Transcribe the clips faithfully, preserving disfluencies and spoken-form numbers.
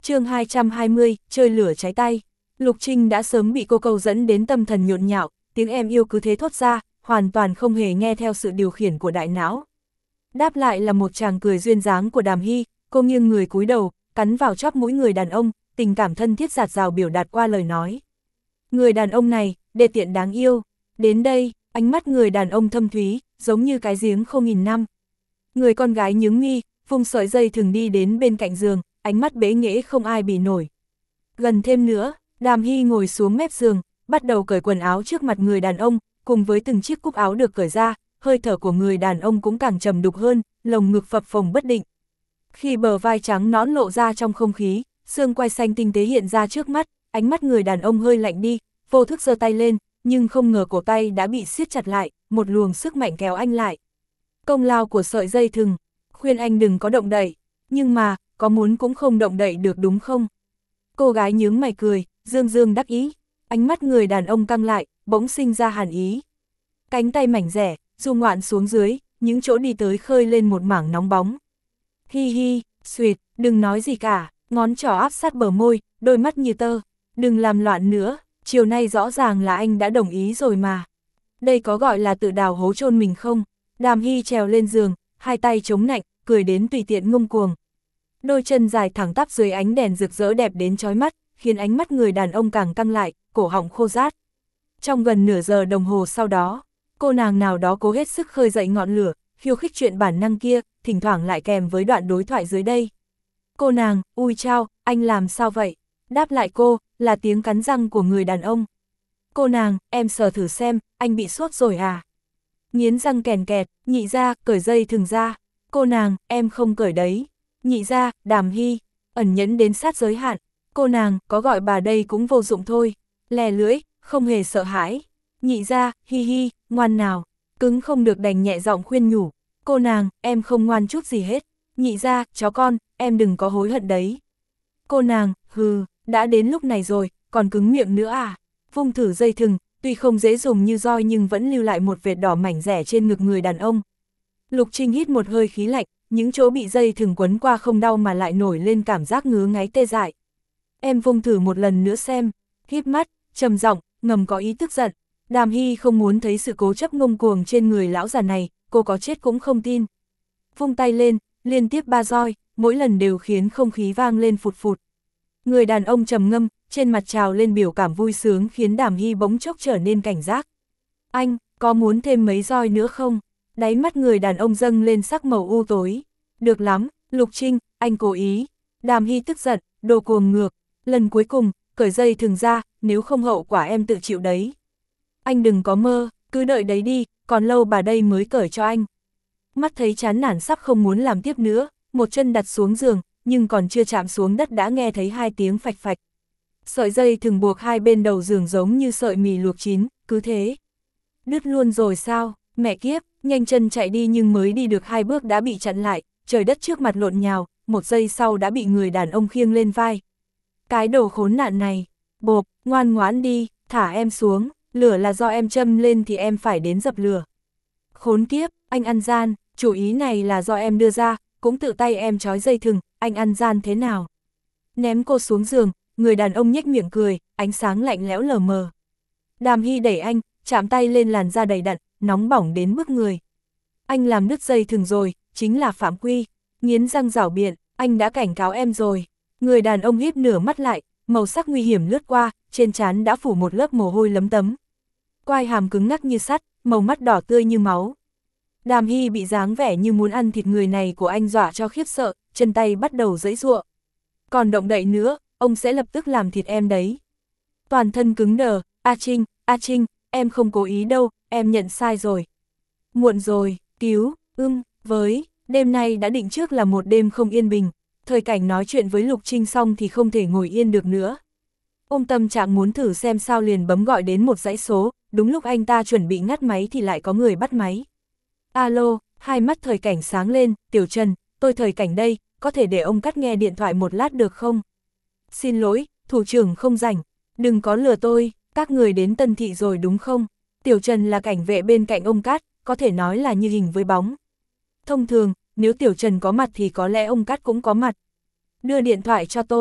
chương hai trăm hai mươi, chơi lửa cháy tay. Lục Trinh đã sớm bị cô câu dẫn đến tâm thần nhộn nhạo, tiếng em yêu cứ thế thốt ra, hoàn toàn không hề nghe theo sự điều khiển của đại não. Đáp lại là một chàng cười duyên dáng của Đàm Hy, cô nghiêng người cúi đầu, cắn vào chóp mũi người đàn ông, tình cảm thân thiết dạt dào biểu đạt qua lời nói. Người đàn ông này, đê tiện đáng yêu. Đến đây, ánh mắt người đàn ông thâm thúy, giống như cái giếng không nghìn năm. Người con gái nhướng mi, vung sợi dây thừng đi đến bên cạnh giường, ánh mắt bế nghễ không ai bì nổi. Gần thêm nữa, Đàm Hy ngồi xuống mép giường, bắt đầu cởi quần áo trước mặt người đàn ông, cùng với từng chiếc cúc áo được cởi ra, hơi thở của người đàn ông cũng càng trầm đục hơn, lồng ngực phập phồng bất định. Khi bờ vai trắng nõn lộ ra trong không khí, xương quai xanh tinh tế hiện ra trước mắt, ánh mắt người đàn ông hơi lạnh đi, vô thức giơ tay lên, nhưng không ngờ cổ tay đã bị siết chặt lại, một luồng sức mạnh kéo anh lại. Công lao của sợi dây thừng, khuyên anh đừng có động đậy, nhưng mà, có muốn cũng không động đậy được đúng không? Cô gái nhướng mày cười, dương dương đắc ý, ánh mắt người đàn ông căng lại, bỗng sinh ra hàn ý. Cánh tay mảnh rẻ, du ngoạn xuống dưới, những chỗ đi tới khơi lên một mảng nóng bóng. Hi hi, suyệt, đừng nói gì cả, ngón trỏ áp sát bờ môi, đôi mắt như tơ, đừng làm loạn nữa, chiều nay rõ ràng là anh đã đồng ý rồi mà. Đây có gọi là tự đào hố chôn mình không? Đàm Hy trèo lên giường, hai tay chống nạnh, cười đến tùy tiện ngông cuồng. Đôi chân dài thẳng tắp dưới ánh đèn rực rỡ đẹp đến chói mắt, khiến ánh mắt người đàn ông càng căng lại, cổ họng khô rát. Trong gần nửa giờ đồng hồ sau đó, cô nàng nào đó cố hết sức khơi dậy ngọn lửa, khiêu khích chuyện bản năng kia, thỉnh thoảng lại kèm với đoạn đối thoại dưới đây. Cô nàng, ui chao, anh làm sao vậy? Đáp lại cô, là tiếng cắn răng của người đàn ông. Cô nàng, em sờ thử xem, anh bị sốt rồi à? Nghiến răng kèn kẹt, nhị ra, cởi dây thừng ra. Cô nàng, em không cởi đấy. Nhị ra, Đàm Hy, ẩn nhẫn đến sát giới hạn. Cô nàng, có gọi bà đây cũng vô dụng thôi. Lè lưỡi, không hề sợ hãi. Nhị ra, hi hi, ngoan nào. Cứng không được đành nhẹ giọng khuyên nhủ. Cô nàng, em không ngoan chút gì hết. Nhị ra, chó con, em đừng có hối hận đấy. Cô nàng, hừ, đã đến lúc này rồi, còn cứng miệng nữa à? Vung thử dây thừng, tuy không dễ dùng như roi nhưng vẫn lưu lại một vệt đỏ mảnh rẻ trên ngực người đàn ông. Lục Trinh hít một hơi khí lạnh, những chỗ bị dây thừng quấn qua không đau mà lại nổi lên cảm giác ngứa ngáy tê dại. Em vung thử một lần nữa xem, híp mắt, trầm giọng, ngầm có ý tức giận. Đàm Hy không muốn thấy sự cố chấp ngông cuồng trên người lão già này, cô có chết cũng không tin. Vung tay lên, liên tiếp ba roi, mỗi lần đều khiến không khí vang lên phụt phụt. Người đàn ông trầm ngâm, trên mặt trào lên biểu cảm vui sướng khiến Đàm Hy bỗng chốc trở nên cảnh giác. Anh, có muốn thêm mấy roi nữa không? Đáy mắt người đàn ông dâng lên sắc màu u tối. Được lắm, Lục Trinh, anh cố ý. Đàm Hy tức giận, đồ cuồng ngược. Lần cuối cùng, cởi dây thừng ra, nếu không hậu quả em tự chịu đấy. Anh đừng có mơ, cứ đợi đấy đi, còn lâu bà đây mới cởi cho anh. Mắt thấy chán nản sắp không muốn làm tiếp nữa, một chân đặt xuống giường, nhưng còn chưa chạm xuống đất đã nghe thấy hai tiếng phạch phạch. Sợi dây thừng buộc hai bên đầu giường giống như sợi mì luộc chín, cứ thế. Đứt luôn rồi sao, mẹ kiếp, nhanh chân chạy đi nhưng mới đi được hai bước đã bị chặn lại, trời đất trước mặt lộn nhào, một giây sau đã bị người đàn ông khiêng lên vai. Cái đồ khốn nạn này, bộp, ngoan ngoãn đi, thả em xuống, lửa là do em châm lên thì em phải đến dập lửa. Khốn kiếp, anh ăn gian, chủ ý này là do em đưa ra, cũng tự tay em trói dây thừng, anh ăn gian thế nào? Ném cô xuống giường, người đàn ông nhếch miệng cười, ánh sáng lạnh lẽo lờ mờ. Đàm Hy đẩy anh, chạm tay lên làn da đầy đặn, nóng bỏng đến mức người. Anh làm đứt dây thừng rồi, chính là phạm quy. Nghiến răng rảo biện, anh đã cảnh cáo em rồi. Người đàn ông híp nửa mắt lại, màu sắc nguy hiểm lướt qua, trên trán đã phủ một lớp mồ hôi lấm tấm. Quai hàm cứng ngắc như sắt, màu mắt đỏ tươi như máu. Đàm Hy bị dáng vẻ như muốn ăn thịt người này của anh dọa cho khiếp sợ, chân tay bắt đầu giãy giụa. Còn động đậy nữa, ông sẽ lập tức làm thịt em đấy. Toàn thân cứng đờ, A Trinh, A Trinh, em không cố ý đâu, em nhận sai rồi. Muộn rồi, cứu, ưm, với, đêm nay đã định trước là một đêm không yên bình, thời cảnh nói chuyện với Lục Trinh xong thì không thể ngồi yên được nữa. Ôm tâm trạng muốn thử xem sao liền bấm gọi đến một dãy số, đúng lúc anh ta chuẩn bị ngắt máy thì lại có người bắt máy. Alo, hai mắt thời cảnh sáng lên, Tiểu Trần, tôi thời cảnh đây, có thể để ông cắt nghe điện thoại một lát được không? Xin lỗi, thủ trưởng không rảnh, đừng có lừa tôi, các người đến Tân Thị rồi đúng không? Tiểu Trần là cảnh vệ bên cạnh ông Cát, có thể nói là như hình với bóng. Thông thường, nếu Tiểu Trần có mặt thì có lẽ ông Cát cũng có mặt. Đưa điện thoại cho tôi,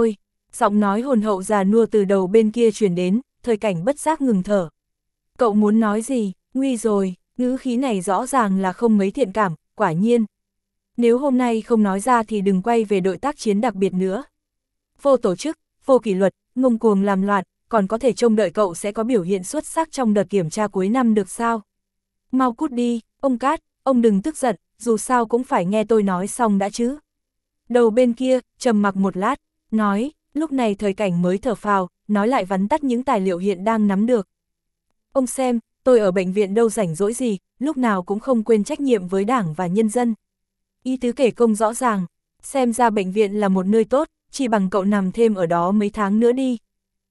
Giọng nói hồn hậu già nua từ đầu bên kia truyền đến, Thời Cảnh bất giác ngừng thở. Cậu muốn nói gì? Nguy rồi, ngữ khí này rõ ràng là không mấy thiện cảm, quả nhiên. Nếu hôm nay không nói ra thì đừng quay về đội tác chiến đặc biệt nữa. Vô tổ chức, vô kỷ luật, ngông cuồng làm loạn, còn có thể trông đợi cậu sẽ có biểu hiện xuất sắc trong đợt kiểm tra cuối năm được sao? Mau cút đi, ông Cát, ông đừng tức giận, dù sao cũng phải nghe tôi nói xong đã chứ. Đầu bên kia, trầm mặc một lát, nói, lúc này Thời Cảnh mới thở phào, nói lại vắn tắt những tài liệu hiện đang nắm được. Ông xem, tôi ở bệnh viện đâu rảnh rỗi gì, lúc nào cũng không quên trách nhiệm với đảng và nhân dân. Ý tứ kể công rõ ràng, xem ra bệnh viện là một nơi tốt, chỉ bằng cậu nằm thêm ở đó mấy tháng nữa đi.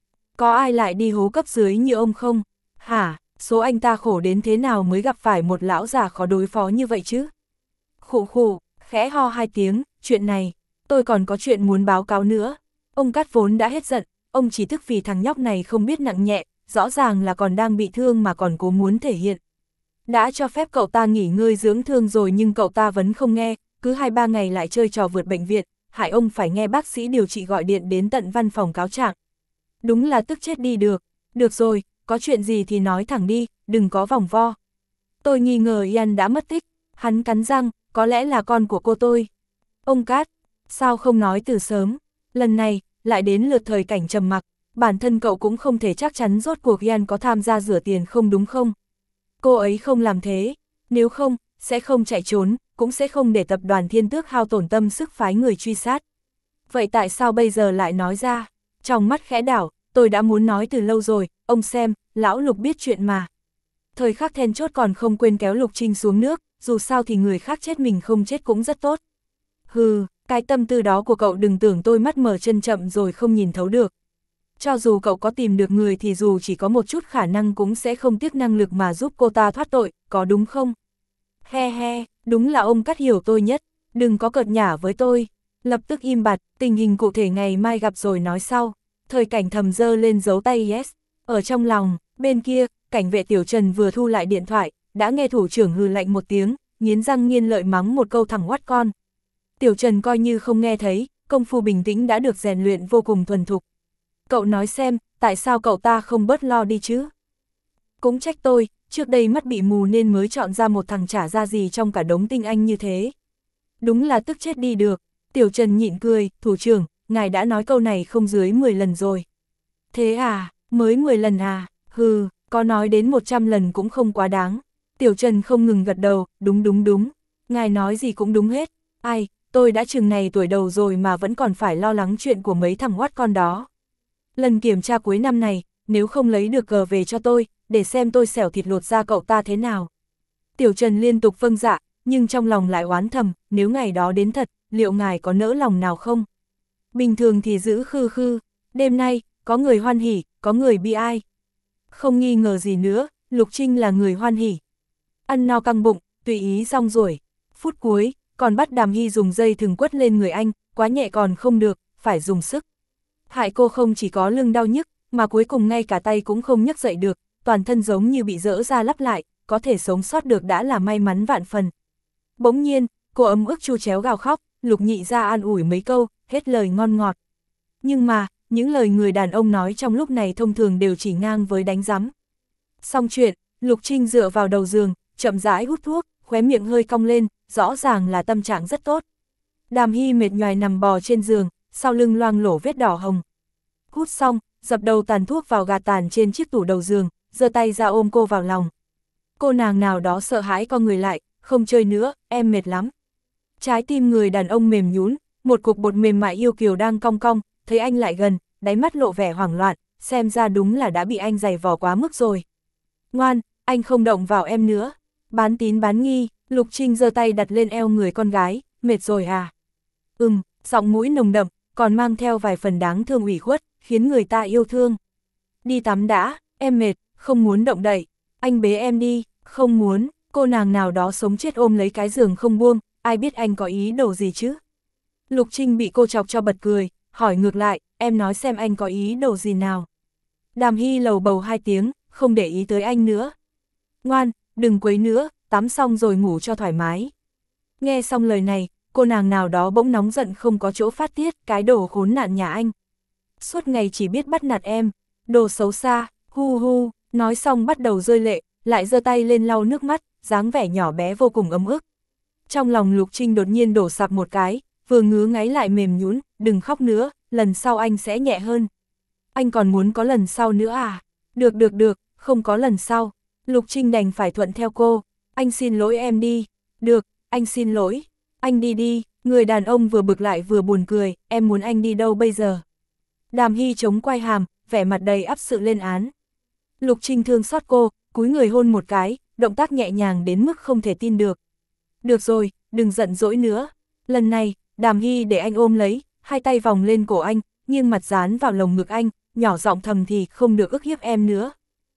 Có ai lại đi hố cấp dưới như ông không? Hả, số anh ta khổ đến thế nào mới gặp phải một lão già khó đối phó như vậy chứ? Khụ khụ, khẽ ho hai tiếng, chuyện này, tôi còn có chuyện muốn báo cáo nữa. Ông Cát vốn đã hết giận, ông chỉ tức vì thằng nhóc này không biết nặng nhẹ, rõ ràng là còn đang bị thương mà còn cố muốn thể hiện. Đã cho phép cậu ta nghỉ ngơi dưỡng thương rồi nhưng cậu ta vẫn không nghe, cứ hai ba ngày lại chơi trò vượt bệnh viện, hại ông phải nghe bác sĩ điều trị gọi điện đến tận văn phòng cáo trạng. Đúng là tức chết đi được. Được rồi, có chuyện gì thì nói thẳng đi, đừng có vòng vo. Tôi nghi ngờ Ian đã mất tích, hắn cắn răng, có lẽ là con của cô tôi. Ông Cát, sao không nói từ sớm? Lần này, lại đến lượt Thời Cảnh trầm mặc, bản thân cậu cũng không thể chắc chắn rốt cuộc Ian có tham gia rửa tiền không đúng không? Cô ấy không làm thế, nếu không, sẽ không chạy trốn, cũng sẽ không để tập đoàn Thiên Tước hao tổn tâm sức phái người truy sát. Vậy tại sao bây giờ lại nói ra? Trong mắt khẽ đảo, tôi đã muốn nói từ lâu rồi, ông xem, lão Lục biết chuyện mà. Thời khắc then chốt còn không quên kéo Lục Trinh xuống nước, dù sao thì người khác chết mình không chết cũng rất tốt. Hừ, cái tâm tư đó của cậu đừng tưởng tôi mắt mở chân chậm rồi không nhìn thấu được. Cho dù cậu có tìm được người thì dù chỉ có một chút khả năng cũng sẽ không tiếc năng lực mà giúp cô ta thoát tội, có đúng không? He he, đúng là ông Cát hiểu tôi nhất, đừng có cợt nhả với tôi. Lập tức im bặt, tình hình cụ thể ngày mai gặp rồi nói sau. Thời Cảnh thầm giơ lên dấu tay yes. Ở trong lòng, bên kia, cảnh vệ Tiểu Trần vừa thu lại điện thoại, đã nghe thủ trưởng hừ lạnh một tiếng, nghiến răng nghiến lợi mắng một câu thẳng oát con. Tiểu Trần coi như không nghe thấy, công phu bình tĩnh đã được rèn luyện vô cùng thuần thục. Cậu nói xem, tại sao cậu ta không bớt lo đi chứ? Cũng trách tôi, trước đây mắt bị mù nên mới chọn ra một thằng chả ra gì trong cả đống tinh anh như thế. Đúng là tức chết đi được. Tiểu Trần nhịn cười, thủ trưởng, ngài đã nói câu này không dưới mười lần rồi. Thế à, mới mười lần à, hừ, có nói đến một trăm lần cũng không quá đáng. Tiểu Trần không ngừng gật đầu, đúng đúng đúng, ngài nói gì cũng đúng hết. Ai, tôi đã chừng này tuổi đầu rồi mà vẫn còn phải lo lắng chuyện của mấy thằng oát con đó. Lần kiểm tra cuối năm này, nếu không lấy được cờ về cho tôi, để xem tôi xẻo thịt lột ra cậu ta thế nào. Tiểu Trần liên tục vâng dạ, nhưng trong lòng lại oán thầm, nếu ngày đó đến thật, liệu ngài có nỡ lòng nào không? Bình thường thì giữ khư khư, đêm nay, có người hoan hỉ, có người bi ai. Không nghi ngờ gì nữa, Lục Trinh là người hoan hỉ. Ăn no căng bụng, tùy ý xong rồi. Phút cuối, còn bắt Đàm Hy dùng dây thừng quất lên người anh, quá nhẹ còn không được, phải dùng sức. Hại cô không chỉ có lưng đau nhức, mà cuối cùng ngay cả tay cũng không nhấc dậy được, toàn thân giống như bị dỡ ra lắp lại, có thể sống sót được đã là may mắn vạn phần. Bỗng nhiên, cô ấm ức chu chéo gào khóc, Lục Nhị ra an ủi mấy câu, hết lời ngon ngọt. Nhưng mà, những lời người đàn ông nói trong lúc này thông thường đều chỉ ngang với đánh rắm. Xong chuyện, Lục Trinh dựa vào đầu giường, chậm rãi hút thuốc, khóe miệng hơi cong lên, rõ ràng là tâm trạng rất tốt. Đàm Hy mệt nhoài nằm bò trên giường, sau lưng loang lổ vết đỏ hồng. Hút xong, dập đầu tàn thuốc vào gạt tàn trên chiếc tủ đầu giường, giơ tay ra ôm cô vào lòng. Cô nàng nào đó sợ hãi co người lại, không chơi nữa, em mệt lắm. Trái tim người đàn ông mềm nhũn, một cục bột mềm mại yêu kiều đang cong cong, thấy anh lại gần, đáy mắt lộ vẻ hoảng loạn, xem ra đúng là đã bị anh giày vò quá mức rồi. Ngoan, anh không động vào em nữa. Bán tín bán nghi, Lục Trinh giơ tay đặt lên eo người con gái, mệt rồi à? Ừm, giọng mũi nồng đậm, còn mang theo vài phần đáng thương ủy khuất, khiến người ta yêu thương. Đi tắm đã, em mệt, không muốn động đậy. Anh bế em đi, không muốn. Cô nàng nào đó sống chết ôm lấy cái giường không buông, ai biết anh có ý đồ gì chứ? Lục Trinh bị cô chọc cho bật cười, hỏi ngược lại, em nói xem anh có ý đồ gì nào? Đàm Hy lầu bầu hai tiếng, không để ý tới anh nữa. Ngoan, đừng quấy nữa, tắm xong rồi ngủ cho thoải mái. Nghe xong lời này, cô nàng nào đó bỗng nóng giận không có chỗ phát tiết, cái đồ khốn nạn nhà anh. Suốt ngày chỉ biết bắt nạt em, đồ xấu xa, hu hu, nói xong bắt đầu rơi lệ, lại giơ tay lên lau nước mắt, dáng vẻ nhỏ bé vô cùng ấm ức. Trong lòng Lục Trinh đột nhiên đổ sập một cái, vừa ngứa ngáy lại mềm nhũn, đừng khóc nữa, lần sau anh sẽ nhẹ hơn. Anh còn muốn có lần sau nữa à? Được được được, không có lần sau. Lục Trinh đành phải thuận theo cô, anh xin lỗi em đi. Được, anh xin lỗi, anh đi đi. Người đàn ông vừa bực lại vừa buồn cười, em muốn anh đi đâu bây giờ? Đàm Hy chống quai hàm, vẻ mặt đầy ắp sự lên án. Lục Trinh thương xót cô, cúi người hôn một cái, động tác nhẹ nhàng đến mức không thể tin được. Được rồi, đừng giận dỗi nữa. Lần này, Đàm Hy để anh ôm lấy, hai tay vòng lên cổ anh, nghiêng mặt dán vào lồng ngực anh, nhỏ giọng thầm thì không được ức hiếp em nữa.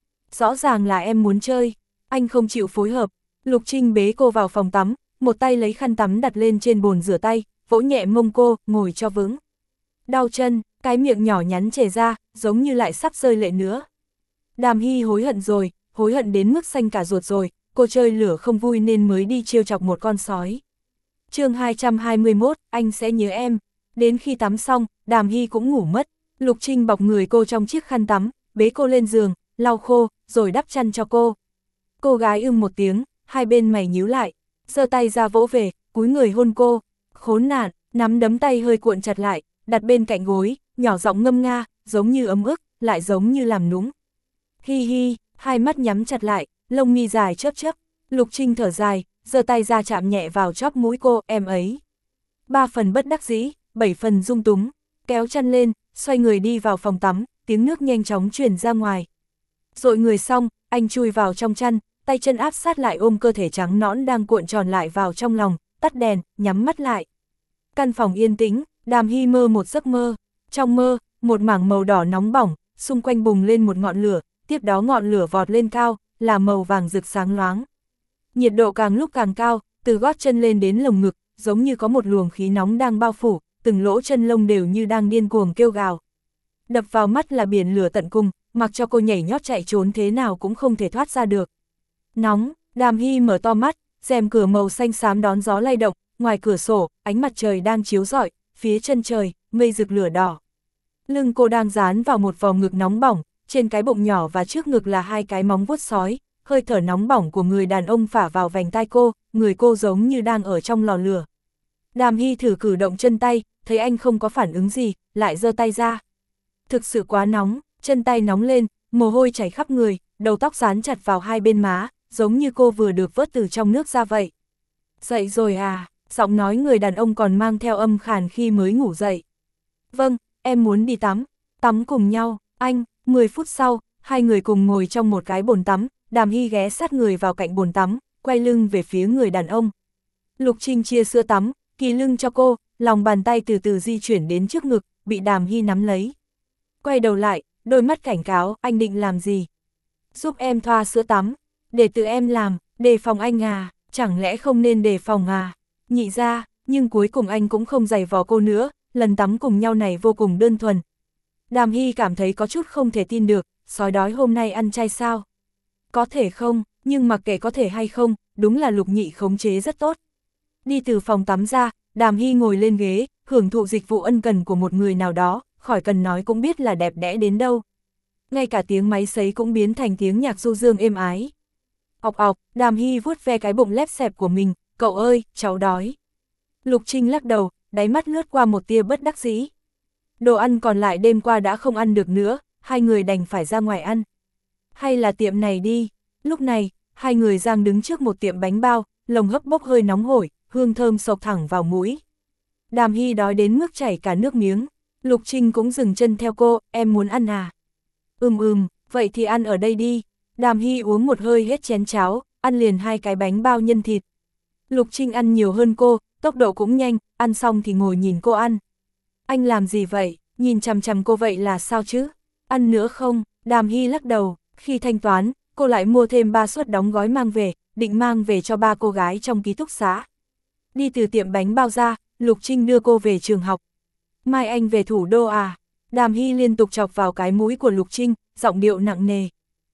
Rõ ràng là em muốn chơi, anh không chịu phối hợp. Lục Trinh bế cô vào phòng tắm, một tay lấy khăn tắm đặt lên trên bồn rửa tay, vỗ nhẹ mông cô, ngồi cho vững. Đau chân, cái miệng nhỏ nhắn chảy ra, giống như lại sắp rơi lệ nữa. Đàm Hy hối hận rồi, hối hận đến mức xanh cả ruột rồi, cô chơi lửa không vui nên mới đi trêu chọc một con sói. chương hai trăm hai mươi mốt, anh sẽ nhớ em. Đến khi tắm xong, Đàm Hy cũng ngủ mất. Lục Trinh bọc người cô trong chiếc khăn tắm, bế cô lên giường, lau khô, rồi đắp chăn cho cô. Cô gái ưm một tiếng, hai bên mày nhíu lại, giơ tay ra vỗ về, cúi người hôn cô. Khốn nạn, nắm đấm tay hơi cuộn chặt lại, đặt bên cạnh gối, nhỏ giọng ngâm nga, giống như ấm ức, lại giống như làm nũng. Hi hi, hai mắt nhắm chặt lại, lông mi dài chớp chớp. Lục Trinh thở dài, giơ tay ra chạm nhẹ vào chóp mũi cô, em ấy. Ba phần bất đắc dĩ, bảy phần dung túng, kéo chăn lên, xoay người đi vào phòng tắm, tiếng nước nhanh chóng truyền ra ngoài. Dội người xong, anh chui vào trong chăn, tay chân áp sát lại ôm cơ thể trắng nõn đang cuộn tròn lại vào trong lòng, tắt đèn, nhắm mắt lại. Căn phòng yên tĩnh, Đàm Hy mơ một giấc mơ. Trong mơ, một mảng màu đỏ nóng bỏng, xung quanh bùng lên một ngọn lửa, tiếp đó ngọn lửa vọt lên cao, là màu vàng rực sáng loáng. Nhiệt độ càng lúc càng cao, từ gót chân lên đến lồng ngực, giống như có một luồng khí nóng đang bao phủ, từng lỗ chân lông đều như đang điên cuồng kêu gào. Đập vào mắt là biển lửa tận cùng, mặc cho cô nhảy nhót chạy trốn thế nào cũng không thể thoát ra được. Nóng, Đàm Hy mở to mắt, rèm cửa màu xanh xám đón gió lay động, ngoài cửa sổ, ánh mặt trời đang chiếu rọi, phía chân trời, mây rực lửa đỏ. Lưng cô đang dán vào một vòng ngực nóng bỏng, trên cái bụng nhỏ và trước ngực là hai cái móng vuốt sói, hơi thở nóng bỏng của người đàn ông phả vào vành tai cô, người cô giống như đang ở trong lò lửa. Đàm Hy thử cử động chân tay, thấy anh không có phản ứng gì, lại giơ tay ra. Thực sự quá nóng, chân tay nóng lên, mồ hôi chảy khắp người, đầu tóc dán chặt vào hai bên má, giống như cô vừa được vớt từ trong nước ra vậy. Dậy rồi à, giọng nói người đàn ông còn mang theo âm khàn khi mới ngủ dậy. Vâng, em muốn đi tắm, tắm cùng nhau, anh. mười phút sau, hai người cùng ngồi trong một cái bồn tắm, Đàm Hy ghé sát người vào cạnh bồn tắm, quay lưng về phía người đàn ông. Lục Trinh chia sữa tắm, kỳ lưng cho cô, lòng bàn tay từ từ di chuyển đến trước ngực, bị Đàm Hy nắm lấy. Quay đầu lại, đôi mắt cảnh cáo, anh định làm gì? Giúp em thoa sữa tắm, để tự em làm, đề phòng anh à, chẳng lẽ không nên đề phòng à? Nhị ra, nhưng cuối cùng anh cũng không giày vò cô nữa, lần tắm cùng nhau này vô cùng đơn thuần. Đàm Hy cảm thấy có chút không thể tin được, sói đói hôm nay ăn chay sao? Có thể không, nhưng mặc kệ có thể hay không, đúng là Lục Nhị khống chế rất tốt. Đi từ phòng tắm ra, Đàm Hy ngồi lên ghế, hưởng thụ dịch vụ ân cần của một người nào đó, khỏi cần nói cũng biết là đẹp đẽ đến đâu. Ngay cả tiếng máy sấy cũng biến thành tiếng nhạc du dương êm ái. Ọc ọc, Đàm Hy vuốt ve cái bụng lép xẹp của mình, cậu ơi, cháu đói. Lục Trinh lắc đầu, đáy mắt lướt qua một tia bất đắc dĩ. Đồ ăn còn lại đêm qua đã không ăn được nữa, hai người đành phải ra ngoài ăn. Hay là tiệm này đi. Lúc này, hai người đang đứng trước một tiệm bánh bao, lồng hấp bốc hơi nóng hổi, hương thơm sộc thẳng vào mũi. Đàm Hy đói đến mức chảy cả nước miếng. Lục Trinh cũng dừng chân theo cô, em muốn ăn à? Ừm ừm, vậy thì ăn ở đây đi. Đàm Hy uống một hơi hết chén cháo, ăn liền hai cái bánh bao nhân thịt. Lục Trinh ăn nhiều hơn cô, tốc độ cũng nhanh, ăn xong thì ngồi nhìn cô ăn. Anh làm gì vậy, nhìn chằm chằm cô vậy là sao chứ? Ăn nữa không? Đàm Hy lắc đầu, khi thanh toán, cô lại mua thêm ba suất đóng gói mang về, định mang về cho ba cô gái trong ký túc xá. Đi từ tiệm bánh bao ra, Lục Trinh đưa cô về trường học. Mai anh về thủ đô à? Đàm Hy liên tục chọc vào cái mũi của Lục Trinh, giọng điệu nặng nề.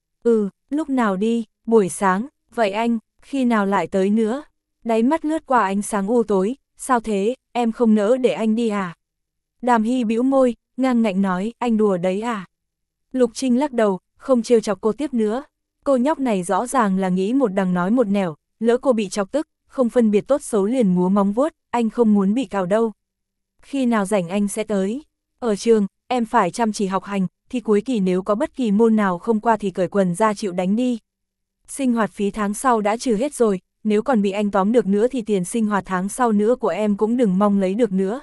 Ừ, lúc nào đi, buổi sáng, vậy anh, khi nào lại tới nữa? Đáy mắt lướt qua ánh sáng u tối, sao thế, em không nỡ để anh đi à? Đàm Hy bĩu môi, ngang ngạnh nói, anh đùa đấy à? Lục Trinh lắc đầu, không trêu chọc cô tiếp nữa. Cô nhóc này rõ ràng là nghĩ một đằng nói một nẻo, lỡ cô bị chọc tức, không phân biệt tốt xấu liền múa móng vuốt, anh không muốn bị cào đâu. Khi nào rảnh anh sẽ tới. Ở trường, em phải chăm chỉ học hành, thì cuối kỳ nếu có bất kỳ môn nào không qua thì cởi quần ra chịu đánh đi. Sinh hoạt phí tháng sau đã trừ hết rồi, nếu còn bị anh tóm được nữa thì tiền sinh hoạt tháng sau nữa của em cũng đừng mong lấy được nữa.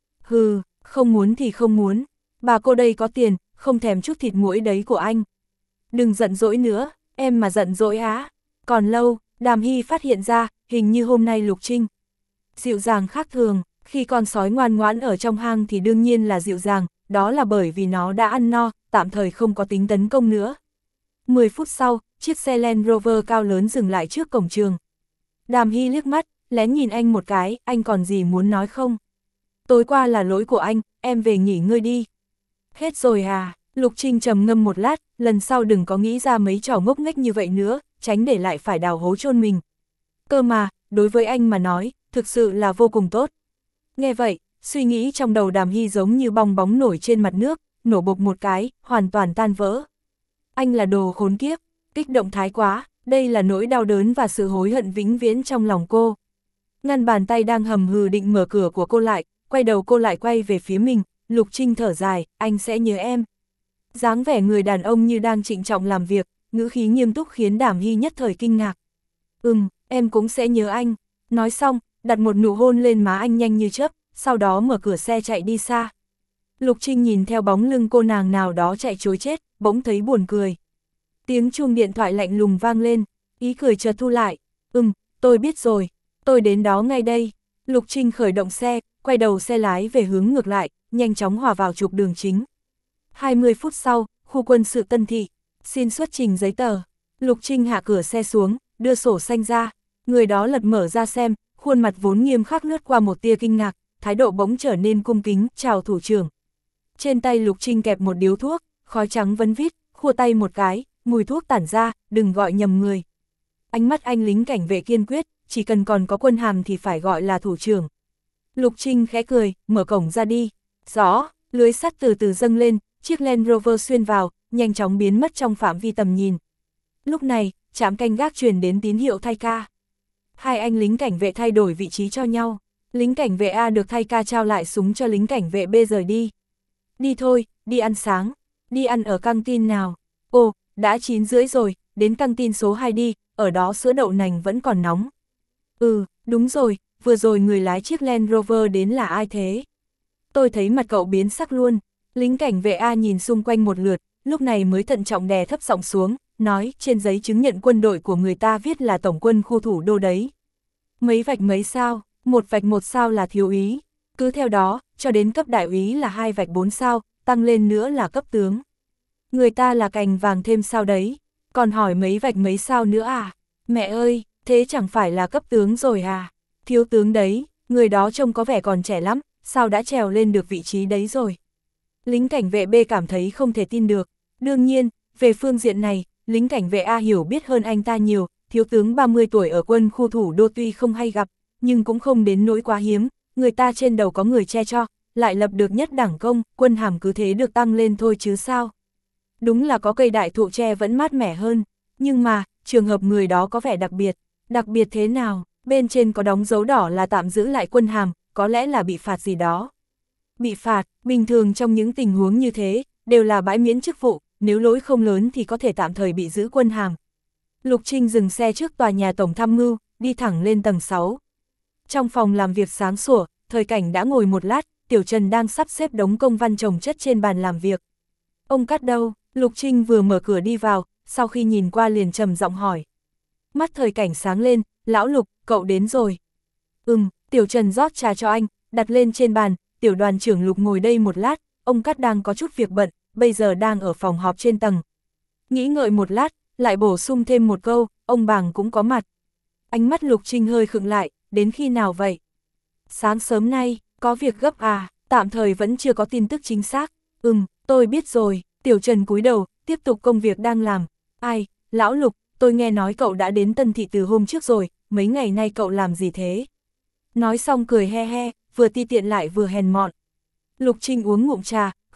Hừ, không muốn thì không muốn, bà cô đây có tiền, không thèm chút thịt muỗi đấy của anh. Đừng giận dỗi nữa, em mà giận dỗi á. Còn lâu, Đàm Hy phát hiện ra, hình như hôm nay Lục Trinh dịu dàng khác thường, khi con sói ngoan ngoãn ở trong hang thì đương nhiên là dịu dàng, đó là bởi vì nó đã ăn no, tạm thời không có tính tấn công nữa. mười phút sau, chiếc xe Land Rover cao lớn dừng lại trước cổng trường. Đàm Hy liếc mắt, lén nhìn anh một cái, anh còn gì muốn nói không? Tối qua là lỗi của anh, em về nghỉ ngơi đi. Hết rồi à? Lục Trinh trầm ngâm một lát, lần sau đừng có nghĩ ra mấy trò ngốc nghếch như vậy nữa, tránh để lại phải đào hố chôn mình. Cơ mà, đối với anh mà nói, thực sự là vô cùng tốt. Nghe vậy, suy nghĩ trong đầu Đàm Hy giống như bong bóng nổi trên mặt nước, nổ bộc một cái, hoàn toàn tan vỡ. Anh là đồ khốn kiếp, kích động thái quá, đây là nỗi đau đớn và sự hối hận vĩnh viễn trong lòng cô. Ngăn bàn tay đang hầm hừ định mở cửa của cô lại, quay đầu cô lại quay về phía mình, Lục Trinh thở dài, anh sẽ nhớ em. Dáng vẻ người đàn ông như đang trịnh trọng làm việc, ngữ khí nghiêm túc khiến Đàm Hy nhất thời kinh ngạc. Ừm, em cũng sẽ nhớ anh. Nói xong, đặt một nụ hôn lên má anh nhanh như chớp, sau đó mở cửa xe chạy đi xa. Lục Trinh nhìn theo bóng lưng cô nàng nào đó chạy trối chết, bỗng thấy buồn cười. Tiếng chuông điện thoại lạnh lùng vang lên, ý cười chợt thu lại. Ừm, tôi biết rồi, tôi đến đó ngay đây. Lục Trinh khởi động xe, quay đầu xe lái về hướng ngược lại, nhanh chóng hòa vào trục đường chính. hai mươi phút sau, khu quân sự Tân Thị, xin xuất trình giấy tờ. Lục Trinh hạ cửa xe xuống, đưa sổ xanh ra. Người đó lật mở ra xem, khuôn mặt vốn nghiêm khắc lướt qua một tia kinh ngạc, thái độ bỗng trở nên cung kính, chào thủ trưởng. Trên tay Lục Trinh kẹp một điếu thuốc, khói trắng vấn vít, khua tay một cái, mùi thuốc tản ra, đừng gọi nhầm người. Ánh mắt anh lính cảnh vệ kiên quyết, chỉ cần còn có quân hàm thì phải gọi là thủ trưởng. Lục Trinh khẽ cười, mở cổng ra đi. Rõ, lưới sắt từ từ dâng lên, chiếc Land Rover xuyên vào, nhanh chóng biến mất trong phạm vi tầm nhìn. Lúc này, trạm canh gác truyền đến tín hiệu thay ca. Hai anh lính cảnh vệ thay đổi vị trí cho nhau. Lính cảnh vệ A được thay ca trao lại súng cho lính cảnh vệ B rời đi. Đi thôi, đi ăn sáng. Đi ăn ở căng tin nào. Ồ, đã chín rưỡi rồi, đến căng tin số hai đi, ở đó sữa đậu nành vẫn còn nóng. Ừ, đúng rồi, vừa rồi người lái chiếc Land Rover đến là ai thế? Tôi thấy mặt cậu biến sắc luôn. Lính cảnh vệ A nhìn xung quanh một lượt, lúc này mới thận trọng đè thấp giọng xuống, nói trên giấy chứng nhận quân đội của người ta viết là tổng quân khu thủ đô đấy. Mấy vạch mấy sao, một vạch một sao là thiếu úy, cứ theo đó, cho đến cấp đại úy là hai vạch bốn sao, tăng lên nữa là cấp tướng. Người ta là cành vàng thêm sao đấy, còn hỏi mấy vạch mấy sao nữa à? Mẹ ơi, thế chẳng phải là cấp tướng rồi à? Thiếu tướng đấy, người đó trông có vẻ còn trẻ lắm, sao đã trèo lên được vị trí đấy rồi? Lính cảnh vệ B cảm thấy không thể tin được. Đương nhiên, về phương diện này, lính cảnh vệ A hiểu biết hơn anh ta nhiều, thiếu tướng ba mươi tuổi ở quân khu thủ đô tuy không hay gặp, nhưng cũng không đến nỗi quá hiếm, người ta trên đầu có người che cho, lại lập được nhất đẳng công, quân hàm cứ thế được tăng lên thôi chứ sao. Đúng là có cây đại thụ che vẫn mát mẻ hơn, nhưng mà, trường hợp người đó có vẻ đặc biệt. Đặc biệt thế nào, bên trên có đóng dấu đỏ là tạm giữ lại quân hàm, có lẽ là bị phạt gì đó. Bị phạt, bình thường trong những tình huống như thế, đều là bãi miễn chức vụ, nếu lỗi không lớn thì có thể tạm thời bị giữ quân hàm. Lục Trinh dừng xe trước tòa nhà tổng tham mưu, đi thẳng lên tầng sáu. Trong phòng làm việc sáng sủa, Thời Cảnh đã ngồi một lát, Tiểu Trần đang sắp xếp đống công văn chồng chất trên bàn làm việc. Ông Cát đâu? Lục Trinh vừa mở cửa đi vào, sau khi nhìn qua liền trầm giọng hỏi. Mắt Thời Cảnh sáng lên, lão Lục, cậu đến rồi. Ừm, Tiểu Trần rót trà cho anh, đặt lên trên bàn, Tiểu đoàn trưởng Lục ngồi đây một lát, ông Cát đang có chút việc bận, bây giờ đang ở phòng họp trên tầng. Nghĩ ngợi một lát, lại bổ sung thêm một câu, ông Bàng cũng có mặt. Ánh mắt Lục Trinh hơi khựng lại, đến khi nào vậy? Sáng sớm nay, có việc gấp à, tạm thời vẫn chưa có tin tức chính xác. Ừm, tôi biết rồi, Tiểu Trần cúi đầu, tiếp tục công việc đang làm. Ai, lão Lục, tôi nghe nói cậu đã đến Tân Thị từ hôm trước rồi, mấy ngày nay cậu làm gì thế? Nói xong cười he he, vừa ti tiện lại vừa hèn mọn. Lục Trinh uống ngụm trà,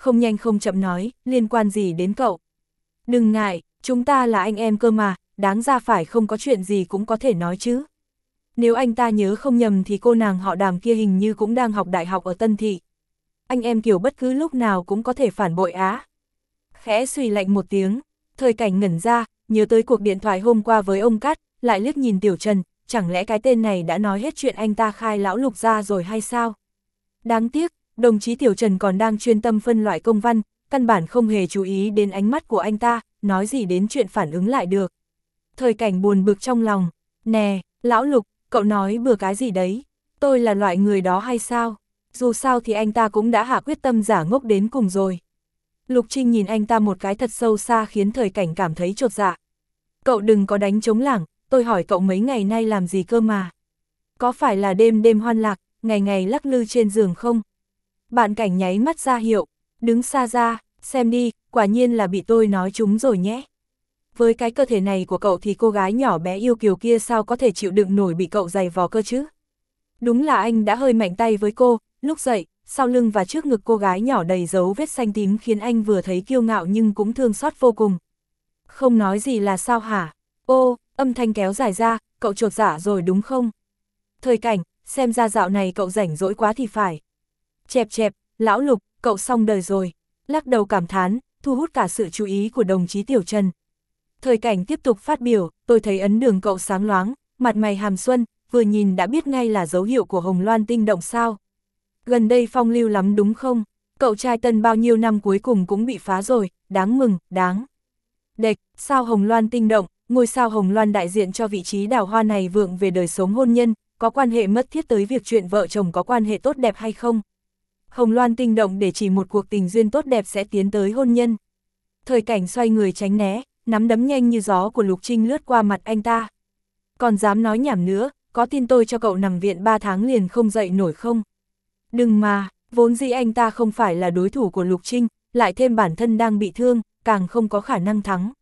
không nhanh không chậm nói, liên quan gì đến cậu? Đừng ngại, chúng ta là anh em cơ mà, đáng ra phải không có chuyện gì cũng có thể nói chứ. Nếu anh ta nhớ không nhầm thì cô nàng họ Đàm kia hình như cũng đang học đại học ở Tân Thị. Anh em kiểu bất cứ lúc nào cũng có thể phản bội á. Khẽ suy lạnh một tiếng, Thời Cảnh ngẩn ra, nhớ tới cuộc điện thoại hôm qua với ông Cát, lại liếc nhìn Tiểu Trần, chẳng lẽ cái tên này đã nói hết chuyện anh ta khai lão Lục ra rồi hay sao? Đáng tiếc, đồng chí Tiểu Trần còn đang chuyên tâm phân loại công văn, căn bản không hề chú ý đến ánh mắt của anh ta, nói gì đến chuyện phản ứng lại được. Thời Cảnh buồn bực trong lòng, nè, lão Lục, cậu nói bừa cái gì đấy, tôi là loại người đó hay sao? Dù sao thì anh ta cũng đã hạ quyết tâm giả ngốc đến cùng rồi. Lục Trinh nhìn anh ta một cái thật sâu xa khiến Thời Cảnh cảm thấy chột dạ. Cậu đừng có đánh trống lảng, tôi hỏi cậu mấy ngày nay làm gì cơ mà? Có phải là đêm đêm hoan lạc, ngày ngày lắc lư trên giường không? Bạn Cảnh nháy mắt ra hiệu, đứng xa ra, xem đi, quả nhiên là bị tôi nói trúng rồi nhé. Với cái cơ thể này của cậu thì cô gái nhỏ bé yêu kiều kia sao có thể chịu đựng nổi bị cậu giày vò cơ chứ? Đúng là anh đã hơi mạnh tay với cô, lúc dậy, sau lưng và trước ngực cô gái nhỏ đầy dấu vết xanh tím khiến anh vừa thấy kiêu ngạo nhưng cũng thương xót vô cùng. Không nói gì là sao hả? Ô, âm thanh kéo dài ra, cậu chột dạ rồi đúng không? Thời Cảnh, xem ra dạo này cậu rảnh rỗi quá thì phải. Chẹp chẹp, lão Lục, cậu xong đời rồi. Lắc đầu cảm thán, thu hút cả sự chú ý của đồng chí Tiểu Trần. Thời Cảnh tiếp tục phát biểu, tôi thấy ấn đường cậu sáng loáng, mặt mày hàm xuân, vừa nhìn đã biết ngay là dấu hiệu của hồng loan tinh động sao. Gần đây phong lưu lắm đúng không? Cậu trai tân bao nhiêu năm cuối cùng cũng bị phá rồi, đáng mừng, đáng. Đệch, sao hồng loan tinh động, ngôi sao hồng loan đại diện cho vị trí đào hoa này vượng về đời sống hôn nhân, có quan hệ mật thiết tới việc chuyện vợ chồng có quan hệ tốt đẹp hay không? Hồng loan tinh động để chỉ một cuộc tình duyên tốt đẹp sẽ tiến tới hôn nhân. Thời Cảnh xoay người tránh né, nắm đấm nhanh như gió của Lục Trinh lướt qua mặt anh ta. Còn dám nói nhảm nữa, có tin tôi cho cậu nằm viện ba tháng liền không dậy nổi không? Đừng mà, vốn dĩ anh ta không phải là đối thủ của Lục Trinh, lại thêm bản thân đang bị thương, càng không có khả năng thắng.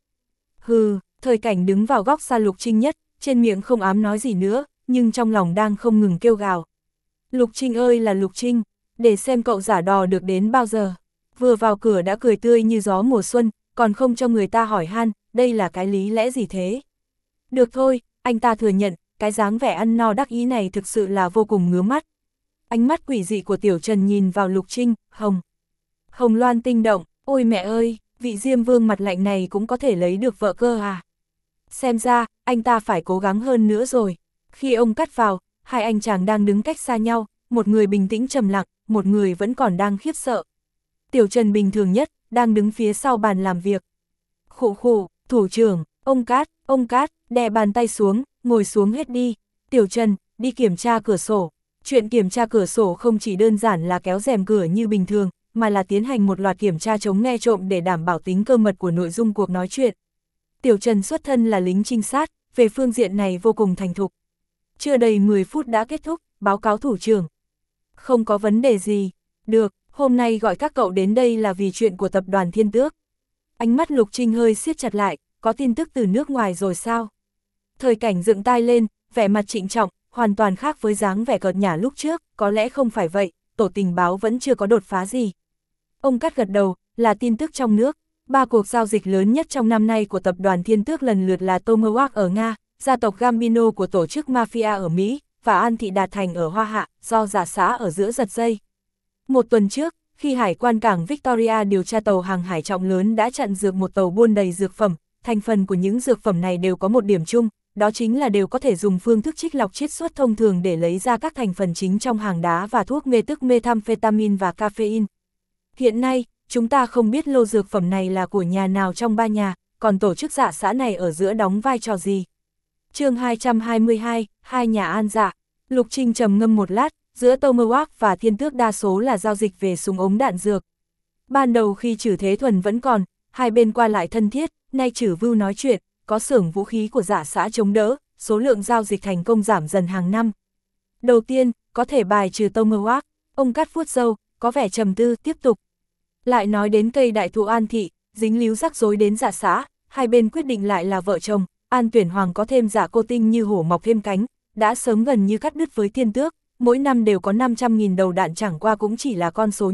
Hừ, Thời Cảnh đứng vào góc xa Lục Trinh nhất, trên miệng không ám nói gì nữa, nhưng trong lòng đang không ngừng kêu gào. Lục Trinh ơi là Lục Trinh, để xem cậu giả đò được đến bao giờ. Vừa vào cửa đã cười tươi như gió mùa xuân, còn không cho người ta hỏi han, đây là cái lý lẽ gì thế? Được thôi, anh ta thừa nhận, cái dáng vẻ ăn no đắc ý này thực sự là vô cùng ngứa mắt. Ánh mắt quỷ dị của Tiểu Trần nhìn vào Lục Trinh, hồng. Hồng loan tinh động, ôi mẹ ơi, vị Diêm Vương mặt lạnh này cũng có thể lấy được vợ cơ à? Xem ra, anh ta phải cố gắng hơn nữa rồi. Khi ông cắt vào, hai anh chàng đang đứng cách xa nhau, một người bình tĩnh trầm lặng, một người vẫn còn đang khiếp sợ. Tiểu Trần bình thường nhất, đang đứng phía sau bàn làm việc. Khụ khụ, thủ trưởng, ông Cát, ông Cát, đè bàn tay xuống, ngồi xuống hết đi. Tiểu Trần, đi kiểm tra cửa sổ. Chuyện kiểm tra cửa sổ không chỉ đơn giản là kéo rèm cửa như bình thường, mà là tiến hành một loạt kiểm tra chống nghe trộm để đảm bảo tính cơ mật của nội dung cuộc nói chuyện. Tiểu Trần xuất thân là lính trinh sát, về phương diện này vô cùng thành thục. Chưa đầy mười phút đã kết thúc, báo cáo thủ trưởng. Không có vấn đề gì. Được, hôm nay gọi các cậu đến đây là vì chuyện của tập đoàn Thiên Tước. Ánh mắt Lục Trinh hơi siết chặt lại, có tin tức từ nước ngoài rồi sao? Thời Cảnh dựng tai lên, vẻ mặt trịnh trọng, hoàn toàn khác với dáng vẻ cợt nhả lúc trước, có lẽ không phải vậy, tổ tình báo vẫn chưa có đột phá gì. Ông Cát gật đầu, là tin tức trong nước. Ba cuộc giao dịch lớn nhất trong năm nay của tập đoàn Thiên Tước lần lượt là Tomahawk ở Nga, gia tộc Gambino của tổ chức Mafia ở Mỹ, và An Thị Đạt Thành ở Hoa Hạ, do giả xã ở giữa giật dây. Một tuần trước, khi hải quan cảng Victoria điều tra tàu hàng hải trọng lớn đã chặn dược một tàu buôn đầy dược phẩm, thành phần của những dược phẩm này đều có một điểm chung, đó chính là đều có thể dùng phương thức trích lọc chiết xuất thông thường để lấy ra các thành phần chính trong hàng đá và thuốc mê tức methamphetamine và caffeine. Hiện nay, chúng ta không biết lô dược phẩm này là của nhà nào trong ba nhà, còn tổ chức dạ xã này ở giữa đóng vai trò gì. Chương hai trăm hai mươi hai, hai nhà an dạ. Lục Trinh trầm ngâm một lát, giữa Tomahawk và Thiên Tước đa số là giao dịch về súng ống đạn dược. Ban đầu khi Trử Thế Thuần vẫn còn, hai bên qua lại thân thiết, nay Trử Vưu nói chuyện, có xưởng vũ khí của dạ xã chống đỡ, số lượng giao dịch thành công giảm dần hàng năm. Đầu tiên, có thể bài trừ Tomahawk, ông Cát vuốt râu, có vẻ trầm tư, tiếp tục. Lại nói đến cây đại thụ An Thị, dính líu rắc rối đến dạ xã, hai bên quyết định lại là vợ chồng, An Tuyển Hoàng có thêm dạ cô tinh như hổ mọc thêm cánh, đã sớm gần như cắt đứt với Thiên Tước, mỗi năm đều có năm trăm nghìn đầu đạn chẳng qua cũng chỉ là con số nhỏ,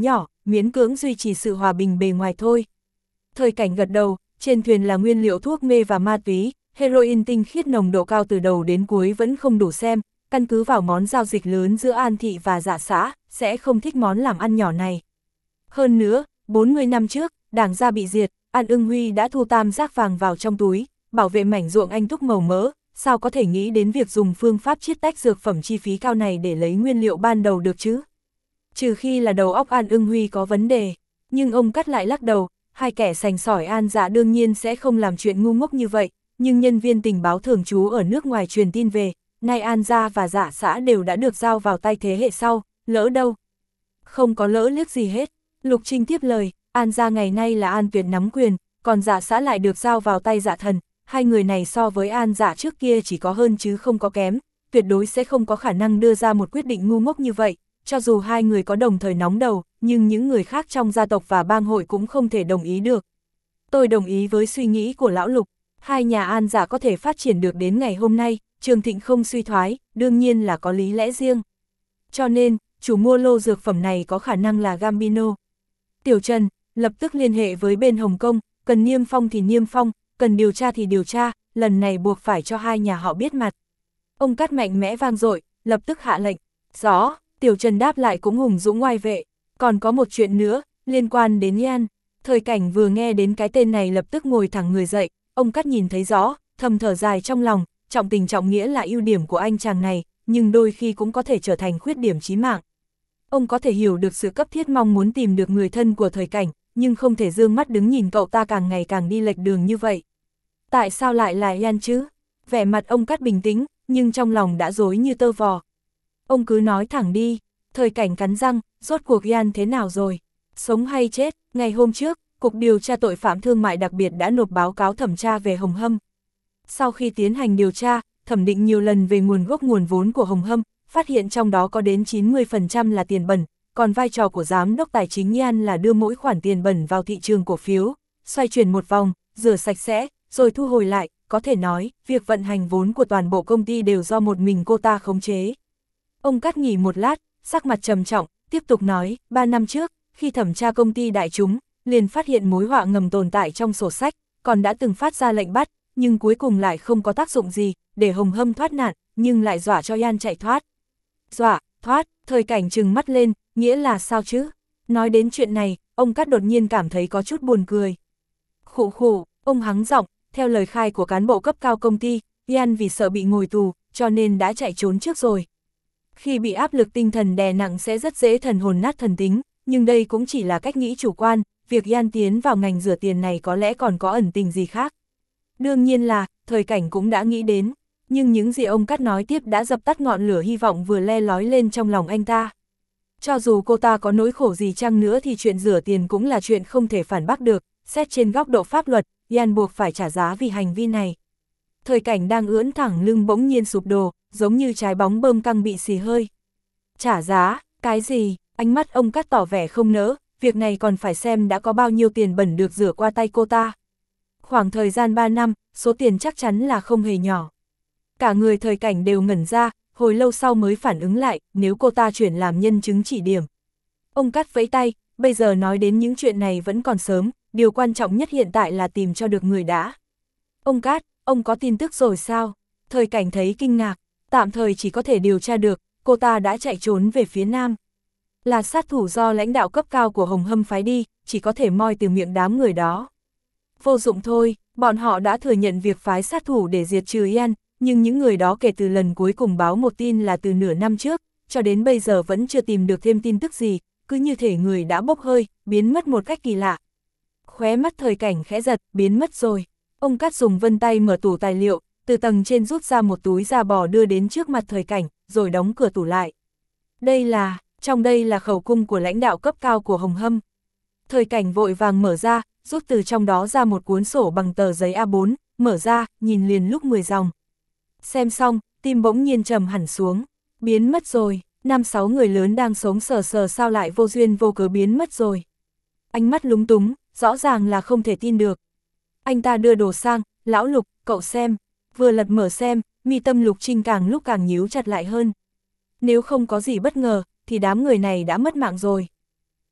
miễn cưỡng duy trì sự hòa bình bề ngoài thôi. Thời Cảnh gật đầu, trên thuyền là nguyên liệu thuốc mê và ma túy, heroin tinh khiết nồng độ cao từ đầu đến cuối vẫn không đủ xem, căn cứ vào món giao dịch lớn giữa An Thị và Dạ xã, sẽ không thích món làm ăn nhỏ này. Hơn nữa, bốn mươi năm trước, Đảng Gia bị diệt, An Ưng Huy đã thu tam giác vàng vào trong túi, bảo vệ mảnh ruộng anh túc màu mỡ, sao có thể nghĩ đến việc dùng phương pháp chiết tách dược phẩm chi phí cao này để lấy nguyên liệu ban đầu được chứ? Trừ khi là đầu óc An Ưng Huy có vấn đề, nhưng ông Cắt lại lắc đầu, hai kẻ sành sỏi An Dạ đương nhiên sẽ không làm chuyện ngu ngốc như vậy, nhưng nhân viên tình báo thường trú ở nước ngoài truyền tin về, nay An Gia và Dạ xã đều đã được giao vào tay thế hệ sau, lỡ đâu? Không có lỡ liếc gì hết. Lục Trinh tiếp lời, An Gia ngày nay là An Tuyệt nắm quyền, còn Dạ xã lại được giao vào tay Dạ Thần, hai người này so với An Dạ trước kia chỉ có hơn chứ không có kém, tuyệt đối sẽ không có khả năng đưa ra một quyết định ngu ngốc như vậy, cho dù hai người có đồng thời nóng đầu, nhưng những người khác trong gia tộc và bang hội cũng không thể đồng ý được. Tôi đồng ý với suy nghĩ của lão Lục, hai nhà An Dạ có thể phát triển được đến ngày hôm nay, Trường Thịnh không suy thoái, đương nhiên là có lý lẽ riêng. Cho nên, chủ mua lô dược phẩm này có khả năng là Gambino. Tiểu Trần, lập tức liên hệ với bên Hồng Kông, cần niêm phong thì niêm phong, cần điều tra thì điều tra, lần này buộc phải cho hai nhà họ biết mặt. Ông Cắt mạnh mẽ vang dội, lập tức hạ lệnh. Rõ, Tiểu Trần đáp lại cũng hùng dũng ngoại vệ. Còn có một chuyện nữa, liên quan đến Yan. Thời Cảnh vừa nghe đến cái tên này lập tức ngồi thẳng người dậy, ông Cắt nhìn thấy rõ, thầm thở dài trong lòng, trọng tình trọng nghĩa là ưu điểm của anh chàng này, nhưng đôi khi cũng có thể trở thành khuyết điểm chí mạng. Ông có thể hiểu được sự cấp thiết mong muốn tìm được người thân của Thời Cảnh, nhưng không thể dương mắt đứng nhìn cậu ta càng ngày càng đi lệch đường như vậy. Tại sao lại là Yan chứ? Vẻ mặt ông Cắt bình tĩnh, nhưng trong lòng đã rối như tơ vò. Ông cứ nói thẳng đi. Thời Cảnh cắn răng, rốt cuộc Yan thế nào rồi? Sống hay chết? Ngày hôm trước, Cục Điều tra Tội phạm Thương mại đặc biệt đã nộp báo cáo thẩm tra về Hồng Hâm. Sau khi tiến hành điều tra, thẩm định nhiều lần về nguồn gốc nguồn vốn của Hồng Hâm, phát hiện trong đó có đến chín mươi phần trăm là tiền bẩn, còn vai trò của giám đốc tài chính Yan là đưa mỗi khoản tiền bẩn vào thị trường cổ phiếu, xoay chuyển một vòng, rửa sạch sẽ, rồi thu hồi lại, có thể nói, việc vận hành vốn của toàn bộ công ty đều do một mình cô ta khống chế. Ông Cắt nghỉ một lát, sắc mặt trầm trọng, tiếp tục nói, ba năm trước, khi thẩm tra công ty đại chúng, liền phát hiện mối họa ngầm tồn tại trong sổ sách, còn đã từng phát ra lệnh bắt, nhưng cuối cùng lại không có tác dụng gì, để Hồng Hâm thoát nạn, nhưng lại dọa cho Yan chạy thoát. Dọa, thoát, Thời Cảnh trừng mắt lên, nghĩa là sao chứ? Nói đến chuyện này, ông Cắt đột nhiên cảm thấy có chút buồn cười. Khụ khụ, ông hắng giọng, theo lời khai của cán bộ cấp cao công ty, Yan vì sợ bị ngồi tù, cho nên đã chạy trốn trước rồi. Khi bị áp lực tinh thần đè nặng sẽ rất dễ thần hồn nát thần tính, nhưng đây cũng chỉ là cách nghĩ chủ quan, việc Yan tiến vào ngành rửa tiền này có lẽ còn có ẩn tình gì khác. Đương nhiên là, Thời Cảnh cũng đã nghĩ đến, nhưng những gì ông Cắt nói tiếp đã dập tắt ngọn lửa hy vọng vừa le lói lên trong lòng anh ta. Cho dù cô ta có nỗi khổ gì chăng nữa thì chuyện rửa tiền cũng là chuyện không thể phản bác được, xét trên góc độ pháp luật, Yan buộc phải trả giá vì hành vi này. Thời Cảnh đang ưỡn thẳng lưng bỗng nhiên sụp đổ, giống như trái bóng bơm căng bị xì hơi. Trả giá, cái gì? Ánh mắt ông Cắt tỏ vẻ không nỡ, việc này còn phải xem đã có bao nhiêu tiền bẩn được rửa qua tay cô ta. Khoảng thời gian ba năm, số tiền chắc chắn là không hề nhỏ. Cả người Thời Cảnh đều ngẩn ra, hồi lâu sau mới phản ứng lại, nếu cô ta chuyển làm nhân chứng chỉ điểm. Ông Cắt vẫy tay, bây giờ nói đến những chuyện này vẫn còn sớm, điều quan trọng nhất hiện tại là tìm cho được người đã. Ông Cắt, ông có tin tức rồi sao? Thời Cảnh thấy kinh ngạc, tạm thời chỉ có thể điều tra được, cô ta đã chạy trốn về phía Nam. Là sát thủ do lãnh đạo cấp cao của Hồng Hâm phái đi, chỉ có thể moi từ miệng đám người đó. Vô dụng thôi, bọn họ đã thừa nhận việc phái sát thủ để diệt trừ Yan, nhưng những người đó kể từ lần cuối cùng báo một tin là từ nửa năm trước, cho đến bây giờ vẫn chưa tìm được thêm tin tức gì, cứ như thể người đã bốc hơi, biến mất một cách kỳ lạ. Khóe mắt Thời Cảnh khẽ giật, biến mất rồi. Ông Cắt dùng vân tay mở tủ tài liệu, từ tầng trên rút ra một túi da bò đưa đến trước mặt Thời Cảnh, rồi đóng cửa tủ lại. Đây là, trong đây là khẩu cung của lãnh đạo cấp cao của Hồng Hâm. Thời Cảnh vội vàng mở ra, rút từ trong đó ra một cuốn sổ bằng tờ giấy A bốn, mở ra, nhìn liền lúc mười dòng. Xem xong, tim bỗng nhiên trầm hẳn xuống, biến mất rồi, năm sáu người lớn đang sống sờ sờ sao lại vô duyên vô cớ biến mất rồi. Ánh mắt lúng túng, rõ ràng là không thể tin được. Anh ta đưa đồ sang, lão Lục, cậu xem, vừa lật mở xem, mi tâm Lục Trinh càng lúc càng nhíu chặt lại hơn. Nếu không có gì bất ngờ, thì đám người này đã mất mạng rồi.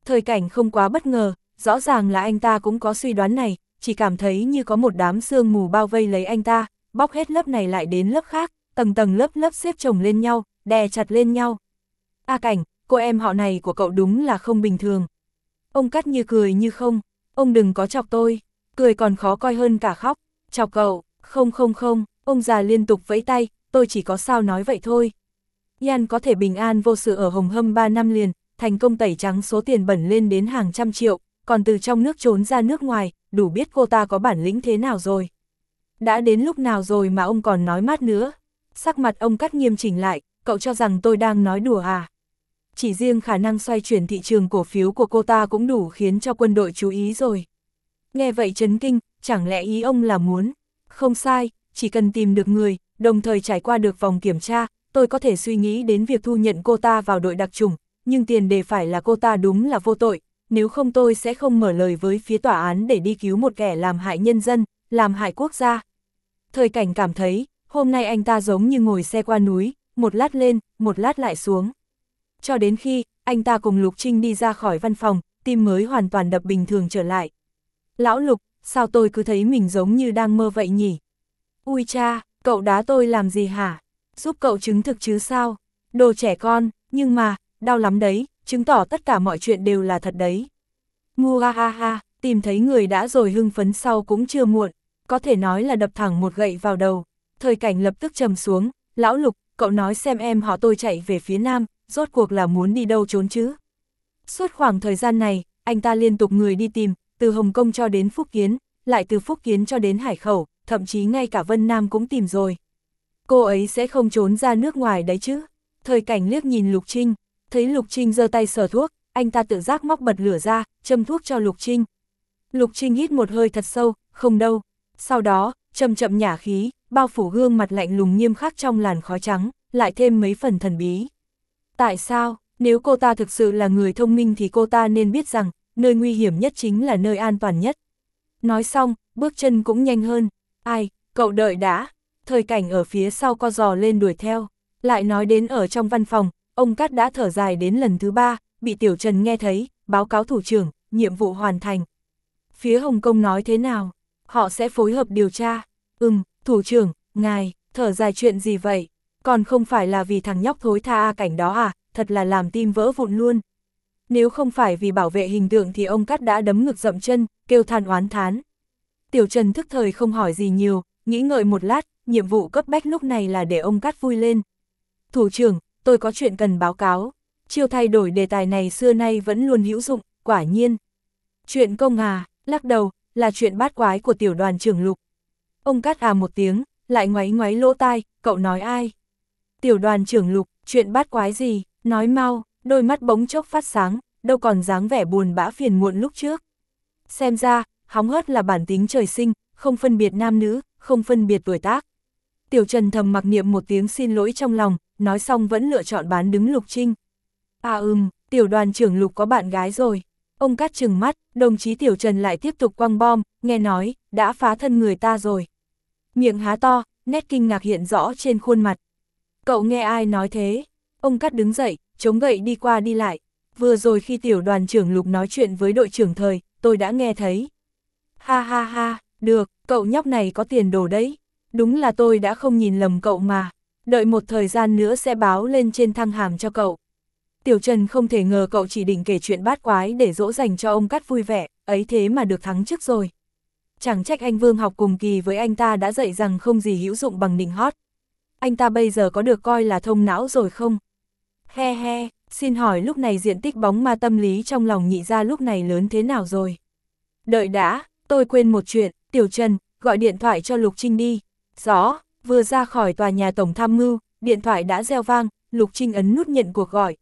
Thời Cảnh không quá bất ngờ, rõ ràng là anh ta cũng có suy đoán này, chỉ cảm thấy như có một đám sương mù bao vây lấy anh ta, bóc hết lớp này lại đến lớp khác, tầng tầng lớp lớp xếp chồng lên nhau, đè chặt lên nhau. A Cảnh, cô em họ này của cậu đúng là không bình thường. Ông Cát như cười như không, ông đừng có chọc tôi, cười còn khó coi hơn cả khóc, chọc cậu, không không không, ông già liên tục vẫy tay, tôi chỉ có sao nói vậy thôi. Yan có thể bình an vô sự ở Hồng Hâm ba năm liền, thành công tẩy trắng số tiền bẩn lên đến hàng trăm triệu, còn từ trong nước trốn ra nước ngoài, đủ biết cô ta có bản lĩnh thế nào rồi. Đã đến lúc nào rồi mà ông còn nói mát nữa. Sắc mặt ông Cát nghiêm chỉnh lại, cậu cho rằng tôi đang nói đùa à? Chỉ riêng khả năng xoay chuyển thị trường cổ phiếu của cô ta cũng đủ khiến cho quân đội chú ý rồi. Nghe vậy chấn kinh, chẳng lẽ ý ông là muốn? Không sai, chỉ cần tìm được người, đồng thời trải qua được vòng kiểm tra, tôi có thể suy nghĩ đến việc thu nhận cô ta vào đội đặc chủng, nhưng tiền đề phải là cô ta đúng là vô tội, nếu không tôi sẽ không mở lời với phía tòa án để đi cứu một kẻ làm hại nhân dân, làm hại quốc gia. Thời Cảnh cảm thấy, hôm nay anh ta giống như ngồi xe qua núi, một lát lên, một lát lại xuống. Cho đến khi, anh ta cùng Lục Trinh đi ra khỏi văn phòng, tim mới hoàn toàn đập bình thường trở lại. Lão Lục, sao tôi cứ thấy mình giống như đang mơ vậy nhỉ? Ui cha, cậu đá tôi làm gì hả? Giúp cậu chứng thực chứ sao? Đồ trẻ con, nhưng mà, đau lắm đấy, chứng tỏ tất cả mọi chuyện đều là thật đấy. Mua ha ha ha, tìm thấy người đã rồi hưng phấn sau cũng chưa muộn, có thể nói là đập thẳng một gậy vào đầu. Thời Cảnh lập tức trầm xuống, Lão Lục, cậu nói xem em họ tôi chạy về phía Nam, rốt cuộc là muốn đi đâu trốn chứ? Suốt khoảng thời gian này, anh ta liên tục người đi tìm, từ Hồng Kông cho đến Phúc Kiến, lại từ Phúc Kiến cho đến Hải Khẩu, thậm chí ngay cả Vân Nam cũng tìm rồi. Cô ấy sẽ không trốn ra nước ngoài đấy chứ? Thời Cảnh liếc nhìn Lục Trinh, thấy Lục Trinh giơ tay sờ thuốc, anh ta tự giác móc bật lửa ra, châm thuốc cho Lục Trinh. Lục Trinh hít một hơi thật sâu, không đâu. Sau đó, chậm chậm nhả khí, bao phủ gương mặt lạnh lùng nghiêm khắc trong làn khói trắng, lại thêm mấy phần thần bí. Tại sao, nếu cô ta thực sự là người thông minh thì cô ta nên biết rằng, nơi nguy hiểm nhất chính là nơi an toàn nhất. Nói xong, bước chân cũng nhanh hơn. Ai, cậu đợi đã. Thời Cảnh ở phía sau co giò lên đuổi theo. Lại nói đến ở trong văn phòng, ông Cát đã thở dài đến lần thứ ba, bị Tiểu Trần nghe thấy, báo cáo thủ trưởng, nhiệm vụ hoàn thành. Phía Hồng Kông nói thế nào? Họ sẽ phối hợp điều tra. Ừm, thủ trưởng, ngài, thở dài chuyện gì vậy? Còn không phải là vì thằng nhóc thối tha A Cảnh đó à, thật là làm tim vỡ vụn luôn. Nếu không phải vì bảo vệ hình tượng thì ông Cát đã đấm ngực dậm chân, kêu than oán thán. Tiểu Trần thức thời không hỏi gì nhiều, nghĩ ngợi một lát, nhiệm vụ cấp bách lúc này là để ông Cát vui lên. Thủ trưởng, tôi có chuyện cần báo cáo. Chiêu thay đổi đề tài này xưa nay vẫn luôn hữu dụng, quả nhiên. Chuyện công à, lắc đầu, là chuyện bát quái của tiểu đoàn trưởng Lục. Ông Cát à một tiếng, lại ngoáy ngoáy lỗ tai, cậu nói ai? Tiểu đoàn trưởng Lục, chuyện bát quái gì, nói mau, đôi mắt bỗng chốc phát sáng, đâu còn dáng vẻ buồn bã phiền muộn lúc trước. Xem ra, hóng hớt là bản tính trời sinh, không phân biệt nam nữ, không phân biệt tuổi tác. Tiểu Trần thầm mặc niệm một tiếng xin lỗi trong lòng, nói xong vẫn lựa chọn bán đứng Lục Trinh. À ừm, tiểu đoàn trưởng Lục có bạn gái rồi. Ông Cát trừng mắt, đồng chí Tiểu Trần lại tiếp tục quăng bom, nghe nói, đã phá thân người ta rồi. Miệng há to, nét kinh ngạc hiện rõ trên khuôn mặt. Cậu nghe ai nói thế? Ông Cát đứng dậy, chống gậy đi qua đi lại. Vừa rồi khi tiểu đoàn trưởng Lục nói chuyện với đội trưởng Thời, tôi đã nghe thấy. Ha ha ha, được, cậu nhóc này có tiền đồ đấy. Đúng là tôi đã không nhìn lầm cậu mà. Đợi một thời gian nữa sẽ báo lên trên thăng hàm cho cậu. Tiểu Trần không thể ngờ cậu chỉ định kể chuyện bát quái để dỗ dành cho ông Cát vui vẻ, ấy thế mà được thắng trước rồi. Chẳng trách anh Vương học cùng kỳ với anh ta đã dạy rằng không gì hữu dụng bằng nịnh hót. Anh ta bây giờ có được coi là thông não rồi không? He he, xin hỏi lúc này diện tích bóng ma tâm lý trong lòng nhị gia lúc này lớn thế nào rồi? Đợi đã, tôi quên một chuyện, Tiểu Trần, gọi điện thoại cho Lục Trinh đi. Rõ, vừa ra khỏi tòa nhà tổng tham mưu, điện thoại đã reo vang, Lục Trinh ấn nút nhận cuộc gọi.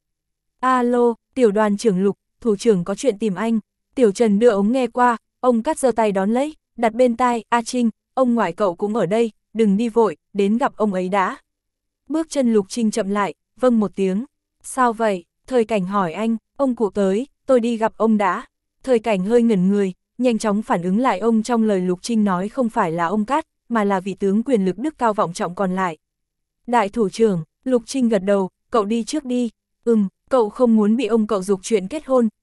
Alo, tiểu đoàn trưởng Lục, thủ trưởng có chuyện tìm anh. Tiểu Trần đưa ống nghe qua, ông Cát giơ tay đón lấy, đặt bên tai, A Trinh, ông ngoại cậu cũng ở đây, đừng đi vội, đến gặp ông ấy đã. Bước chân Lục Trinh chậm lại, vâng một tiếng. Sao vậy? Thời Cảnh hỏi anh, ông cụ tới, tôi đi gặp ông đã. Thời Cảnh hơi ngẩn người, nhanh chóng phản ứng lại ông trong lời Lục Trinh nói không phải là ông Cát, mà là vị tướng quyền lực đức cao vọng trọng còn lại. Đại thủ trưởng, Lục Trinh gật đầu, cậu đi trước đi. Ừm, cậu không muốn bị ông cậu giục chuyện kết hôn,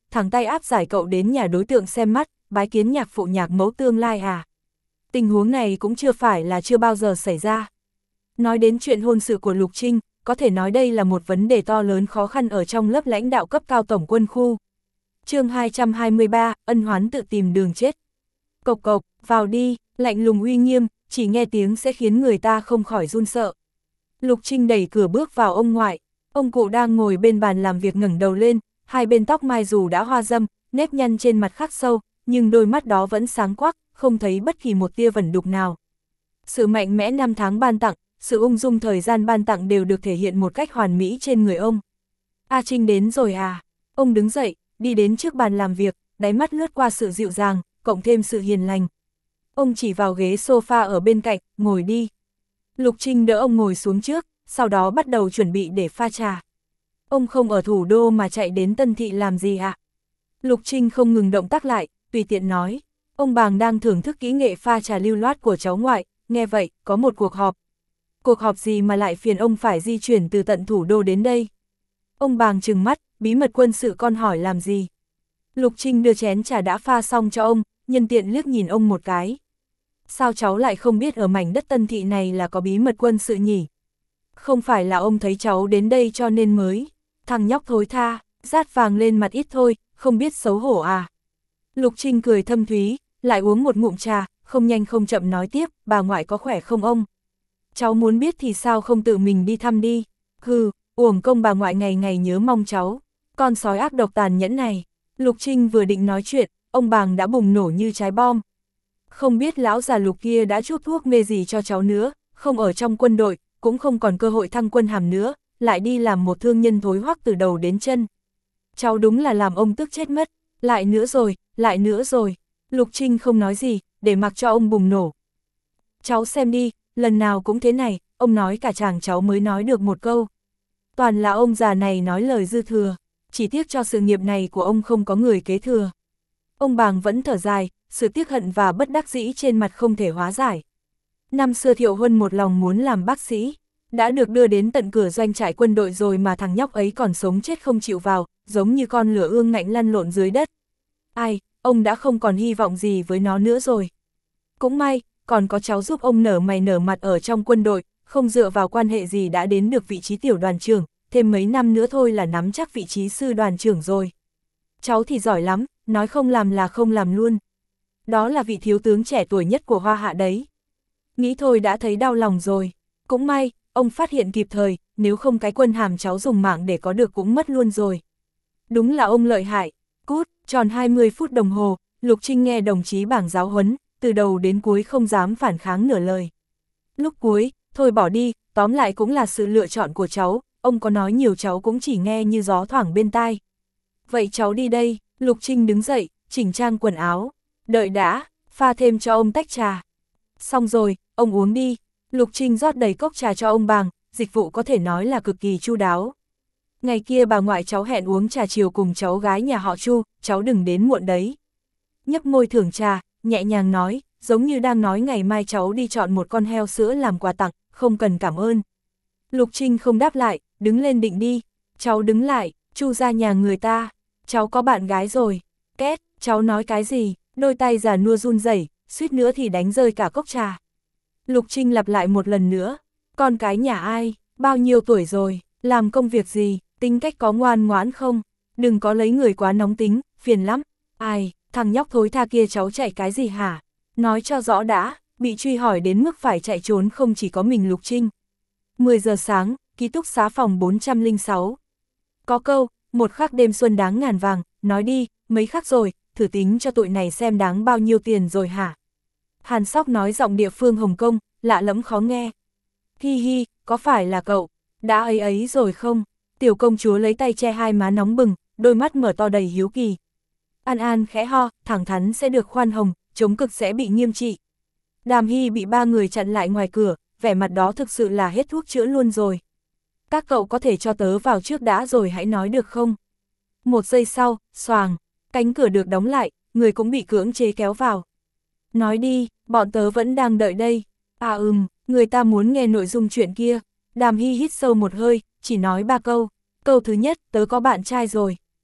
thẳng tay áp giải cậu đến nhà đối tượng xem mắt, bái kiến nhạc phụ nhạc mẫu tương lai à. Tình huống này cũng chưa phải là chưa bao giờ xảy ra. Nói đến chuyện hôn sự của Lục Trinh, có thể nói đây là một vấn đề to lớn khó khăn ở trong lớp lãnh đạo cấp cao tổng quân khu. Chương hai trăm hai mươi ba, ân oán tự tìm đường chết. Cộc cộc, vào đi, lạnh lùng uy nghiêm, chỉ nghe tiếng sẽ khiến người ta không khỏi run sợ. Lục Trinh đẩy cửa bước vào ông ngoại, ông cụ đang ngồi bên bàn làm việc ngẩng đầu lên, hai bên tóc mai dù đã hoa râm, nếp nhăn trên mặt khắc sâu, nhưng đôi mắt đó vẫn sáng quắc, không thấy bất kỳ một tia vẩn đục nào. Sự mạnh mẽ năm tháng ban tặng, sự ung dung thời gian ban tặng đều được thể hiện một cách hoàn mỹ trên người ông. A Trinh đến rồi à? Ông đứng dậy, đi đến trước bàn làm việc, đáy mắt lướt qua sự dịu dàng, cộng thêm sự hiền lành. Ông chỉ vào ghế sofa ở bên cạnh, ngồi đi. Lục Trinh đỡ ông ngồi xuống trước, sau đó bắt đầu chuẩn bị để pha trà. Ông không ở thủ đô mà chạy đến Tân Thị làm gì ạ? À? Lục Trinh không ngừng động tác lại, tùy tiện nói. Ông Bàng đang thưởng thức kỹ nghệ pha trà lưu loát của cháu ngoại, nghe vậy, có một cuộc họp. Cuộc họp gì mà lại phiền ông phải di chuyển từ tận thủ đô đến đây? Ông Bàng trừng mắt, bí mật quân sự con hỏi làm gì? Lục Trinh đưa chén trà đã pha xong cho ông, nhân tiện liếc nhìn ông một cái. Sao cháu lại không biết ở mảnh đất Tân Thị này là có bí mật quân sự nhỉ? Không phải là ông thấy cháu đến đây cho nên mới. Thằng nhóc thối tha, rát vàng lên mặt ít thôi, không biết xấu hổ à? Lục Trinh cười thâm thúy, lại uống một ngụm trà, không nhanh không chậm nói tiếp, bà ngoại có khỏe không ông? Cháu muốn biết thì sao không tự mình đi thăm đi? Hừ, uổng công bà ngoại ngày ngày nhớ mong cháu. Con sói ác độc tàn nhẫn này. Lục Trinh vừa định nói chuyện, ông Bàng đã bùng nổ như trái bom. Không biết lão già Lục kia đã chuốc thuốc mê gì cho cháu nữa, không ở trong quân đội, cũng không còn cơ hội thăng quân hàm nữa, lại đi làm một thương nhân thối hoắc từ đầu đến chân. Cháu đúng là làm ông tức chết mất, lại nữa rồi, lại nữa rồi. Lục Trinh không nói gì, để mặc cho ông bùng nổ. Cháu xem đi, lần nào cũng thế này, ông nói cả chàng cháu mới nói được một câu. Toàn là ông già này nói lời dư thừa, chỉ tiếc cho sự nghiệp này của ông không có người kế thừa. Ông Bàng vẫn thở dài, sự tiếc hận và bất đắc dĩ trên mặt không thể hóa giải. Năm xưa Thiệu Huân một lòng muốn làm bác sĩ, đã được đưa đến tận cửa doanh trại quân đội rồi mà thằng nhóc ấy còn sống chết không chịu vào, giống như con lửa ương ngạnh lăn lộn dưới đất. Ai, ông đã không còn hy vọng gì với nó nữa rồi. Cũng may, còn có cháu giúp ông nở mày nở mặt ở trong quân đội, không dựa vào quan hệ gì đã đến được vị trí tiểu đoàn trưởng, thêm mấy năm nữa thôi là nắm chắc vị trí sư đoàn trưởng rồi. Cháu thì giỏi lắm, nói không làm là không làm luôn. Đó là vị thiếu tướng trẻ tuổi nhất của Hoa Hạ đấy. Nghĩ thôi đã thấy đau lòng rồi. Cũng may, ông phát hiện kịp thời, nếu không cái quân hàm cháu dùng mạng để có được cũng mất luôn rồi. Đúng là ông lợi hại. Cút, tròn hai mươi phút đồng hồ, Lục Trinh nghe đồng chí Bảng giáo huấn, từ đầu đến cuối không dám phản kháng nửa lời. Lúc cuối, thôi bỏ đi, tóm lại cũng là sự lựa chọn của cháu, ông có nói nhiều cháu cũng chỉ nghe như gió thoảng bên tai. Vậy cháu đi đây, Lục Trinh đứng dậy, chỉnh trang quần áo. Đợi đã, pha thêm cho ông tách trà. Xong rồi, ông uống đi. Lục Trinh rót đầy cốc trà cho ông Bàng, dịch vụ có thể nói là cực kỳ chu đáo. Ngày kia bà ngoại cháu hẹn uống trà chiều cùng cháu gái nhà họ Chu, cháu đừng đến muộn đấy. Nhấp môi thưởng trà, nhẹ nhàng nói, giống như đang nói ngày mai cháu đi chọn một con heo sữa làm quà tặng, không cần cảm ơn. Lục Trinh không đáp lại, đứng lên định đi. Cháu đứng lại, Chu ra nhà người ta. Cháu có bạn gái rồi. Két, cháu nói cái gì? Đôi tay già nua run rẩy, suýt nữa thì đánh rơi cả cốc trà. Lục Trinh lặp lại một lần nữa. Con cái nhà ai? Bao nhiêu tuổi rồi? Làm công việc gì? Tính cách có ngoan ngoãn không? Đừng có lấy người quá nóng tính, phiền lắm. Ai, thằng nhóc thối tha kia cháu chạy cái gì hả? Nói cho rõ đã, bị truy hỏi đến mức phải chạy trốn không chỉ có mình Lục Trinh. mười giờ sáng, ký túc xá phòng bốn trăm lẻ sáu. Có câu, một khắc đêm xuân đáng ngàn vàng, nói đi, mấy khắc rồi, thử tính cho tụi này xem đáng bao nhiêu tiền rồi hả? Hàn Sóc nói giọng địa phương Hồng Kông, lạ lẫm khó nghe. Hi hi, có phải là cậu, đã ấy ấy rồi không? Tiểu công chúa lấy tay che hai má nóng bừng, đôi mắt mở to đầy hiếu kỳ. An An khẽ ho, thẳng thắn sẽ được khoan hồng, chống cực sẽ bị nghiêm trị. Đàm Hy bị ba người chặn lại ngoài cửa, vẻ mặt đó thực sự là hết thuốc chữa luôn rồi. Các cậu có thể cho tớ vào trước đã rồi hãy nói được không? Một giây sau, xoàng, cánh cửa được đóng lại, người cũng bị cưỡng chế kéo vào. Nói đi, bọn tớ vẫn đang đợi đây. À ừm, người ta muốn nghe nội dung chuyện kia. Đàm Hy hít sâu một hơi, chỉ nói ba câu. Câu thứ nhất, tớ có bạn trai rồi.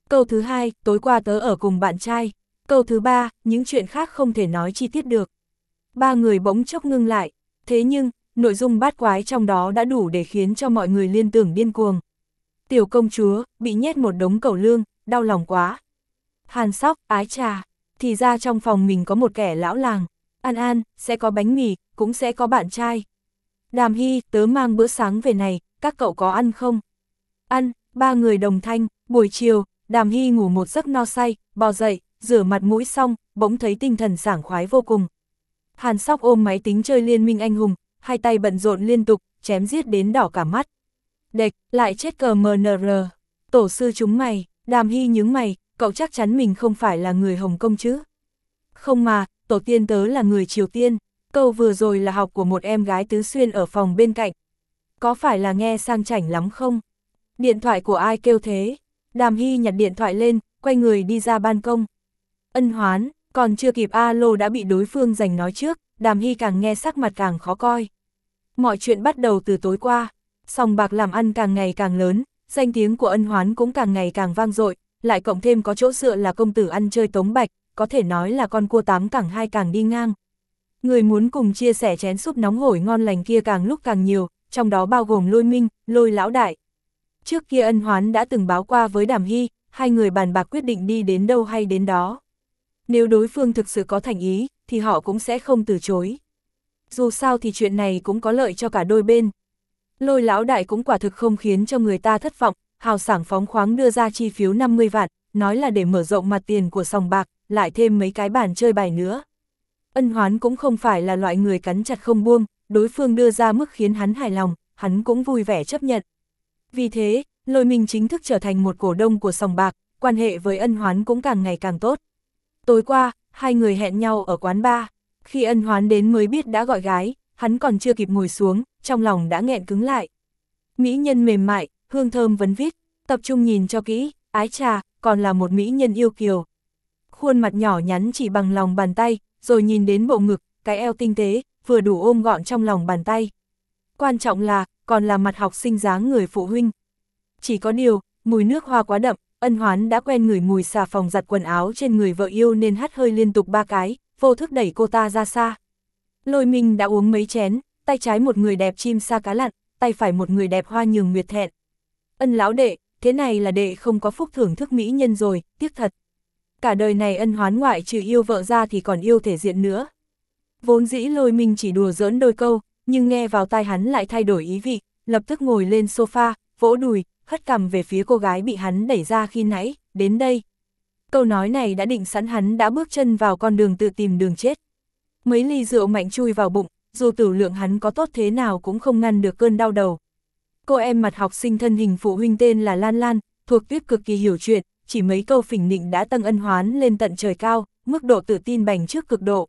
Câu thứ hai, tối qua tớ ở cùng bạn trai. Câu thứ ba, những chuyện khác không thể nói chi tiết được. Ba người bỗng chốc ngưng lại, thế nhưng, nội dung bát quái trong đó đã đủ để khiến cho mọi người liên tưởng điên cuồng. Tiểu công chúa, bị nhét một đống cẩu lương, đau lòng quá. Hàn Sóc, ái trà, thì ra trong phòng mình có một kẻ lão làng. An An, sẽ có bánh mì, cũng sẽ có bạn trai. Đàm Hy, tớ mang bữa sáng về này, các cậu có ăn không? Ăn, ba người đồng thanh, buổi chiều, Đàm Hy ngủ một giấc no say, bò dậy, rửa mặt mũi xong, bỗng thấy tinh thần sảng khoái vô cùng. Hàn Sóc ôm máy tính chơi Liên Minh Anh Hùng, hai tay bận rộn liên tục, chém giết đến đỏ cả mắt. Đệch, lại chết cờ em en rờ. Tổ sư chúng mày, Đàm Hy nhướng mày, cậu chắc chắn mình không phải là người Hồng Kông chứ? Không mà, tổ tiên tớ là người Triều Tiên, câu vừa rồi là học của một em gái tứ xuyên ở phòng bên cạnh. Có phải là nghe sang chảnh lắm không? Điện thoại của ai kêu thế? Đàm Hy nhặt điện thoại lên, quay người đi ra ban công. Ân Hoán, còn chưa kịp alo đã bị đối phương giành nói trước, Đàm Hy càng nghe sắc mặt càng khó coi. Mọi chuyện bắt đầu từ tối qua, sòng bạc làm ăn càng ngày càng lớn, danh tiếng của Ân Hoán cũng càng ngày càng vang dội, lại cộng thêm có chỗ dựa là công tử ăn chơi Tống Bạch, có thể nói là con cua tám cẳng hai càng đi ngang. Người muốn cùng chia sẻ chén súp nóng hổi ngon lành kia càng lúc càng nhiều, trong đó bao gồm Lôi Minh, Lôi lão đại. Trước kia Ân Hoán đã từng báo qua với Đàm Hy, hai người bàn bạc quyết định đi đến đâu hay đến đó. Nếu đối phương thực sự có thành ý, thì họ cũng sẽ không từ chối. Dù sao thì chuyện này cũng có lợi cho cả đôi bên. Lôi lão đại cũng quả thực không khiến cho người ta thất vọng, hào sảng phóng khoáng đưa ra chi phiếu năm mươi vạn, nói là để mở rộng mặt tiền của sòng bạc, lại thêm mấy cái bàn chơi bài nữa. Ân Hoán cũng không phải là loại người cắn chặt không buông, đối phương đưa ra mức khiến hắn hài lòng, hắn cũng vui vẻ chấp nhận. Vì thế, Lôi Minh chính thức trở thành một cổ đông của sòng bạc, quan hệ với Ân Hoán cũng càng ngày càng tốt. Tối qua, hai người hẹn nhau ở quán bar, khi Ân Hoán đến mới biết đã gọi gái, hắn còn chưa kịp ngồi xuống, trong lòng đã nghẹn cứng lại. Mỹ nhân mềm mại, hương thơm vấn vít, tập trung nhìn cho kỹ, ái trà, còn là một mỹ nhân yêu kiều. Khuôn mặt nhỏ nhắn chỉ bằng lòng bàn tay, rồi nhìn đến bộ ngực, cái eo tinh tế, vừa đủ ôm gọn trong lòng bàn tay. Quan trọng là, còn là mặt học sinh dáng người phụ huynh. Chỉ có điều, mùi nước hoa quá đậm, Ân Hoán đã quen ngửi mùi xà phòng giặt quần áo trên người vợ yêu nên hắt hơi liên tục ba cái, vô thức đẩy cô ta ra xa. Lôi Minh đã uống mấy chén, tay trái một người đẹp chim sa cá lặn, tay phải một người đẹp hoa nhường nguyệt thẹn. Ân lão đệ, thế này là đệ không có phúc thưởng thức mỹ nhân rồi, tiếc thật. Cả đời này Ân Hoán ngoại trừ yêu vợ ra thì còn yêu thể diện nữa. Vốn dĩ Lôi Minh chỉ đùa giỡn đôi câu, nhưng nghe vào tai hắn lại thay đổi ý vị, lập tức ngồi lên sofa, vỗ đùi, hất cằm về phía cô gái bị hắn đẩy ra khi nãy, đến đây. Câu nói này đã định sẵn hắn đã bước chân vào con đường tự tìm đường chết. Mấy ly rượu mạnh chui vào bụng, dù tử lượng hắn có tốt thế nào cũng không ngăn được cơn đau đầu. Cô em mặt học sinh thân hình phụ huynh tên là Lan Lan, thuộc tuyết cực kỳ hiểu chuyện, chỉ mấy câu phỉnh nịnh đã tăng Ân Hoán lên tận trời cao, mức độ tự tin bành trước cực độ.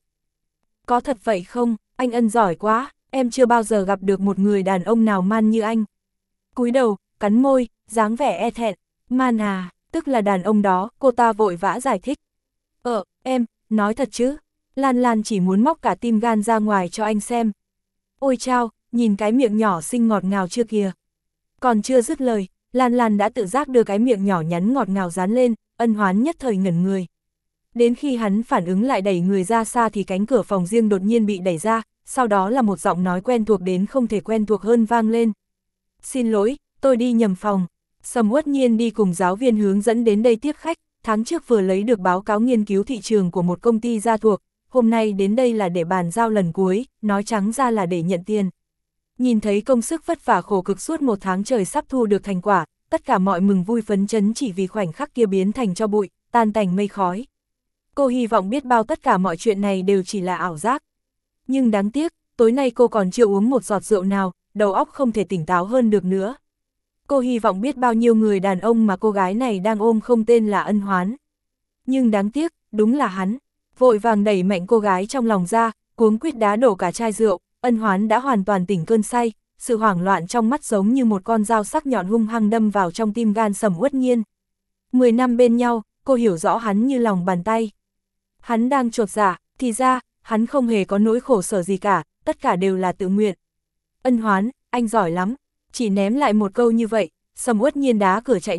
Có thật vậy không, anh Ân giỏi quá, em chưa bao giờ gặp được một người đàn ông nào man như anh. Cúi đầu, cắn môi, dáng vẻ e thẹn, man à, tức là đàn ông đó, cô ta vội vã giải thích. Ờ, em, nói thật chứ, Lan Lan chỉ muốn móc cả tim gan ra ngoài cho anh xem. Ôi chao, nhìn cái miệng nhỏ xinh ngọt ngào chưa kìa. Còn chưa dứt lời, Lan Lan đã tự giác đưa cái miệng nhỏ nhắn ngọt ngào dán lên, Ân Hoán nhất thời ngẩn người. Đến khi hắn phản ứng lại đẩy người ra xa thì cánh cửa phòng riêng đột nhiên bị đẩy ra, sau đó là một giọng nói quen thuộc đến không thể quen thuộc hơn vang lên. Xin lỗi, tôi đi nhầm phòng. Sầm Uất Nhiên đi cùng giáo viên hướng dẫn đến đây tiếp khách, tháng trước vừa lấy được báo cáo nghiên cứu thị trường của một công ty gia thuộc, hôm nay đến đây là để bàn giao lần cuối, nói trắng ra là để nhận tiền. Nhìn thấy công sức vất vả khổ cực suốt một tháng trời sắp thu được thành quả, tất cả mọi mừng vui phấn chấn chỉ vì khoảnh khắc kia biến thành cho bụi, tan tành mây khói. Cô hy vọng biết bao tất cả mọi chuyện này đều chỉ là ảo giác. Nhưng đáng tiếc, tối nay cô còn chưa uống một giọt rượu nào, đầu óc không thể tỉnh táo hơn được nữa. Cô hy vọng biết bao nhiêu người đàn ông mà cô gái này đang ôm không tên là Ân Hoán. Nhưng đáng tiếc, đúng là hắn. Vội vàng đẩy mạnh cô gái trong lòng ra, cuống quýt đá đổ cả chai rượu, Ân Hoán đã hoàn toàn tỉnh cơn say, sự hoảng loạn trong mắt giống như một con dao sắc nhọn hung hăng đâm vào trong tim gan Sầm Uất Nhiên. Mười năm bên nhau, cô hiểu rõ hắn như lòng bàn tay. Hắn đang chột dạ, thì ra, hắn không hề có nỗi khổ sở gì cả, tất cả đều là tự nguyện. Ân Hoán, anh giỏi lắm, chỉ ném lại một câu như vậy, Sầm Uất Nhiên đá cửa chạy đi,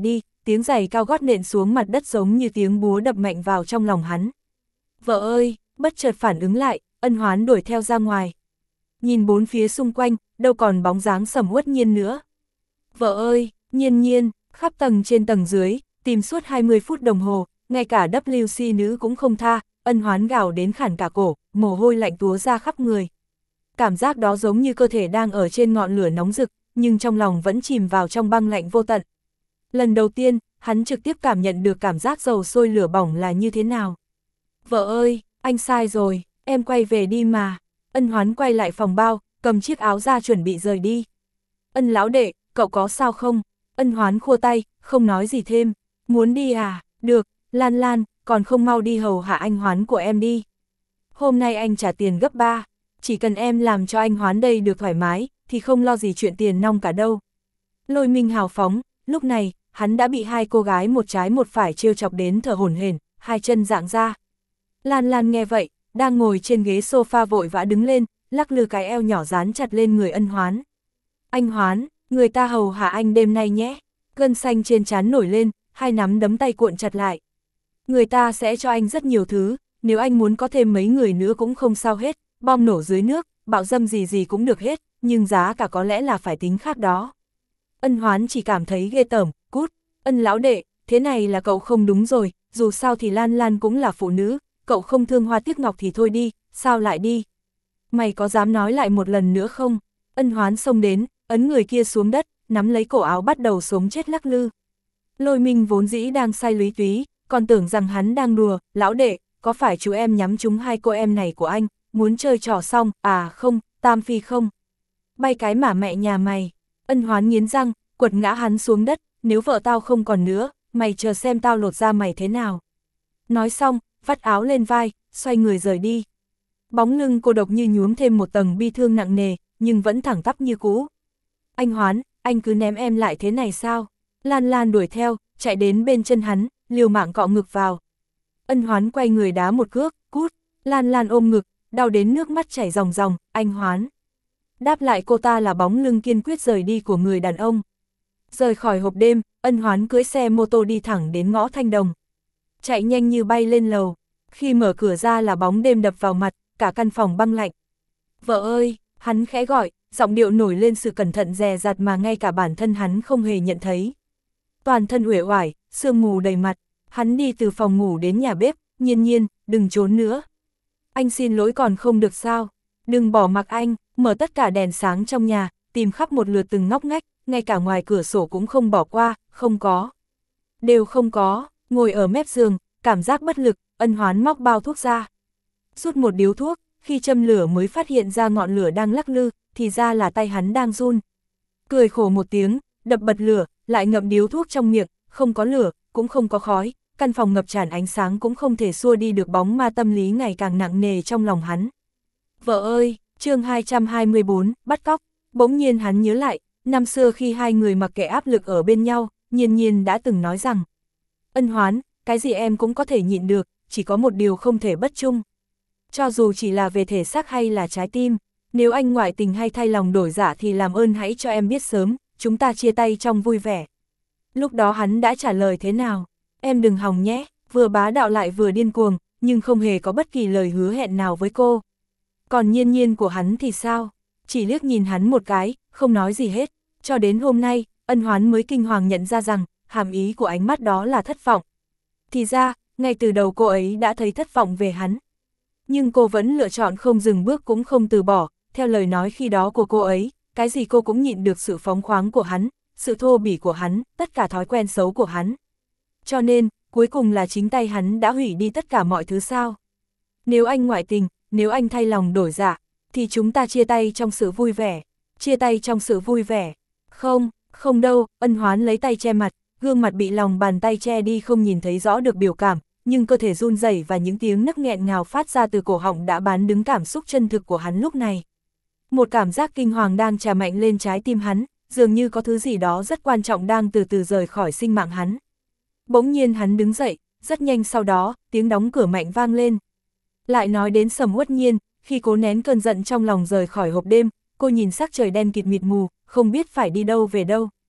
tiếng giày cao gót nện xuống mặt đất giống như tiếng búa đập mạnh vào trong lòng hắn. Vợ ơi, bất chợt phản ứng lại, Ân Hoán đuổi theo ra ngoài. Nhìn bốn phía xung quanh, đâu còn bóng dáng Sầm Uất Nhiên nữa. Vợ ơi, Nhiên Nhiên, khắp tầng trên tầng dưới, tìm suốt hai mươi phút đồng hồ, ngay cả W C nữ cũng không tha, Ân Hoán gào đến khản cả cổ, mồ hôi lạnh túa ra khắp người. Cảm giác đó giống như cơ thể đang ở trên ngọn lửa nóng rực, nhưng trong lòng vẫn chìm vào trong băng lạnh vô tận. Lần đầu tiên, hắn trực tiếp cảm nhận được cảm giác dầu sôi lửa bỏng là như thế nào. Vợ ơi, anh sai rồi, em quay về đi mà. Ân Hoán quay lại phòng bao, cầm chiếc áo ra chuẩn bị rời đi. Ân lão đệ, cậu có sao không? Ân Hoán khua tay, không nói gì thêm. Muốn đi à? Được, Lan Lan, còn không mau đi hầu hạ anh Hoán của em đi. Hôm nay anh trả tiền gấp ba, chỉ cần em làm cho anh Hoán đây được thoải mái, thì không lo gì chuyện tiền nong cả đâu. Lôi Minh hào phóng, lúc này, hắn đã bị hai cô gái một trái một phải trêu chọc đến thở hổn hển, hai chân dạng ra. Lan Lan nghe vậy, đang ngồi trên ghế sofa vội vã đứng lên, lắc lư cái eo nhỏ dán chặt lên người Ân Hoán. Anh Hoán, người ta hầu hạ anh đêm nay nhé. Gân xanh trên trán nổi lên, hai nắm đấm tay cuộn chặt lại. Người ta sẽ cho anh rất nhiều thứ, nếu anh muốn có thêm mấy người nữa cũng không sao hết, bom nổ dưới nước, bạo dâm gì gì cũng được hết, nhưng giá cả có lẽ là phải tính khác đó. Ân Hoán chỉ cảm thấy ghê tởm, cút. Ân lão đệ, thế này là cậu không đúng rồi, dù sao thì Lan Lan cũng là phụ nữ, cậu không thương hoa tiếc ngọc thì thôi đi, sao lại đi? Mày có dám nói lại một lần nữa không? Ân Hoán xông đến, ấn người kia xuống đất, nắm lấy cổ áo bắt đầu sống chết lắc lư. Lôi Minh vốn dĩ đang say lúy túy, còn tưởng rằng hắn đang đùa, lão đệ, có phải chú em nhắm trúng hai cô em này của anh, muốn chơi trò xong, à không, Tam Phi không? Bay cái mà mẹ nhà mày. Ân Hoán nghiến răng, quật ngã hắn xuống đất, nếu vợ tao không còn nữa, mày chờ xem tao lột da mày thế nào. Nói xong, vắt áo lên vai, xoay người rời đi. Bóng lưng cô độc như nhuốm thêm một tầng bi thương nặng nề, nhưng vẫn thẳng tắp như cũ. Anh Hoán, anh cứ ném em lại thế này sao? Lan Lan đuổi theo, chạy đến bên chân hắn, liều mạng cọ ngực vào. Ân Hoán quay người đá một cước, cút. Lan Lan ôm ngực, đau đến nước mắt chảy ròng ròng, anh Hoán. Đáp lại cô ta là bóng lưng kiên quyết rời đi của người đàn ông. Rời khỏi hộp đêm, Ân Hoán cưỡi xe mô tô đi thẳng đến ngõ Thanh Đồng. Chạy nhanh như bay lên lầu, khi mở cửa ra là bóng đêm đập vào mặt, cả căn phòng băng lạnh. Vợ ơi, hắn khẽ gọi, giọng điệu nổi lên sự cẩn thận dè dặt mà ngay cả bản thân hắn không hề nhận thấy. Toàn thân uể oải, sương mù đầy mặt, hắn đi từ phòng ngủ đến nhà bếp, Nhiên Nhiên, đừng trốn nữa. Anh xin lỗi còn không được sao, đừng bỏ mặc anh, mở tất cả đèn sáng trong nhà, tìm khắp một lượt từng ngóc ngách, ngay cả ngoài cửa sổ cũng không bỏ qua, không có. Đều không có, ngồi ở mép giường, cảm giác bất lực, Ân Hoán móc bao thuốc ra. Rút một điếu thuốc, khi châm lửa mới phát hiện ra ngọn lửa đang lắc lư, thì ra là tay hắn đang run. Cười khổ một tiếng, đập bật lửa, lại ngậm điếu thuốc trong miệng, không có lửa, cũng không có khói, căn phòng ngập tràn ánh sáng cũng không thể xua đi được bóng ma tâm lý ngày càng nặng nề trong lòng hắn. Vợ ơi, chương hai trăm hai mươi bốn, bắt cóc. Bỗng nhiên hắn nhớ lại, năm xưa khi hai người mặc kệ áp lực ở bên nhau, Nhiên Nhiên đã từng nói rằng: Ân Hoán, cái gì em cũng có thể nhịn được, chỉ có một điều không thể bất chung. Cho dù chỉ là về thể xác hay là trái tim, nếu anh ngoại tình hay thay lòng đổi dạ thì làm ơn hãy cho em biết sớm, chúng ta chia tay trong vui vẻ. Lúc đó hắn đã trả lời thế nào? Em đừng hòng nhé, vừa bá đạo lại vừa điên cuồng, nhưng không hề có bất kỳ lời hứa hẹn nào với cô. Còn Nhiên Nhiên của hắn thì sao? Chỉ liếc nhìn hắn một cái, không nói gì hết. Cho đến hôm nay, Ân Hoán mới kinh hoàng nhận ra rằng, hàm ý của ánh mắt đó là thất vọng. Thì ra, ngay từ đầu cô ấy đã thấy thất vọng về hắn. Nhưng cô vẫn lựa chọn không dừng bước cũng không từ bỏ, theo lời nói khi đó của cô ấy, cái gì cô cũng nhịn được sự phóng khoáng của hắn, sự thô bỉ của hắn, tất cả thói quen xấu của hắn. Cho nên, cuối cùng là chính tay hắn đã hủy đi tất cả mọi thứ sao. Nếu anh ngoại tình, nếu anh thay lòng đổi dạ, thì chúng ta chia tay trong sự vui vẻ. Chia tay trong sự vui vẻ. Không, không đâu, Ân Hoán lấy tay che mặt, gương mặt bị lòng bàn tay che đi không nhìn thấy rõ được biểu cảm, nhưng cơ thể run rẩy và những tiếng nấc nghẹn ngào phát ra từ cổ họng đã bán đứng cảm xúc chân thực của hắn lúc này. Một cảm giác kinh hoàng đang trà mạnh lên trái tim hắn, dường như có thứ gì đó rất quan trọng đang từ từ rời khỏi sinh mạng hắn. Bỗng nhiên hắn đứng dậy, rất nhanh sau đó, tiếng đóng cửa mạnh vang lên. Lại nói đến Sầm Uất Nhiên, khi cố nén cơn giận trong lòng rời khỏi hộp đêm, cô nhìn sắc trời đen kịt mịt mù, không biết phải đi đâu về đâu.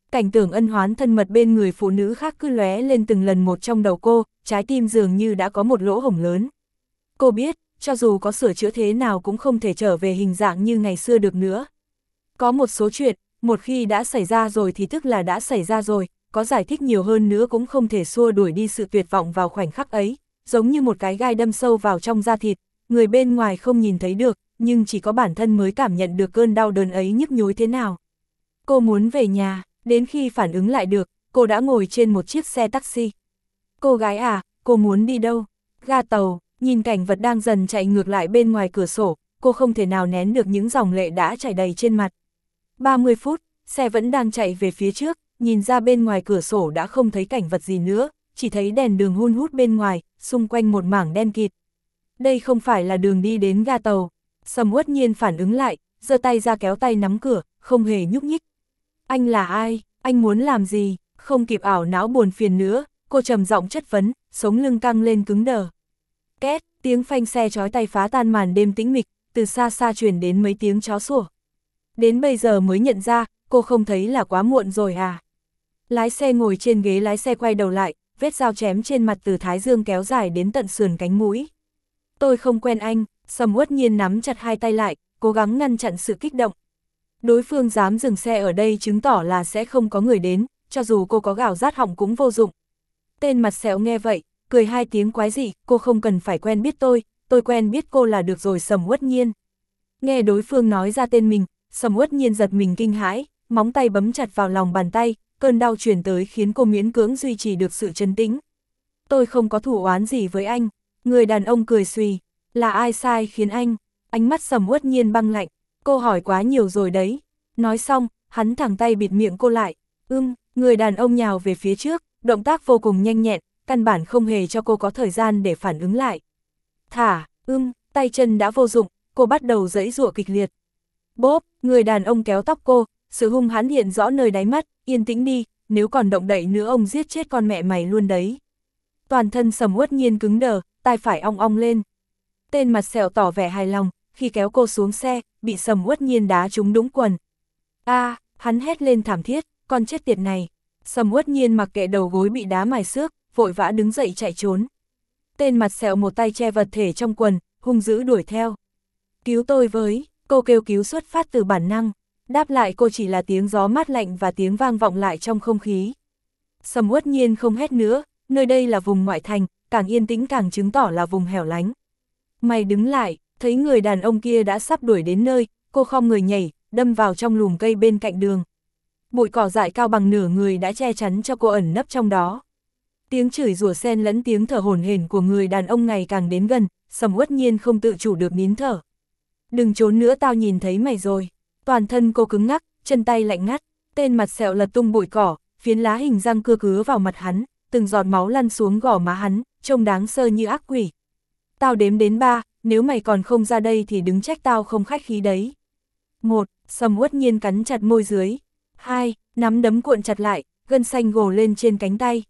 Cảnh tượng ân oán thân mật bên người phụ nữ khác cứ lóe lên từng lần một trong đầu cô, trái tim dường như đã có một lỗ hổng lớn. Cô biết, cho dù có sửa chữa thế nào cũng không thể trở về hình dạng như ngày xưa được nữa. Có một số chuyện, một khi đã xảy ra rồi thì tức là đã xảy ra rồi, có giải thích nhiều hơn nữa cũng không thể xua đuổi đi sự tuyệt vọng vào khoảnh khắc ấy, giống như một cái gai đâm sâu vào trong da thịt, người bên ngoài không nhìn thấy được, nhưng chỉ có bản thân mới cảm nhận được cơn đau đớn ấy nhức nhối thế nào. Cô muốn về nhà, đến khi phản ứng lại được, cô đã ngồi trên một chiếc xe taxi. Cô gái à, cô muốn đi đâu? Ga tàu, nhìn cảnh vật đang dần chạy ngược lại bên ngoài cửa sổ, cô không thể nào nén được những dòng lệ đã chảy đầy trên mặt. ba mươi phút, xe vẫn đang chạy về phía trước, nhìn ra bên ngoài cửa sổ đã không thấy cảnh vật gì nữa, chỉ thấy đèn đường hun hút bên ngoài, xung quanh một mảng đen kịt. Đây không phải là đường đi đến ga tàu. Sầm Uất Nhiên phản ứng lại, giơ tay ra kéo tay nắm cửa, không hề nhúc nhích. Anh là ai? Anh muốn làm gì? Không kịp ảo não buồn phiền nữa, cô trầm giọng chất vấn, sống lưng căng lên cứng đờ. Két, tiếng phanh xe chói tai phá tan màn đêm tĩnh mịch, từ xa xa truyền đến mấy tiếng chó sủa. Đến bây giờ mới nhận ra, cô không thấy là quá muộn rồi à? Lái xe ngồi trên ghế lái xe quay đầu lại, vết dao chém trên mặt từ thái dương kéo dài đến tận sườn cánh mũi. Tôi không quen anh. Sầm Uất Nhiên nắm chặt hai tay lại, cố gắng ngăn chặn sự kích động. Đối phương dám dừng xe ở đây chứng tỏ là sẽ không có người đến, cho dù cô có gào rát họng cũng vô dụng. Tên mặt sẹo nghe vậy, cười hai tiếng quái dị, cô không cần phải quen biết tôi, tôi quen biết cô là được rồi. Sầm Uất Nhiên. Nghe đối phương nói ra tên mình, Sầm Uất Nhiên giật mình kinh hãi, móng tay bấm chặt vào lòng bàn tay, cơn đau truyền tới khiến cô miễn cưỡng duy trì được sự trấn tĩnh. Tôi không có thù oán gì với anh. Người đàn ông cười xùy. Là ai sai khiến anh? Ánh mắt Sầm Uất Nhiên băng lạnh. Cô hỏi quá nhiều rồi đấy. Nói xong, hắn thẳng tay bịt miệng cô lại. Ưm, người đàn ông nhào về phía trước, động tác vô cùng nhanh nhẹn, căn bản không hề cho cô có thời gian để phản ứng lại. Thả, ưm, tay chân đã vô dụng, cô bắt đầu giãy giụa kịch liệt. Bốp, người đàn ông kéo tóc cô, sự hung hãn hiện rõ nơi đáy mắt, yên tĩnh đi, nếu còn động đậy nữa ông giết chết con mẹ mày luôn đấy. Toàn thân Sầm Uất Nhiên cứng đờ, tai phải ong ong lên. Tên mặt sẹo tỏ vẻ hài lòng, khi kéo cô xuống xe, bị Sầm Uất Nhiên đá trúng đũng quần. A, à, hắn hét lên thảm thiết, con chết tiệt này. Sầm Uất Nhiên mặc kệ đầu gối bị đá mài xước, vội vã đứng dậy chạy trốn. Tên mặt sẹo một tay che vật thể trong quần, hung dữ đuổi theo. Cứu tôi với, cô kêu cứu xuất phát từ bản năng. Đáp lại cô chỉ là tiếng gió mát lạnh và tiếng vang vọng lại trong không khí. Sầm Uất Nhiên không hét nữa, nơi đây là vùng ngoại thành, càng yên tĩnh càng chứng tỏ là vùng hẻo lánh. Mày đứng lại, thấy người đàn ông kia đã sắp đuổi đến nơi, cô khom người nhảy, đâm vào trong lùm cây bên cạnh đường. Bụi cỏ dại cao bằng nửa người đã che chắn cho cô ẩn nấp trong đó. Tiếng chửi rủa xen lẫn tiếng thở hổn hển của người đàn ông ngày càng đến gần, Sầm Uất Nhiên không tự chủ được nín thở. Đừng trốn nữa, tao nhìn thấy mày rồi. Toàn thân cô cứng ngắc, chân tay lạnh ngắt, tên mặt sẹo lật tung bụi cỏ, phiến lá hình răng cưa cứa vào mặt hắn, từng giọt máu lăn xuống gò má hắn, trông đáng sơ như ác quỷ. Tao đếm đến ba, nếu mày còn không ra đây thì đứng trách tao không khách khí đấy. Một, Sầm Uất Nhiên cắn chặt môi dưới. Hai, nắm đấm cuộn chặt lại, gân xanh gồ lên trên cánh tay.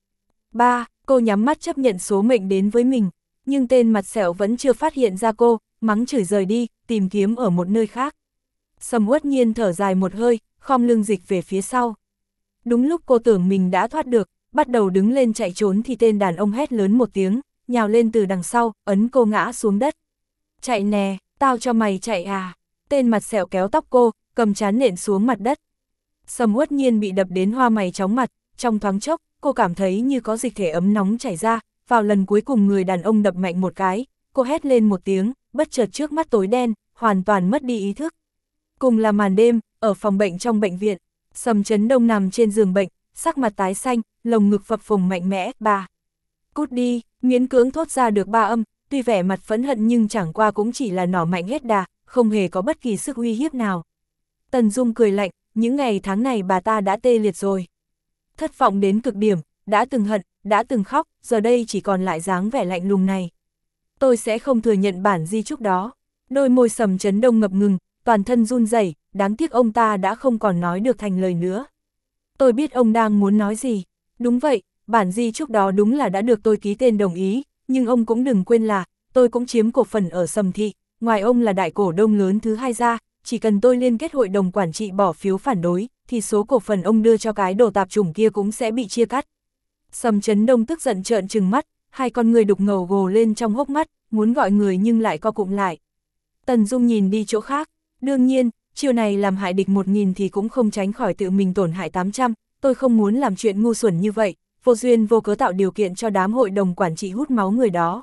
Ba, cô nhắm mắt chấp nhận số mệnh đến với mình, nhưng tên mặt sẹo vẫn chưa phát hiện ra cô, mắng chửi rời đi, tìm kiếm ở một nơi khác. Sầm Uất Nhiên thở dài một hơi, khom lưng dịch về phía sau. Đúng lúc cô tưởng mình đã thoát được, bắt đầu đứng lên chạy trốn thì tên đàn ông hét lớn một tiếng, nhào lên từ đằng sau, ấn cô ngã xuống đất. Chạy nè, tao cho mày chạy à? Tên mặt sẹo kéo tóc cô, cầm trán nện xuống mặt đất. Sầm Uất Nhiên bị đập đến hoa mày chóng mặt, trong thoáng chốc, cô cảm thấy như có dịch thể ấm nóng chảy ra, vào lần cuối cùng người đàn ông đập mạnh một cái, cô hét lên một tiếng, bất chợt trước mắt tối đen, hoàn toàn mất đi ý thức. Cùng là màn đêm, ở phòng bệnh trong bệnh viện, Sầm Chấn Đông nằm trên giường bệnh, sắc mặt tái xanh, lồng ngực phập phồng mạnh mẽ, bà. Cút đi, miễn cưỡng thốt ra được ba âm, tuy vẻ mặt phẫn hận nhưng chẳng qua cũng chỉ là nỏ mạnh hết đà, không hề có bất kỳ sức uy hiếp nào. Tần Dung cười lạnh, những ngày tháng này bà ta đã tê liệt rồi. Thất vọng đến cực điểm, đã từng hận, đã từng khóc, giờ đây chỉ còn lại dáng vẻ lạnh lùng này. Tôi sẽ không thừa nhận bản di chúc đó. Đôi môi Sầm Chấn Đông ngập ngừng, toàn thân run rẩy, đáng tiếc ông ta đã không còn nói được thành lời nữa. Tôi biết ông đang muốn nói gì. Đúng vậy, bản di chúc đó đúng là đã được tôi ký tên đồng ý, nhưng ông cũng đừng quên là, tôi cũng chiếm cổ phần ở Sầm Thị, ngoài ông là đại cổ đông lớn thứ hai ra, chỉ cần tôi liên kết hội đồng quản trị bỏ phiếu phản đối, thì số cổ phần ông đưa cho cái đồ tạp chủng kia cũng sẽ bị chia cắt. Sầm Chấn Đông tức giận trợn trừng mắt, hai con người đục ngầu gồ lên trong hốc mắt, muốn gọi người nhưng lại co cụm lại. Tần Dung nhìn đi chỗ khác, đương nhiên, chiêu này làm hại địch một nghìn thì cũng không tránh khỏi tự mình tổn hại tám trăm, tôi không muốn làm chuyện ngu xuẩn như vậy, vô duyên vô cớ tạo điều kiện cho đám hội đồng quản trị hút máu người đó.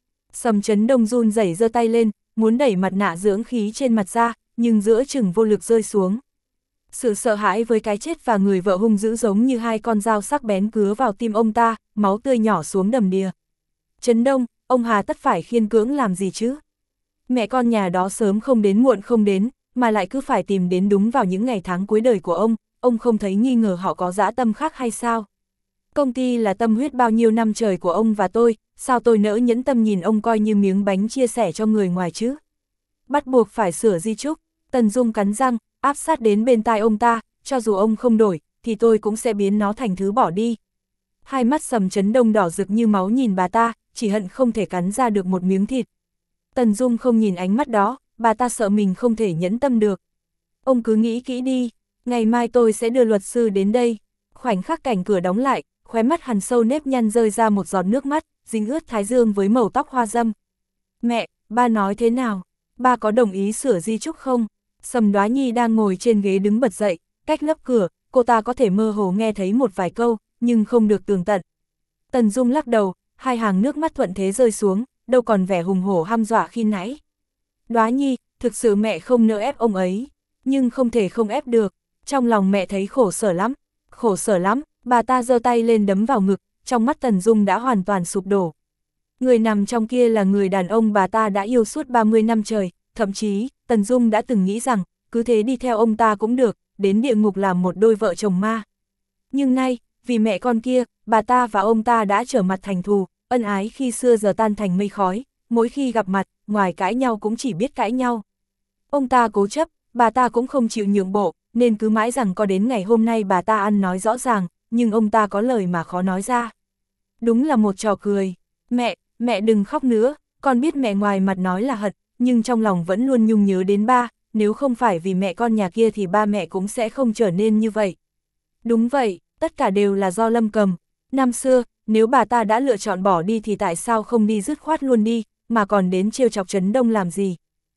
Sầm Chấn Đông run rẩy giơ tay lên, muốn đẩy mặt nạ dưỡng khí trên mặt ra, nhưng giữa chừng vô lực rơi xuống. Sự sợ hãi với cái chết và người vợ hung dữ giống như hai con dao sắc bén cứa vào tim ông ta, máu tươi nhỏ xuống đầm đìa. Chấn Đông, ông hà tất phải khiên cưỡng làm gì chứ? Mẹ con nhà đó sớm không đến muộn không đến, mà lại cứ phải tìm đến đúng vào những ngày tháng cuối đời của ông, ông không thấy nghi ngờ họ có dã tâm khác hay sao? Công ty là tâm huyết bao nhiêu năm trời của ông và tôi, sao tôi nỡ nhẫn tâm nhìn ông coi như miếng bánh chia sẻ cho người ngoài chứ? Bắt buộc phải sửa di chúc. Tần Dung cắn răng, áp sát đến bên tai ông ta, cho dù ông không đổi, thì tôi cũng sẽ biến nó thành thứ bỏ đi. Hai mắt Sầm Chấn Đông đỏ rực như máu nhìn bà ta, chỉ hận không thể cắn ra được một miếng thịt. Tần Dung không nhìn ánh mắt đó, bà ta sợ mình không thể nhẫn tâm được. Ông cứ nghĩ kỹ đi, ngày mai tôi sẽ đưa luật sư đến đây. Khoảnh khắc cảnh cửa đóng lại, khóe mắt Hàn sâu nếp nhăn rơi ra một giọt nước mắt, dính ướt thái dương với màu tóc hoa dâm. Mẹ, ba nói thế nào? Ba có đồng ý sửa di chúc không? Sầm Đoá Nhi đang ngồi trên ghế đứng bật dậy, cách lớp cửa, cô ta có thể mơ hồ nghe thấy một vài câu, nhưng không được tường tận. Tần Dung lắc đầu, hai hàng nước mắt thuận thế rơi xuống, đâu còn vẻ hùng hổ hăm dọa khi nãy. Đoá Nhi, thực sự mẹ không nỡ ép ông ấy, nhưng không thể không ép được. Trong lòng mẹ thấy khổ sở lắm, khổ sở lắm, bà ta giơ tay lên đấm vào ngực, trong mắt Tần Dung đã hoàn toàn sụp đổ. Người nằm trong kia là người đàn ông bà ta đã yêu suốt ba mươi năm trời, thậm chí, Tần Dung đã từng nghĩ rằng, cứ thế đi theo ông ta cũng được, đến địa ngục làm một đôi vợ chồng ma. Nhưng nay, vì mẹ con kia, bà ta và ông ta đã trở mặt thành thù, ân ái khi xưa giờ tan thành mây khói, mỗi khi gặp mặt, ngoài cãi nhau cũng chỉ biết cãi nhau. Ông ta cố chấp, bà ta cũng không chịu nhượng bộ, nên cứ mãi rằng có đến ngày hôm nay bà ta ăn nói rõ ràng, nhưng ông ta có lời mà khó nói ra. Đúng là một trò cười. Mẹ, mẹ đừng khóc nữa, con biết mẹ ngoài mặt nói là hận, nhưng trong lòng vẫn luôn nhung nhớ đến ba, nếu không phải vì mẹ con nhà kia thì ba mẹ cũng sẽ không trở nên như vậy. Đúng vậy, tất cả đều là do Lâm Cầm. Năm xưa, nếu bà ta đã lựa chọn bỏ đi thì tại sao không đi dứt khoát luôn đi, mà còn đến trêu chọc Trấn Đông làm gì?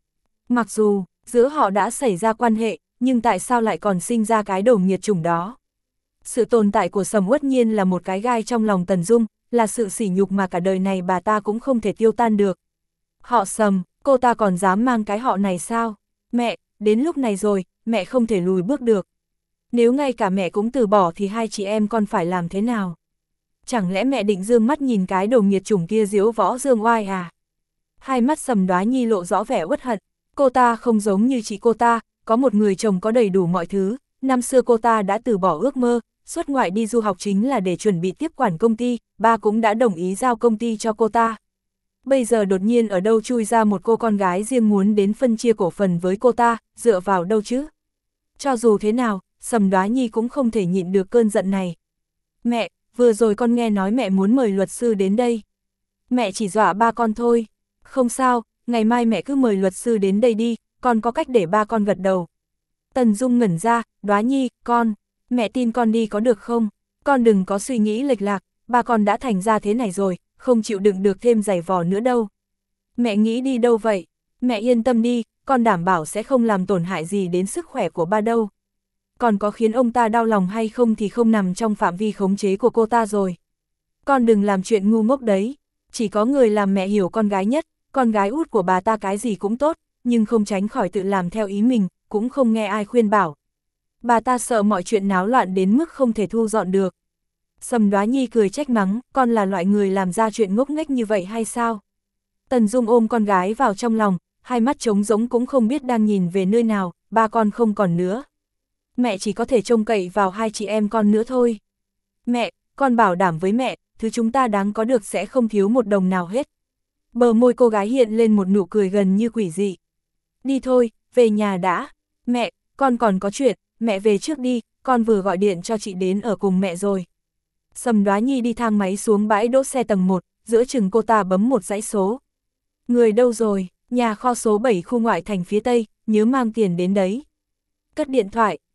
Mặc dù, giữa họ đã xảy ra quan hệ, nhưng tại sao lại còn sinh ra cái đồ nghiệt chủng đó? Sự tồn tại của Sầm Uất Nhiên là một cái gai trong lòng Tần Dung, là sự sỉ nhục mà cả đời này bà ta cũng không thể tiêu tan được. Họ Sầm, cô ta còn dám mang cái họ này sao? Mẹ, đến lúc này rồi, mẹ không thể lùi bước được. Nếu ngay cả mẹ cũng từ bỏ thì hai chị em con phải làm thế nào? Chẳng lẽ mẹ định dương mắt nhìn cái đồ nghiệt chủng kia diễu võ dương oai à? Hai mắt Sầm Đoá Nhi lộ rõ vẻ uất hận, cô ta không giống như chị cô ta, có một người chồng có đầy đủ mọi thứ, năm xưa cô ta đã từ bỏ ước mơ, xuất ngoại đi du học chính là để chuẩn bị tiếp quản công ty, ba cũng đã đồng ý giao công ty cho cô ta. Bây giờ đột nhiên ở đâu chui ra một cô con gái riêng muốn đến phân chia cổ phần với cô ta, dựa vào đâu chứ? Cho dù thế nào, Sầm Đoá Nhi cũng không thể nhịn được cơn giận này. Mẹ, vừa rồi con nghe nói mẹ muốn mời luật sư đến đây. Mẹ chỉ dọa ba con thôi. Không sao, ngày mai mẹ cứ mời luật sư đến đây đi, con có cách để ba con gật đầu. Tần Dung ngẩn ra, Đoá Nhi, con, mẹ tin con đi có được không? Con đừng có suy nghĩ lệch lạc, ba con đã thành ra thế này rồi, không chịu đựng được thêm giày vò nữa đâu. Mẹ nghĩ đi đâu vậy? Mẹ yên tâm đi, con đảm bảo sẽ không làm tổn hại gì đến sức khỏe của ba đâu. Còn có khiến ông ta đau lòng hay không thì không nằm trong phạm vi khống chế của cô ta rồi. Con đừng làm chuyện ngu ngốc đấy, chỉ có người làm mẹ hiểu con gái nhất, con gái út của bà ta cái gì cũng tốt, nhưng không tránh khỏi tự làm theo ý mình, cũng không nghe ai khuyên bảo. Bà ta sợ mọi chuyện náo loạn đến mức không thể thu dọn được. Sầm Đoá Nhi cười trách mắng, con là loại người làm ra chuyện ngốc nghếch như vậy hay sao? Tần Dung ôm con gái vào trong lòng, hai mắt trống rỗng cũng không biết đang nhìn về nơi nào, ba con không còn nữa. Mẹ chỉ có thể trông cậy vào hai chị em con nữa thôi. Mẹ, con bảo đảm với mẹ, thứ chúng ta đáng có được sẽ không thiếu một đồng nào hết. Bờ môi cô gái hiện lên một nụ cười gần như quỷ dị. Đi thôi, về nhà đã. Mẹ, con còn có chuyện, mẹ về trước đi, con vừa gọi điện cho chị đến ở cùng mẹ rồi. Sầm Đoá Nhi đi thang máy xuống bãi đỗ xe tầng một, giữa chừng cô ta bấm một dãy số. Người đâu rồi? Nhà kho số bảy khu ngoại thành phía Tây, nhớ mang tiền đến đấy. Cất điện thoại,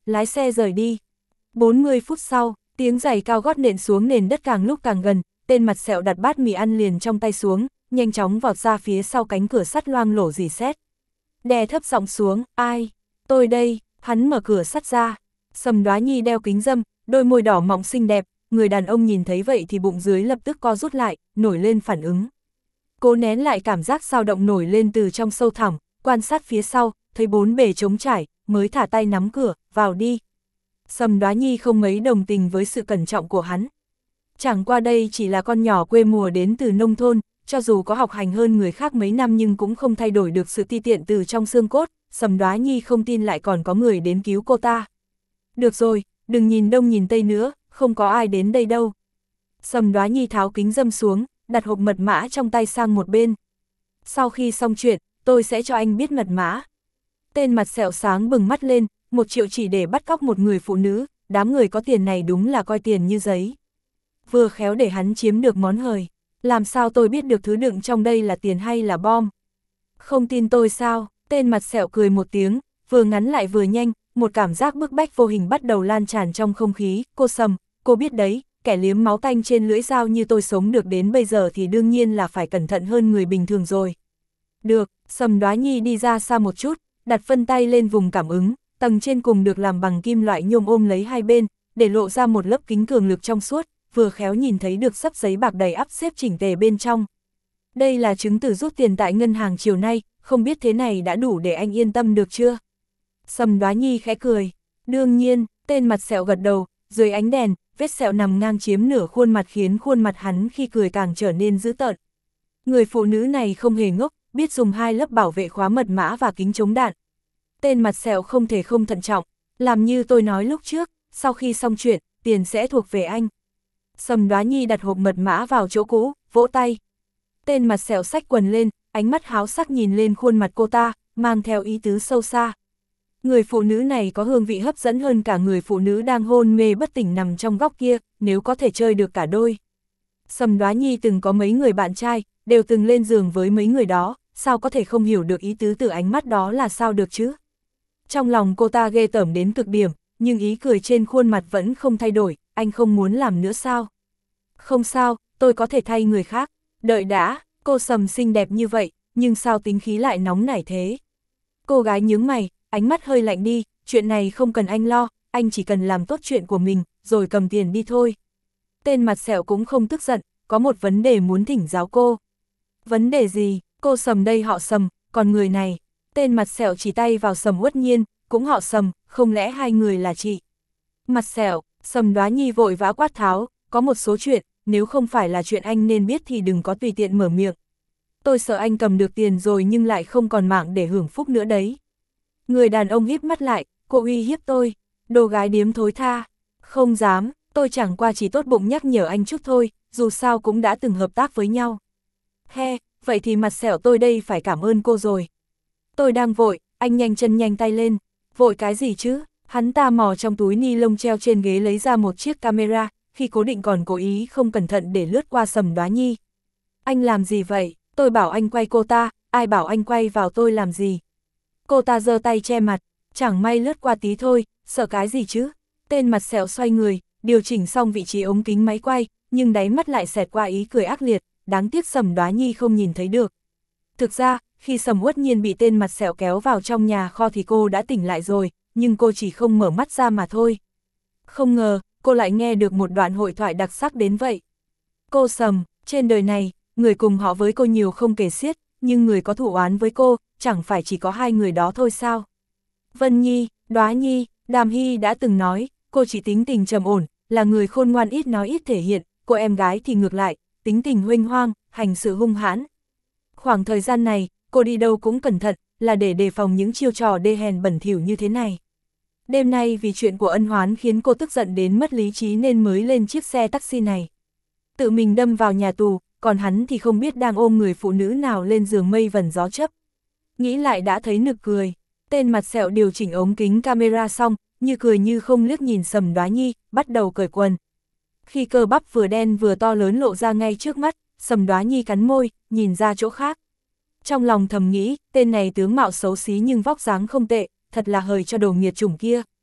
lái xe rời đi. bốn mươi phút sau, tiếng giày cao gót nện xuống nền đất càng lúc càng gần, tên mặt sẹo đặt bát mì ăn liền trong tay xuống, nhanh chóng vọt ra phía sau cánh cửa sắt loang lổ rỉ sét. Đè thấp giọng xuống, ai? Tôi đây, hắn mở cửa sắt ra. Sầm Đoá Nhi đeo kính râm, đôi môi đỏ mọng xinh đẹp, người đàn ông nhìn thấy vậy thì bụng dưới lập tức co rút lại, nổi lên phản ứng. Cố nén lại cảm giác dao động nổi lên từ trong sâu thẳm, quan sát phía sau, thấy bốn bề trống trải, mới thả tay nắm cửa, vào đi. Sầm Đoá Nhi không mấy đồng tình với sự cẩn trọng của hắn. Chẳng qua đây chỉ là con nhỏ quê mùa đến từ nông thôn, cho dù có học hành hơn người khác mấy năm nhưng cũng không thay đổi được sự ti tiện từ trong xương cốt, Sầm Đoá Nhi không tin lại còn có người đến cứu cô ta. Được rồi, đừng nhìn đông nhìn tây nữa, không có ai đến đây đâu. Sầm Đoá Nhi tháo kính râm xuống, đặt hộp mật mã trong tay sang một bên. Sau khi xong chuyện, tôi sẽ cho anh biết mật mã. Tên mặt sẹo sáng bừng mắt lên, một triệu chỉ để bắt cóc một người phụ nữ, đám người có tiền này đúng là coi tiền như giấy. Vừa khéo để hắn chiếm được món hời, làm sao tôi biết được thứ đựng trong đây là tiền hay là bom? Không tin tôi sao? Tên mặt sẹo cười một tiếng, vừa ngắn lại vừa nhanh, một cảm giác bức bách vô hình bắt đầu lan tràn trong không khí. Cô Sầm, cô biết đấy, kẻ liếm máu tanh trên lưỡi dao như tôi sống được đến bây giờ thì đương nhiên là phải cẩn thận hơn người bình thường rồi. Được, Sầm Đoá Nhi đi ra xa một chút, đặt vân tay lên vùng cảm ứng, tầng trên cùng được làm bằng kim loại nhôm ôm lấy hai bên, để lộ ra một lớp kính cường lực trong suốt, vừa khéo nhìn thấy được xấp giấy bạc đầy ắp xếp chỉnh tề bên trong. Đây là chứng từ rút tiền tại ngân hàng chiều nay, không biết thế này đã đủ để anh yên tâm được chưa? Sầm Đoá Nhi khẽ cười. Đương nhiên, tên mặt sẹo gật đầu, dưới ánh đèn, vết sẹo nằm ngang chiếm nửa khuôn mặt khiến khuôn mặt hắn khi cười càng trở nên dữ tợn. Người phụ nữ này không hề ngốc, biết dùng hai lớp bảo vệ khóa mật mã và kính chống đạn. Tên mặt sẹo không thể không thận trọng, làm như tôi nói lúc trước, sau khi xong chuyện, tiền sẽ thuộc về anh. Sầm Đoá Nhi đặt hộp mật mã vào chỗ cũ, vỗ tay. Tên mặt sẹo xách quần lên, ánh mắt háo sắc nhìn lên khuôn mặt cô ta, mang theo ý tứ sâu xa. Người phụ nữ này có hương vị hấp dẫn hơn cả người phụ nữ đang hôn mê bất tỉnh nằm trong góc kia, nếu có thể chơi được cả đôi. Sầm Đoá Nhi từng có mấy người bạn trai, đều từng lên giường với mấy người đó, sao có thể không hiểu được ý tứ từ ánh mắt đó là sao được chứ? Trong lòng cô ta ghê tởm đến cực điểm, nhưng ý cười trên khuôn mặt vẫn không thay đổi, anh không muốn làm nữa sao? Không sao, tôi có thể thay người khác. Đợi đã, cô Sầm xinh đẹp như vậy, nhưng sao tính khí lại nóng nảy thế? Cô gái nhướng mày, ánh mắt hơi lạnh đi, chuyện này không cần anh lo, anh chỉ cần làm tốt chuyện của mình, rồi cầm tiền đi thôi. Tên mặt sẹo cũng không tức giận, có một vấn đề muốn thỉnh giáo cô. Vấn đề gì? Cô Sầm đây họ Sầm, còn người này. Tên mặt sẹo chỉ tay vào Sầm Uất Nhiên, cũng họ Sầm, không lẽ hai người là chị? Mặt sẹo, Sầm Đoá Nhi vội vã quát tháo, có một số chuyện, nếu không phải là chuyện anh nên biết thì đừng có tùy tiện mở miệng. Tôi sợ anh cầm được tiền rồi nhưng lại không còn mạng để hưởng phúc nữa đấy. Người đàn ông híp mắt lại, cô uy hiếp tôi, đồ gái điếm thối tha. Không dám, tôi chẳng qua chỉ tốt bụng nhắc nhở anh chút thôi, dù sao cũng đã từng hợp tác với nhau. He, vậy thì mặt sẹo tôi đây phải cảm ơn cô rồi. Tôi đang vội, anh nhanh chân nhanh tay lên. Vội cái gì chứ? Hắn ta mò trong túi ni lông treo trên ghế lấy ra một chiếc camera, khi cố định còn cố ý không cẩn thận để lướt qua Sầm Đoá Nhi. Anh làm gì vậy? Tôi bảo anh quay cô ta, ai bảo anh quay vào tôi làm gì? Cô ta giơ tay che mặt, chẳng may lướt qua tí thôi, sợ cái gì chứ? Tên mặt sẹo xoay người, điều chỉnh xong vị trí ống kính máy quay, nhưng đáy mắt lại xẹt qua ý cười ác liệt, đáng tiếc Sầm Đoá Nhi không nhìn thấy được. Thực ra, khi Sầm Uất Nhiên bị tên mặt sẹo kéo vào trong nhà kho thì cô đã tỉnh lại rồi, nhưng cô chỉ không mở mắt ra mà thôi. Không ngờ, cô lại nghe được một đoạn hội thoại đặc sắc đến vậy. Cô Sầm, trên đời này, người cùng họ với cô nhiều không kể xiết, nhưng người có thù oán với cô, chẳng phải chỉ có hai người đó thôi sao? Vân Nhi, Đoá Nhi, Đàm Hy đã từng nói, cô chỉ tính tình trầm ổn, là người khôn ngoan ít nói ít thể hiện, cô em gái thì ngược lại, tính tình huênh hoang, hành sự hung hãn. Khoảng thời gian này, cô đi đâu cũng cẩn thận, là để đề phòng những chiêu trò đê hèn bẩn thỉu như thế này. Đêm nay vì chuyện của Ân Hoán khiến cô tức giận đến mất lý trí nên mới lên chiếc xe taxi này. Tự mình đâm vào nhà tù, còn hắn thì không biết đang ôm người phụ nữ nào lên giường mây vần gió chấp. Nghĩ lại đã thấy nực cười, tên mặt sẹo điều chỉnh ống kính camera xong, như cười như không liếc nhìn Sầm Đoá Nhi, bắt đầu cởi quần. Khi cơ bắp vừa đen vừa to lớn lộ ra ngay trước mắt, Sầm Đoá Nhi cắn môi, nhìn ra chỗ khác. Trong lòng thầm nghĩ, tên này tướng mạo xấu xí nhưng vóc dáng không tệ, thật là hời cho đồ nghiệt chủng kia.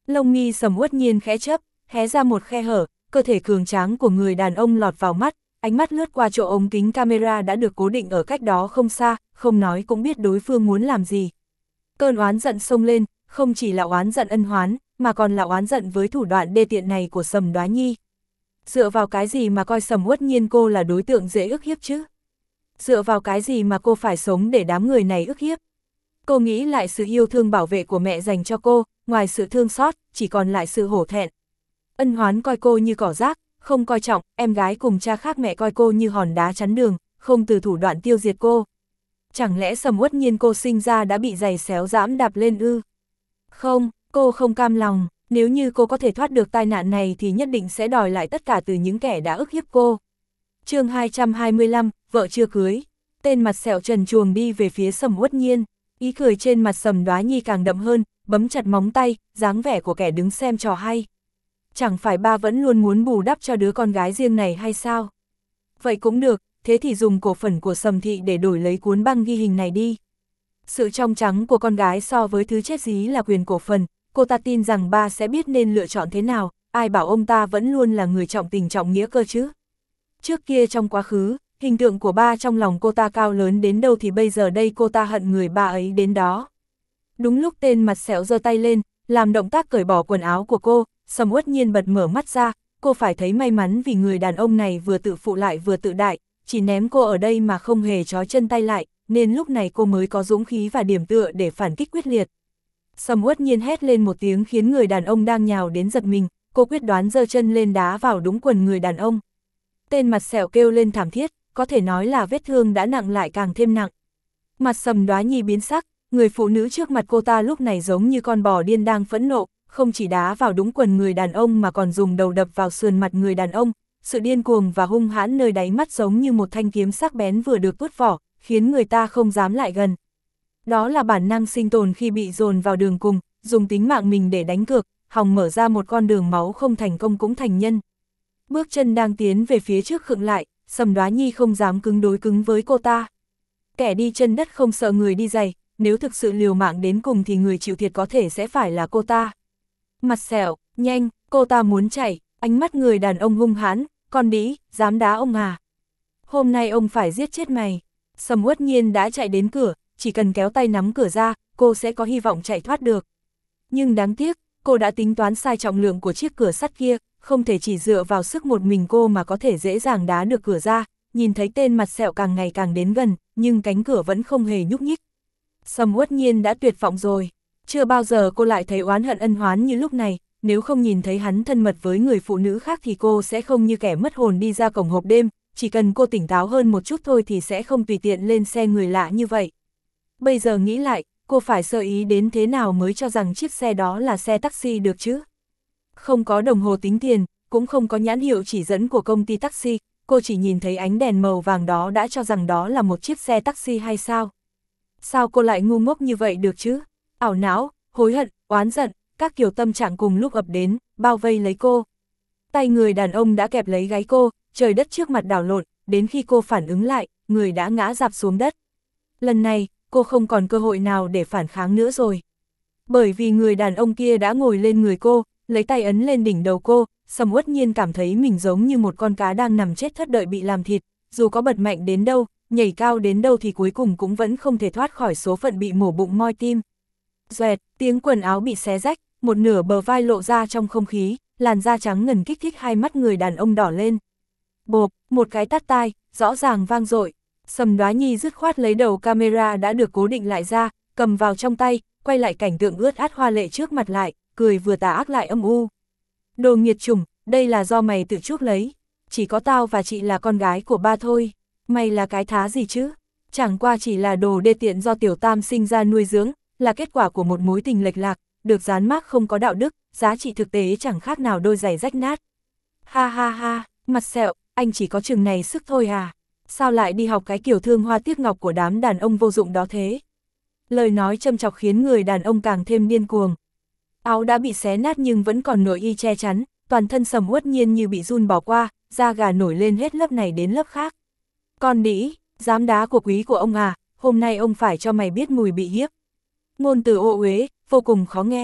Lông mi Sầm Uất Nhiên khẽ chớp, hé ra một khe hở, cơ thể cường tráng của người đàn ông lọt vào mắt, ánh mắt lướt qua chỗ ống kính camera đã được cố định ở cách đó không xa, không nói cũng biết đối phương muốn làm gì. Cơn oán giận xông lên, không chỉ là oán giận Ân Hoán, mà còn là oán giận với thủ đoạn đê tiện này của Sầm Đoá Nhi. Dựa vào cái gì mà coi Sầm Uất Nhiên cô là đối tượng dễ ức hiếp chứ? Dựa vào cái gì mà cô phải sống để đám người này ức hiếp? Cô nghĩ lại sự yêu thương bảo vệ của mẹ dành cho cô, ngoài sự thương xót, chỉ còn lại sự hổ thẹn. Ân Hoán coi cô như cỏ rác, không coi trọng, em gái cùng cha khác mẹ coi cô như hòn đá chắn đường, không từ thủ đoạn tiêu diệt cô. Chẳng lẽ Sầm Uất Nhiên cô sinh ra đã bị giày xéo dẫm đạp lên ư? Không, cô không cam lòng, nếu như cô có thể thoát được tai nạn này thì nhất định sẽ đòi lại tất cả từ những kẻ đã ức hiếp cô. Chương hai trăm hai mươi lăm, vợ chưa cưới. Tên mặt sẹo trần truồng đi về phía Sầm Uất Nhiên, ý cười trên mặt Sầm Đoá Nhi càng đậm hơn, bấm chặt móng tay, dáng vẻ của kẻ đứng xem trò hay. Chẳng phải ba vẫn luôn muốn bù đắp cho đứa con gái riêng này hay sao? Vậy cũng được, thế thì dùng cổ phần của Sầm thị để đổi lấy cuốn băng ghi hình này đi. Sự trong trắng của con gái so với thứ chết dí là quyền cổ phần, cô ta tin rằng ba sẽ biết nên lựa chọn thế nào, ai bảo ông ta vẫn luôn là người trọng tình trọng nghĩa cơ chứ. Trước kia trong quá khứ, hình tượng của ba trong lòng cô ta cao lớn đến đâu thì bây giờ đây cô ta hận người ba ấy đến đó. Đúng lúc tên mặt sẹo giơ tay lên, làm động tác cởi bỏ quần áo của cô, Sầm Uất Nhiên bật mở mắt ra, cô phải thấy may mắn vì người đàn ông này vừa tự phụ lại vừa tự đại, chỉ ném cô ở đây mà không hề trói chân tay lại, nên lúc này cô mới có dũng khí và điểm tựa để phản kích quyết liệt. Sầm Uất Nhiên hét lên một tiếng khiến người đàn ông đang nhào đến giật mình, cô quyết đoán giơ chân lên đá vào đúng quần người đàn ông. Tên mặt sẹo kêu lên thảm thiết, có thể nói là vết thương đã nặng lại càng thêm nặng. Mặt Sầm Đoá Nhi biến sắc, người phụ nữ trước mặt cô ta lúc này giống như con bò điên đang phẫn nộ, không chỉ đá vào đúng quần người đàn ông mà còn dùng đầu đập vào sườn mặt người đàn ông, sự điên cuồng và hung hãn nơi đáy mắt giống như một thanh kiếm sắc bén vừa được tuốt vỏ, khiến người ta không dám lại gần. Đó là bản năng sinh tồn khi bị dồn vào đường cùng, dùng tính mạng mình để đánh cược, hòng mở ra một con đường máu không thành công cũng thành nhân. Bước chân đang tiến về phía trước khựng lại, Sầm Đoá Nhi không dám cứng đối cứng với cô ta. Kẻ đi chân đất không sợ người đi giày, nếu thực sự liều mạng đến cùng thì người chịu thiệt có thể sẽ phải là cô ta. Mặt sẹo, nhanh, cô ta muốn chạy, ánh mắt người đàn ông hung hãn, con đĩ, dám đá ông à. Hôm nay ông phải giết chết mày. Sầm Uất Nhiên đã chạy đến cửa, chỉ cần kéo tay nắm cửa ra, cô sẽ có hy vọng chạy thoát được. Nhưng đáng tiếc, cô đã tính toán sai trọng lượng của chiếc cửa sắt kia, không thể chỉ dựa vào sức một mình cô mà có thể dễ dàng đá được cửa ra, nhìn thấy tên mặt sẹo càng ngày càng đến gần, nhưng cánh cửa vẫn không hề nhúc nhích. Sầm Uất Nhiên đã tuyệt vọng rồi, chưa bao giờ cô lại thấy oán hận Ân Hoán như lúc này, nếu không nhìn thấy hắn thân mật với người phụ nữ khác thì cô sẽ không như kẻ mất hồn đi ra cổng hộp đêm, chỉ cần cô tỉnh táo hơn một chút thôi thì sẽ không tùy tiện lên xe người lạ như vậy. Bây giờ nghĩ lại, cô phải sơ ý đến thế nào mới cho rằng chiếc xe đó là xe taxi được chứ? Không có đồng hồ tính tiền, cũng không có nhãn hiệu chỉ dẫn của công ty taxi, cô chỉ nhìn thấy ánh đèn màu vàng đó đã cho rằng đó là một chiếc xe taxi hay sao? Sao cô lại ngu ngốc như vậy được chứ? Ảo não, hối hận, oán giận, các kiểu tâm trạng cùng lúc ập đến, bao vây lấy cô. Tay người đàn ông đã kẹp lấy gáy cô, trời đất trước mặt đảo lộn, đến khi cô phản ứng lại, người đã ngã rạp xuống đất. Lần này, cô không còn cơ hội nào để phản kháng nữa rồi. Bởi vì người đàn ông kia đã ngồi lên người cô, lấy tay ấn lên đỉnh đầu cô, Sầm Uất Nhiên cảm thấy mình giống như một con cá đang nằm chết thất đợi bị làm thịt, dù có bật mạnh đến đâu, nhảy cao đến đâu thì cuối cùng cũng vẫn không thể thoát khỏi số phận bị mổ bụng moi tim. Doẹt, tiếng quần áo bị xé rách, một nửa bờ vai lộ ra trong không khí, làn da trắng ngần kích thích hai mắt người đàn ông đỏ lên. Bộp, một cái tát tai, rõ ràng vang dội. Sầm Đoá Nhi dứt khoát lấy đầu camera đã được cố định lại ra, cầm vào trong tay, quay lại cảnh tượng ướt át hoa lệ trước mặt lại, cười vừa tà ác lại âm u. Đồ nghiệt chủng, đây là do mày tự chuốc lấy. Chỉ có tao và chị là con gái của ba thôi. Mày là cái thá gì chứ? Chẳng qua chỉ là đồ đê tiện do Tiểu Tam sinh ra nuôi dưỡng, là kết quả của một mối tình lệch lạc, được dán mác không có đạo đức, giá trị thực tế chẳng khác nào đôi giày rách nát. Ha ha ha, mặt sẹo, anh chỉ có chừng này sức thôi à? Sao lại đi học cái kiểu thương hoa tiếc ngọc của đám đàn ông vô dụng đó thế? Lời nói châm chọc khiến người đàn ông càng thêm điên cuồng. Áo đã bị xé nát nhưng vẫn còn nội y che chắn, toàn thân Sầm Uất Nhiên như bị run bỏ qua, da gà nổi lên hết lớp này đến lớp khác. Con đĩ, dám đá của quý của ông à, hôm nay ông phải cho mày biết mùi bị hiếp. Ngôn từ ô uế, vô cùng khó nghe.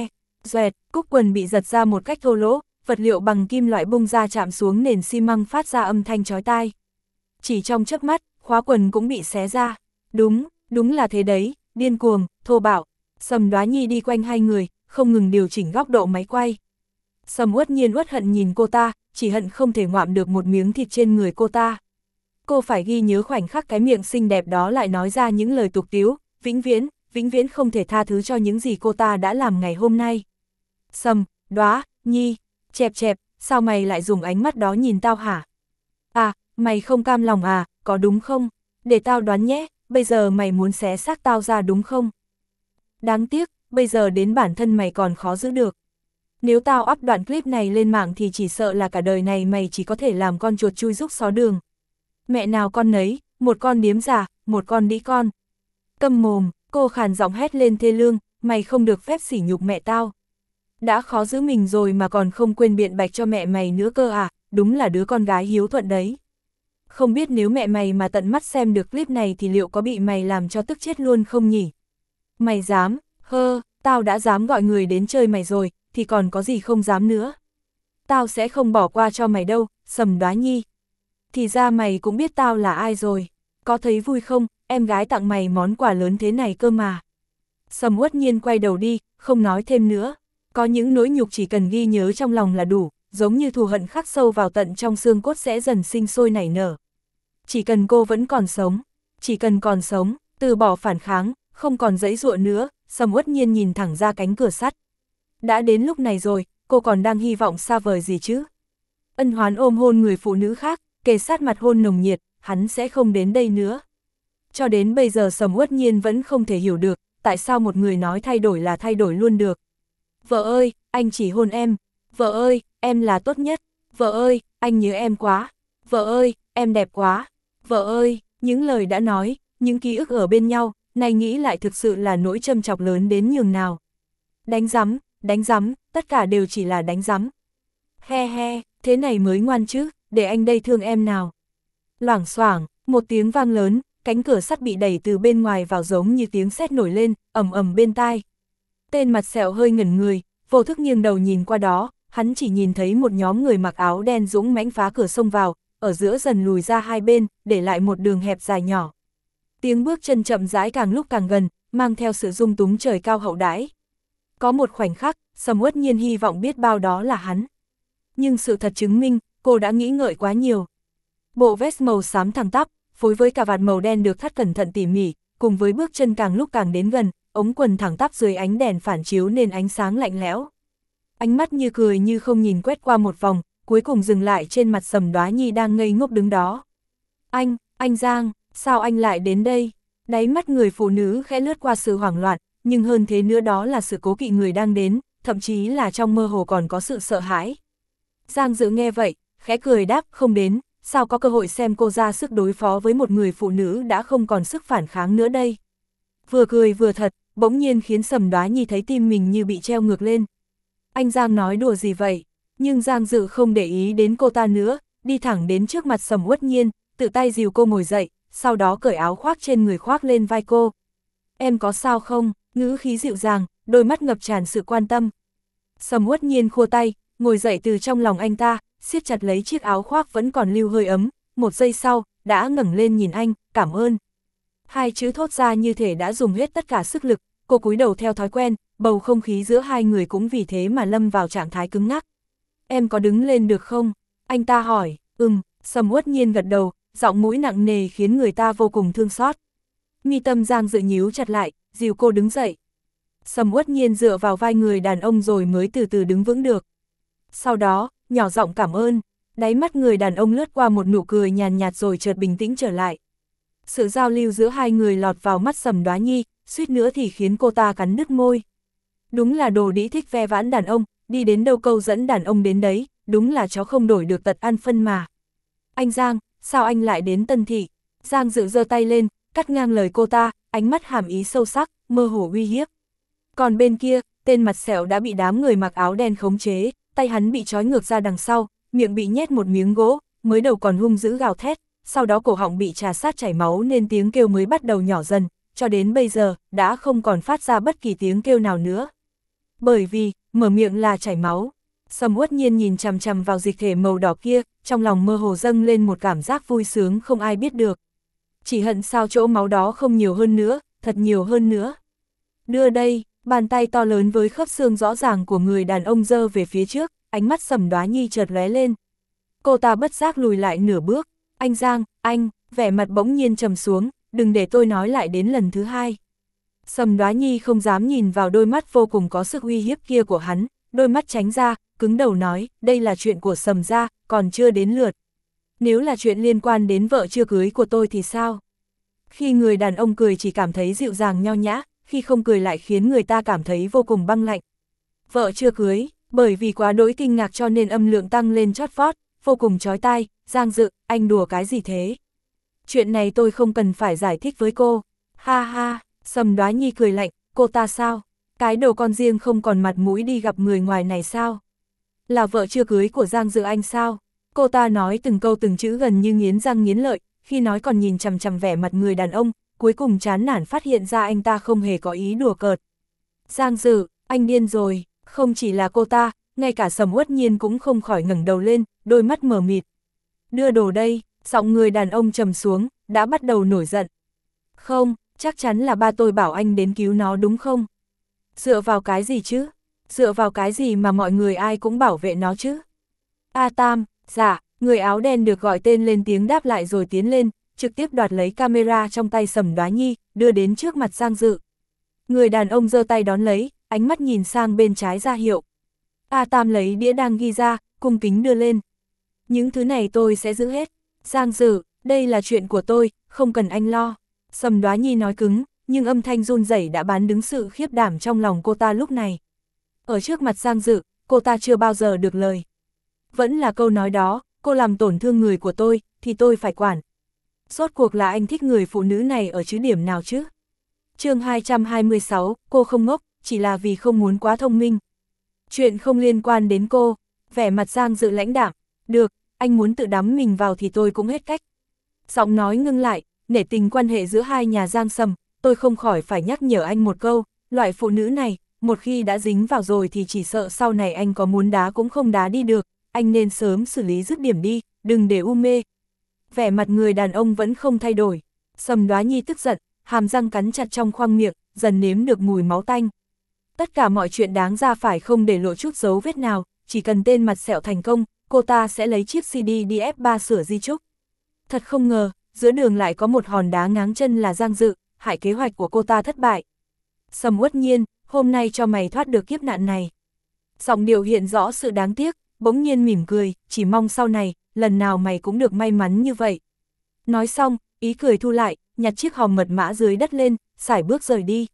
Doẹt, cúc quần bị giật ra một cách thô lỗ, vật liệu bằng kim loại bung ra chạm xuống nền xi măng phát ra âm thanh chói tai. Chỉ trong chớp mắt, khóa quần cũng bị xé ra. Đúng, đúng là thế đấy, điên cuồng, thô bạo. Sầm Đoá Nhi đi quanh hai người, không ngừng điều chỉnh góc độ máy quay. Sầm Uất Nhiên uất hận nhìn cô ta, chỉ hận không thể ngoạm được một miếng thịt trên người cô ta. Cô phải ghi nhớ khoảnh khắc cái miệng xinh đẹp đó lại nói ra những lời tục tĩu, vĩnh viễn, vĩnh viễn không thể tha thứ cho những gì cô ta đã làm ngày hôm nay. Sầm, Đoá, Nhi, chẹp chẹp, sao mày lại dùng ánh mắt đó nhìn tao hả? À, mày không cam lòng à, có đúng không? Để tao đoán nhé, bây giờ mày muốn xé xác tao ra đúng không? Đáng tiếc, bây giờ đến bản thân mày còn khó giữ được. Nếu tao up đoạn clip này lên mạng thì chỉ sợ là cả đời này mày chỉ có thể làm con chuột chui rúc xó đường. Mẹ nào con nấy, một con điếm già, một con đĩ con. Câm mồm, cô khàn giọng hét lên thê lương, mày không được phép sỉ nhục mẹ tao. Đã khó giữ mình rồi mà còn không quên biện bạch cho mẹ mày nữa cơ à, đúng là đứa con gái hiếu thuận đấy. Không biết nếu mẹ mày mà tận mắt xem được clip này thì liệu có bị mày làm cho tức chết luôn không nhỉ? Mày dám, hơ, tao đã dám gọi người đến chơi mày rồi, thì còn có gì không dám nữa. Tao sẽ không bỏ qua cho mày đâu, Sầm Đoá Nhi. Thì ra mày cũng biết tao là ai rồi, có thấy vui không, em gái tặng mày món quà lớn thế này cơ mà. Sầm Uất Nhiên quay đầu đi, không nói thêm nữa. Có những nỗi nhục chỉ cần ghi nhớ trong lòng là đủ, giống như thù hận khắc sâu vào tận trong xương cốt sẽ dần sinh sôi nảy nở. Chỉ cần cô vẫn còn sống, chỉ cần còn sống, từ bỏ phản kháng, không còn giãy giụa nữa, Sầm Uất Nhiên nhìn thẳng ra cánh cửa sắt. Đã đến lúc này rồi, cô còn đang hy vọng xa vời gì chứ? Ân Hoán ôm hôn người phụ nữ khác, kề sát mặt hôn nồng nhiệt, hắn sẽ không đến đây nữa. Cho đến bây giờ Sầm Uất Nhiên vẫn không thể hiểu được, tại sao một người nói thay đổi là thay đổi luôn được. Vợ ơi, anh chỉ hôn em. Vợ ơi, em là tốt nhất. Vợ ơi, anh nhớ em quá. Vợ ơi, em đẹp quá. Vợ ơi, những lời đã nói, những ký ức ở bên nhau, nay nghĩ lại thực sự là nỗi châm chọc lớn đến nhường nào. Đánh rắm, đánh rắm, tất cả đều chỉ là đánh rắm. He he, thế này mới ngoan chứ, để anh đây thương em nào. Loảng xoảng, một tiếng vang lớn, cánh cửa sắt bị đẩy từ bên ngoài vào giống như tiếng sét nổi lên, ầm ầm bên tai. Tên mặt sẹo hơi ngẩn người, vô thức nghiêng đầu nhìn qua đó, hắn chỉ nhìn thấy một nhóm người mặc áo đen dũng mãnh phá cửa xông vào, ở giữa dần lùi ra hai bên, để lại một đường hẹp dài nhỏ. Tiếng bước chân chậm rãi càng lúc càng gần, mang theo sự rung túng trời cao hậu đãi. Có một khoảnh khắc, Sầm Uất Nhiên hy vọng biết bao đó là hắn. Nhưng sự thật chứng minh, cô đã nghĩ ngợi quá nhiều. Bộ vest màu xám thẳng tắp, phối với cà vạt màu đen được thắt cẩn thận tỉ mỉ, cùng với bước chân càng lúc càng đến gần, ống quần thẳng tắp dưới ánh đèn phản chiếu nên ánh sáng lạnh lẽo. Ánh mắt như cười như không nhìn quét qua một vòng, cuối cùng dừng lại trên mặt Sầm Đoá Nhi đang ngây ngốc đứng đó. Anh, anh Giang, sao anh lại đến đây? Đáy mắt người phụ nữ khẽ lướt qua sự hoảng loạn, nhưng hơn thế nữa đó là sự cố kỵ người đang đến, thậm chí là trong mơ hồ còn có sự sợ hãi. Giang Dự nghe vậy, khẽ cười đáp không đến, sao có cơ hội xem cô ra sức đối phó với một người phụ nữ đã không còn sức phản kháng nữa đây. Vừa cười vừa thật, bỗng nhiên khiến Sầm Đoá Nhi thấy tim mình như bị treo ngược lên. Anh Giang nói đùa gì vậy? Nhưng Giang Dự không để ý đến cô ta nữa, đi thẳng đến trước mặt Sầm Uất Nhiên, tự tay dìu cô ngồi dậy, sau đó cởi áo khoác trên người khoác lên vai cô. Em có sao không? Ngữ khí dịu dàng, đôi mắt ngập tràn sự quan tâm. Sầm Uất Nhiên khua tay, ngồi dậy từ trong lòng anh ta, siết chặt lấy chiếc áo khoác vẫn còn lưu hơi ấm, một giây sau, đã ngẩng lên nhìn anh, cảm ơn. Hai chữ thốt ra như thể đã dùng hết tất cả sức lực, cô cúi đầu theo thói quen, bầu không khí giữa hai người cũng vì thế mà lâm vào trạng thái cứng ngắc. Em có đứng lên được không? Anh ta hỏi, ừm, Sầm Uất Nhiên gật đầu, giọng mũi nặng nề khiến người ta vô cùng thương xót. Mi tâm Giang Dự nhíu chặt lại, dìu cô đứng dậy. Sầm Uất Nhiên dựa vào vai người đàn ông rồi mới từ từ đứng vững được. Sau đó, nhỏ giọng cảm ơn, đáy mắt người đàn ông lướt qua một nụ cười nhàn nhạt rồi chợt bình tĩnh trở lại. Sự giao lưu giữa hai người lọt vào mắt Sầm Đoá Nhi, suýt nữa thì khiến cô ta cắn đứt môi. Đúng là đồ đĩ thích ve vãn đàn ông, đi đến đâu câu dẫn đàn ông đến đấy, đúng là chó không đổi được tật ăn phân mà. Anh Giang, sao anh lại đến Tân Thị? Giang Dự giơ tay lên, cắt ngang lời cô ta, ánh mắt hàm ý sâu sắc, mơ hồ uy hiếp. Còn bên kia, tên mặt sẹo đã bị đám người mặc áo đen khống chế, tay hắn bị trói ngược ra đằng sau, miệng bị nhét một miếng gỗ, mới đầu còn hung dữ gào thét, sau đó cổ họng bị trà sát chảy máu nên tiếng kêu mới bắt đầu nhỏ dần, cho đến bây giờ, đã không còn phát ra bất kỳ tiếng kêu nào nữa. Bởi vì, mở miệng là chảy máu. Sầm Uất Nhiên nhìn chằm chằm vào dịch thể màu đỏ kia, trong lòng mơ hồ dâng lên một cảm giác vui sướng không ai biết được. Chỉ hận sao chỗ máu đó không nhiều hơn nữa, thật nhiều hơn nữa. Đưa đây, bàn tay to lớn với khớp xương rõ ràng của người đàn ông giơ về phía trước, ánh mắt Sầm Đoá Nhi chợt lóe lên. Cô ta bất giác lùi lại nửa bước. Anh Giang, anh, vẻ mặt bỗng nhiên trầm xuống, đừng để tôi nói lại đến lần thứ hai. Sầm Đoá Nhi không dám nhìn vào đôi mắt vô cùng có sức uy hiếp kia của hắn, đôi mắt tránh ra, cứng đầu nói, đây là chuyện của Sầm gia, còn chưa đến lượt. Nếu là chuyện liên quan đến vợ chưa cưới của tôi thì sao? Khi người đàn ông cười chỉ cảm thấy dịu dàng nho nhã, khi không cười lại khiến người ta cảm thấy vô cùng băng lạnh. Vợ chưa cưới, bởi vì quá đỗi kinh ngạc cho nên âm lượng tăng lên chót vót, vô cùng chói tai. Giang Dự, anh đùa cái gì thế? Chuyện này tôi không cần phải giải thích với cô. Ha ha, Sầm Đoá Nhi cười lạnh, cô ta sao? Cái đầu con riêng không còn mặt mũi đi gặp người ngoài này sao? Là vợ chưa cưới của Giang Dự anh sao? Cô ta nói từng câu từng chữ gần như nghiến răng nghiến lợi, khi nói còn nhìn chằm chằm vẻ mặt người đàn ông, cuối cùng chán nản phát hiện ra anh ta không hề có ý đùa cợt. Giang Dự, anh điên rồi, không chỉ là cô ta, ngay cả Sầm Uất Nhiên cũng không khỏi ngẩng đầu lên, đôi mắt mờ mịt. Đưa đồ đây, giọng người đàn ông trầm xuống, đã bắt đầu nổi giận. Không, chắc chắn là ba tôi bảo anh đến cứu nó đúng không? Dựa vào cái gì chứ? Dựa vào cái gì mà mọi người ai cũng bảo vệ nó chứ? A Tam, dạ, người áo đen được gọi tên lên tiếng đáp lại rồi tiến lên, trực tiếp đoạt lấy camera trong tay Sầm Đoá Nhi, đưa đến trước mặt Giang Dự. Người đàn ông giơ tay đón lấy, ánh mắt nhìn sang bên trái ra hiệu. A Tam lấy đĩa đang ghi ra, cung kính đưa lên. Những thứ này tôi sẽ giữ hết. Giang Dự, đây là chuyện của tôi, không cần anh lo. Sầm Đoá Nhi nói cứng, nhưng âm thanh run rẩy đã bán đứng sự khiếp đảm trong lòng cô ta lúc này. Ở trước mặt Giang Dự, cô ta chưa bao giờ được lời. Vẫn là câu nói đó, cô làm tổn thương người của tôi, thì tôi phải quản. Rốt cuộc là anh thích người phụ nữ này ở chứ điểm nào chứ? Chương hai trăm hai mươi sáu, cô không ngốc, chỉ là vì không muốn quá thông minh. Chuyện không liên quan đến cô, vẻ mặt Giang Dự lãnh đạm. Được, anh muốn tự đắm mình vào thì tôi cũng hết cách. Giọng nói ngưng lại, nể tình quan hệ giữa hai nhà Giang Sầm, tôi không khỏi phải nhắc nhở anh một câu, loại phụ nữ này, một khi đã dính vào rồi thì chỉ sợ sau này anh có muốn đá cũng không đá đi được, anh nên sớm xử lý dứt điểm đi, đừng để u mê. Vẻ mặt người đàn ông vẫn không thay đổi. Sầm Đoá Nhi tức giận, hàm răng cắn chặt trong khoang miệng, dần nếm được mùi máu tanh. Tất cả mọi chuyện đáng ra phải không để lộ chút dấu vết nào, chỉ cần tên mặt sẹo thành công, cô ta sẽ lấy chiếc xê đê đi ép ba sửa di chúc. Thật không ngờ, giữa đường lại có một hòn đá ngáng chân là Giang Dự, hại kế hoạch của cô ta thất bại. Sầm Uất Nhiên, hôm nay cho mày thoát được kiếp nạn này. Giọng điệu hiện rõ sự đáng tiếc, bỗng nhiên mỉm cười, chỉ mong sau này, lần nào mày cũng được may mắn như vậy. Nói xong, ý cười thu lại, nhặt chiếc hòm mật mã dưới đất lên, sải bước rời đi.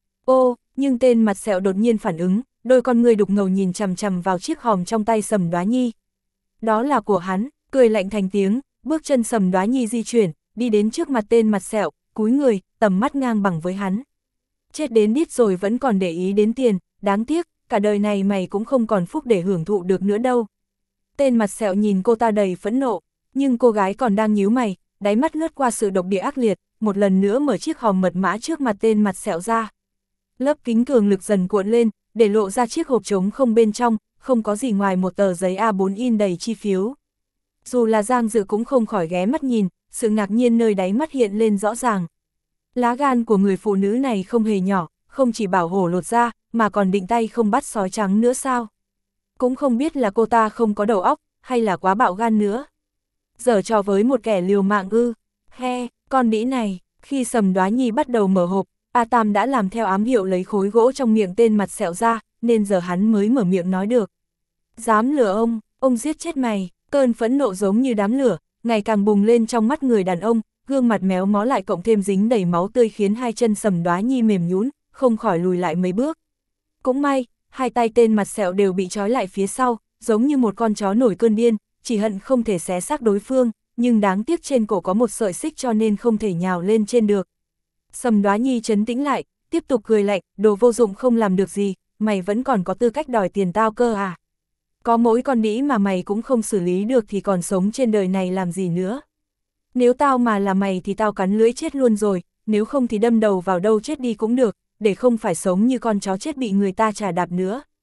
Ô, nhưng tên mặt sẹo đột nhiên phản ứng, đôi con người đục ngầu nhìn chằm chằm vào chiếc hòm trong tay Sầm Đoá Nhi. Đó là của hắn, cười lạnh thành tiếng, bước chân Sầm Đoá Nhi di chuyển, đi đến trước mặt tên mặt sẹo, cúi người, tầm mắt ngang bằng với hắn. Chết đến đít rồi vẫn còn để ý đến tiền, đáng tiếc, cả đời này mày cũng không còn phúc để hưởng thụ được nữa đâu. Tên mặt sẹo nhìn cô ta đầy phẫn nộ, nhưng cô gái còn đang nhíu mày, đáy mắt lướt qua sự độc địa ác liệt, một lần nữa mở chiếc hòm mật mã trước mặt tên mặt sẹo ra. Lớp kính cường lực dần cuộn lên, để lộ ra chiếc hộp trống không bên trong, không có gì ngoài một tờ giấy A bốn in đầy chi phiếu. Dù là Giang Dự cũng không khỏi ghé mắt nhìn, sự ngạc nhiên nơi đáy mắt hiện lên rõ ràng. Lá gan của người phụ nữ này không hề nhỏ, không chỉ bảo hổ lột ra, mà còn định tay không bắt sói trắng nữa sao? Cũng không biết là cô ta không có đầu óc, hay là quá bạo gan nữa. Giở trò với một kẻ liều mạng ư, he, con đĩ này, khi Sầm Đoá Nhi bắt đầu mở hộp, A Tam đã làm theo ám hiệu lấy khối gỗ trong miệng tên mặt sẹo ra, nên giờ hắn mới mở miệng nói được. Dám lừa ông, ông giết chết mày, cơn phẫn nộ giống như đám lửa, ngày càng bùng lên trong mắt người đàn ông, gương mặt méo mó lại cộng thêm dính đầy máu tươi khiến hai chân Sầm Đoá Nhi mềm nhũn, không khỏi lùi lại mấy bước. Cũng may, hai tay tên mặt sẹo đều bị trói lại phía sau, giống như một con chó nổi cơn điên, chỉ hận không thể xé xác đối phương, nhưng đáng tiếc trên cổ có một sợi xích cho nên không thể nhào lên trên được. Sầm Đoá Nhi trấn tĩnh lại, tiếp tục cười lạnh, đồ vô dụng không làm được gì, mày vẫn còn có tư cách đòi tiền tao cơ à? Có mỗi con đĩ mà mày cũng không xử lý được thì còn sống trên đời này làm gì nữa? Nếu tao mà là mày thì tao cắn lưỡi chết luôn rồi, nếu không thì đâm đầu vào đâu chết đi cũng được, để không phải sống như con chó chết bị người ta chà đạp nữa.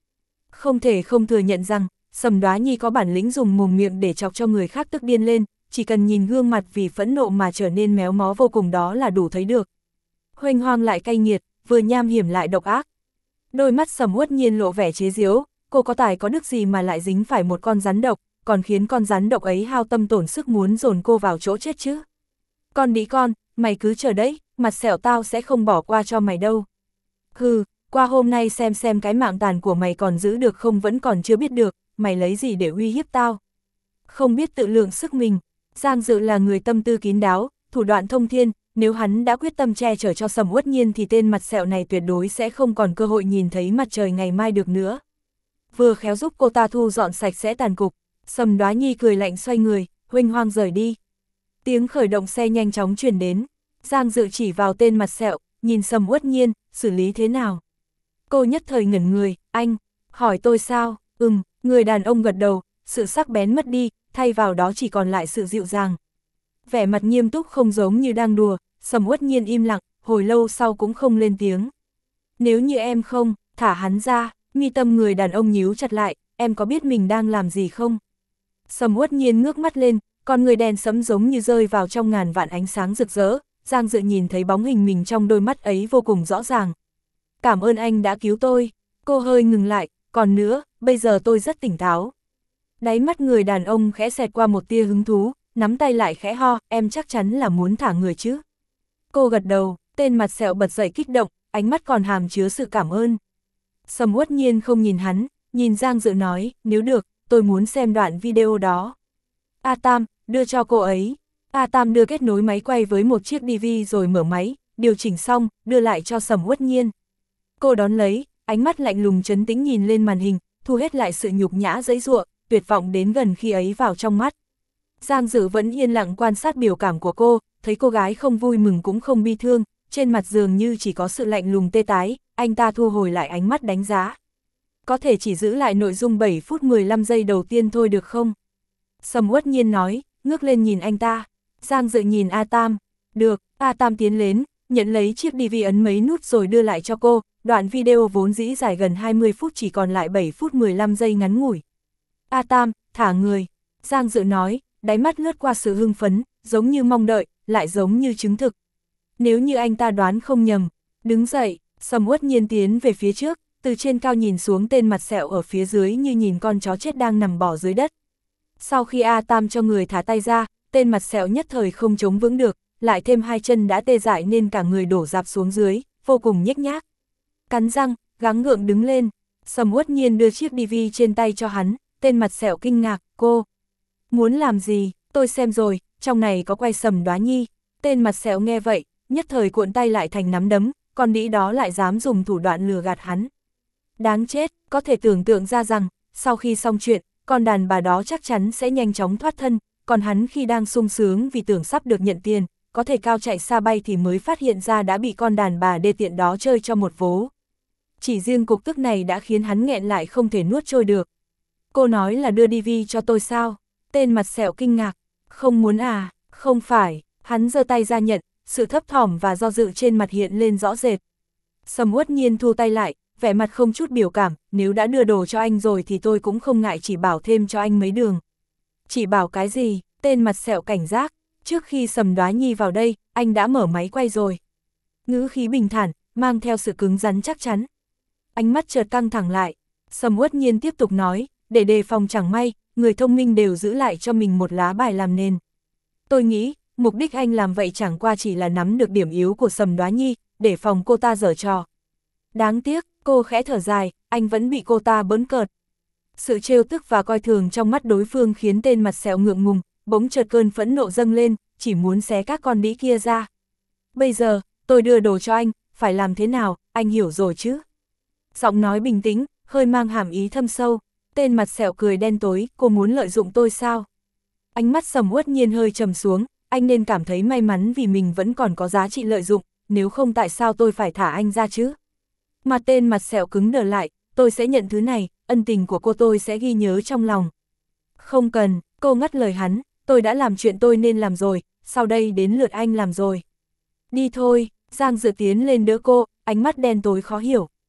Không thể không thừa nhận rằng, Sầm Đoá Nhi có bản lĩnh dùng mồm miệng để chọc cho người khác tức điên lên, chỉ cần nhìn gương mặt vì phẫn nộ mà trở nên méo mó vô cùng đó là đủ thấy được. Huênh hoang lại cay nghiệt, vừa nham hiểm lại độc ác. Đôi mắt Sầm Uất Nhiên lộ vẻ chế giễu, cô có tài có đức gì mà lại dính phải một con rắn độc, còn khiến con rắn độc ấy hao tâm tổn sức muốn dồn cô vào chỗ chết chứ. Con đĩ con, mày cứ chờ đấy, mặt sẹo tao sẽ không bỏ qua cho mày đâu. Hừ, qua hôm nay xem xem cái mạng tàn của mày còn giữ được không vẫn còn chưa biết được, mày lấy gì để uy hiếp tao. Không biết tự lượng sức mình, Giang Dự là người tâm tư kín đáo, thủ đoạn thông thiên, nếu hắn đã quyết tâm che chở cho Sầm Uất Nhiên thì tên mặt sẹo này tuyệt đối sẽ không còn cơ hội nhìn thấy mặt trời ngày mai được nữa. Vừa khéo giúp cô ta thu dọn sạch sẽ tàn cục, Sầm Đoá Nhi cười lạnh xoay người, huênh hoang rời đi. Tiếng khởi động xe nhanh chóng truyền đến, Giang Dự chỉ vào tên mặt sẹo, nhìn Sầm Uất Nhiên, xử lý thế nào? Cô nhất thời ngẩn người, anh, hỏi tôi sao? Ừm, người đàn ông gật đầu, sự sắc bén mất đi, thay vào đó chỉ còn lại sự dịu dàng. Vẻ mặt nghiêm túc không giống như đang đùa, Sầm Uất Nhiên im lặng, hồi lâu sau cũng không lên tiếng. Nếu như em không, thả hắn ra, mi tâm người đàn ông nhíu chặt lại, em có biết mình đang làm gì không? Sầm Uất Nhiên ngước mắt lên, con người đen sẫm giống như rơi vào trong ngàn vạn ánh sáng rực rỡ, Giang Dự nhìn thấy bóng hình mình trong đôi mắt ấy vô cùng rõ ràng. Cảm ơn anh đã cứu tôi, cô hơi ngừng lại, còn nữa, bây giờ tôi rất tỉnh táo. Đáy mắt người đàn ông khẽ xẹt qua một tia hứng thú, nắm tay lại khẽ ho, em chắc chắn là muốn thả người chứ. Cô gật đầu, tên mặt sẹo bật dậy kích động, ánh mắt còn hàm chứa sự cảm ơn. Sầm Uất Nhiên không nhìn hắn, nhìn Giang Dự nói, nếu được, tôi muốn xem đoạn video đó. A Tam, đưa cho cô ấy. A Tam đưa kết nối máy quay với một chiếc đê vê rồi mở máy, điều chỉnh xong, đưa lại cho Sầm Uất Nhiên. Cô đón lấy, ánh mắt lạnh lùng trấn tĩnh nhìn lên màn hình, thu hết lại sự nhục nhã giãy giụa, tuyệt vọng đến gần khi ấy vào trong mắt. Giang Dự vẫn yên lặng quan sát biểu cảm của cô, thấy cô gái không vui mừng cũng không bi thương, trên mặt dường như chỉ có sự lạnh lùng tê tái, anh ta thu hồi lại ánh mắt đánh giá. Có thể chỉ giữ lại nội dung bảy phút mười lăm giây đầu tiên thôi được không? Sầm Uất Nhiên nói, ngước lên nhìn anh ta. Giang Dự nhìn A Tam. Được, A Tam tiến đến, nhận lấy chiếc đê vê ấn mấy nút rồi đưa lại cho cô, đoạn video vốn dĩ dài gần hai mươi phút chỉ còn lại bảy phút mười lăm giây ngắn ngủi. A Tam, thả người. Giang Dự nói, đáy mắt lướt qua sự hưng phấn, giống như mong đợi, lại giống như chứng thực. Nếu như anh ta đoán không nhầm, đứng dậy, Sầm Uất Nhiên tiến về phía trước, từ trên cao nhìn xuống tên mặt sẹo ở phía dưới như nhìn con chó chết đang nằm bò dưới đất. Sau khi A Tam cho người thả tay ra, tên mặt sẹo nhất thời không chống vững được, lại thêm hai chân đã tê dại nên cả người đổ rạp xuống dưới, vô cùng nhếch nhác. Cắn răng, gắng gượng đứng lên, Sầm Uất Nhiên đưa chiếc đê vê trên tay cho hắn, tên mặt sẹo kinh ngạc, cô muốn làm gì, tôi xem rồi, trong này có quay Sầm Đoá Nhi. Tên mặt sẹo nghe vậy, nhất thời cuộn tay lại thành nắm đấm, con đĩ đó lại dám dùng thủ đoạn lừa gạt hắn. Đáng chết, có thể tưởng tượng ra rằng, sau khi xong chuyện, con đàn bà đó chắc chắn sẽ nhanh chóng thoát thân, còn hắn khi đang sung sướng vì tưởng sắp được nhận tiền, có thể cao chạy xa bay thì mới phát hiện ra đã bị con đàn bà đê tiện đó chơi cho một vố. Chỉ riêng cục tức này đã khiến hắn nghẹn lại không thể nuốt trôi được. Cô nói là đưa đê vê cho tôi sao? Tên mặt sẹo kinh ngạc, không muốn à, không phải, hắn giơ tay ra nhận, sự thấp thỏm và do dự trên mặt hiện lên rõ rệt. Sầm Uất Nhiên thu tay lại, vẻ mặt không chút biểu cảm, nếu đã đưa đồ cho anh rồi thì tôi cũng không ngại chỉ bảo thêm cho anh mấy đường. Chỉ bảo cái gì? Tên mặt sẹo cảnh giác, trước khi Sầm Đoá Nhi vào đây, anh đã mở máy quay rồi. Ngữ khí bình thản, mang theo sự cứng rắn chắc chắn. Ánh mắt chợt căng thẳng lại, Sầm Uất Nhiên tiếp tục nói, để đề phòng chẳng may, người thông minh đều giữ lại cho mình một lá bài làm nền. Tôi nghĩ, mục đích anh làm vậy chẳng qua chỉ là nắm được điểm yếu của Sầm Đoá Nhi, để phòng cô ta giở trò. Đáng tiếc, cô khẽ thở dài, anh vẫn bị cô ta bỡn cợt. Sự trêu tức và coi thường trong mắt đối phương khiến tên mặt sẹo ngượng ngùng, bỗng chợt cơn phẫn nộ dâng lên, chỉ muốn xé các con đĩ kia ra. Bây giờ, tôi đưa đồ cho anh, phải làm thế nào, anh hiểu rồi chứ? Giọng nói bình tĩnh, hơi mang hàm ý thâm sâu. Tên mặt sẹo cười đen tối, cô muốn lợi dụng tôi sao? Ánh mắt Sầm Uất Nhiên hơi trầm xuống, anh nên cảm thấy may mắn vì mình vẫn còn có giá trị lợi dụng, nếu không tại sao tôi phải thả anh ra chứ? Mà tên mặt sẹo cứng đờ lại, tôi sẽ nhận thứ này, ân tình của cô tôi sẽ ghi nhớ trong lòng. Không cần, cô ngắt lời hắn, tôi đã làm chuyện tôi nên làm rồi, sau đây đến lượt anh làm rồi. Đi thôi, Giang Dự tiến lên đỡ cô, ánh mắt đen tối khó hiểu.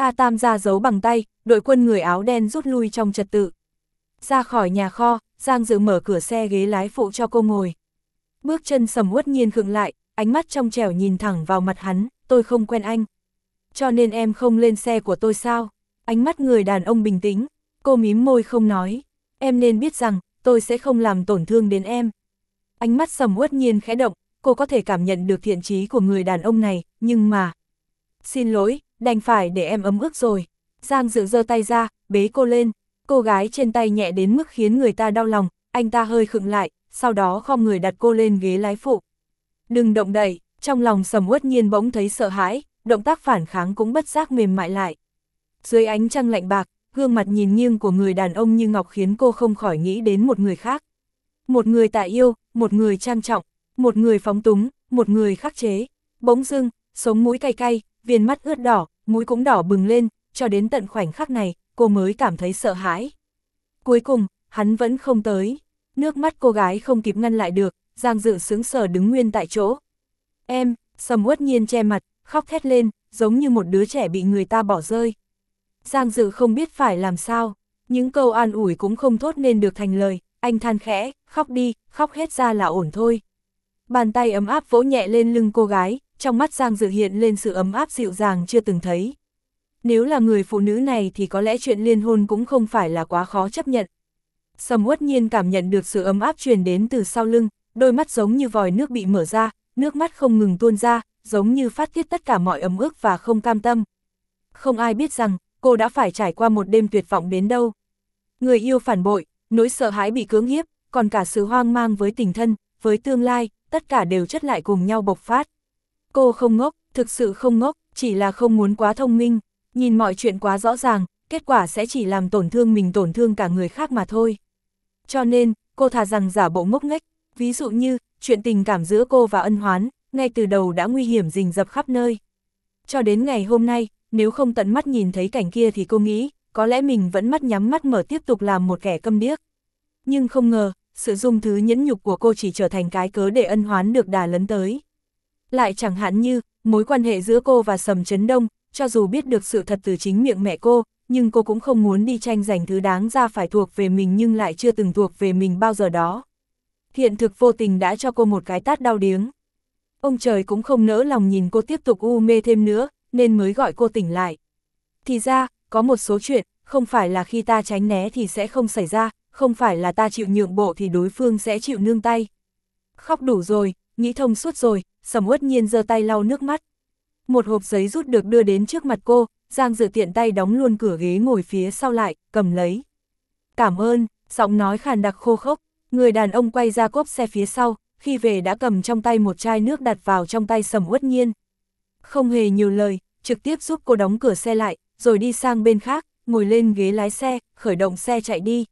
A Tam ra dấu bằng tay, đội quân người áo đen rút lui trong trật tự. Ra khỏi nhà kho, Giang Dự mở cửa xe ghế lái phụ cho cô ngồi. Bước chân Sầm Uất Nhiên khựng lại, ánh mắt trong trẻo nhìn thẳng vào mặt hắn, tôi không quen anh. Cho nên em không lên xe của tôi sao? Ánh mắt người đàn ông bình tĩnh, cô mím môi không nói. Em nên biết rằng, tôi sẽ không làm tổn thương đến em. Ánh mắt Sầm Uất Nhiên khẽ động, cô có thể cảm nhận được thiện chí của người đàn ông này, nhưng mà... Xin lỗi, đành phải để em ấm ức rồi. Giang Dự giơ tay ra, bế cô lên. Cô gái trên tay nhẹ đến mức khiến người ta đau lòng, anh ta hơi khựng lại, sau đó khom người đặt cô lên ghế lái phụ. Đừng động đậy, trong lòng Sầm Uất Nhiên bỗng thấy sợ hãi, động tác phản kháng cũng bất giác mềm mại lại. Dưới ánh trăng lạnh bạc, gương mặt nhìn nghiêng của người đàn ông như ngọc khiến cô không khỏi nghĩ đến một người khác. Một người tạ yêu, một người trang trọng, một người phóng túng, một người khắc chế. Bỗng dưng, sống mũi cay cay, viền mắt ướt đỏ, mũi cũng đỏ bừng lên, cho đến tận khoảnh khắc này, cô mới cảm thấy sợ hãi. Cuối cùng, hắn vẫn không tới. Nước mắt cô gái không kịp ngăn lại được, Giang Dự sững sờ đứng nguyên tại chỗ. Em, Sầm Uất Nhiên che mặt, khóc thét lên, giống như một đứa trẻ bị người ta bỏ rơi. Giang Dự không biết phải làm sao, những câu an ủi cũng không thốt nên được thành lời, anh than khẽ, khóc đi, khóc hết ra là ổn thôi. Bàn tay ấm áp vỗ nhẹ lên lưng cô gái, trong mắt Giang Dự hiện lên sự ấm áp dịu dàng chưa từng thấy. Nếu là người phụ nữ này thì có lẽ chuyện liên hôn cũng không phải là quá khó chấp nhận. Sầm Uất Nhiên cảm nhận được sự ấm áp truyền đến từ sau lưng, đôi mắt giống như vòi nước bị mở ra, nước mắt không ngừng tuôn ra, giống như phát tiết tất cả mọi ấm ức và không cam tâm. Không ai biết rằng, cô đã phải trải qua một đêm tuyệt vọng đến đâu. Người yêu phản bội, nỗi sợ hãi bị cưỡng hiếp, còn cả sự hoang mang với tình thân, với tương lai, tất cả đều chất lại cùng nhau bộc phát. Cô không ngốc, thực sự không ngốc, chỉ là không muốn quá thông minh, nhìn mọi chuyện quá rõ ràng, kết quả sẽ chỉ làm tổn thương mình tổn thương cả người khác mà thôi. Cho nên, cô thà rằng giả bộ ngốc nghếch, ví dụ như, chuyện tình cảm giữa cô và Ân Hoán, ngay từ đầu đã nguy hiểm rình rập khắp nơi. Cho đến ngày hôm nay, nếu không tận mắt nhìn thấy cảnh kia thì cô nghĩ, có lẽ mình vẫn mắt nhắm mắt mở tiếp tục làm một kẻ câm điếc. Nhưng không ngờ, sự dung thứ nhẫn nhục của cô chỉ trở thành cái cớ để Ân Hoán được đà lấn tới. Lại chẳng hạn như, mối quan hệ giữa cô và Sầm Chấn Đông, cho dù biết được sự thật từ chính miệng mẹ cô, nhưng cô cũng không muốn đi tranh giành thứ đáng ra phải thuộc về mình nhưng lại chưa từng thuộc về mình bao giờ đó. Hiện thực vô tình đã cho cô một cái tát đau điếng. Ông trời cũng không nỡ lòng nhìn cô tiếp tục u mê thêm nữa, nên mới gọi cô tỉnh lại. Thì ra, có một số chuyện, không phải là khi ta tránh né thì sẽ không xảy ra, không phải là ta chịu nhượng bộ thì đối phương sẽ chịu nương tay. Khóc đủ rồi, nghĩ thông suốt rồi, Sầm Uất Nhiên giơ tay lau nước mắt. Một hộp giấy rút được đưa đến trước mặt cô, Giang Dự tiện tay đóng luôn cửa ghế ngồi phía sau lại, cầm lấy. Cảm ơn, giọng nói khàn đặc khô khốc, người đàn ông quay ra cốp xe phía sau, khi về đã cầm trong tay một chai nước đặt vào trong tay Sầm Uất Nhiên. Không hề nhiều lời, trực tiếp giúp cô đóng cửa xe lại, rồi đi sang bên khác, ngồi lên ghế lái xe, khởi động xe chạy đi.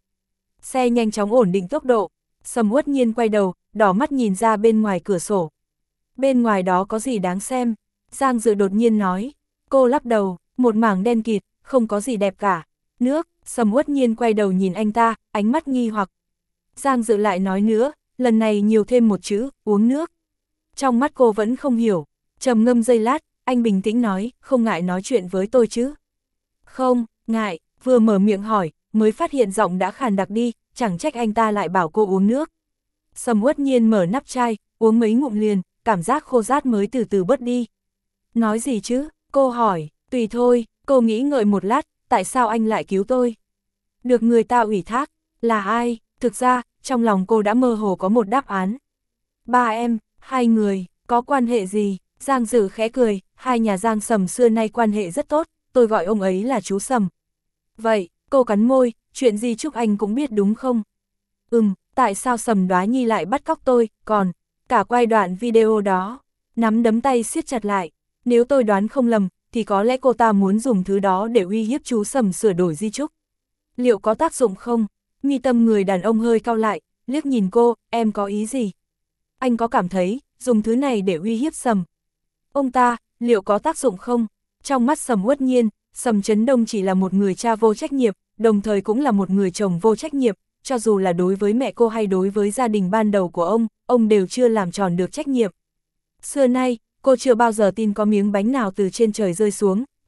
Xe nhanh chóng ổn định tốc độ, Sầm Uất Nhiên quay đầu, đỏ mắt nhìn ra bên ngoài cửa sổ. Bên ngoài đó có gì đáng xem? Giang Dự đột nhiên nói. Cô lắc đầu, một mảng đen kịt, không có gì đẹp cả. Nước, Sầm Uất Nhiên quay đầu nhìn anh ta, ánh mắt nghi hoặc. Giang Dự lại nói nữa, lần này nhiều thêm một chữ, uống nước. Trong mắt cô vẫn không hiểu, trầm ngâm giây lát, anh bình tĩnh nói, không ngại nói chuyện với tôi chứ? Không, ngại, vừa mở miệng hỏi, mới phát hiện giọng đã khàn đặc đi, chẳng trách anh ta lại bảo cô uống nước. Sầm Uất Nhiên mở nắp chai, uống mấy ngụm liền, cảm giác khô rát mới từ từ bớt đi. Nói gì chứ? Cô hỏi, tùy thôi, cô nghĩ ngợi một lát, tại sao anh lại cứu tôi? Được người ta ủy thác, là ai? Thực ra, trong lòng cô đã mơ hồ có một đáp án. Ba em, hai người, có quan hệ gì? Giang Dự khẽ cười, hai nhà Giang Sầm xưa nay quan hệ rất tốt, tôi gọi ông ấy là chú Sầm. Vậy, cô cắn môi, chuyện gì Trúc Anh cũng biết đúng không? Ừm, tại sao Sầm Đoá Nhi lại bắt cóc tôi, còn, cả quay đoạn video đó, nắm đấm tay siết chặt lại. Nếu tôi đoán không lầm, thì có lẽ cô ta muốn dùng thứ đó để uy hiếp chú Sầm sửa đổi di chúc. Liệu có tác dụng không? Mi tâm người đàn ông hơi cau lại, liếc nhìn cô, em có ý gì? Anh có cảm thấy, dùng thứ này để uy hiếp Sầm. Ông ta, liệu có tác dụng không? Trong mắt Sầm Uất Nhiên, Sầm Chấn Đông chỉ là một người cha vô trách nhiệm, đồng thời cũng là một người chồng vô trách nhiệm, cho dù là đối với mẹ cô hay đối với gia đình ban đầu của ông, ông đều chưa làm tròn được trách nhiệm. Xưa nay, cô chưa bao giờ tin có miếng bánh nào từ trên trời rơi xuống,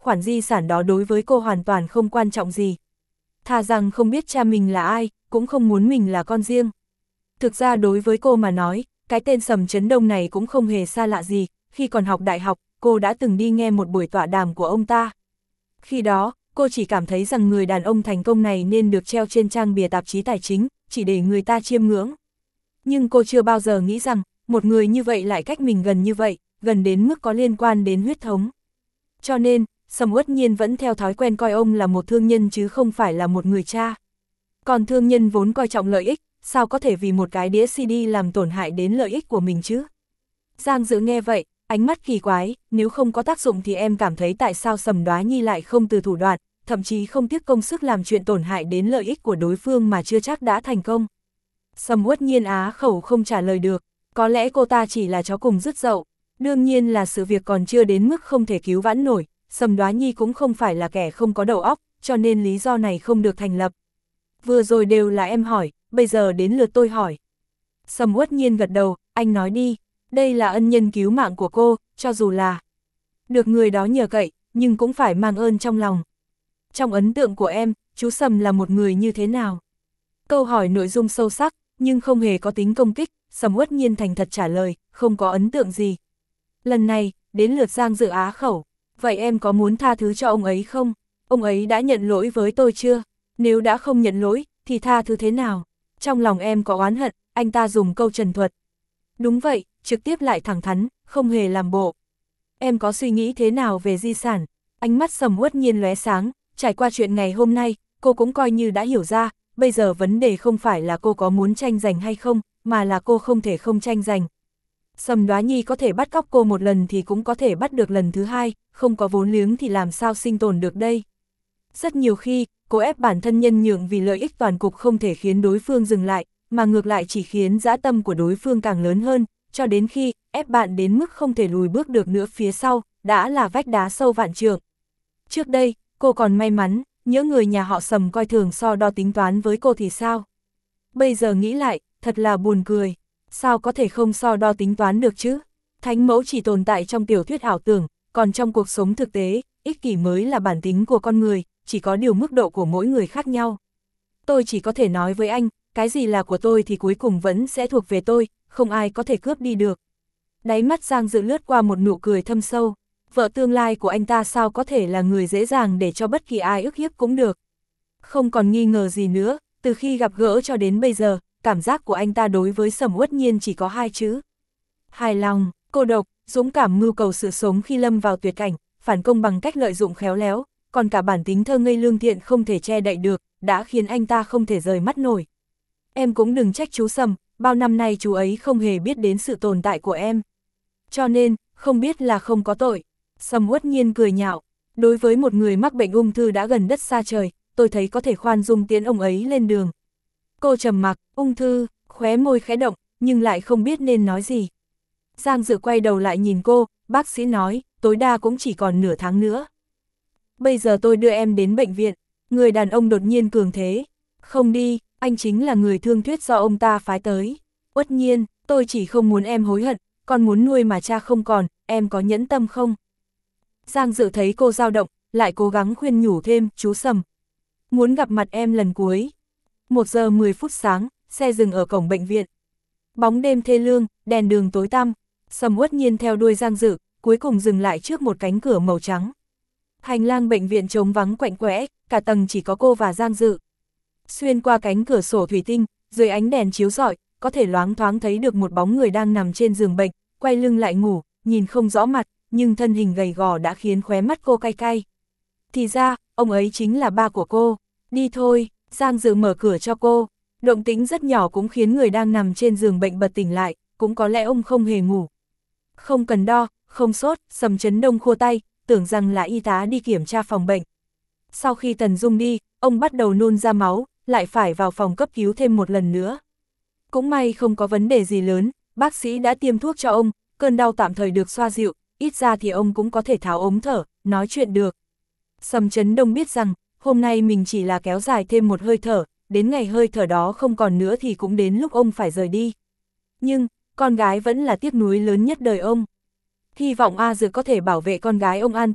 khoản di sản đó đối với cô hoàn toàn không quan trọng gì. Thà rằng không biết cha mình là ai, cũng không muốn mình là con riêng. Thực ra đối với cô mà nói, cái tên Sầm Chấn Đông này cũng không hề xa lạ gì, khi còn học đại học, cô đã từng đi nghe một buổi tọa đàm của ông ta. Khi đó, cô chỉ cảm thấy rằng người đàn ông thành công này nên được treo trên trang bìa tạp chí tài chính, chỉ để người ta chiêm ngưỡng. Nhưng cô chưa bao giờ nghĩ rằng, một người như vậy lại cách mình gần như vậy, gần đến mức có liên quan đến huyết thống. Cho nên, Sầm Uất Nhiên vẫn theo thói quen coi ông là một thương nhân chứ không phải là một người cha. Còn thương nhân vốn coi trọng lợi ích, sao có thể vì một cái đĩa xê đê làm tổn hại đến lợi ích của mình chứ? Giang Dự nghe vậy, ánh mắt kỳ quái, nếu không có tác dụng thì em cảm thấy tại sao Sầm Đoá Nhi lại không từ thủ đoạn, thậm chí không tiếc công sức làm chuyện tổn hại đến lợi ích của đối phương mà chưa chắc đã thành công. Sầm Uất Nhiên á khẩu không trả lời được, có lẽ cô ta chỉ là chó cùng dứt dậu, đương nhiên là sự việc còn chưa đến mức không thể cứu vãn nổi, Sầm Đoá Nhi cũng không phải là kẻ không có đầu óc, cho nên lý do này không được thành lập. Vừa rồi đều là em hỏi, bây giờ đến lượt tôi hỏi. Sầm Uất Nhiên gật đầu, anh nói đi, đây là ân nhân cứu mạng của cô, cho dù là được người đó nhờ cậy, nhưng cũng phải mang ơn trong lòng. Trong ấn tượng của em, chú Sầm là một người như thế nào? Câu hỏi nội dung sâu sắc, nhưng không hề có tính công kích, Sầm Uất Nhiên thành thật trả lời, không có ấn tượng gì. Lần này, đến lượt Giang Dự á khẩu, vậy em có muốn tha thứ cho ông ấy không? Ông ấy đã nhận lỗi với tôi chưa? Nếu đã không nhận lỗi, thì tha thứ thế nào? Trong lòng em có oán hận, anh ta dùng câu trần thuật. Đúng vậy, trực tiếp lại thẳng thắn, không hề làm bộ. Em có suy nghĩ thế nào về di sản? Ánh mắt Sầm Uất Nhiên lóe sáng, trải qua chuyện ngày hôm nay, cô cũng coi như đã hiểu ra, bây giờ vấn đề không phải là cô có muốn tranh giành hay không, mà là cô không thể không tranh giành. Sầm Đoá Nhi có thể bắt cóc cô một lần thì cũng có thể bắt được lần thứ hai, không có vốn liếng thì làm sao sinh tồn được đây. Rất nhiều khi, cô ép bản thân nhân nhượng vì lợi ích toàn cục không thể khiến đối phương dừng lại, mà ngược lại chỉ khiến dã tâm của đối phương càng lớn hơn, cho đến khi ép bạn đến mức không thể lùi bước được nữa phía sau, đã là vách đá sâu vạn trượng. Trước đây, cô còn may mắn, những người nhà họ Sầm coi thường so đo tính toán với cô thì sao? Bây giờ nghĩ lại, thật là buồn cười, sao có thể không so đo tính toán được chứ? Thánh mẫu chỉ tồn tại trong tiểu thuyết ảo tưởng, còn trong cuộc sống thực tế, ích kỷ mới là bản tính của con người, chỉ có điều mức độ của mỗi người khác nhau. Tôi chỉ có thể nói với anh, cái gì là của tôi thì cuối cùng vẫn sẽ thuộc về tôi, không ai có thể cướp đi được. Đáy mắt Giang Dự lướt qua một nụ cười thâm sâu, vợ tương lai của anh ta sao có thể là người dễ dàng để cho bất kỳ ai ức hiếp cũng được. Không còn nghi ngờ gì nữa, từ khi gặp gỡ cho đến bây giờ, cảm giác của anh ta đối với Sầm Uất Nhiên chỉ có hai chữ. Hài lòng, cô độc, dũng cảm mưu cầu sự sống khi lâm vào tuyệt cảnh, phản công bằng cách lợi dụng khéo léo, còn cả bản tính thơ ngây lương thiện không thể che đậy được, đã khiến anh ta không thể rời mắt nổi. Em cũng đừng trách chú Sầm, bao năm nay chú ấy không hề biết đến sự tồn tại của em. Cho nên, không biết là không có tội. Sầm Uất Nhiên cười nhạo, đối với một người mắc bệnh ung thư đã gần đất xa trời, tôi thấy có thể khoan dung tiễn ông ấy lên đường. Cô trầm mặc, ung thư, khóe môi khẽ động, nhưng lại không biết nên nói gì. Giang Dự quay đầu lại nhìn cô, bác sĩ nói, tối đa cũng chỉ còn nửa tháng nữa. Bây giờ tôi đưa em đến bệnh viện, người đàn ông đột nhiên cường thế. Không đi, anh chính là người thương thuyết do ông ta phái tới. Uất Nhiên, tôi chỉ không muốn em hối hận, con muốn nuôi mà cha không còn, em có nhẫn tâm không? Giang Dự thấy cô dao động, lại cố gắng khuyên nhủ thêm, chú Sầm. Muốn gặp mặt em lần cuối. Một giờ mười phút sáng, xe dừng ở cổng bệnh viện. Bóng đêm thê lương, đèn đường tối tăm, Sầm Uất Nhiên theo đuôi Giang Dự, cuối cùng dừng lại trước một cánh cửa màu trắng. Hành lang bệnh viện trống vắng quạnh quẽ, cả tầng chỉ có cô và Giang Dự. Xuyên qua cánh cửa sổ thủy tinh, dưới ánh đèn chiếu rọi, có thể loáng thoáng thấy được một bóng người đang nằm trên giường bệnh, quay lưng lại ngủ, nhìn không rõ mặt, nhưng thân hình gầy gò đã khiến khóe mắt cô cay cay. Thì ra, ông ấy chính là ba của cô. Đi thôi, Giang Dự mở cửa cho cô. Động tĩnh rất nhỏ cũng khiến người đang nằm trên giường bệnh bật tỉnh lại, cũng có lẽ ông không hề ngủ. Không cần đo, không sốt, Sầm Chấn Đông khua tay, tưởng rằng là y tá đi kiểm tra phòng bệnh. Sau khi Tần Dung đi, ông bắt đầu nôn ra máu, lại phải vào phòng cấp cứu thêm một lần nữa. Cũng may không có vấn đề gì lớn, bác sĩ đã tiêm thuốc cho ông, cơn đau tạm thời được xoa dịu, ít ra thì ông cũng có thể tháo ống thở, nói chuyện được. Sầm Chấn Đông biết rằng, hôm nay mình chỉ là kéo dài thêm một hơi thở, đến ngày hơi thở đó không còn nữa thì cũng đến lúc ông phải rời đi. Nhưng, con gái vẫn là tiếc nuối lớn nhất đời ông. Hy vọng A Dược có thể bảo vệ con gái ông an toàn,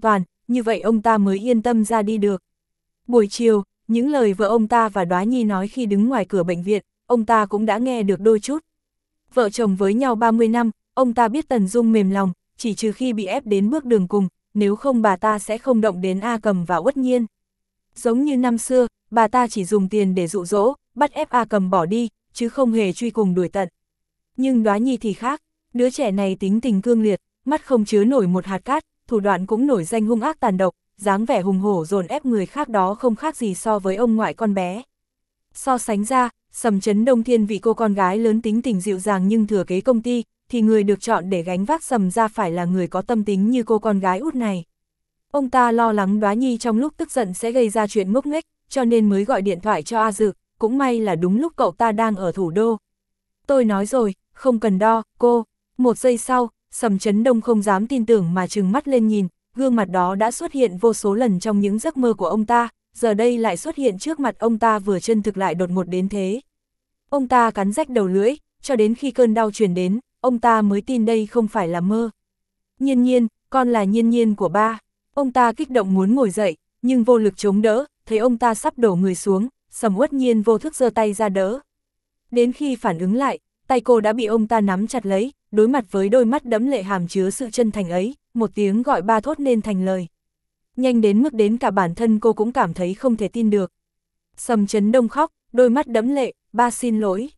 như vậy ông ta mới yên tâm ra đi được. Buổi chiều, những lời vợ ông ta và Đoá Nhi nói khi đứng ngoài cửa bệnh viện, ông ta cũng đã nghe được đôi chút. Vợ chồng với nhau ba mươi năm, ông ta biết Tần Dung mềm lòng, chỉ trừ khi bị ép đến bước đường cùng, nếu không bà ta sẽ không động đến A Cầm và Uất Nhiên. Giống như năm xưa, bà ta chỉ dùng tiền để dụ dỗ, bắt ép A Cầm bỏ đi, chứ không hề truy cùng đuổi tận. Nhưng Đoá Nhi thì khác, đứa trẻ này tính tình cương liệt, mắt không chứa nổi một hạt cát, thủ đoạn cũng nổi danh hung ác tàn độc, dáng vẻ hùng hổ dồn ép người khác đó không khác gì so với ông ngoại con bé. So sánh ra, Sầm Chấn Đông Thiên vị cô con gái lớn tính tình dịu dàng nhưng thừa kế công ty, thì người được chọn để gánh vác Sầm ra phải là người có tâm tính như cô con gái út này. Ông ta lo lắng Đoá Nhi trong lúc tức giận sẽ gây ra chuyện ngốc nghếch, cho nên mới gọi điện thoại cho A Dự, cũng may là đúng lúc cậu ta đang ở thủ đô. Tôi nói rồi, không cần đo, cô. Một giây sau, Sầm Chấn Đông không dám tin tưởng mà trừng mắt lên nhìn, gương mặt đó đã xuất hiện vô số lần trong những giấc mơ của ông ta, giờ đây lại xuất hiện trước mặt ông ta vừa chân thực lại đột ngột đến thế. Ông ta cắn rách đầu lưỡi, cho đến khi cơn đau truyền đến, ông ta mới tin đây không phải là mơ. Nhiên Nhiên, con là Nhiên Nhiên của ba. Ông ta kích động muốn ngồi dậy, nhưng vô lực chống đỡ, thấy ông ta sắp đổ người xuống, Sầm Uất Nhiên vô thức giơ tay ra đỡ. Đến khi phản ứng lại, tay cô đã bị ông ta nắm chặt lấy, đối mặt với đôi mắt đẫm lệ hàm chứa sự chân thành ấy, một tiếng gọi ba thốt nên thành lời. Nhanh đến mức đến cả bản thân cô cũng cảm thấy không thể tin được. Sầm Chấn Đông khóc, đôi mắt đẫm lệ, ba xin lỗi.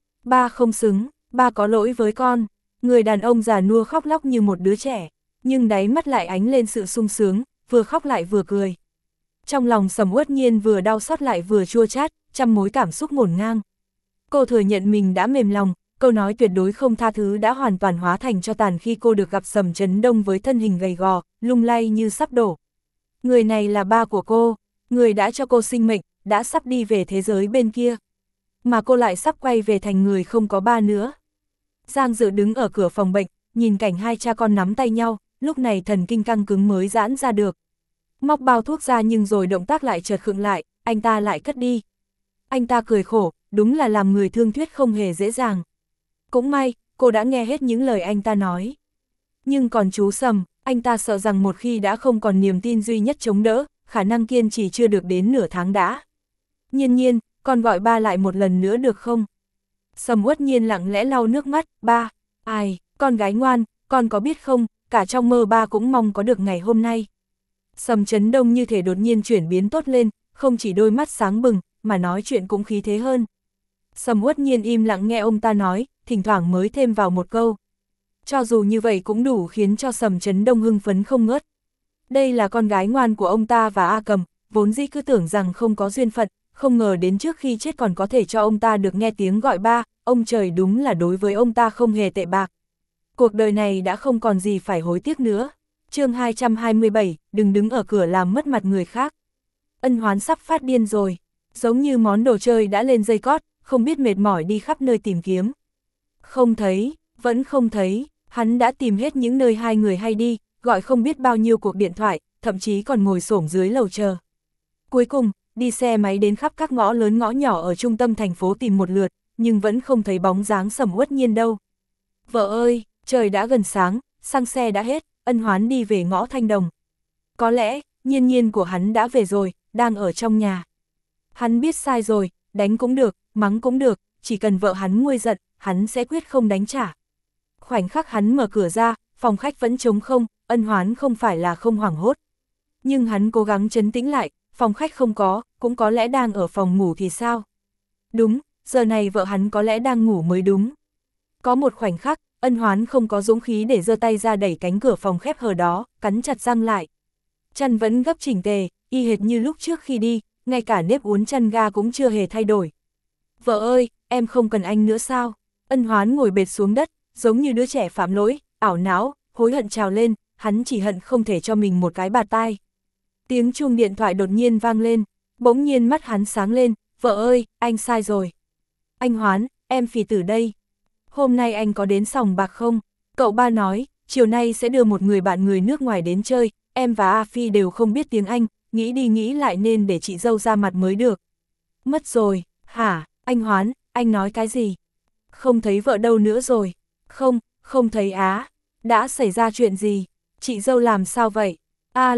Ba không xứng, ba có lỗi với con. Người đàn ông già nua khóc lóc như một đứa trẻ, nhưng đáy mắt lại ánh lên sự sung sướng, vừa khóc lại vừa cười. Trong lòng Sầm Uất Nhiên vừa đau xót lại vừa chua chát, trăm mối cảm xúc ngổn ngang. Cô thừa nhận mình đã mềm lòng, câu nói tuyệt đối không tha thứ đã hoàn toàn hóa thành cho tàn khi cô được gặp Sầm Chấn Đông với thân hình gầy gò, lung lay như sắp đổ. Người này là ba của cô, người đã cho cô sinh mệnh, đã sắp đi về thế giới bên kia. Mà cô lại sắp quay về thành người không có ba nữa. Giang Dự đứng ở cửa phòng bệnh, nhìn cảnh hai cha con nắm tay nhau, lúc này thần kinh căng cứng mới giãn ra được. Móc bao thuốc ra nhưng rồi động tác lại chợt khựng lại, anh ta lại cất đi. Anh ta cười khổ, đúng là làm người thương thuyết không hề dễ dàng. Cũng may, cô đã nghe hết những lời anh ta nói. Nhưng còn chú Sầm, anh ta sợ rằng một khi đã không còn niềm tin duy nhất chống đỡ, khả năng kiên trì chưa được đến nửa tháng đã. Nhiên Nhiên, con gọi ba lại một lần nữa được không? Sầm Uất Nhiên lặng lẽ lau nước mắt, ba, ai, con gái ngoan, con có biết không, cả trong mơ ba cũng mong có được ngày hôm nay. Sầm Chấn Đông như thể đột nhiên chuyển biến tốt lên, không chỉ đôi mắt sáng bừng, mà nói chuyện cũng khí thế hơn. Sầm Uất Nhiên im lặng nghe ông ta nói, thỉnh thoảng mới thêm vào một câu. Cho dù như vậy cũng đủ khiến cho Sầm Chấn Đông hưng phấn không ngớt. Đây là con gái ngoan của ông ta và A Cầm, vốn dĩ cứ tưởng rằng không có duyên phận, không ngờ đến trước khi chết còn có thể cho ông ta được nghe tiếng gọi ba, ông trời đúng là đối với ông ta không hề tệ bạc. Cuộc đời này đã không còn gì phải hối tiếc nữa. Chương hai trăm hai mươi bảy, đừng đứng ở cửa làm mất mặt người khác. Ân Hoán sắp phát điên rồi, giống như món đồ chơi đã lên dây cót, không biết mệt mỏi đi khắp nơi tìm kiếm. Không thấy, vẫn không thấy, hắn đã tìm hết những nơi hai người hay đi, gọi không biết bao nhiêu cuộc điện thoại, thậm chí còn ngồi xổm dưới lầu chờ. Cuối cùng, đi xe máy đến khắp các ngõ lớn ngõ nhỏ ở trung tâm thành phố tìm một lượt, nhưng vẫn không thấy bóng dáng Sầm Uất Nhiên đâu. Vợ ơi, trời đã gần sáng, xăng xe đã hết, Ân Hoán đi về ngõ Thanh Đồng. Có lẽ, Nhiên Nhiên của hắn đã về rồi, đang ở trong nhà. Hắn biết sai rồi, đánh cũng được, mắng cũng được, chỉ cần vợ hắn nguôi giận, hắn sẽ quyết không đánh trả. Khoảnh khắc hắn mở cửa ra, phòng khách vẫn trống không, Ân Hoán không phải là không hoảng hốt. Nhưng hắn cố gắng trấn tĩnh lại, phòng khách không có, cũng có lẽ đang ở phòng ngủ thì sao? Đúng, giờ này vợ hắn có lẽ đang ngủ mới đúng. Có một khoảnh khắc, Ân Hoán không có dũng khí để giơ tay ra đẩy cánh cửa phòng khép hờ đó, cắn chặt răng lại. Chăn vẫn gấp chỉnh tề, y hệt như lúc trước khi đi, ngay cả nếp uốn chăn ga cũng chưa hề thay đổi. Vợ ơi, em không cần anh nữa sao? Ân Hoán ngồi bệt xuống đất, giống như đứa trẻ phạm lỗi, ảo não, hối hận trào lên, hắn chỉ hận không thể cho mình một cái bạt tai. Tiếng chuông điện thoại đột nhiên vang lên, bỗng nhiên mắt hắn sáng lên, vợ ơi, anh sai rồi. Anh Hoán, em Phỉ Tử đây. Hôm nay anh có đến sòng bạc không? Cậu ba nói, chiều nay sẽ đưa một người bạn người nước ngoài đến chơi, em và A Phi đều không biết tiếng Anh, nghĩ đi nghĩ lại nên để chị dâu ra mặt mới được. Mất rồi, hả, anh Hoán, anh nói cái gì? Không thấy vợ đâu nữa rồi. Không, không thấy á. Đã xảy ra chuyện gì? Chị dâu làm sao vậy? Alo,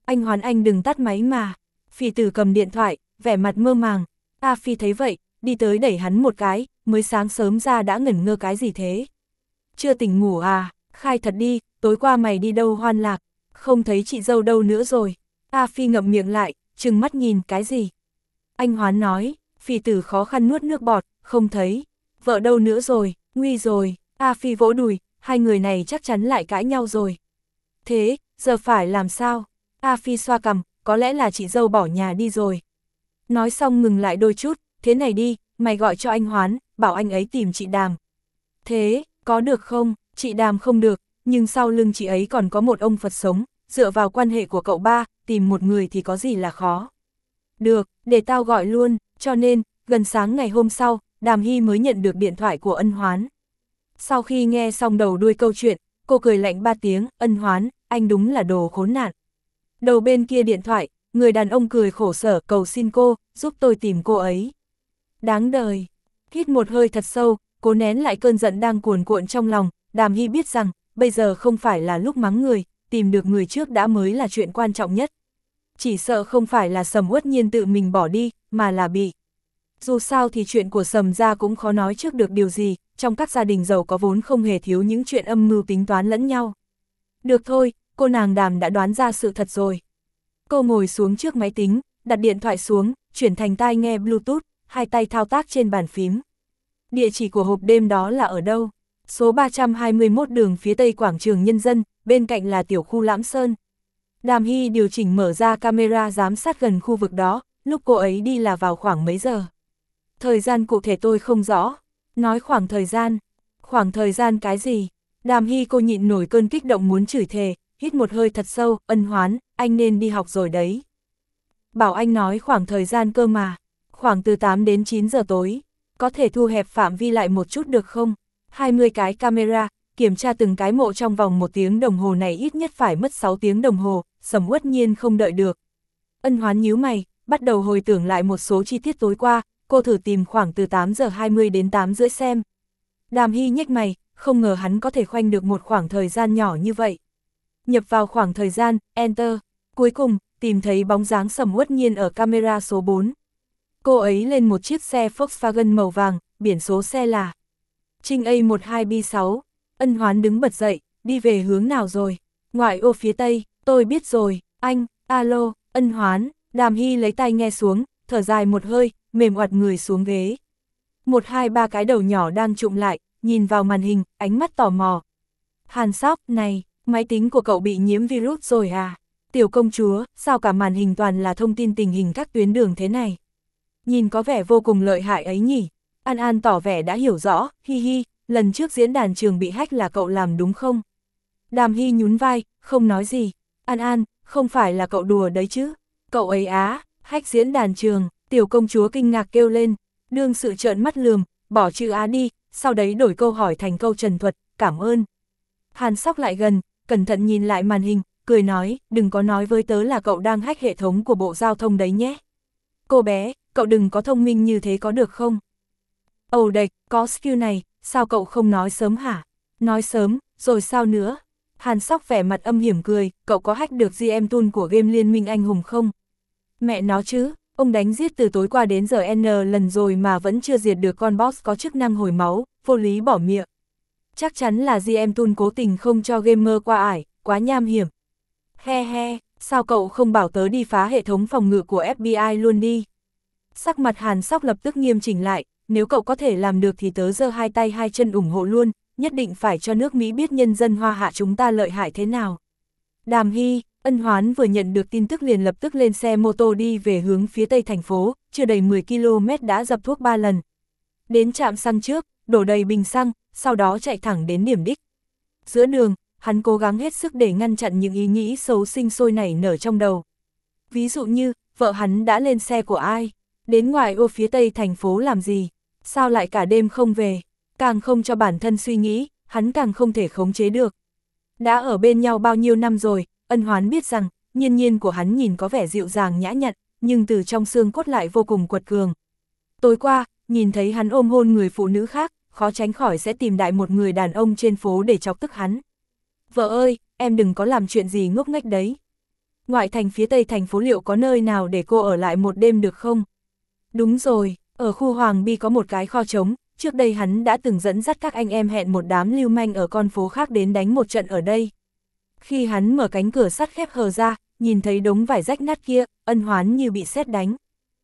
Anh Hoán anh đừng tắt máy mà. Phỉ Tử cầm điện thoại, vẻ mặt mơ màng. A Phi thấy vậy, đi tới đẩy hắn một cái, mới sáng sớm ra đã ngẩn ngơ cái gì thế? Chưa tỉnh ngủ à, khai thật đi, tối qua mày đi đâu hoan lạc, không thấy chị dâu đâu nữa rồi. A Phi ngậm miệng lại, trừng mắt nhìn cái gì? Anh Hoán nói, Phỉ Tử khó khăn nuốt nước bọt, không thấy. Vợ đâu nữa rồi, nguy rồi. A Phi vỗ đùi, hai người này chắc chắn lại cãi nhau rồi. Thế, giờ phải làm sao? A Phi xoa cằm, có lẽ là chị dâu bỏ nhà đi rồi. Nói xong ngừng lại đôi chút, thế này đi, mày gọi cho anh Hoán, bảo anh ấy tìm chị Đàm. Thế, có được không? Chị Đàm không được, nhưng sau lưng chị ấy còn có một ông Phật sống, dựa vào quan hệ của cậu ba, tìm một người thì có gì là khó. Được, để tao gọi luôn, cho nên, gần sáng ngày hôm sau, Đàm Hy mới nhận được điện thoại của Ân Hoán. Sau khi nghe xong đầu đuôi câu chuyện, cô cười lạnh ba tiếng, Ân Hoán, anh đúng là đồ khốn nạn. Đầu bên kia điện thoại, người đàn ông cười khổ sở cầu xin cô, giúp tôi tìm cô ấy. Đáng đời. Hít một hơi thật sâu, cố nén lại cơn giận đang cuồn cuộn trong lòng, Đàm Hy biết rằng, bây giờ không phải là lúc mắng người, tìm được người trước đã mới là chuyện quan trọng nhất. Chỉ sợ không phải là Sầm Uất Nhiên tự mình bỏ đi, mà là bị. Dù sao thì chuyện của Sầm gia cũng khó nói trước được điều gì, trong các gia đình giàu có vốn không hề thiếu những chuyện âm mưu tính toán lẫn nhau. Được thôi, cô nàng Đàm đã đoán ra sự thật rồi. Cô ngồi xuống trước máy tính, đặt điện thoại xuống, chuyển thành tai nghe Bluetooth, hai tay thao tác trên bàn phím. Địa chỉ của hộp đêm đó là ở đâu? Số ba trăm hai mươi mốt đường phía tây quảng trường Nhân dân, bên cạnh là tiểu khu Lãm Sơn. Đàm Hy điều chỉnh mở ra camera giám sát gần khu vực đó, lúc cô ấy đi là vào khoảng mấy giờ. Thời gian cụ thể tôi không rõ. Nói khoảng thời gian. Khoảng thời gian cái gì? Đàm Hy cô nhịn nổi cơn kích động muốn chửi thề, hít một hơi thật sâu, Ân Hoán, anh nên đi học rồi đấy. Bảo anh nói khoảng thời gian cơ mà. Khoảng từ tám đến chín giờ tối. Có thể thu hẹp phạm vi lại một chút được không? hai mươi cái camera, kiểm tra từng cái mộ trong vòng một tiếng đồng hồ này ít nhất phải mất sáu tiếng đồng hồ, Sầm Uất Nhiên không đợi được. Ân Hoán nhíu mày, bắt đầu hồi tưởng lại một số chi tiết tối qua, cô thử tìm khoảng từ tám giờ hai mươi đến tám rưỡi xem. Đàm Hy nhếch mày, không ngờ hắn có thể khoanh được một khoảng thời gian nhỏ như vậy. Nhập vào khoảng thời gian, Enter, cuối cùng, tìm thấy bóng dáng Sầm Uất Nhiên ở camera số bốn. Cô ấy lên một chiếc xe Volkswagen màu vàng, biển số xe là Trinh A một hai B sáu. Ân Hoán đứng bật dậy, đi về hướng nào rồi? Ngoại ô phía tây, tôi biết rồi, anh, alo, Ân Hoán. Đàm Hy lấy tay nghe xuống, thở dài một hơi, mềm oặt người xuống ghế. Một hai ba cái đầu nhỏ đang trụm lại, nhìn vào màn hình, ánh mắt tò mò. Hàn Sóc, này, máy tính của cậu bị nhiễm virus rồi à? Tiểu công chúa, sao cả màn hình toàn là thông tin tình hình các tuyến đường thế này? Nhìn có vẻ vô cùng lợi hại ấy nhỉ? An An tỏ vẻ đã hiểu rõ, hi hi, lần trước diễn đàn trường bị hack là cậu làm đúng không? Đàm Hy nhún vai, không nói gì. An An, không phải là cậu đùa đấy chứ? Cậu ấy á, hack diễn đàn trường, tiểu công chúa kinh ngạc kêu lên, đương sự trợn mắt lườm, bỏ chữ á đi, sau đấy đổi câu hỏi thành câu trần thuật, cảm ơn. Hàn Sóc lại gần, cẩn thận nhìn lại màn hình, cười nói, đừng có nói với tớ là cậu đang hack hệ thống của Bộ Giao thông đấy nhé. Cô bé, cậu đừng có thông minh như thế có được không? Ồ đệch, có skill này, sao cậu không nói sớm hả? Nói sớm, rồi sao nữa? Hàn Sóc vẻ mặt âm hiểm cười, cậu có hack được giê em tool của game Liên minh Anh Hùng không? Mẹ nó chứ, ông đánh giết từ tối qua đến giờ N lần rồi mà vẫn chưa diệt được con boss có chức năng hồi máu, vô lý bỏ miệng. Chắc chắn là giê em tool cố tình không cho gamer qua ải, quá nham hiểm. He he, sao cậu không bảo tớ đi phá hệ thống phòng ngự của ép bê i luôn đi? Sắc mặt Hàn Sóc lập tức nghiêm chỉnh lại, nếu cậu có thể làm được thì tớ giơ hai tay hai chân ủng hộ luôn, nhất định phải cho nước Mỹ biết nhân dân Hoa Hạ chúng ta lợi hại thế nào. Đàm Hy, Ân Hoán vừa nhận được tin tức liền lập tức lên xe mô tô đi về hướng phía tây thành phố, chưa đầy mười ki lô mét đã dập thuốc ba lần. Đến trạm xăng trước, đổ đầy bình xăng, sau đó chạy thẳng đến điểm đích. Giữa đường, hắn cố gắng hết sức để ngăn chặn những ý nghĩ xấu sinh sôi nảy nở trong đầu. Ví dụ như, vợ hắn đã lên xe của ai? Đến ngoài ô phía tây thành phố làm gì? Sao lại cả đêm không về? Càng không cho bản thân suy nghĩ, hắn càng không thể khống chế được. Đã ở bên nhau bao nhiêu năm rồi, Ân Hoán biết rằng, Nhiên Nhiên của hắn nhìn có vẻ dịu dàng nhã nhặn, nhưng từ trong xương cốt lại vô cùng quật cường. Tối qua, nhìn thấy hắn ôm hôn người phụ nữ khác, khó tránh khỏi sẽ tìm đại một người đàn ông trên phố để chọc tức hắn. Vợ ơi, em đừng có làm chuyện gì ngốc nghếch đấy. ngoại thành phía tây thành phố liệu có nơi nào để cô ở lại một đêm được không? Đúng rồi, ở khu Hoàng Bi có một cái kho trống, trước đây hắn đã từng dẫn dắt các anh em hẹn một đám lưu manh ở con phố khác đến đánh một trận ở đây. Khi hắn mở cánh cửa sắt khép hờ ra, nhìn thấy đống vải rách nát kia, Ân Hoán như bị sét đánh.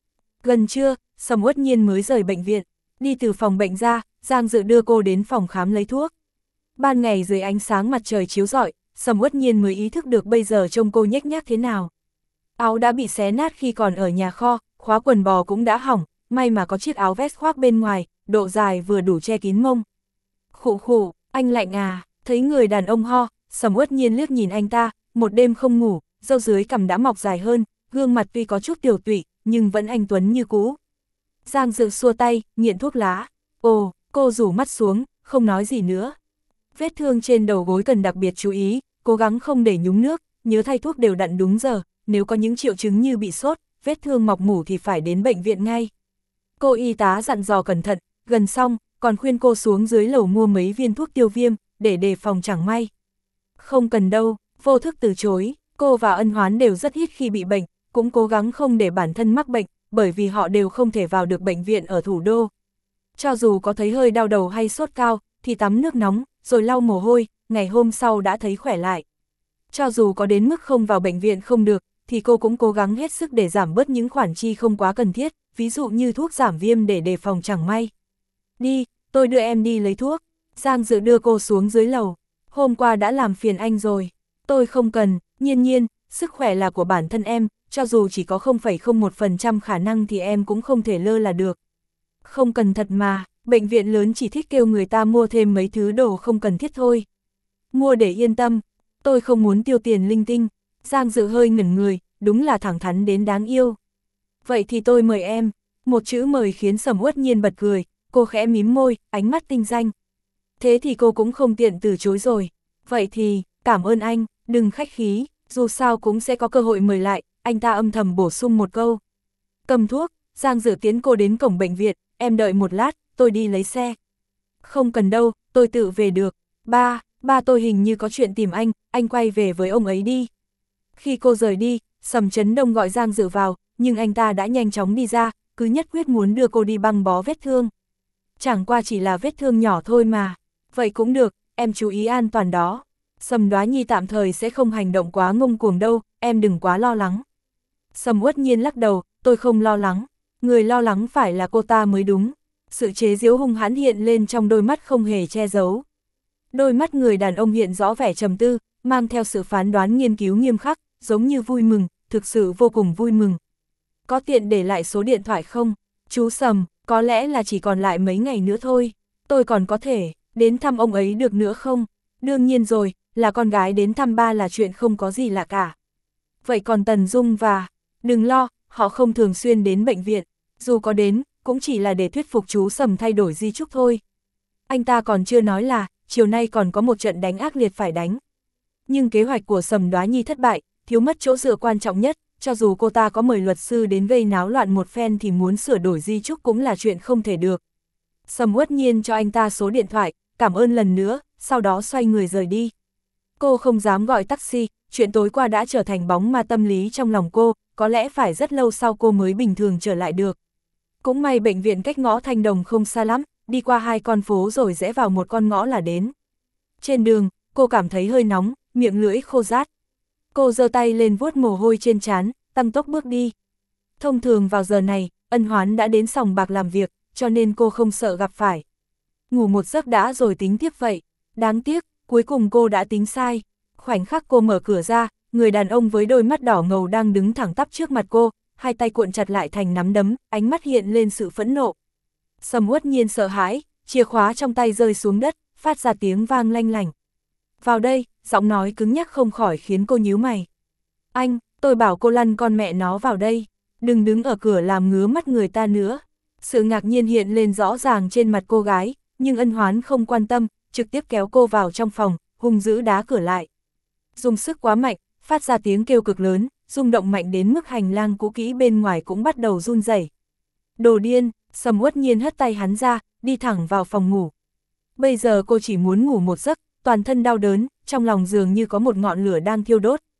Gần trưa, Sầm Uất Nhiên mới rời bệnh viện, đi từ phòng bệnh ra, Giang Dự đưa cô đến phòng khám lấy thuốc. Ban ngày dưới ánh sáng mặt trời chiếu rọi, Sầm Uất Nhiên mới ý thức được bây giờ trông cô nhếch nhác thế nào. Áo đã bị xé nát khi còn ở nhà kho, khóa quần bò cũng đã hỏng, may mà có chiếc áo vest khoác bên ngoài, độ dài vừa đủ che kín mông. Khụ khụ, anh lạnh à, thấy người đàn ông ho, Sầm Uất Nhiên liếc nhìn anh ta, một đêm không ngủ, râu dưới cằm đã mọc dài hơn, gương mặt tuy có chút tiểu tụy, nhưng vẫn anh tuấn như cũ. Giang Dự xua tay, nghiện thuốc lá. Ồ, cô rủ mắt xuống, không nói gì nữa. Vết thương trên đầu gối cần đặc biệt chú ý, cố gắng không để nhúng nước, nhớ thay thuốc đều đặn đúng giờ, nếu có những triệu chứng như bị sốt, vết thương mọc mủ thì phải đến bệnh viện ngay. Cô y tá dặn dò cẩn thận, gần xong, còn khuyên cô xuống dưới lầu mua mấy viên thuốc tiêu viêm, để đề phòng chẳng may. Không cần đâu, vô thức từ chối, cô và Ân Hoán đều rất ít khi bị bệnh, cũng cố gắng không để bản thân mắc bệnh, bởi vì họ đều không thể vào được bệnh viện ở thủ đô. Cho dù có thấy hơi đau đầu hay sốt cao, thì tắm nước nóng, rồi lau mồ hôi, ngày hôm sau đã thấy khỏe lại. Cho dù có đến mức không vào bệnh viện không được, thì cô cũng cố gắng hết sức để giảm bớt những khoản chi không quá cần thiết, ví dụ như thuốc giảm viêm để đề phòng chẳng may. Đi, tôi đưa em đi lấy thuốc. Giang Dự đưa cô xuống dưới lầu. Hôm qua đã làm phiền anh rồi. Tôi không cần, Nhiên Nhiên, sức khỏe là của bản thân em, cho dù chỉ có không phẩy không một phần trăm khả năng thì em cũng không thể lơ là được. Không cần thật mà, bệnh viện lớn chỉ thích kêu người ta mua thêm mấy thứ đồ không cần thiết thôi. Mua để yên tâm, tôi không muốn tiêu tiền linh tinh. Giang Dự hơi ngẩn người, đúng là thẳng thắn đến đáng yêu. Vậy thì tôi mời em. Một chữ mời khiến Sầm Uất Nhiên bật cười, cô khẽ mím môi, ánh mắt tinh danh. Thế thì cô cũng không tiện từ chối rồi. Vậy thì, cảm ơn anh, đừng khách khí, dù sao cũng sẽ có cơ hội mời lại, anh ta âm thầm bổ sung một câu. Cầm thuốc, Giang Dự tiến cô đến cổng bệnh viện, em đợi một lát, tôi đi lấy xe. Không cần đâu, tôi tự về được. Ba, ba tôi hình như có chuyện tìm anh, anh quay về với ông ấy đi. Khi cô rời đi, Sầm Chấn Đông gọi Giang Dự vào, nhưng anh ta đã nhanh chóng đi ra, cứ nhất quyết muốn đưa cô đi băng bó vết thương. Chẳng qua chỉ là vết thương nhỏ thôi mà. Vậy cũng được, em chú ý an toàn đó. Sầm Đoá Nhi tạm thời sẽ không hành động quá ngông cuồng đâu, em đừng quá lo lắng. Sầm Uất Nhiên lắc đầu, tôi không lo lắng. Người lo lắng phải là cô ta mới đúng. Sự chế giễu hung hãn hiện lên trong đôi mắt không hề che giấu. Đôi mắt người đàn ông hiện rõ vẻ trầm tư, mang theo sự phán đoán nghiên cứu nghiêm khắc, giống như vui mừng, thực sự vô cùng vui mừng. Có tiện để lại số điện thoại không? Chú Sầm, có lẽ là chỉ còn lại mấy ngày nữa thôi. Tôi còn có thể đến thăm ông ấy được nữa không? Đương nhiên rồi, là con gái đến thăm ba là chuyện không có gì lạ cả. Vậy còn Tần Dung và... Đừng lo, họ không thường xuyên đến bệnh viện. Dù có đến, cũng chỉ là để thuyết phục chú Sầm thay đổi di chúc thôi. Anh ta còn chưa nói là, chiều nay còn có một trận đánh ác liệt phải đánh. Nhưng kế hoạch của Sầm Đoá Nhi thất bại, thiếu mất chỗ dựa quan trọng nhất, cho dù cô ta có mời luật sư đến gây náo loạn một phen thì muốn sửa đổi di chúc cũng là chuyện không thể được. Sầm Uất Nhiên cho anh ta số điện thoại, cảm ơn lần nữa, sau đó xoay người rời đi. Cô không dám gọi taxi, chuyện tối qua đã trở thành bóng ma tâm lý trong lòng cô, có lẽ phải rất lâu sau cô mới bình thường trở lại được. Cũng may bệnh viện cách ngõ Thanh Đồng không xa lắm, đi qua hai con phố rồi rẽ vào một con ngõ là đến. Trên đường, cô cảm thấy hơi nóng, miệng lưỡi khô rát. Cô giơ tay lên vuốt mồ hôi trên trán, tăng tốc bước đi. Thông thường vào giờ này, Ân Hoán đã đến sòng bạc làm việc, cho nên cô không sợ gặp phải. Ngủ một giấc đã rồi tính tiếp vậy. Đáng tiếc, cuối cùng cô đã tính sai. Khoảnh khắc cô mở cửa ra, người đàn ông với đôi mắt đỏ ngầu đang đứng thẳng tắp trước mặt cô, hai tay cuộn chặt lại thành nắm đấm, ánh mắt hiện lên sự phẫn nộ. Sầm Uất Nhiên sợ hãi, chìa khóa trong tay rơi xuống đất, phát ra tiếng vang lanh lảnh. Vào đây, giọng nói cứng nhắc không khỏi khiến cô nhíu mày. Anh, tôi bảo cô lăn con mẹ nó vào đây, đừng đứng ở cửa làm ngứa mắt người ta nữa. Sự ngạc nhiên hiện lên rõ ràng trên mặt cô gái, nhưng Ân Hoán không quan tâm, trực tiếp kéo cô vào trong phòng, hung dữ đá cửa lại. Dùng sức quá mạnh, phát ra tiếng kêu cực lớn, rung động mạnh đến mức hành lang cũ kỹ bên ngoài cũng bắt đầu run rẩy. Đồ điên, Sầm Uất Nhiên hất tay hắn ra, đi thẳng vào phòng ngủ. Bây giờ cô chỉ muốn ngủ một giấc, toàn thân đau đớn, trong lòng dường như có một ngọn lửa đang thiêu đốt.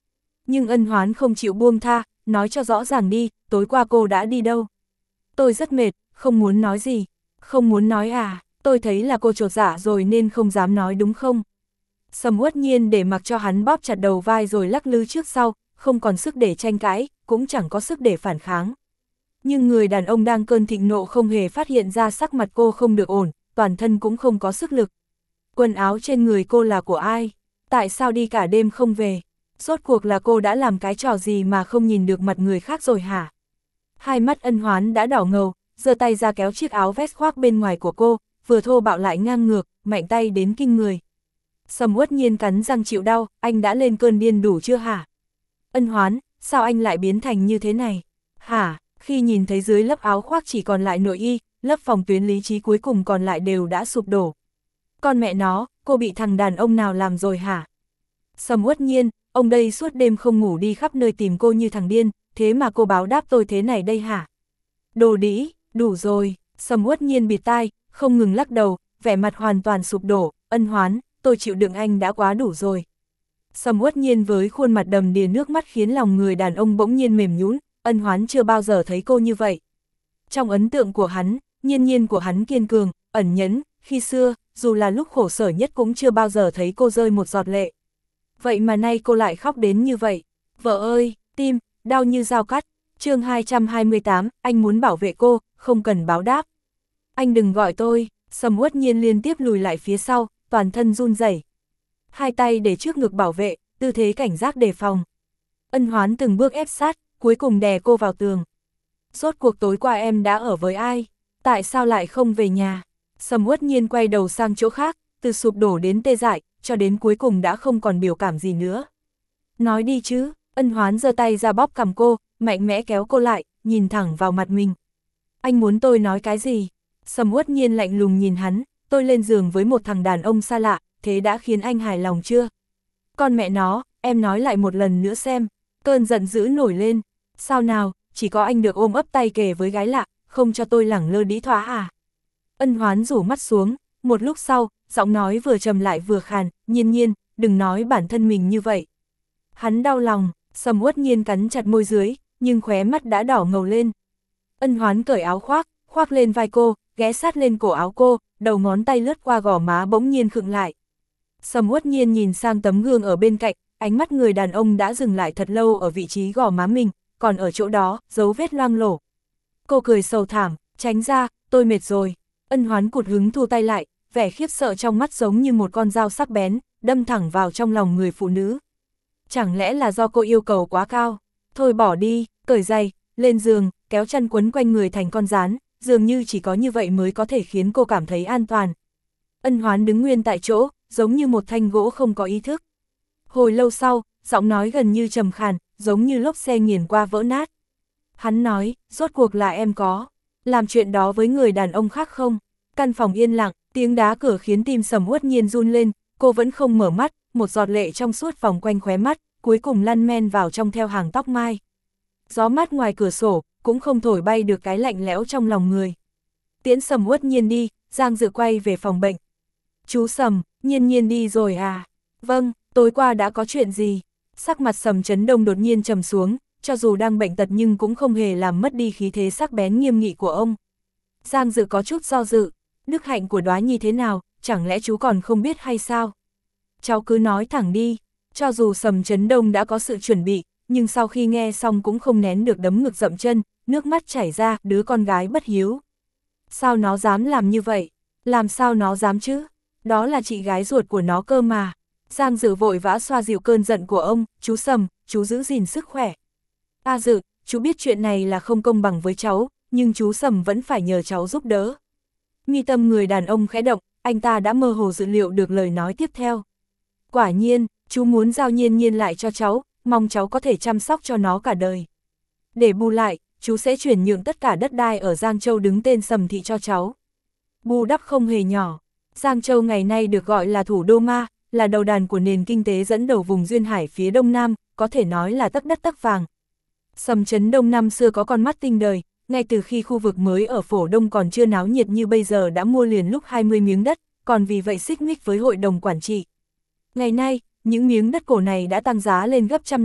Nhưng Ân Hoán không chịu buông tha, nói cho rõ ràng đi, tối qua cô đã đi đâu. Tôi rất mệt, không muốn nói gì. Không muốn nói à, tôi thấy là cô chột dạ rồi nên không dám nói đúng không? Sầm Uất Nhiên để mặc cho hắn bóp chặt đầu vai rồi lắc lư trước sau, không còn sức để tranh cãi, cũng chẳng có sức để phản kháng. Nhưng người đàn ông đang cơn thịnh nộ không hề phát hiện ra sắc mặt cô không được ổn, toàn thân cũng không có sức lực. Quần áo trên người cô là của ai? Tại sao đi cả đêm không về? Rốt cuộc là cô đã làm cái trò gì mà không nhìn được mặt người khác rồi hả? Hai mắt Ân Hoán đã đỏ ngầu, giơ tay ra kéo chiếc áo vest khoác bên ngoài của cô, vừa thô bạo lại ngang ngược, mạnh tay đến kinh người. Sầm Uất Nhiên cắn răng chịu đau, anh đã lên cơn điên đủ chưa hả? Ân Hoán, sao anh lại biến thành như thế này? Hả? Khi nhìn thấy dưới lớp áo khoác chỉ còn lại nội y, lớp phòng tuyến lý trí cuối cùng còn lại đều đã sụp đổ. Con mẹ nó, cô bị thằng đàn ông nào làm rồi hả? Sầm Uất Nhiên, ông đây suốt đêm không ngủ đi khắp nơi tìm cô như thằng điên, thế mà cô báo đáp tôi thế này đây hả? Đồ đĩ, đủ rồi. Sầm Uất Nhiên bịt tai, không ngừng lắc đầu, vẻ mặt hoàn toàn sụp đổ. Ân Hoán, tôi chịu đựng anh đã quá đủ rồi. Sầm Uất Nhiên với khuôn mặt đầm đìa nước mắt khiến lòng người đàn ông bỗng nhiên mềm nhũn. Ân Hoán chưa bao giờ thấy cô như vậy. Trong ấn tượng của hắn, Nhiên Nhiên của hắn kiên cường, ẩn nhẫn, khi xưa, dù là lúc khổ sở nhất cũng chưa bao giờ thấy cô rơi một giọt lệ. Vậy mà nay cô lại khóc đến như vậy. Vợ ơi, tim, đau như dao cắt. Chương hai trăm hai mươi tám, anh muốn bảo vệ cô, không cần báo đáp. Anh đừng gọi tôi. Sầm Uất Nhiên liên tiếp lùi lại phía sau, toàn thân run rẩy. Hai tay để trước ngực bảo vệ, tư thế cảnh giác đề phòng. Ân Hoán từng bước ép sát, cuối cùng đè cô vào tường. Rốt cuộc tối qua em đã ở với ai? Tại sao lại không về nhà? Sầm Uất Nhiên quay đầu sang chỗ khác, từ sụp đổ đến tê dại, cho đến cuối cùng đã không còn biểu cảm gì nữa. Nói đi chứ. Ân Hoán giơ tay ra bóp cằm cô, mạnh mẽ kéo cô lại, nhìn thẳng vào mặt mình. Anh muốn tôi nói cái gì? Sầm Uất Nhiên lạnh lùng nhìn hắn, tôi lên giường với một thằng đàn ông xa lạ, thế đã khiến anh hài lòng chưa? Con mẹ nó, em nói lại một lần nữa xem. Cơn giận dữ nổi lên. Sao nào, chỉ có anh được ôm ấp tay kề với gái lạ, không cho tôi lẳng lơ đĩ thoá à? Ân Hoán rủ mắt xuống, một lúc sau, giọng nói vừa trầm lại vừa khàn, Nhiên Nhiên, đừng nói bản thân mình như vậy. Hắn đau lòng, Sầm Uất Nhiên cắn chặt môi dưới, nhưng khóe mắt đã đỏ ngầu lên. Ân Hoán cởi áo khoác, khoác lên vai cô, ghé sát lên cổ áo cô, đầu ngón tay lướt qua gò má bỗng nhiên khựng lại. Sầm Uất Nhiên nhìn sang tấm gương ở bên cạnh, ánh mắt người đàn ông đã dừng lại thật lâu ở vị trí gò má mình, còn ở chỗ đó, dấu vết loang lổ. Cô cười sầu thảm, tránh ra, tôi mệt rồi. Ân Hoán cụt hứng thu tay lại, vẻ khiếp sợ trong mắt giống như một con dao sắc bén, đâm thẳng vào trong lòng người phụ nữ. Chẳng lẽ là do cô yêu cầu quá cao? Thôi bỏ đi, cởi giày, lên giường, kéo chăn quấn quanh người thành con rán, dường như chỉ có như vậy mới có thể khiến cô cảm thấy an toàn. Ân Hoán đứng nguyên tại chỗ, giống như một thanh gỗ không có ý thức. Hồi lâu sau, giọng nói gần như trầm khàn, giống như lốp xe nghiền qua vỡ nát. Hắn nói, rốt cuộc là em có làm chuyện đó với người đàn ông khác không? Căn phòng yên lặng, tiếng đá cửa khiến tim Sầm Uất Nhiên run lên, cô vẫn không mở mắt, một giọt lệ trong suốt vòng quanh khóe mắt, cuối cùng lăn men vào trong theo hàng tóc mai. Gió mát ngoài cửa sổ, cũng không thổi bay được cái lạnh lẽo trong lòng người. Tiễn Sầm Uất Nhiên đi, Giang Dự quay về phòng bệnh. Chú Sầm, Nhiên Nhiên đi rồi à? Vâng, tối qua đã có chuyện gì? Sắc mặt Sầm Chấn Đông đột nhiên trầm xuống, cho dù đang bệnh tật nhưng cũng không hề làm mất đi khí thế sắc bén nghiêm nghị của ông. Giang Dự có chút do dự, đức hạnh của Đoá Nhi thế nào, chẳng lẽ chú còn không biết hay sao? Cháu cứ nói thẳng đi. Cho dù Sầm Chấn Đông đã có sự chuẩn bị, nhưng sau khi nghe xong cũng không nén được đấm ngực dậm chân, nước mắt chảy ra, đứa con gái bất hiếu. Sao nó dám làm như vậy? Làm sao nó dám chứ? Đó là chị gái ruột của nó cơ mà. Giang Dự vội vã xoa dịu cơn giận của ông, chú Sầm, chú giữ gìn sức khỏe. A Dự, chú biết chuyện này là không công bằng với cháu, nhưng chú Sầm vẫn phải nhờ cháu giúp đỡ. Mi tâm người đàn ông khẽ động, anh ta đã mơ hồ dự liệu được lời nói tiếp theo. Quả nhiên, chú muốn giao Nhiên Nhiên lại cho cháu, mong cháu có thể chăm sóc cho nó cả đời. Để bù lại, chú sẽ chuyển nhượng tất cả đất đai ở Giang Châu đứng tên Sầm thị cho cháu. Bù đắp không hề nhỏ. Giang Châu ngày nay được gọi là thủ đô ma, là đầu đàn của nền kinh tế dẫn đầu vùng duyên hải phía đông nam, có thể nói là tấc đất tấc vàng. Sầm Chấn Đông năm xưa có con mắt tinh đời, ngay từ khi khu vực mới ở Phổ Đông còn chưa náo nhiệt như bây giờ đã mua liền lúc hai mươi miếng đất, còn vì vậy xích mích với hội đồng quản trị. Ngày nay, những miếng đất cổ này đã tăng giá lên gấp trăm lần,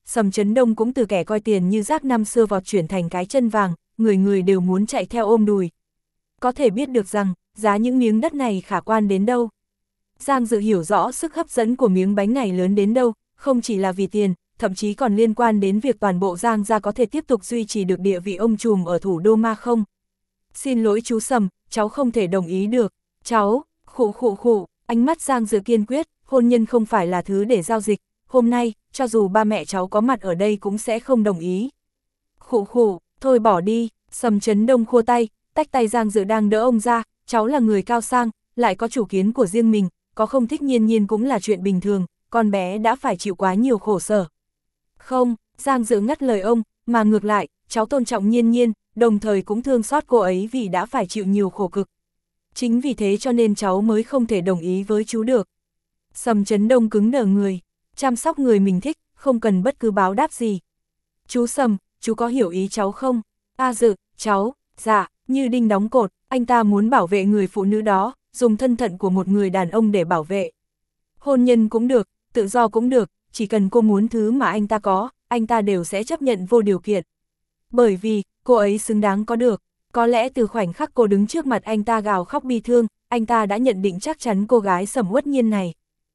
Sầm Chấn Đông cũng từ kẻ coi tiền như rác năm xưa vọt chuyển thành cái chân vàng, người người đều muốn chạy theo ôm đùi. Có thể biết được rằng, giá những miếng đất này khả quan đến đâu. Giang Dự hiểu rõ sức hấp dẫn của miếng bánh này lớn đến đâu, không chỉ là vì tiền, thậm chí còn liên quan đến việc toàn bộ Giang gia có thể tiếp tục duy trì được địa vị ông trùm ở thủ đô Ma Không. Xin lỗi chú Sầm, cháu không thể đồng ý được. Cháu, khụ khụ khụ, ánh mắt Giang Dự kiên quyết, hôn nhân không phải là thứ để giao dịch, hôm nay, cho dù ba mẹ cháu có mặt ở đây cũng sẽ không đồng ý. Khụ khụ, thôi bỏ đi, Sầm Chấn Đông khua tay, tách tay Giang Dự đang đỡ ông ra, cháu là người cao sang, lại có chủ kiến của riêng mình, có không thích Nhiên Nhiên cũng là chuyện bình thường, con bé đã phải chịu quá nhiều khổ sở. Không, Giang Dự ngắt lời ông, mà ngược lại, cháu tôn trọng Nhiên Nhiên, đồng thời cũng thương xót cô ấy vì đã phải chịu nhiều khổ cực. Chính vì thế cho nên cháu mới không thể đồng ý với chú được. Sầm Chấn Đông cứng đờ người, chăm sóc người mình thích, không cần bất cứ báo đáp gì. Chú Sầm, chú có hiểu ý cháu không? A Dự, cháu, dạ, như đinh đóng cột, anh ta muốn bảo vệ người phụ nữ đó, dùng thân phận của một người đàn ông để bảo vệ. Hôn nhân cũng được, tự do cũng được, chỉ cần cô muốn thứ mà anh ta có, anh ta đều sẽ chấp nhận vô điều kiện. Bởi vì, cô ấy xứng đáng có được. Có lẽ từ khoảnh khắc cô đứng trước mặt anh ta gào khóc bi thương, anh ta đã nhận định chắc chắn cô gái Sầm Uất Nhiên này.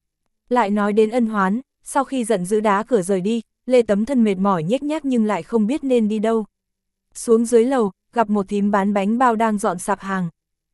Lại nói đến ân hoán, sau khi giận dữ đá cửa rời đi, Lê Tấm Thân mệt mỏi nhếch nhác nhưng lại không biết nên đi đâu. Xuống dưới lầu, gặp một thím bán bánh bao đang dọn sạp hàng.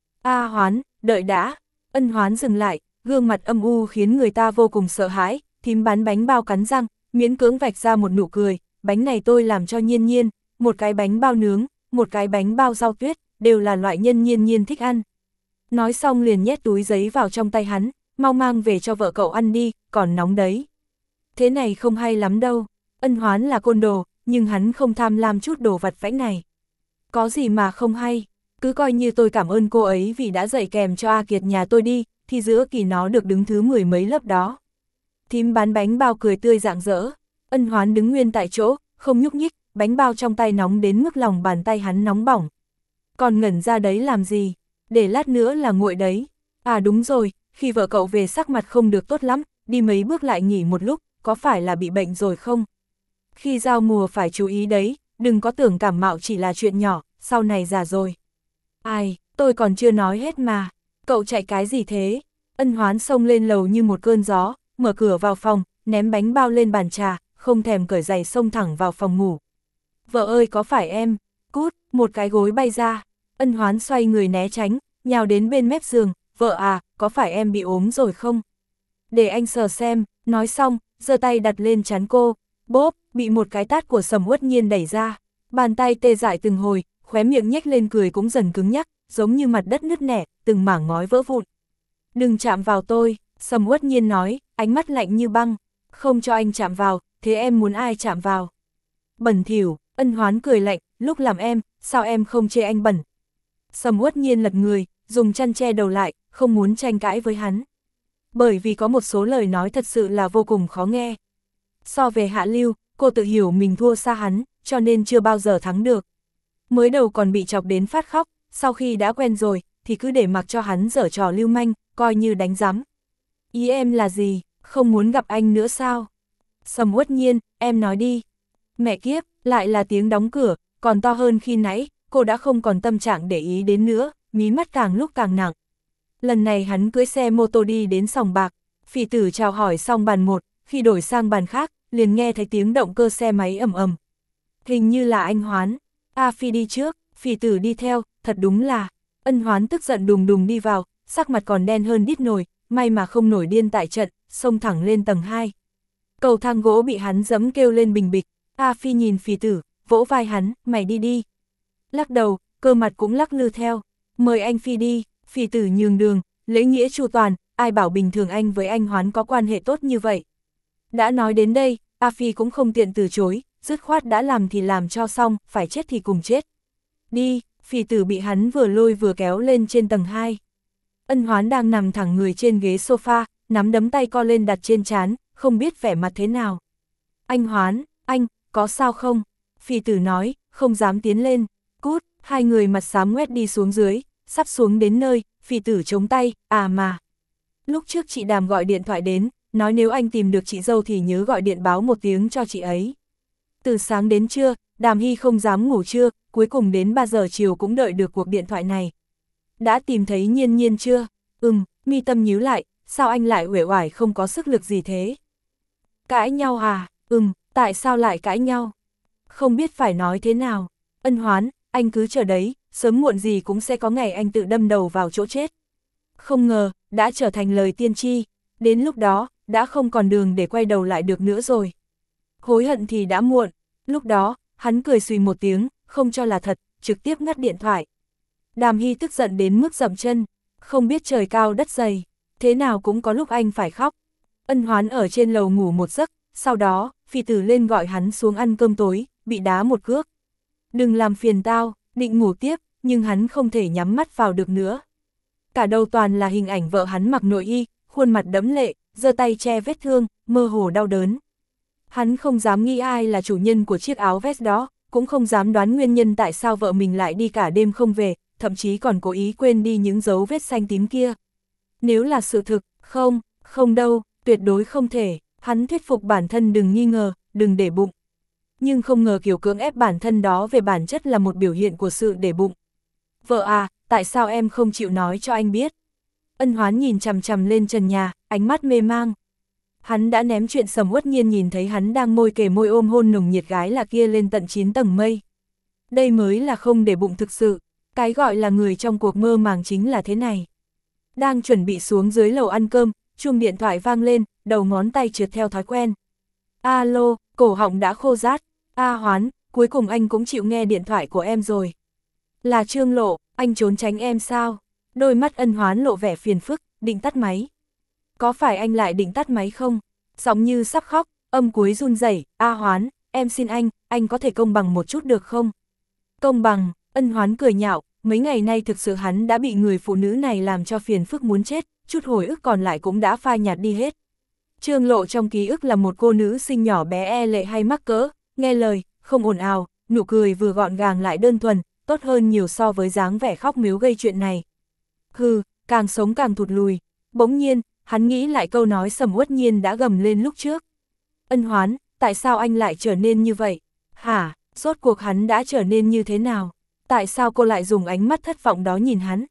A Hoán, đợi đã. Ân Hoán dừng lại, gương mặt âm u khiến người ta vô cùng sợ hãi, thím bán bánh bao cắn răng, miễn cưỡng vạch ra một nụ cười, bánh này tôi làm cho Nhiên Nhiên, một cái bánh bao nướng, một cái bánh bao rau tuyết, đều là loại nhân Nhiên Nhiên thích ăn. Nói xong liền nhét túi giấy vào trong tay hắn, mau mang về cho vợ cậu ăn đi, còn nóng đấy. Thế này không hay lắm đâu, Ân Hoán là côn đồ, nhưng hắn không tham lam chút đồ vặt vãnh này. Có gì mà không hay, cứ coi như tôi cảm ơn cô ấy vì đã dạy kèm cho A Kiệt nhà tôi đi, thì giữa kỳ nó được đứng thứ mười mấy lớp đó. Thím bán bánh bao cười tươi rạng rỡ, Ân Hoán đứng nguyên tại chỗ, không nhúc nhích, bánh bao trong tay nóng đến mức lòng bàn tay hắn nóng bỏng. Còn ngẩn ra đấy làm gì, để lát nữa là nguội đấy. À đúng rồi, khi vợ cậu về sắc mặt không được tốt lắm, đi mấy bước lại nghỉ một lúc, có phải là bị bệnh rồi không? Khi giao mùa phải chú ý đấy, đừng có tưởng cảm mạo chỉ là chuyện nhỏ, sau này già rồi. Ai, tôi còn chưa nói hết mà, cậu chạy cái gì thế? Ân Hoán xông lên lầu như một cơn gió, mở cửa vào phòng, ném bánh bao lên bàn trà, không thèm cởi giày xông thẳng vào phòng ngủ. Vợ ơi có phải em, cút, một cái gối bay ra, Ân Hoán xoay người né tránh, nhào đến bên mép giường, vợ à, có phải em bị ốm rồi không? Để anh sờ xem, nói xong, giơ tay đặt lên trán cô, bốp, bị một cái tát của Sầm Uất Nhiên đẩy ra, bàn tay tê dại từng hồi, khóe miệng nhếch lên cười cũng dần cứng nhắc, giống như mặt đất nứt nẻ, từng mảng ngói vỡ vụn. Đừng chạm vào tôi, Sầm Uất Nhiên nói, ánh mắt lạnh như băng, không cho anh chạm vào, thế em muốn ai chạm vào? Bẩn thỉu, Ân Hoán cười lạnh, lúc làm em, sao em không chê anh bẩn? Sầm Uất Nhiên lật người, dùng chăn che đầu lại, không muốn tranh cãi với hắn. Bởi vì có một số lời nói thật sự là vô cùng khó nghe. So về Hạ Lưu, cô tự hiểu mình thua xa hắn, cho nên chưa bao giờ thắng được. Mới đầu còn bị chọc đến phát khóc, sau khi đã quen rồi, thì cứ để mặc cho hắn giở trò lưu manh, coi như đánh giám. Ý em là gì, không muốn gặp anh nữa sao? Sầm Uất Nhiên, em nói đi. Mẹ kiếp, lại là tiếng đóng cửa, còn to hơn khi nãy, cô đã không còn tâm trạng để ý đến nữa, mí mắt càng lúc càng nặng. Lần này hắn cưỡi xe mô tô đi đến sòng bạc, Phỉ Tử chào hỏi xong bàn một, khi đổi sang bàn khác, liền nghe thấy tiếng động cơ xe máy ầm ầm. Hình như là anh Hoán. A Phi đi trước, Phỉ Tử đi theo, thật đúng là. Ân Hoán tức giận đùng đùng đi vào, sắc mặt còn đen hơn đít nồi, may mà không nổi điên tại trận, xông thẳng lên tầng hai. Cầu thang gỗ bị hắn giẫm kêu lên bình bịch, A Phi nhìn Phỉ Tử, vỗ vai hắn, mày đi đi. Lắc đầu, cơ mặt cũng lắc lư theo, mời anh Phi đi. Phỉ Tử nhường đường, lễ nghĩa chu toàn, ai bảo bình thường anh với anh Hoán có quan hệ tốt như vậy. Đã nói đến đây, A Phi cũng không tiện từ chối, dứt khoát đã làm thì làm cho xong, phải chết thì cùng chết. Đi, Phỉ Tử bị hắn vừa lôi vừa kéo lên trên tầng hai. Ân Hoán đang nằm thẳng người trên ghế sofa, nắm đấm tay co lên đặt trên trán, không biết vẻ mặt thế nào. Anh Hoán, anh, có sao không? Phỉ Tử nói, không dám tiến lên, cút, hai người mặt xám ngoét đi xuống dưới. Sắp xuống đến nơi, Phỉ Tử chống tay, à mà. Lúc trước chị Đàm gọi điện thoại đến, nói nếu anh tìm được chị dâu thì nhớ gọi điện báo một tiếng cho chị ấy. Từ sáng đến trưa, Đàm Hy không dám ngủ trưa, cuối cùng đến ba giờ chiều cũng đợi được cuộc điện thoại này. Đã tìm thấy Nhiên Nhiên chưa? Ừm, mi tâm nhíu lại, sao anh lại uể oải không có sức lực gì thế? Cãi nhau à? Ừm, tại sao lại cãi nhau? Không biết phải nói thế nào. Ân Hoán, anh cứ chờ đấy, sớm muộn gì cũng sẽ có ngày anh tự đâm đầu vào chỗ chết. Không ngờ, đã trở thành lời tiên tri, đến lúc đó, đã không còn đường để quay đầu lại được nữa rồi. Hối hận thì đã muộn, lúc đó, hắn cười xùy một tiếng, không cho là thật, trực tiếp ngắt điện thoại. Đàm Hy tức giận đến mức dậm chân, không biết trời cao đất dày, thế nào cũng có lúc anh phải khóc. Ân Hoán ở trên lầu ngủ một giấc, sau đó, Phỉ Tử lên gọi hắn xuống ăn cơm tối, bị đá một cước. Đừng làm phiền tao, định ngủ tiếp, nhưng hắn không thể nhắm mắt vào được nữa. Cả đầu toàn là hình ảnh vợ hắn mặc nội y, khuôn mặt đẫm lệ, giơ tay che vết thương, mơ hồ đau đớn. Hắn không dám nghĩ ai là chủ nhân của chiếc áo vest đó, cũng không dám đoán nguyên nhân tại sao vợ mình lại đi cả đêm không về, thậm chí còn cố ý quên đi những dấu vết xanh tím kia. Nếu là sự thực, không, không đâu, tuyệt đối không thể, hắn thuyết phục bản thân đừng nghi ngờ, đừng để bụng. Nhưng không ngờ kiểu cưỡng ép bản thân đó về bản chất là một biểu hiện của sự để bụng. Vợ à, tại sao em không chịu nói cho anh biết? Ân Hoán nhìn chằm chằm lên trần nhà, ánh mắt mê mang. Hắn đã ném chuyện Sầm Uất Nhiên nhìn thấy hắn đang môi kề môi ôm hôn nồng nhiệt gái là kia lên tận chín tầng mây. Đây mới là không để bụng thực sự, cái gọi là người trong cuộc mơ màng chính là thế này. Đang chuẩn bị xuống dưới lầu ăn cơm, chuông điện thoại vang lên, đầu ngón tay trượt theo thói quen. Alo, cổ họng đã khô rát. A Hoán, cuối cùng anh cũng chịu nghe điện thoại của em rồi. Là Trương Lộ, anh trốn tránh em sao? Đôi mắt Ân Hoán lộ vẻ phiền phức, định tắt máy. Có phải anh lại định tắt máy không? Giọng như sắp khóc, âm cuối run rẩy. A Hoán, em xin anh, anh có thể công bằng một chút được không? Công bằng, Ân Hoán cười nhạo, mấy ngày nay thực sự hắn đã bị người phụ nữ này làm cho phiền phức muốn chết, chút hồi ức còn lại cũng đã phai nhạt đi hết. Trương Lộ trong ký ức là một cô nữ xinh nhỏ bé e lệ hay mắc cỡ, nghe lời, không ồn ào, nụ cười vừa gọn gàng lại đơn thuần, tốt hơn nhiều so với dáng vẻ khóc miếu gây chuyện này. Hừ, càng sống càng thụt lùi. Bỗng nhiên, hắn nghĩ lại câu nói Sầm Uất Nhiên đã gầm lên lúc trước. Ân Hoán, tại sao anh lại trở nên như vậy? Hả, rốt cuộc hắn đã trở nên như thế nào? Tại sao cô lại dùng ánh mắt thất vọng đó nhìn hắn?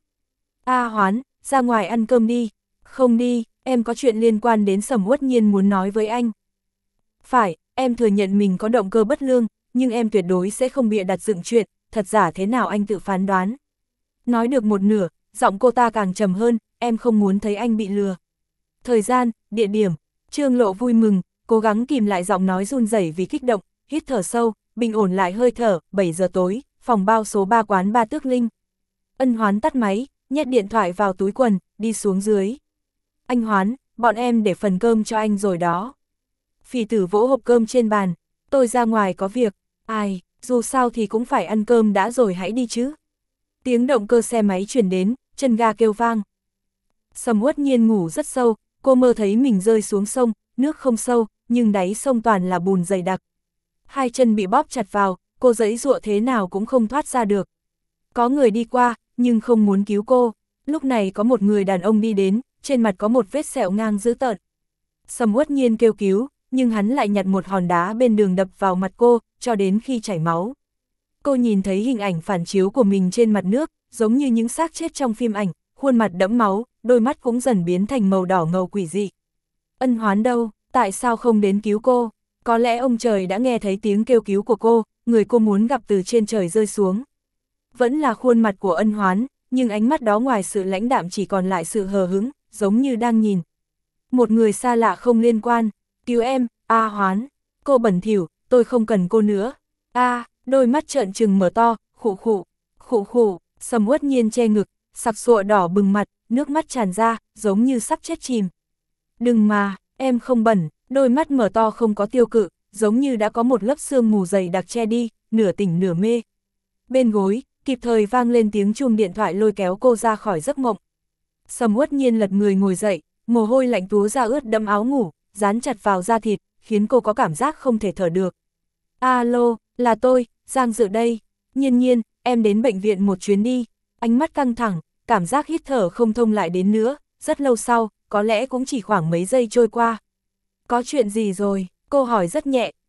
A Hoán, ra ngoài ăn cơm đi. Không đi, em có chuyện liên quan đến Sầm Uất Nhiên muốn nói với anh. Phải, em thừa nhận mình có động cơ bất lương, nhưng em tuyệt đối sẽ không bịa đặt dựng chuyện, thật giả thế nào anh tự phán đoán. Nói được một nửa, giọng cô ta càng trầm hơn, em không muốn thấy anh bị lừa. Thời gian, địa điểm, Trương Lộ vui mừng, cố gắng kìm lại giọng nói run rẩy vì kích động, hít thở sâu, bình ổn lại hơi thở, bảy giờ tối, phòng bao số ba quán Ba Tước Linh. Ân Hoán tắt máy, nhét điện thoại vào túi quần, đi xuống dưới. Anh Hoán, bọn em để phần cơm cho anh rồi đó. Phỉ Tử vỗ hộp cơm trên bàn, tôi ra ngoài có việc, ai, dù sao thì cũng phải ăn cơm đã rồi hãy đi chứ. Tiếng động cơ xe máy chuyển đến, chân ga kêu vang. Sầm Uất Nhiên ngủ rất sâu, cô mơ thấy mình rơi xuống sông, nước không sâu, nhưng đáy sông toàn là bùn dày đặc. Hai chân bị bóp chặt vào, cô giãy giụa thế nào cũng không thoát ra được. Có người đi qua, nhưng không muốn cứu cô. Lúc này có một người đàn ông đi đến, trên mặt có một vết sẹo ngang dữ tợn. Sầm Uất Nhiên kêu cứu, nhưng hắn lại nhặt một hòn đá bên đường đập vào mặt cô, cho đến khi chảy máu. Cô nhìn thấy hình ảnh phản chiếu của mình trên mặt nước, giống như những xác chết trong phim ảnh, khuôn mặt đẫm máu, đôi mắt cũng dần biến thành màu đỏ ngầu quỷ dị. Ân Hoán đâu, tại sao không đến cứu cô? Có lẽ ông trời đã nghe thấy tiếng kêu cứu của cô, người cô muốn gặp từ trên trời rơi xuống. Vẫn là khuôn mặt của Ân Hoán, nhưng ánh mắt đó ngoài sự lãnh đạm chỉ còn lại sự hờ hững, giống như đang nhìn một người xa lạ không liên quan. Cứu em, A Hoán. Cô bẩn thỉu, tôi không cần cô nữa. A, đôi mắt trợn trừng mở to, khụ khụ, khụ khụ. Sầm Uất Nhiên che ngực, sặc sụa đỏ bừng mặt, nước mắt tràn ra, giống như sắp chết chìm. Đừng mà, em không bẩn. Đôi mắt mở to không có tiêu cự, giống như đã có một lớp sương mù dày đặc che đi, nửa tỉnh nửa mê. Bên gối, kịp thời vang lên tiếng chuông điện thoại lôi kéo cô ra khỏi giấc mộng. Sầm Uất Nhiên lật người ngồi dậy, mồ hôi lạnh túa ra ướt đẫm áo ngủ, dán chặt vào da thịt, khiến cô có cảm giác không thể thở được. Alo, là tôi, Giang Dự đây. Nhiên Nhiên, em đến bệnh viện một chuyến đi. Ánh mắt căng thẳng, cảm giác hít thở không thông lại đến nữa, rất lâu sau, có lẽ cũng chỉ khoảng mấy giây trôi qua. Có chuyện gì rồi? Cô hỏi rất nhẹ,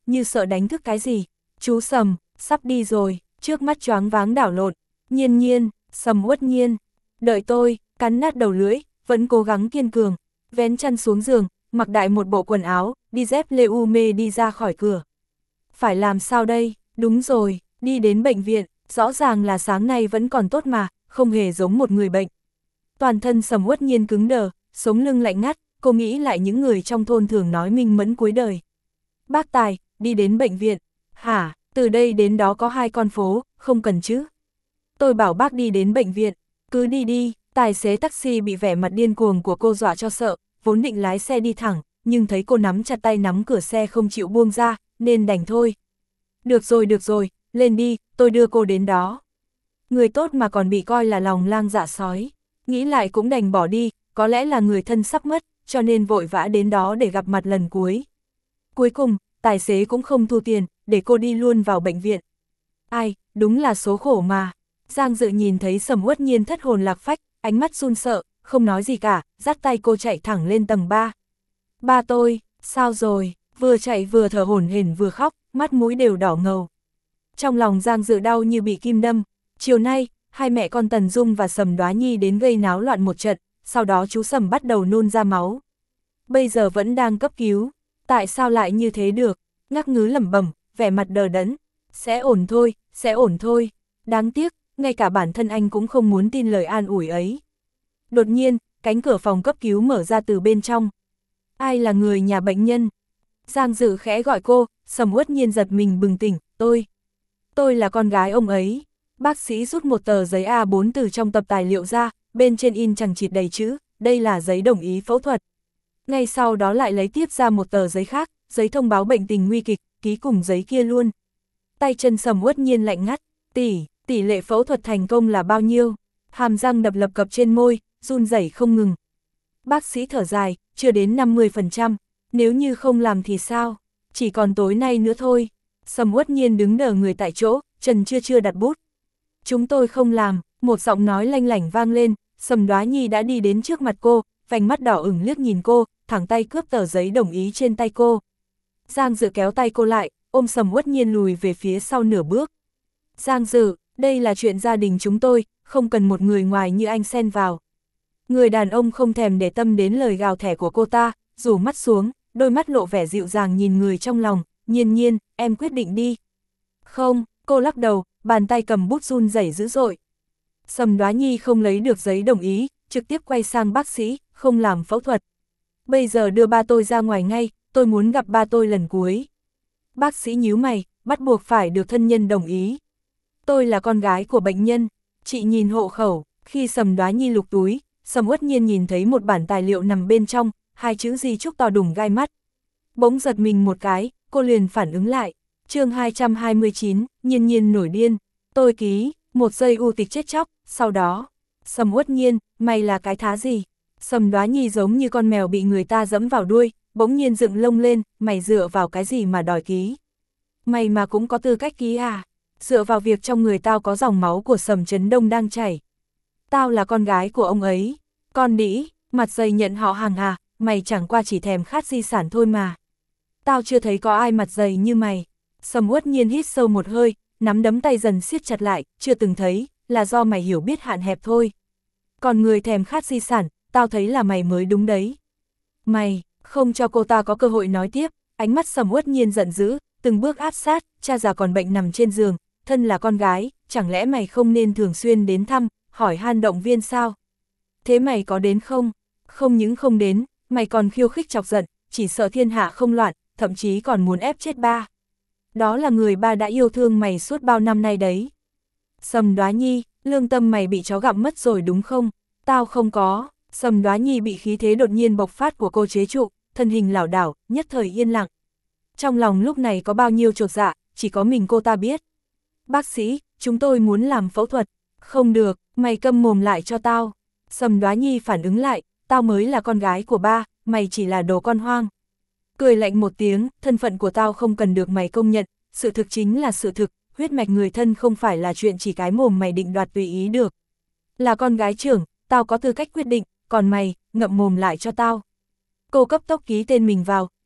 như sợ đánh thức cái gì. Chú Sầm, sắp đi rồi, trước mắt choáng váng đảo lộn. Nhiên Nhiên, Sầm Uất Nhiên, đợi tôi, cắn nát đầu lưỡi, vẫn cố gắng kiên cường, vén chăn xuống giường, mặc đại một bộ quần áo, đi dép lê u mê đi ra khỏi cửa. Phải làm sao đây, đúng rồi, đi đến bệnh viện, rõ ràng là sáng nay vẫn còn tốt mà, không hề giống một người bệnh. Toàn thân Sầm Uất Nhiên cứng đờ, sống lưng lạnh ngắt, cô nghĩ lại những người trong thôn thường nói minh mẫn cuối đời. Bác Tài, đi đến bệnh viện, hả, từ đây đến đó có hai con phố, không cần chứ. Tôi bảo bác đi đến bệnh viện, cứ đi đi. Tài xế taxi bị vẻ mặt điên cuồng của cô dọa cho sợ, vốn định lái xe đi thẳng, nhưng thấy cô nắm chặt tay nắm cửa xe không chịu buông ra, nên đành thôi. Được rồi được rồi, lên đi, tôi đưa cô đến đó. Người tốt mà còn bị coi là lòng lang dạ sói, nghĩ lại cũng đành bỏ đi, có lẽ là người thân sắp mất, cho nên vội vã đến đó để gặp mặt lần cuối. Cuối cùng, tài xế cũng không thu tiền, để cô đi luôn vào bệnh viện. Ai, đúng là số khổ mà. Giang Dự nhìn thấy Sầm Uất Nhiên thất hồn lạc phách, ánh mắt run sợ, không nói gì cả, dắt tay cô chạy thẳng lên tầng ba. Ba tôi, sao rồi, vừa chạy vừa thở hổn hển vừa khóc, mắt mũi đều đỏ ngầu. Trong lòng Giang Dự đau như bị kim đâm, chiều nay, hai mẹ con Tần Dung và Sầm Đoá Nhi đến gây náo loạn một trận, sau đó chú Sầm bắt đầu nôn ra máu. Bây giờ vẫn đang cấp cứu, tại sao lại như thế được, ngắc ngứ lẩm bẩm, vẻ mặt đờ đẫn, sẽ ổn thôi, sẽ ổn thôi, đáng tiếc. Ngay cả bản thân anh cũng không muốn tin lời an ủi ấy. Đột nhiên, cánh cửa phòng cấp cứu mở ra từ bên trong. Ai là người nhà bệnh nhân? Giang Dự khẽ gọi cô, Sầm Uất Nhiên giật mình bừng tỉnh, tôi. Tôi là con gái ông ấy. Bác sĩ rút một tờ giấy A bốn từ trong tập tài liệu ra, bên trên in chằng chịt đầy chữ, đây là giấy đồng ý phẫu thuật. Ngay sau đó lại lấy tiếp ra một tờ giấy khác, giấy thông báo bệnh tình nguy kịch, ký cùng giấy kia luôn. Tay chân Sầm Uất Nhiên lạnh ngắt, tỷ. Tỷ lệ phẫu thuật thành công là bao nhiêu? Hàm răng đập lập cập trên môi, run rẩy không ngừng. Bác sĩ thở dài, chưa đến năm mươi phần trăm, nếu như không làm thì sao? Chỉ còn tối nay nữa thôi. Sầm Uất Nhiên đứng đờ người tại chỗ, chân chưa chưa đặt bút. Chúng tôi không làm, một giọng nói lanh lảnh vang lên, Sầm Đoá Nhi đã đi đến trước mặt cô, vành mắt đỏ ửng liếc nhìn cô, thẳng tay cướp tờ giấy đồng ý trên tay cô. Giang Dự kéo tay cô lại, ôm Sầm Uất Nhiên lùi về phía sau nửa bước. Giang Dự, đây là chuyện gia đình chúng tôi, không cần một người ngoài như anh xen vào. Người đàn ông không thèm để tâm đến lời gào thẻ của cô ta, rủ mắt xuống, đôi mắt lộ vẻ dịu dàng nhìn người trong lòng, Nhiên Nhiên, em quyết định đi. Không, cô lắc đầu, bàn tay cầm bút run rẩy dữ dội. Sầm Đoá Nhi không lấy được giấy đồng ý, trực tiếp quay sang bác sĩ, không làm phẫu thuật. Bây giờ đưa ba tôi ra ngoài ngay, tôi muốn gặp ba tôi lần cuối. Bác sĩ nhíu mày, bắt buộc phải được thân nhân đồng ý. Tôi là con gái của bệnh nhân, chị nhìn hộ khẩu, khi Sầm Đoá Nhi lục túi, Sầm Uất Nhiên nhìn thấy một bản tài liệu nằm bên trong, hai chữ di chúc to đùng gai mắt. Bỗng giật mình một cái, cô liền phản ứng lại, chương hai trăm hai mươi chín, Nhiên Nhiên nổi điên, tôi ký, một giây u tịch chết chóc, sau đó, Sầm Uất Nhiên, mày là cái thá gì? Sầm Đoá Nhi giống như con mèo bị người ta dẫm vào đuôi, bỗng nhiên dựng lông lên, mày dựa vào cái gì mà đòi ký? Mày mà cũng có tư cách ký à? Dựa vào việc trong người tao có dòng máu của Sầm Trấn Đông đang chảy. Tao là con gái của ông ấy, con đĩ, mặt dày nhận họ hàng à, mày chẳng qua chỉ thèm khát di sản thôi mà. Tao chưa thấy có ai mặt dày như mày. Sầm Uất Nhiên hít sâu một hơi, nắm đấm tay dần siết chặt lại, chưa từng thấy, là do mày hiểu biết hạn hẹp thôi. Còn người thèm khát di sản, tao thấy là mày mới đúng đấy. Mày, không cho cô ta có cơ hội nói tiếp, ánh mắt Sầm Uất Nhiên giận dữ, từng bước áp sát, cha già còn bệnh nằm trên giường, thân là con gái, chẳng lẽ mày không nên thường xuyên đến thăm, hỏi han động viên sao? Thế mày có đến không? Không những không đến, mày còn khiêu khích chọc giận, chỉ sợ thiên hạ không loạn, thậm chí còn muốn ép chết ba. Đó là người ba đã yêu thương mày suốt bao năm nay đấy. Sầm Đoá Nhi, lương tâm mày bị chó gặm mất rồi đúng không? Tao không có. Sầm Đoá Nhi bị khí thế đột nhiên bộc phát của cô chế trụ, thân hình lảo đảo, nhất thời yên lặng. Trong lòng lúc này có bao nhiêu chột dạ, chỉ có mình cô ta biết. Bác sĩ, chúng tôi muốn làm phẫu thuật. Không được, mày câm mồm lại cho tao. Sầm Đoá Nhi phản ứng lại, tao mới là con gái của ba, mày chỉ là đồ con hoang. Cười lạnh một tiếng, thân phận của tao không cần được mày công nhận, sự thực chính là sự thực, huyết mạch người thân không phải là chuyện chỉ cái mồm mày định đoạt tùy ý được. Là con gái trưởng, tao có tư cách quyết định, còn mày, ngậm mồm lại cho tao. Cô cấp tốc ký tên mình vào,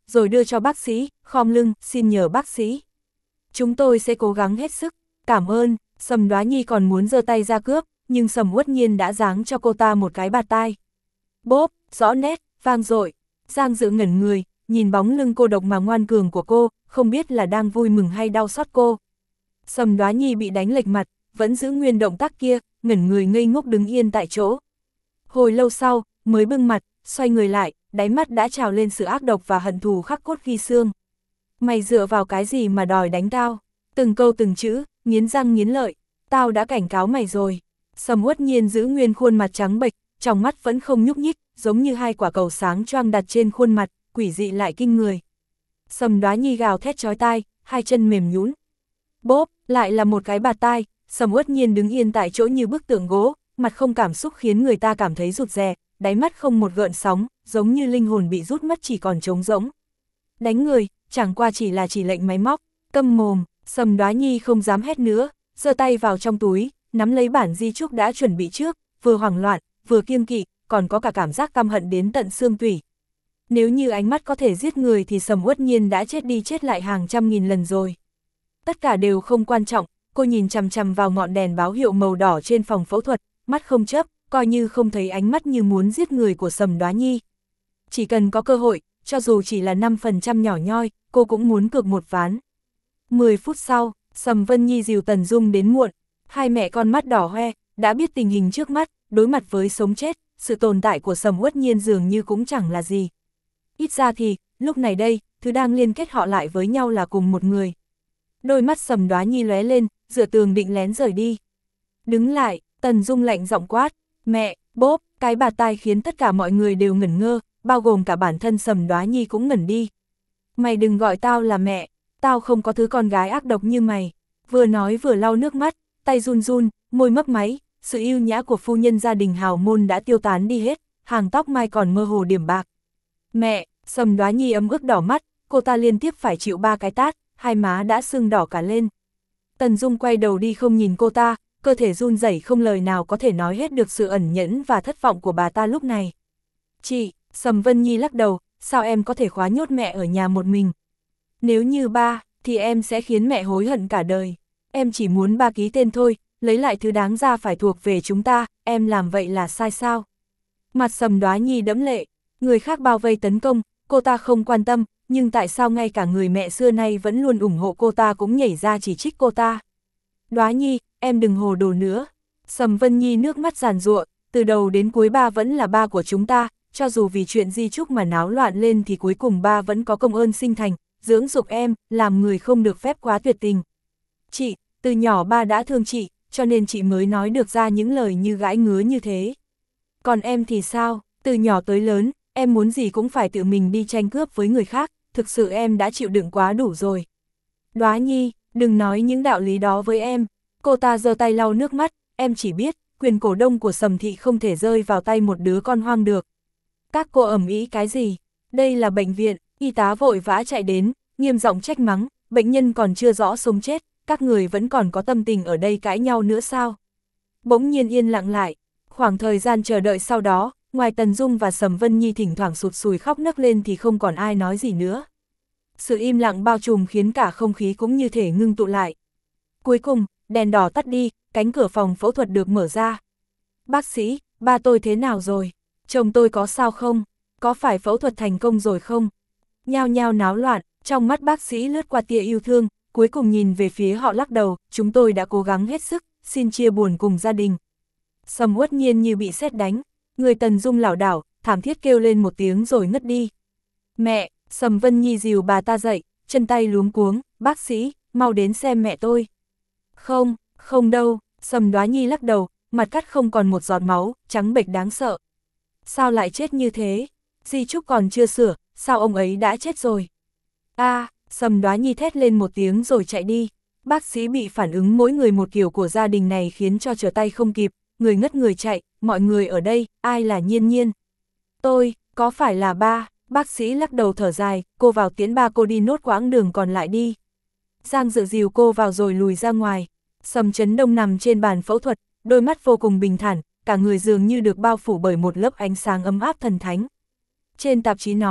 rồi đưa cho bác sĩ, khom lưng, xin nhờ bác sĩ. Chúng tôi sẽ cố gắng hết sức, cảm ơn. Sầm Đoá Nhi còn muốn giơ tay ra cướp, nhưng Sầm Uất Nhiên đã giáng cho cô ta một cái bạt tai. Bốp, rõ nét, vang dội. Giang Dự ngẩn người, nhìn bóng lưng cô độc mà ngoan cường của cô, không biết là đang vui mừng hay đau xót cô. Sầm Đoá Nhi bị đánh lệch mặt, vẫn giữ nguyên động tác kia, ngẩn người ngây ngốc đứng yên tại chỗ. Hồi lâu sau, mới bưng mặt, xoay người lại, đáy mắt đã trào lên sự ác độc và hận thù khắc cốt ghi xương. Mày dựa vào cái gì mà đòi đánh tao? Từng câu từng chữ, nghiến răng nghiến lợi, tao đã cảnh cáo mày rồi. Sầm Uất Nhiên giữ nguyên khuôn mặt trắng bệch, trong mắt vẫn không nhúc nhích, giống như hai quả cầu sáng choang đặt trên khuôn mặt, quỷ dị lại kinh người. Sầm Đoá Nhi gào thét chói tai, hai chân mềm nhũn. Bốp, lại là một cái bạt tai. Sầm Uất Nhiên đứng yên tại chỗ như bức tượng gỗ, mặt không cảm xúc khiến người ta cảm thấy rụt rè, đáy mắt không một gợn sóng, giống như linh hồn bị rút mất chỉ còn trống rỗng. Đánh người, chẳng qua chỉ là chỉ lệnh máy móc. Câm mồm. Sầm Đoá Nhi không dám hét nữa, giơ tay vào trong túi, nắm lấy bản di chúc đã chuẩn bị trước, vừa hoảng loạn, vừa kiêng kỵ, còn có cả cảm giác căm hận đến tận xương tủy. Nếu như ánh mắt có thể giết người thì Sầm Uất Nhiên đã chết đi chết lại hàng trăm nghìn lần rồi. Tất cả đều không quan trọng, cô nhìn chằm chằm vào ngọn đèn báo hiệu màu đỏ trên phòng phẫu thuật, mắt không chớp, coi như không thấy ánh mắt như muốn giết người của Sầm Đoá Nhi. Chỉ cần có cơ hội, cho dù chỉ là năm phần trăm nhỏ nhoi, cô cũng muốn cược một ván. mười phút sau, Sầm Vân Nhi dìu Tần Dung đến muộn, hai mẹ con mắt đỏ hoe, đã biết tình hình trước mắt, đối mặt với sống chết, sự tồn tại của Sầm Uất Nhiên dường như cũng chẳng là gì. Ít ra thì, lúc này đây, thứ đang liên kết họ lại với nhau là cùng một người. Đôi mắt Sầm Đoá Nhi lóe lên, dựa tường định lén rời đi. Đứng lại, Tần Dung lạnh giọng quát, mẹ, bốp, cái bạt tai khiến tất cả mọi người đều ngẩn ngơ, bao gồm cả bản thân Sầm Đoá Nhi cũng ngẩn đi. Mày đừng gọi tao là mẹ, tao không có thứ con gái ác độc như mày. Vừa nói vừa lau nước mắt, tay run run, môi mấp máy, sự yêu nhã của phu nhân gia đình hào môn đã tiêu tán đi hết, hàng tóc mai còn mơ hồ điểm bạc. Mẹ, Sầm Đoá Nhi ấm ức đỏ mắt, cô ta liên tiếp phải chịu ba cái tát, hai má đã sưng đỏ cả lên. Tần Dung quay đầu đi không nhìn cô ta, cơ thể run rẩy không lời nào có thể nói hết được sự ẩn nhẫn và thất vọng của bà ta lúc này. Chị, Sầm Vân Nhi lắc đầu, sao em có thể khóa nhốt mẹ ở nhà một mình? Nếu như ba, thì em sẽ khiến mẹ hối hận cả đời. Em chỉ muốn ba ký tên thôi, lấy lại thứ đáng ra phải thuộc về chúng ta, em làm vậy là sai sao? Mặt Sầm Đoá Nhi đẫm lệ, người khác bao vây tấn công, cô ta không quan tâm, nhưng tại sao ngay cả người mẹ xưa nay vẫn luôn ủng hộ cô ta cũng nhảy ra chỉ trích cô ta? Đoá Nhi, em đừng hồ đồ nữa. Sầm Vân Nhi nước mắt giàn giụa, từ đầu đến cuối ba vẫn là ba của chúng ta, cho dù vì chuyện di chúc mà náo loạn lên thì cuối cùng ba vẫn có công ơn sinh thành, dưỡng dục em, làm người không được phép quá tuyệt tình. Chị, từ nhỏ ba đã thương chị, cho nên chị mới nói được ra những lời như gãi ngứa như thế. Còn em thì sao, từ nhỏ tới lớn, em muốn gì cũng phải tự mình đi tranh cướp với người khác, thực sự em đã chịu đựng quá đủ rồi. Đoá Nhi, đừng nói những đạo lý đó với em. Cô ta giơ tay lau nước mắt, em chỉ biết, quyền cổ đông của Sầm thị không thể rơi vào tay một đứa con hoang được. Các cô ầm ĩ cái gì? Đây là bệnh viện, y tá vội vã chạy đến, nghiêm giọng trách mắng, bệnh nhân còn chưa rõ sống chết, các người vẫn còn có tâm tình ở đây cãi nhau nữa sao? Bỗng nhiên yên lặng lại, khoảng thời gian chờ đợi sau đó, ngoài Tần Dung và Sầm Vân Nhi thỉnh thoảng sụt sùi khóc nấc lên thì không còn ai nói gì nữa. Sự im lặng bao trùm khiến cả không khí cũng như thể ngưng tụ lại. Cuối cùng, đèn đỏ tắt đi, cánh cửa phòng phẫu thuật được mở ra. Bác sĩ, ba tôi thế nào rồi? Chồng tôi có sao không? Có phải phẫu thuật thành công rồi không? Nhao nhao náo loạn, trong mắt bác sĩ lướt qua tia yêu thương, cuối cùng nhìn về phía họ lắc đầu, chúng tôi đã cố gắng hết sức, xin chia buồn cùng gia đình. Sầm Uất Nhiên như bị sét đánh, người Tần Dung lảo đảo, thảm thiết kêu lên một tiếng rồi ngất đi. Mẹ, Sầm Vân Nhi dìu bà ta dậy, chân tay luống cuống, bác sĩ, mau đến xem mẹ tôi. Không, không đâu, Sầm Đoá Nhi lắc đầu, mặt cắt không còn một giọt máu, trắng bệch đáng sợ. Sao lại chết như thế? Di chúc còn chưa sửa, sao ông ấy đã chết rồi? A, à, Sầm Đoá Nhi thét lên một tiếng rồi chạy đi. Bác sĩ bị phản ứng mỗi người một kiểu của gia đình này khiến cho trở tay không kịp, người ngất người chạy, mọi người ở đây, ai là Nhiên Nhiên? Tôi, có phải là ba? Bác sĩ lắc đầu thở dài, cô vào tiễn ba cô đi nốt quãng đường còn lại đi. Giang Dự dìu cô vào rồi lùi ra ngoài. Sầm Chấn Đông nằm trên bàn phẫu thuật, đôi mắt vô cùng bình thản, cả người dường như được bao phủ bởi một lớp ánh sáng ấm áp thần thánh. Trên tạp chí nói,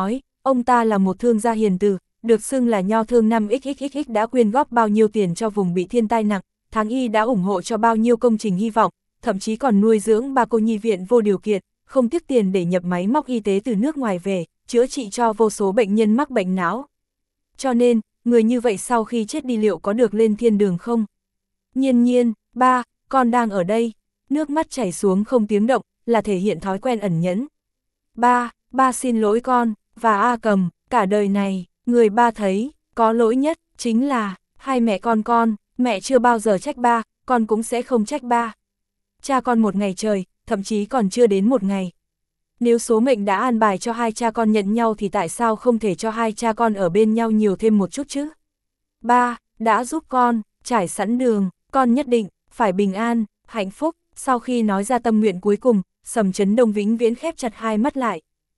Ông ta là một thương gia hiền từ, được xưng là nho thương năm x x x x đã quyên góp bao nhiêu tiền cho vùng bị thiên tai nặng, tháng y đã ủng hộ cho bao nhiêu công trình hy vọng, thậm chí còn nuôi dưỡng ba cô nhi viện vô điều kiện, không tiếc tiền để nhập máy móc y tế từ nước ngoài về, chữa trị cho vô số bệnh nhân mắc bệnh não. Cho nên, người như vậy sau khi chết đi liệu có được lên thiên đường không? Nhiên Nhiên, ba, con đang ở đây. Nước mắt chảy xuống không tiếng động, là thể hiện thói quen ẩn nhẫn. Ba, ba xin lỗi con, và A Cầm, cả đời này, người ba thấy, có lỗi nhất, chính là, hai mẹ con con, mẹ chưa bao giờ trách ba, con cũng sẽ không trách ba. Cha con một ngày trời, thậm chí còn chưa đến một ngày. Nếu số mệnh đã an bài cho hai cha con nhận nhau thì tại sao không thể cho hai cha con ở bên nhau nhiều thêm một chút chứ? Ba, đã giúp con, trải sẵn đường, con nhất định, phải bình an, hạnh phúc. Sau khi nói ra tâm nguyện cuối cùng, Sầm Chấn Đông vĩnh viễn khép chặt hai mắt lại.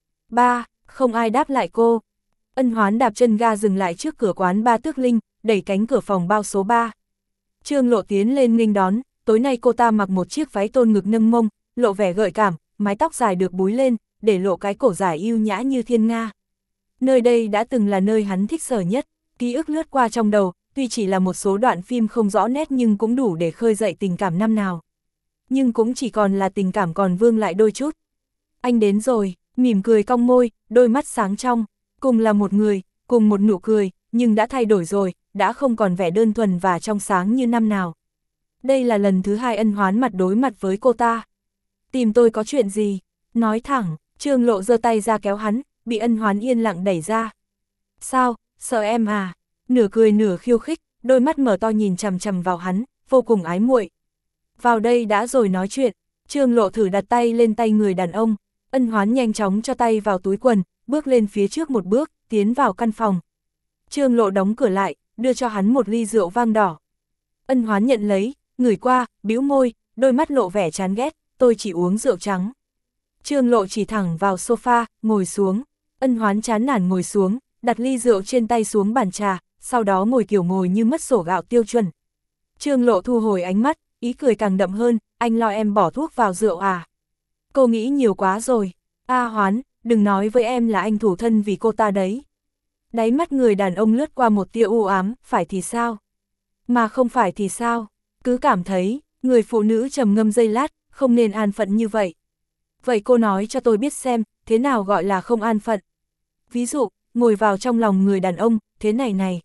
Ba, không ai đáp lại cô. Ân Hoán đạp chân ga dừng lại trước cửa quán Ba Tước Linh, đẩy cánh cửa phòng bao số ba. Trương Lộ tiến lên nghênh đón, tối nay cô ta mặc một chiếc váy tôn ngực nâng mông, lộ vẻ gợi cảm, mái tóc dài được búi lên, để lộ cái cổ dài yêu nhã như thiên nga. Nơi đây đã từng là nơi hắn thích sở nhất, ký ức lướt qua trong đầu, tuy chỉ là một số đoạn phim không rõ nét nhưng cũng đủ để khơi dậy tình cảm năm nào. Nhưng cũng chỉ còn là tình cảm còn vương lại đôi chút. Anh đến rồi, mỉm cười cong môi, đôi mắt sáng trong, cùng là một người, cùng một nụ cười, nhưng đã thay đổi rồi, đã không còn vẻ đơn thuần và trong sáng như năm nào. Đây là lần thứ hai Ân Hoán mặt đối mặt với cô ta. Tìm tôi có chuyện gì? Nói thẳng, Trương Lộ giơ tay ra kéo hắn, bị Ân Hoán yên lặng đẩy ra. Sao, sợ em à? Nửa cười nửa khiêu khích, đôi mắt mở to nhìn chằm chằm vào hắn, vô cùng ái muội. Vào đây đã rồi nói chuyện. Trương Lộ thử đặt tay lên tay người đàn ông. Ân Hoán nhanh chóng cho tay vào túi quần, bước lên phía trước một bước, tiến vào căn phòng. Trương Lộ đóng cửa lại, đưa cho hắn một ly rượu vang đỏ. Ân Hoán nhận lấy, ngửi qua, bĩu môi, đôi mắt lộ vẻ chán ghét, tôi chỉ uống rượu trắng. Trương Lộ chỉ thẳng vào sofa, ngồi xuống. Ân Hoán chán nản ngồi xuống, đặt ly rượu trên tay xuống bàn trà, sau đó ngồi kiểu ngồi như mất sổ gạo tiêu chuẩn. Trương Lộ thu hồi ánh mắt, ý cười càng đậm hơn, anh lo em bỏ thuốc vào rượu à? Cô nghĩ nhiều quá rồi. A Hoán, đừng nói với em là anh thủ thân vì cô ta đấy. Đáy mắt người đàn ông lướt qua một tia u ám, phải thì sao? Mà không phải thì sao? Cứ cảm thấy, người phụ nữ trầm ngâm giây lát, không nên an phận như vậy. Vậy cô nói cho tôi biết xem, thế nào gọi là không an phận? Ví dụ, ngồi vào trong lòng người đàn ông, thế này này.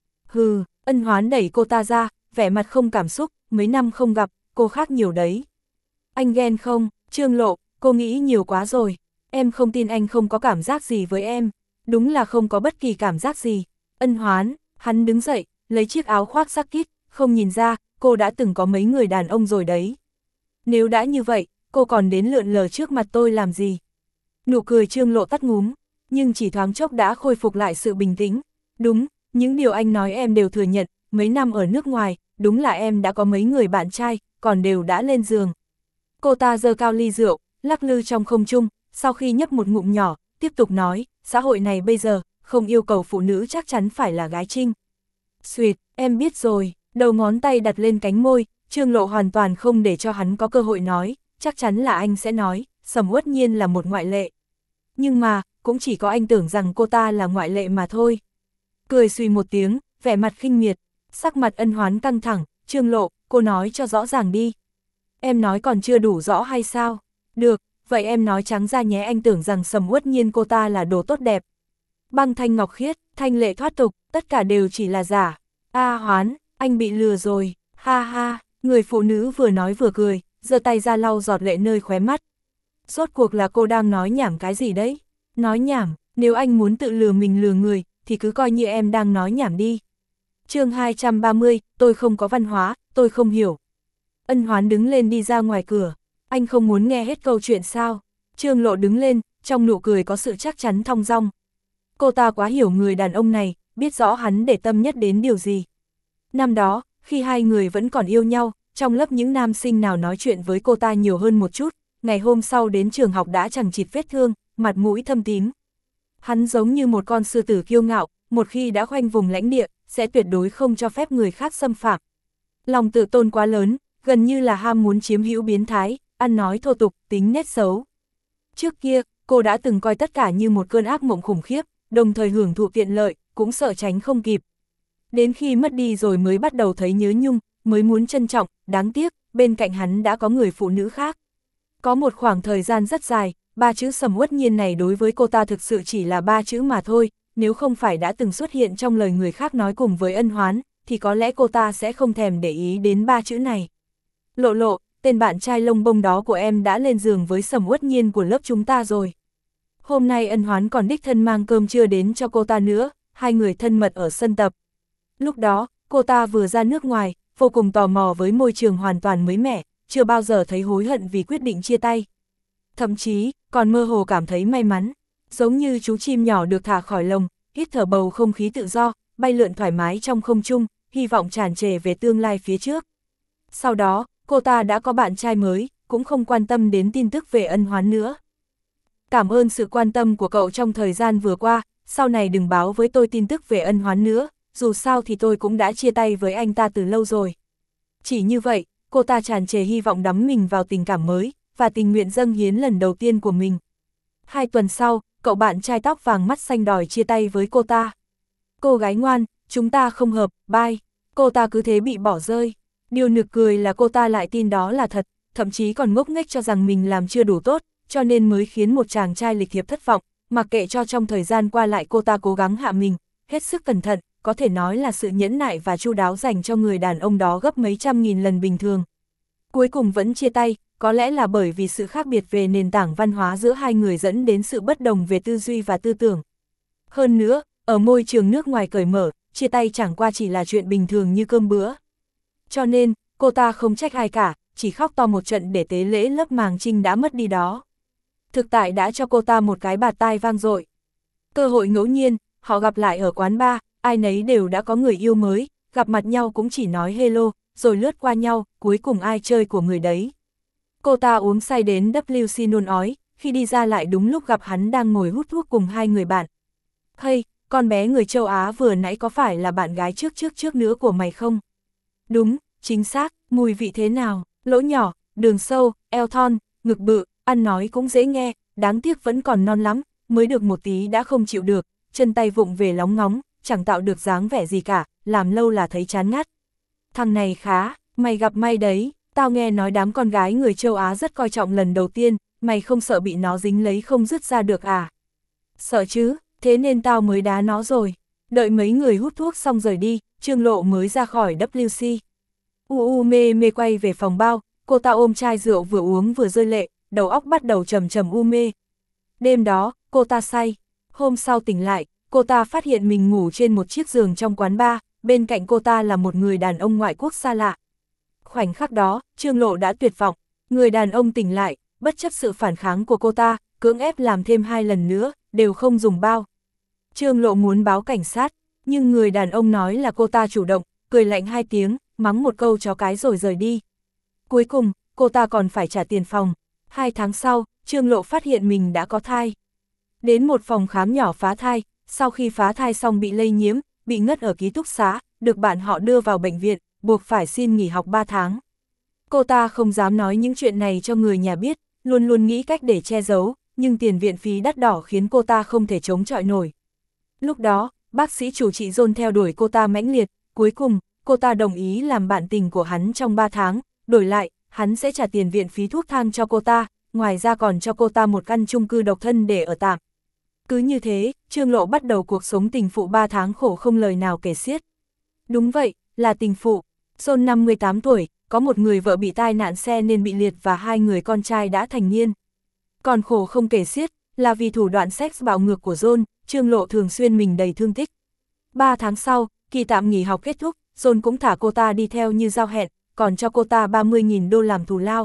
Hừ, Ân Hoán đẩy cô ta ra, vẻ mặt không cảm xúc, mấy năm không gặp, cô khác nhiều đấy. Anh ghen không? Trương Lộ, cô nghĩ nhiều quá rồi. Em không tin anh không có cảm giác gì với em. Đúng là không có bất kỳ cảm giác gì. Ân Hoán, hắn đứng dậy, lấy chiếc áo khoác sắc kít, không nhìn ra, cô đã từng có mấy người đàn ông rồi đấy. Nếu đã như vậy, cô còn đến lượn lờ trước mặt tôi làm gì? Nụ cười Trương Lộ tắt ngúm, nhưng chỉ thoáng chốc đã khôi phục lại sự bình tĩnh. Đúng, những điều anh nói em đều thừa nhận, mấy năm ở nước ngoài, đúng là em đã có mấy người bạn trai, còn đều đã lên giường. Cô ta giơ cao ly rượu, lắc lư trong không trung, sau khi nhấp một ngụm nhỏ, tiếp tục nói, xã hội này bây giờ, không yêu cầu phụ nữ chắc chắn phải là gái trinh. Xuyệt, em biết rồi, đầu ngón tay đặt lên cánh môi, Trương Lộ hoàn toàn không để cho hắn có cơ hội nói, chắc chắn là anh sẽ nói, Sầm Uất Nhiên là một ngoại lệ. Nhưng mà, cũng chỉ có anh tưởng rằng cô ta là ngoại lệ mà thôi. Cười suy một tiếng, vẻ mặt khinh miệt, sắc mặt Ân Hoán căng thẳng, Trương Lộ, cô nói cho rõ ràng đi. Em nói còn chưa đủ rõ hay sao? Được, vậy em nói trắng ra nhé, anh tưởng rằng Sầm Uất Nhiên cô ta là đồ tốt đẹp. Băng thanh ngọc khiết, thanh lệ thoát tục, tất cả đều chỉ là giả. A Hoán, anh bị lừa rồi, ha ha, người phụ nữ vừa nói vừa cười, giơ tay ra lau giọt lệ nơi khóe mắt. Rốt cuộc là cô đang nói nhảm cái gì đấy? Nói nhảm, nếu anh muốn tự lừa mình lừa người, thì cứ coi như em đang nói nhảm đi. Chương hai trăm ba mươi, tôi không có văn hóa, tôi không hiểu. Ân Hoán đứng lên đi ra ngoài cửa, anh không muốn nghe hết câu chuyện sao? Trương Lộ đứng lên, trong nụ cười có sự chắc chắn thong dong. Cô ta quá hiểu người đàn ông này, biết rõ hắn để tâm nhất đến điều gì. Năm đó, khi hai người vẫn còn yêu nhau, trong lớp những nam sinh nào nói chuyện với cô ta nhiều hơn một chút, ngày hôm sau đến trường học đã chẳng chịt vết thương, mặt mũi thâm tím. Hắn giống như một con sư tử kiêu ngạo, một khi đã khoanh vùng lãnh địa, sẽ tuyệt đối không cho phép người khác xâm phạm. Lòng tự tôn quá lớn, gần như là ham muốn chiếm hữu biến thái, ăn nói thô tục, tính nết xấu. Trước kia, cô đã từng coi tất cả như một cơn ác mộng khủng khiếp, đồng thời hưởng thụ tiện lợi, cũng sợ tránh không kịp. Đến khi mất đi rồi mới bắt đầu thấy nhớ nhung, mới muốn trân trọng, đáng tiếc, bên cạnh hắn đã có người phụ nữ khác. Có một khoảng thời gian rất dài, ba chữ Sầm Uất Nhiên này đối với cô ta thực sự chỉ là ba chữ mà thôi, nếu không phải đã từng xuất hiện trong lời người khác nói cùng với Ân Hoán, thì có lẽ cô ta sẽ không thèm để ý đến ba chữ này. Lộ Lộ, tên bạn trai lông bông đó của em đã lên giường với Sầm Uất Nhiên của lớp chúng ta rồi. Hôm nay Ân Hoán còn đích thân mang cơm trưa đến cho cô ta nữa, hai người thân mật ở sân tập. Lúc đó, cô ta vừa ra nước ngoài, vô cùng tò mò với môi trường hoàn toàn mới mẻ, chưa bao giờ thấy hối hận vì quyết định chia tay. Thậm chí, còn mơ hồ cảm thấy may mắn, giống như chú chim nhỏ được thả khỏi lồng, hít thở bầu không khí tự do, bay lượn thoải mái trong không trung, hy vọng tràn trề về tương lai phía trước. Sau đó, cô ta đã có bạn trai mới, cũng không quan tâm đến tin tức về Ân Hoán nữa. Cảm ơn sự quan tâm của cậu trong thời gian vừa qua, sau này đừng báo với tôi tin tức về Ân Hoán nữa, dù sao thì tôi cũng đã chia tay với anh ta từ lâu rồi. Chỉ như vậy, cô ta tràn trề hy vọng đắm mình vào tình cảm mới, và tình nguyện dâng hiến lần đầu tiên của mình. Hai tuần sau, cậu bạn trai tóc vàng mắt xanh đòi chia tay với cô ta. Cô gái ngoan, chúng ta không hợp, bye. Cô ta cứ thế bị bỏ rơi. Điều nực cười là cô ta lại tin đó là thật, thậm chí còn ngốc nghếch cho rằng mình làm chưa đủ tốt, cho nên mới khiến một chàng trai lịch thiệp thất vọng, mặc kệ cho trong thời gian qua lại cô ta cố gắng hạ mình, hết sức cẩn thận, có thể nói là sự nhẫn nại và chu đáo dành cho người đàn ông đó gấp mấy trăm nghìn lần bình thường. Cuối cùng vẫn chia tay, có lẽ là bởi vì sự khác biệt về nền tảng văn hóa giữa hai người dẫn đến sự bất đồng về tư duy và tư tưởng. Hơn nữa, ở môi trường nước ngoài cởi mở, chia tay chẳng qua chỉ là chuyện bình thường như cơm bữa. Cho nên, cô ta không trách ai cả, chỉ khóc to một trận để tế lễ lớp màng trinh đã mất đi đó. Thực tại đã cho cô ta một cái bạt tai vang dội. Cơ hội ngẫu nhiên, họ gặp lại ở quán bar, ai nấy đều đã có người yêu mới, gặp mặt nhau cũng chỉ nói hello, rồi lướt qua nhau, cuối cùng ai chơi của người đấy. Cô ta uống say đến vê xê nôn ói, khi đi ra lại đúng lúc gặp hắn đang ngồi hút thuốc cùng hai người bạn. Hey, con bé người châu Á vừa nãy có phải là bạn gái trước trước trước nữa của mày không? Đúng, chính xác, mùi vị thế nào, lỗ nhỏ, đường sâu, eo thon, ngực bự, ăn nói cũng dễ nghe, đáng tiếc vẫn còn non lắm, mới được một tí đã không chịu được, chân tay vụng về lóng ngóng, chẳng tạo được dáng vẻ gì cả, làm lâu là thấy chán ngắt. Thằng này khá, mày gặp may đấy, tao nghe nói đám con gái người châu Á rất coi trọng lần đầu tiên, mày không sợ bị nó dính lấy không dứt ra được à? Sợ chứ, thế nên tao mới đá nó rồi. Đợi mấy người hút thuốc xong rời đi, Trương Lộ mới ra khỏi vê xê. U u mê mê quay về phòng bao, cô ta ôm chai rượu vừa uống vừa rơi lệ, đầu óc bắt đầu trầm trầm u mê. Đêm đó, cô ta say. Hôm sau tỉnh lại, cô ta phát hiện mình ngủ trên một chiếc giường trong quán bar, bên cạnh cô ta là một người đàn ông ngoại quốc xa lạ. Khoảnh khắc đó, Trương Lộ đã tuyệt vọng, người đàn ông tỉnh lại, bất chấp sự phản kháng của cô ta, cưỡng ép làm thêm hai lần nữa, đều không dùng bao. Trương Lộ muốn báo cảnh sát, nhưng người đàn ông nói là cô ta chủ động, cười lạnh hai tiếng, mắng một câu chó cái rồi rời đi. Cuối cùng, cô ta còn phải trả tiền phòng. Hai tháng sau, Trương Lộ phát hiện mình đã có thai. Đến một phòng khám nhỏ phá thai, sau khi phá thai xong bị lây nhiễm, bị ngất ở ký túc xá, được bạn họ đưa vào bệnh viện, buộc phải xin nghỉ học ba tháng. Cô ta không dám nói những chuyện này cho người nhà biết, luôn luôn nghĩ cách để che giấu, nhưng tiền viện phí đắt đỏ khiến cô ta không thể chống chọi nổi. Lúc đó, bác sĩ chủ trị John theo đuổi cô ta mãnh liệt, cuối cùng, cô ta đồng ý làm bạn tình của hắn trong ba tháng, đổi lại, hắn sẽ trả tiền viện phí thuốc thang cho cô ta, ngoài ra còn cho cô ta một căn chung cư độc thân để ở tạm. Cứ như thế, Trương Lộ bắt đầu cuộc sống tình phụ ba tháng khổ không lời nào kể xiết. Đúng vậy, là tình phụ. John năm mươi tám tuổi, có một người vợ bị tai nạn xe nên bị liệt và hai người con trai đã thành niên. Còn khổ không kể xiết, là vì thủ đoạn sex bạo ngược của John, Trương Lộ thường xuyên mình đầy thương tích. Ba tháng sau, kỳ tạm nghỉ học kết thúc, John cũng thả cô ta đi theo như giao hẹn, còn cho cô ta ba mươi nghìn đô làm thù lao.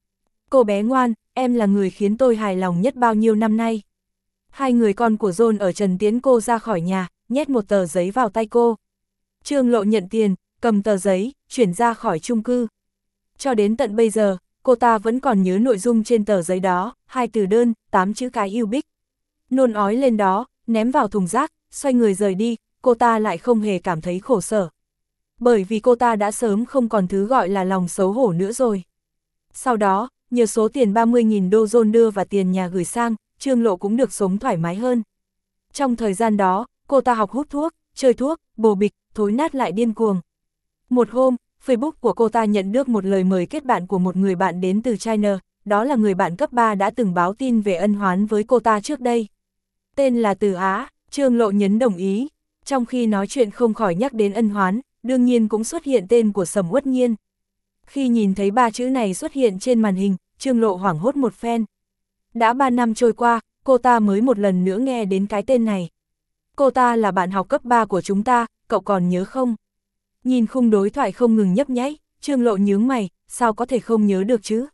Cô bé ngoan, em là người khiến tôi hài lòng nhất bao nhiêu năm nay. Hai người con của John ở trần tiến cô ra khỏi nhà, nhét một tờ giấy vào tay cô. Trương Lộ nhận tiền, cầm tờ giấy, chuyển ra khỏi chung cư. Cho đến tận bây giờ, cô ta vẫn còn nhớ nội dung trên tờ giấy đó, hai từ đơn, tám chữ cái yêu bích. Nôn ói lên đó, ném vào thùng rác, xoay người rời đi, cô ta lại không hề cảm thấy khổ sở. Bởi vì cô ta đã sớm không còn thứ gọi là lòng xấu hổ nữa rồi. Sau đó, nhờ số tiền ba mươi nghìn đô John đưa và tiền nhà gửi sang, Trương Lộ cũng được sống thoải mái hơn. Trong thời gian đó, cô ta học hút thuốc, chơi thuốc, bồ bịch, thối nát lại điên cuồng. Một hôm, Facebook của cô ta nhận được một lời mời kết bạn của một người bạn đến từ China, đó là người bạn cấp ba đã từng báo tin về ân oán với cô ta trước đây. Tên là Từ Á, Trương Lộ nhấn đồng ý. Trong khi nói chuyện không khỏi nhắc đến ân oán, đương nhiên cũng xuất hiện tên của Sầm Uất Nhiên. Khi nhìn thấy ba chữ này xuất hiện trên màn hình, Trương Lộ hoảng hốt một phen. Đã ba năm trôi qua, cô ta mới một lần nữa nghe đến cái tên này. Cô ta là bạn học cấp ba của chúng ta, cậu còn nhớ không? Nhìn khung đối thoại không ngừng nhấp nháy, Trương Lộ nhướng mày, sao có thể không nhớ được chứ?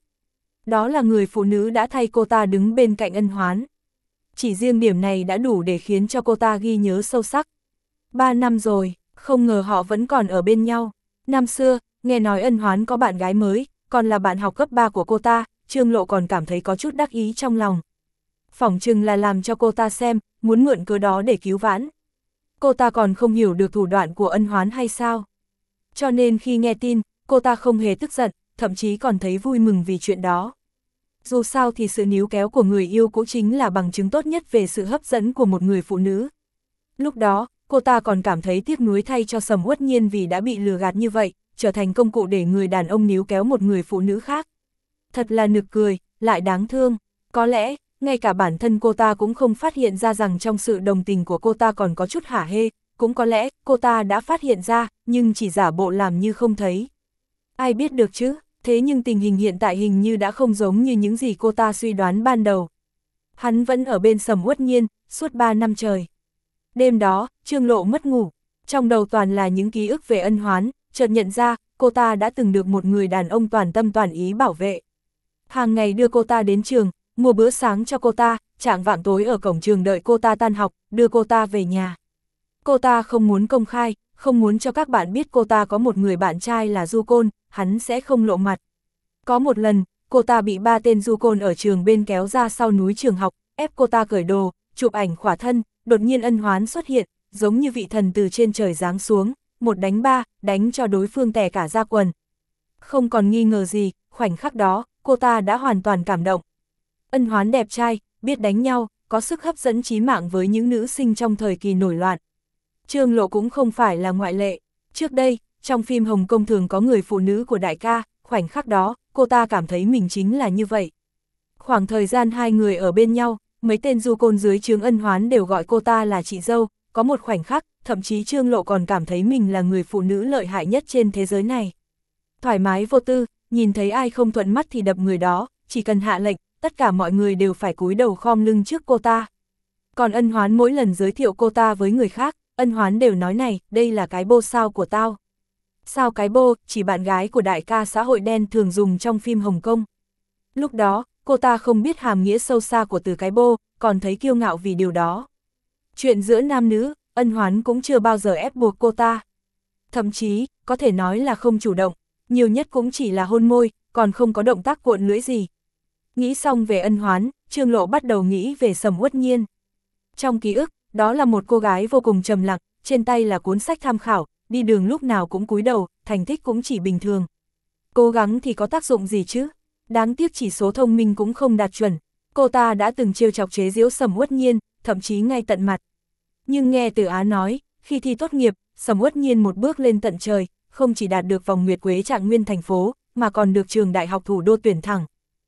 Đó là người phụ nữ đã thay cô ta đứng bên cạnh ân oán. Chỉ riêng điểm này đã đủ để khiến cho cô ta ghi nhớ sâu sắc. Ba năm rồi, không ngờ họ vẫn còn ở bên nhau. Năm xưa, nghe nói ân oán có bạn gái mới, còn là bạn học cấp ba của cô ta, Trương Lộ còn cảm thấy có chút đắc ý trong lòng. Phỏng chừng là làm cho cô ta xem, muốn mượn cớ đó để cứu vãn. Cô ta còn không hiểu được thủ đoạn của ân oán hay sao? Cho nên khi nghe tin, cô ta không hề tức giận, thậm chí còn thấy vui mừng vì chuyện đó. Dù sao thì sự níu kéo của người yêu cũng chính là bằng chứng tốt nhất về sự hấp dẫn của một người phụ nữ. Lúc đó, cô ta còn cảm thấy tiếc nuối thay cho Sầm Uất Nhiên vì đã bị lừa gạt như vậy, trở thành công cụ để người đàn ông níu kéo một người phụ nữ khác. Thật là nực cười, lại đáng thương. Có lẽ, ngay cả bản thân cô ta cũng không phát hiện ra rằng trong sự đồng tình của cô ta còn có chút hả hê, cũng có lẽ cô ta đã phát hiện ra, nhưng chỉ giả bộ làm như không thấy. Ai biết được chứ, thế nhưng tình hình hiện tại hình như đã không giống như những gì cô ta suy đoán ban đầu. Hắn vẫn ở bên Sầm Uất Nhiên, suốt ba năm trời. Đêm đó, Trương Lộ mất ngủ, trong đầu toàn là những ký ức về ân oán, chợt nhận ra, cô ta đã từng được một người đàn ông toàn tâm toàn ý bảo vệ. Hàng ngày đưa cô ta đến trường, mua bữa sáng cho cô ta, chạng vạng tối ở cổng trường đợi cô ta tan học, đưa cô ta về nhà. Cô ta không muốn công khai, không muốn cho các bạn biết cô ta có một người bạn trai là du côn, hắn sẽ không lộ mặt. Có một lần, cô ta bị ba tên du côn ở trường bên kéo ra sau núi trường học, ép cô ta cởi đồ, chụp ảnh khỏa thân, đột nhiên ân oán xuất hiện, giống như vị thần từ trên trời giáng xuống, một đánh ba, đánh cho đối phương tè cả da quần. Không còn nghi ngờ gì, khoảnh khắc đó, cô ta đã hoàn toàn cảm động. Ân oán đẹp trai, biết đánh nhau, có sức hấp dẫn chí mạng với những nữ sinh trong thời kỳ nổi loạn. Trương Lộ cũng không phải là ngoại lệ. Trước đây, trong phim Hồng Kông thường có người phụ nữ của đại ca, khoảnh khắc đó, cô ta cảm thấy mình chính là như vậy. Khoảng thời gian hai người ở bên nhau, mấy tên du côn dưới trướng ân oán đều gọi cô ta là chị dâu, có một khoảnh khắc, thậm chí Trương Lộ còn cảm thấy mình là người phụ nữ lợi hại nhất trên thế giới này. Thoải mái vô tư, nhìn thấy ai không thuận mắt thì đập người đó, chỉ cần hạ lệnh, tất cả mọi người đều phải cúi đầu khom lưng trước cô ta. Còn ân oán mỗi lần giới thiệu cô ta với người khác, ân oán đều nói này, đây là cái bô sao của tao. Sao cái bô, chỉ bạn gái của đại ca xã hội đen thường dùng trong phim Hồng Kông. Lúc đó, cô ta không biết hàm nghĩa sâu xa của từ cái bô, còn thấy kiêu ngạo vì điều đó. Chuyện giữa nam nữ, ân oán cũng chưa bao giờ ép buộc cô ta. Thậm chí, có thể nói là không chủ động, nhiều nhất cũng chỉ là hôn môi, còn không có động tác cuộn lưỡi gì. Nghĩ xong về ân oán, Trương Lộ bắt đầu nghĩ về Sầm Uất Nhiên. Trong ký ức, đó là một cô gái vô cùng trầm lặng, trên tay là cuốn sách tham khảo, đi đường lúc nào cũng cúi đầu, thành tích cũng chỉ bình thường. Cố gắng thì có tác dụng gì chứ? Đáng tiếc chỉ số thông minh cũng không đạt chuẩn. Cô ta đã từng trêu chọc chế giễu Sầm Uất Nhiên, thậm chí ngay tận mặt. Nhưng nghe Từ Á nói, khi thi tốt nghiệp, Sầm Uất Nhiên một bước lên tận trời, không chỉ đạt được vòng nguyệt quế trạng nguyên thành phố, mà còn được trường đại học thủ đô tuyển thẳng.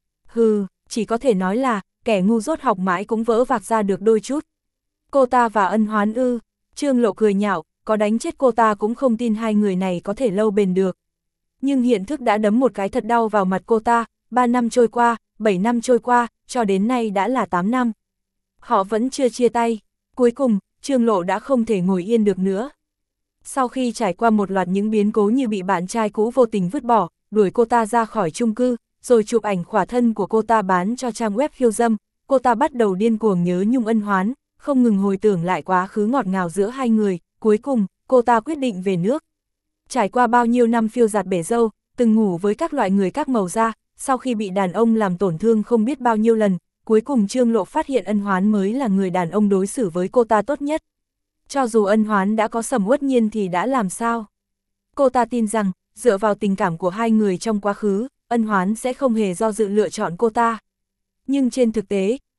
Hừ, chỉ có thể nói là, kẻ ngu dốt học mãi cũng vỡ vạc ra được đôi chút. Cô ta và ân oán ư? Trương Lộ cười nhạo, có đánh chết cô ta cũng không tin hai người này có thể lâu bền được. Nhưng hiện thực đã đấm một cái thật đau vào mặt cô ta, ba năm trôi qua, bảy năm trôi qua, cho đến nay đã là tám năm. Họ vẫn chưa chia tay. Cuối cùng, Trương Lộ đã không thể ngồi yên được nữa. Sau khi trải qua một loạt những biến cố như bị bạn trai cũ vô tình vứt bỏ, đuổi cô ta ra khỏi chung cư, rồi chụp ảnh khỏa thân của cô ta bán cho trang web khiêu dâm, cô ta bắt đầu điên cuồng nhớ nhung ân oán, không ngừng hồi tưởng lại quá khứ ngọt ngào giữa hai người, cuối cùng, cô ta quyết định về nước. Trải qua bao nhiêu năm phiêu dạt bể dâu, từng ngủ với các loại người các màu da, sau khi bị đàn ông làm tổn thương không biết bao nhiêu lần, cuối cùng Trương Lộ phát hiện ân oán mới là người đàn ông đối xử với cô ta tốt nhất. Cho dù ân oán đã có Sầm Uất Nhiên thì đã làm sao? Cô ta tin rằng, dựa vào tình cảm của hai người trong quá khứ, ân oán sẽ không hề do dự lựa chọn cô ta. Nhưng trên thực tế,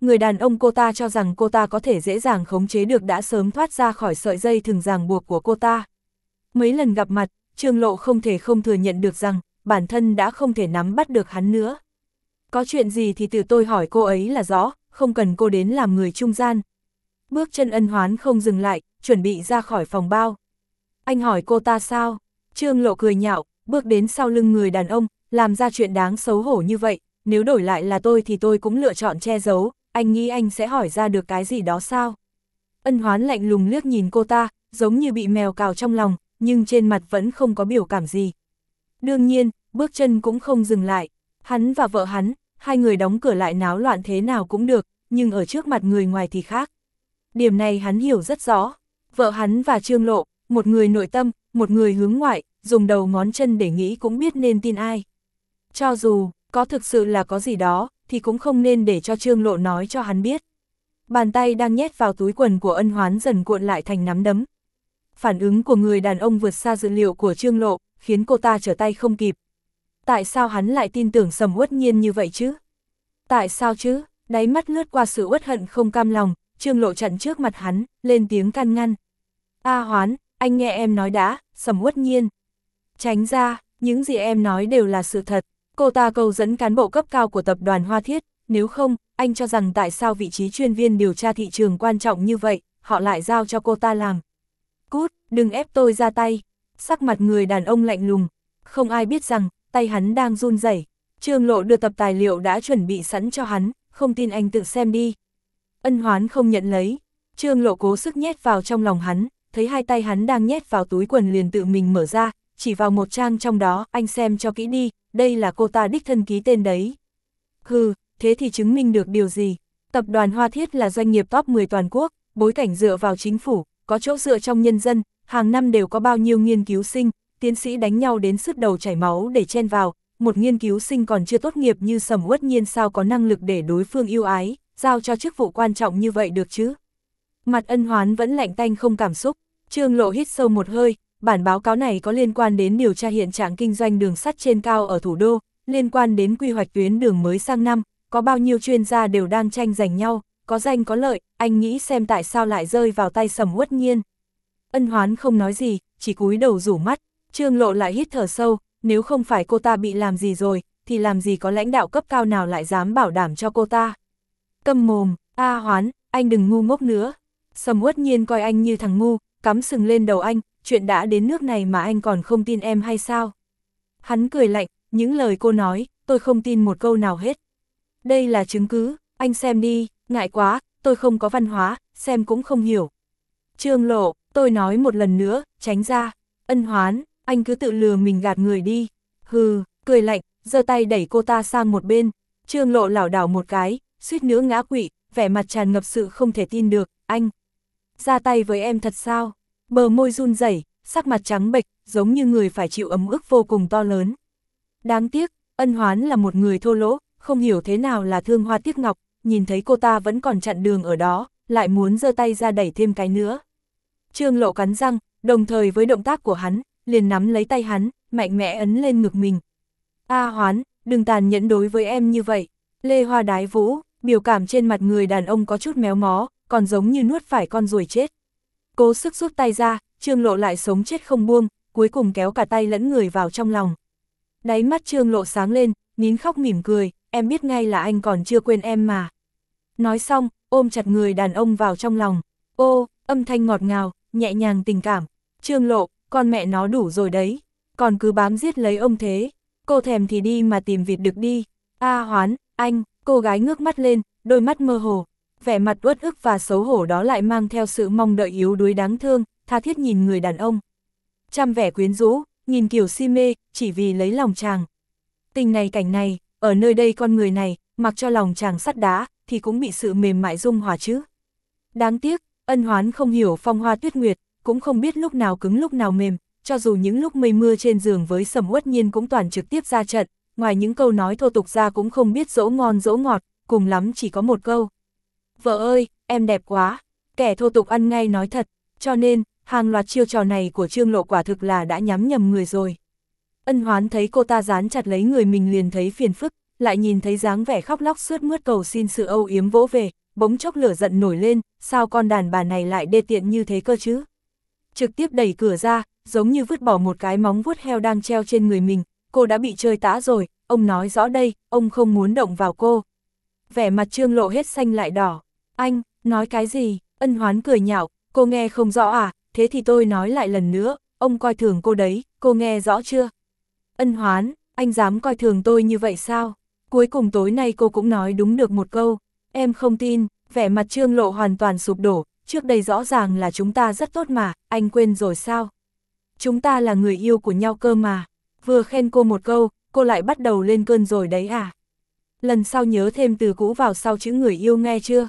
người đàn ông cô ta cho rằng cô ta có thể dễ dàng khống chế được đã sớm thoát ra khỏi sợi dây thừng ràng buộc của cô ta. Mấy lần gặp mặt, Trương Lộ không thể không thừa nhận được rằng, bản thân đã không thể nắm bắt được hắn nữa. Có chuyện gì thì từ tôi hỏi cô ấy là rõ, không cần cô đến làm người trung gian. Bước chân Ân Hoán không dừng lại, chuẩn bị ra khỏi phòng bao. Anh hỏi cô ta sao? Trương Lộ cười nhạo, bước đến sau lưng người đàn ông, làm ra chuyện đáng xấu hổ như vậy, nếu đổi lại là tôi thì tôi cũng lựa chọn che giấu, anh nghĩ anh sẽ hỏi ra được cái gì đó sao? Ân Hoán lạnh lùng liếc nhìn cô ta, giống như bị mèo cào trong lòng, nhưng trên mặt vẫn không có biểu cảm gì. Đương nhiên, bước chân cũng không dừng lại, hắn và vợ hắn, hai người đóng cửa lại náo loạn thế nào cũng được, nhưng ở trước mặt người ngoài thì khác. Điểm này hắn hiểu rất rõ, vợ hắn và Trương Lộ, một người nội tâm, một người hướng ngoại, dùng đầu ngón chân để nghĩ cũng biết nên tin ai. Cho dù, có thực sự là có gì đó, thì cũng không nên để cho Trương Lộ nói cho hắn biết. Bàn tay đang nhét vào túi quần của Ân Hoán dần cuộn lại thành nắm đấm. Phản ứng của người đàn ông vượt xa dự liệu của Trương Lộ, khiến cô ta trở tay không kịp. Tại sao hắn lại tin tưởng Sầm Uất Nhiên như vậy chứ? Tại sao chứ? Đáy mắt lướt qua sự uất hận không cam lòng, Trương Lộ chặn trước mặt hắn, lên tiếng can ngăn. A Hoán, anh nghe em nói đã, Sầm Uất Nhiên. Tránh ra, những gì em nói đều là sự thật. Cô ta cầu dẫn cán bộ cấp cao của tập đoàn Hoa Thiết, nếu không, anh cho rằng tại sao vị trí chuyên viên điều tra thị trường quan trọng như vậy, họ lại giao cho cô ta làm. Cút, đừng ép tôi ra tay. Sắc mặt người đàn ông lạnh lùng, không ai biết rằng, tay hắn đang run rẩy. Trương Lộ đưa tập tài liệu đã chuẩn bị sẵn cho hắn, không tin anh tự xem đi. Ân Hoán không nhận lấy, Trương Lộ cố sức nhét vào trong lòng hắn, thấy hai tay hắn đang nhét vào túi quần liền tự mình mở ra, chỉ vào một trang trong đó, anh xem cho kỹ đi, đây là cô ta đích thân ký tên đấy. Hừ, thế thì chứng minh được điều gì? Tập đoàn Hoa Thiết là doanh nghiệp top mười toàn quốc, bối cảnh dựa vào chính phủ, có chỗ dựa trong nhân dân, hàng năm đều có bao nhiêu nghiên cứu sinh, tiến sĩ đánh nhau đến sứt đầu chảy máu để chen vào, một nghiên cứu sinh còn chưa tốt nghiệp như Sầm Uất Nhiên sao có năng lực để đối phương yêu ái, giao cho chức vụ quan trọng như vậy được chứ? Mặt Ân Hoán vẫn lạnh tanh không cảm xúc, Trương Lộ hít sâu một hơi, bản báo cáo này có liên quan đến điều tra hiện trạng kinh doanh đường sắt trên cao ở thủ đô, liên quan đến quy hoạch tuyến đường mới sang năm, có bao nhiêu chuyên gia đều đang tranh giành nhau, có danh có lợi, anh nghĩ xem tại sao lại rơi vào tay Sầm Uất Nhiên. Ân Hoán không nói gì, chỉ cúi đầu rủ mắt, Trương Lộ lại hít thở sâu, nếu không phải cô ta bị làm gì rồi, thì làm gì có lãnh đạo cấp cao nào lại dám bảo đảm cho cô ta. Câm mồm, A Hoán, anh đừng ngu ngốc nữa. Sầm Uất Nhiên coi anh như thằng ngu, cắm sừng lên đầu anh, chuyện đã đến nước này mà anh còn không tin em hay sao? Hắn cười lạnh, những lời cô nói, tôi không tin một câu nào hết. Đây là chứng cứ, anh xem đi, ngại quá, tôi không có văn hóa, xem cũng không hiểu. Trương Lộ, tôi nói một lần nữa, tránh ra. Ân Hoán, anh cứ tự lừa mình gạt người đi. Hừ, cười lạnh, giơ tay đẩy cô ta sang một bên. Trương Lộ lảo đảo một cái, suýt nữa ngã quỵ, vẻ mặt tràn ngập sự không thể tin được. Anh ra tay với em thật sao? Bờ môi run rẩy, sắc mặt trắng bệch, giống như người phải chịu ấm ức vô cùng to lớn. Đáng tiếc, Ân Hoán là một người thô lỗ, không hiểu thế nào là thương hoa tiếc ngọc, nhìn thấy cô ta vẫn còn chặn đường ở đó, lại muốn giơ tay ra đẩy thêm cái nữa. Trương Lộ cắn răng, đồng thời với động tác của hắn, liền nắm lấy tay hắn, mạnh mẽ ấn lên ngực mình. A Hoán, đừng tàn nhẫn đối với em như vậy. Lê Hoa đái vũ, biểu cảm trên mặt người đàn ông có chút méo mó, còn giống như nuốt phải con ruồi chết. Cố sức rút tay ra, Trương Lộ lại sống chết không buông, cuối cùng kéo cả tay lẫn người vào trong lòng. Đáy mắt Trương Lộ sáng lên, nín khóc mỉm cười, em biết ngay là anh còn chưa quên em mà. Nói xong, ôm chặt người đàn ông vào trong lòng. Ô, âm thanh ngọt ngào, nhẹ nhàng tình cảm. Trương Lộ, con mẹ nó đủ rồi đấy, còn cứ bám giết lấy ông thế. Cô thèm thì đi mà tìm vịt đực đi. A Hoán, anh, cô gái ngước mắt lên, đôi mắt mơ hồ. Vẻ mặt uất ức và xấu hổ đó lại mang theo sự mong đợi yếu đuối đáng thương, tha thiết nhìn người đàn ông. Trăm vẻ quyến rũ, nhìn kiểu si mê, chỉ vì lấy lòng chàng. Tình này cảnh này, ở nơi đây con người này, mặc cho lòng chàng sắt đá, thì cũng bị sự mềm mại dung hòa chứ. Đáng tiếc, Ân Hoán không hiểu phong hoa tuyết nguyệt, cũng không biết lúc nào cứng lúc nào mềm, cho dù những lúc mây mưa trên giường với Sầm Uất Nhiên cũng toàn trực tiếp ra trận, ngoài những câu nói thô tục ra cũng không biết dỗ ngon dỗ ngọt, cùng lắm chỉ có một câu. Vợ ơi, em đẹp quá, kẻ thô tục ăn ngay nói thật, cho nên, hàng loạt chiêu trò này của Trương Lộ quả thực là đã nhắm nhầm người rồi. Ân Hoán thấy cô ta dán chặt lấy người mình liền thấy phiền phức, lại nhìn thấy dáng vẻ khóc lóc sướt mướt cầu xin sự âu yếm vỗ về, bỗng chốc lửa giận nổi lên, sao con đàn bà này lại đê tiện như thế cơ chứ? Trực tiếp đẩy cửa ra, giống như vứt bỏ một cái móng vuốt heo đang treo trên người mình, cô đã bị chơi tã rồi, ông nói rõ đây, ông không muốn động vào cô. Vẻ mặt Trương Lộ hết xanh lại đỏ, anh, nói cái gì? Ân Hoán cười nhạo, cô nghe không rõ à, thế thì tôi nói lại lần nữa, ông coi thường cô đấy, cô nghe rõ chưa? Ân Hoán, anh dám coi thường tôi như vậy sao? Cuối cùng tối nay cô cũng nói đúng được một câu, em không tin. Vẻ mặt Trương Lộ hoàn toàn sụp đổ, trước đây rõ ràng là chúng ta rất tốt mà, anh quên rồi sao? Chúng ta là người yêu của nhau cơ mà, vừa khen cô một câu, cô lại bắt đầu lên cơn rồi đấy à? Lần sau nhớ thêm từ cũ vào sau chữ người yêu nghe chưa?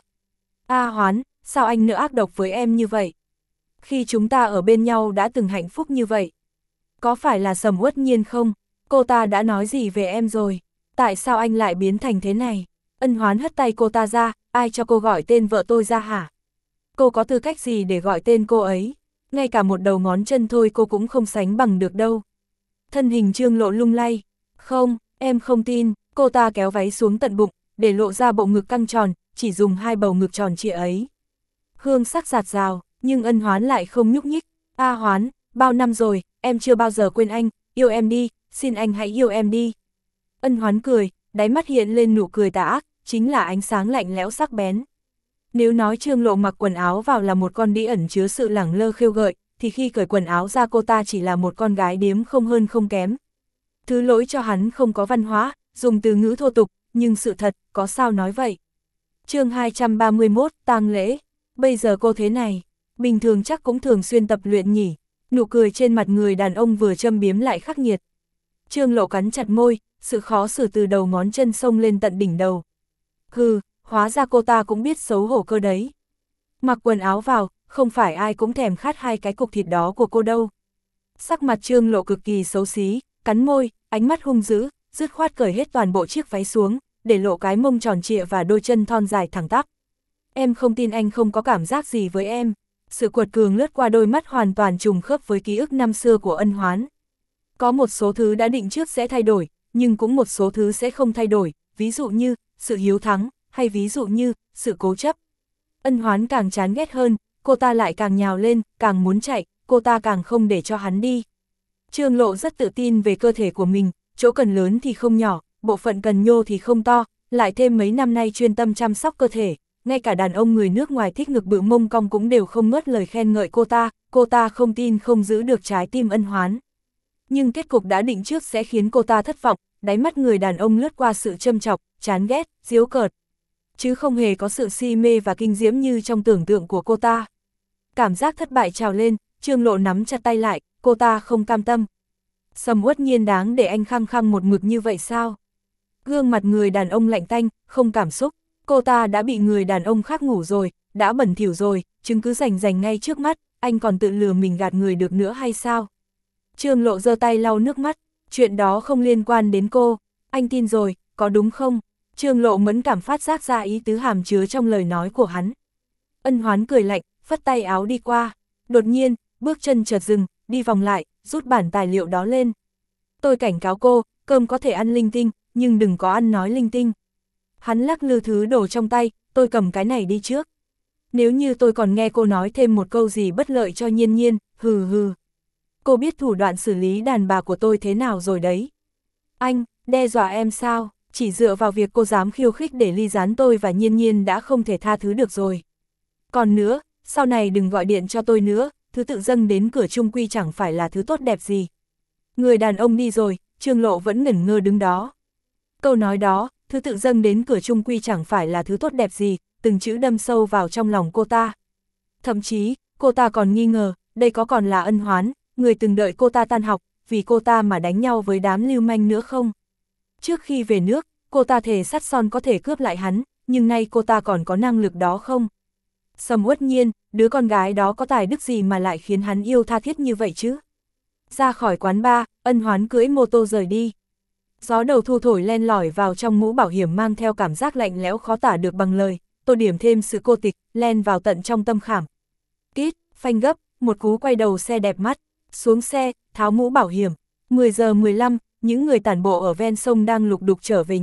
A Hoán, sao anh nỡ ác độc với em như vậy? Khi chúng ta ở bên nhau đã từng hạnh phúc như vậy. Có phải là Sầm Uất Nhiên không? Cô ta đã nói gì về em rồi? Tại sao anh lại biến thành thế này? Ân Hoán hất tay cô ta ra, ai cho cô gọi tên vợ tôi ra hả? Cô có tư cách gì để gọi tên cô ấy? Ngay cả một đầu ngón chân thôi cô cũng không sánh bằng được đâu. Thân hình Trương Lộ lung lay. Không, em không tin. Cô ta kéo váy xuống tận bụng, để lộ ra bộ ngực căng tròn, chỉ dùng hai bầu ngực tròn trịa ấy. Hương sắc giạt rào, nhưng Ân Hoán lại không nhúc nhích. A Hoán, bao năm rồi, em chưa bao giờ quên anh, yêu em đi, xin anh hãy yêu em đi. Ân Hoán cười, đáy mắt hiện lên nụ cười tà ác, chính là ánh sáng lạnh lẽo sắc bén. Nếu nói Trương Lộ mặc quần áo vào là một con đĩ ẩn chứa sự lẳng lơ khêu gợi, thì khi cởi quần áo ra cô ta chỉ là một con gái điếm không hơn không kém. Thứ lỗi cho hắn không có văn hóa, dùng từ ngữ thô tục, nhưng sự thật, có sao nói vậy. Chương hai trăm ba mươi mốt, tang lễ. Bây giờ cô thế này, bình thường chắc cũng thường xuyên tập luyện nhỉ. Nụ cười trên mặt người đàn ông vừa châm biếm lại khắc nghiệt. Trương Lộ cắn chặt môi, sự khó xử từ đầu ngón chân xông lên tận đỉnh đầu. Hừ, hóa ra cô ta cũng biết xấu hổ cơ đấy. Mặc quần áo vào, không phải ai cũng thèm khát hai cái cục thịt đó của cô đâu. Sắc mặt Trương Lộ cực kỳ xấu xí, cắn môi, ánh mắt hung dữ, dứt khoát cởi hết toàn bộ chiếc váy xuống, để lộ cái mông tròn trịa và đôi chân thon dài thẳng tắp. Em không tin anh không có cảm giác gì với em. Sự quật cường lướt qua đôi mắt hoàn toàn trùng khớp với ký ức năm xưa của Ân Hoán. Có một số thứ đã định trước sẽ thay đổi, nhưng cũng một số thứ sẽ không thay đổi, ví dụ như sự hiếu thắng, hay ví dụ như sự cố chấp. Ân Hoán càng chán ghét hơn, cô ta lại càng nhào lên, càng muốn chạy, cô ta càng không để cho hắn đi. Trương Lộ rất tự tin về cơ thể của mình, chỗ cần lớn thì không nhỏ, bộ phận cần nhô thì không to, lại thêm mấy năm nay chuyên tâm chăm sóc cơ thể, ngay cả đàn ông người nước ngoài thích ngực bự mông cong cũng đều không ngớt lời khen ngợi cô ta, cô ta không tin không giữ được trái tim Ân Hoán. Nhưng kết cục đã định trước sẽ khiến cô ta thất vọng, đáy mắt người đàn ông lướt qua sự châm chọc, chán ghét, giễu cợt. Chứ không hề có sự si mê và kinh diễm như trong tưởng tượng của cô ta. Cảm giác thất bại trào lên, Trương Lộ nắm chặt tay lại, cô ta không cam tâm. Sầm Uất Nhiên đáng để anh khăng khăng một mực như vậy sao? Gương mặt người đàn ông lạnh tanh, không cảm xúc, cô ta đã bị người đàn ông khác ngủ rồi, đã bẩn thỉu rồi, chứng cứ rành rành ngay trước mắt, anh còn tự lừa mình gạt người được nữa hay sao? Trương Lộ giơ tay lau nước mắt, chuyện đó không liên quan đến cô, anh tin rồi, có đúng không? Trương Lộ mẫn cảm phát giác ra ý tứ hàm chứa trong lời nói của hắn. Ân Hoán cười lạnh, phất tay áo đi qua, đột nhiên, bước chân chợt dừng, đi vòng lại, rút bản tài liệu đó lên. Tôi cảnh cáo cô, cơm có thể ăn linh tinh, nhưng đừng có ăn nói linh tinh. Hắn lắc lư thứ đồ trong tay, tôi cầm cái này đi trước. Nếu như tôi còn nghe cô nói thêm một câu gì bất lợi cho Nhiên Nhiên, hừ hừ. Cô biết thủ đoạn xử lý đàn bà của tôi thế nào rồi đấy. Anh, đe dọa em sao? Chỉ dựa vào việc cô dám khiêu khích để ly gián tôi và Nhiên Nhiên đã không thể tha thứ được rồi. Còn nữa, sau này đừng gọi điện cho tôi nữa, thứ tự dâng đến cửa chung quy chẳng phải là thứ tốt đẹp gì. Người đàn ông đi rồi, Trương Lộ vẫn ngẩn ngơ đứng đó. Câu nói đó, thứ tự dâng đến cửa chung quy chẳng phải là thứ tốt đẹp gì, từng chữ đâm sâu vào trong lòng cô ta. Thậm chí, cô ta còn nghi ngờ, đây có còn là Ân Hoán, người từng đợi cô ta tan học, vì cô ta mà đánh nhau với đám lưu manh nữa không? Trước khi về nước, cô ta thề sắt son có thể cướp lại hắn, nhưng nay cô ta còn có năng lực đó không? Sầm Uất Nhiên, đứa con gái đó có tài đức gì mà lại khiến hắn yêu tha thiết như vậy chứ? Ra khỏi quán bar, Ân Hoán cưỡi mô tô rời đi. Gió đầu thu thổi len lỏi vào trong mũ bảo hiểm mang theo cảm giác lạnh lẽo khó tả được bằng lời, tô điểm thêm sự cô tịch, len vào tận trong tâm khảm. Kít, phanh gấp, một cú quay đầu xe đẹp mắt, xuống xe, tháo mũ bảo hiểm. mười giờ mười lăm, những người tản bộ ở ven sông đang lục đục trở về nhà,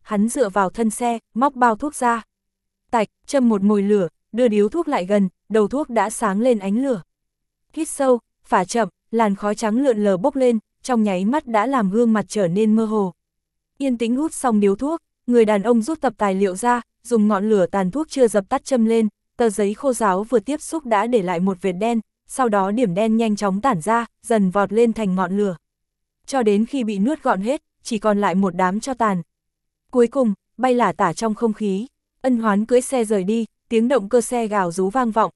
hắn dựa vào thân xe, móc bao thuốc ra. Tạch, châm một mồi lửa, đưa điếu thuốc lại gần, đầu thuốc đã sáng lên ánh lửa. Hít sâu, phả chậm, làn khói trắng lượn lờ bốc lên, trong nháy mắt đã làm gương mặt trở nên mơ hồ. Yên tĩnh hút xong điếu thuốc, người đàn ông rút tập tài liệu ra, dùng ngọn lửa tàn thuốc chưa dập tắt châm lên, tờ giấy khô ráo vừa tiếp xúc đã để lại một vệt đen, sau đó điểm đen nhanh chóng tản ra, dần vọt lên thành ngọn lửa. Cho đến khi bị nuốt gọn hết, chỉ còn lại một đám tro tàn. Cuối cùng, bay lả tả trong không khí, Ân Hoán cưỡi xe rời đi, tiếng động cơ xe gào rú vang vọng.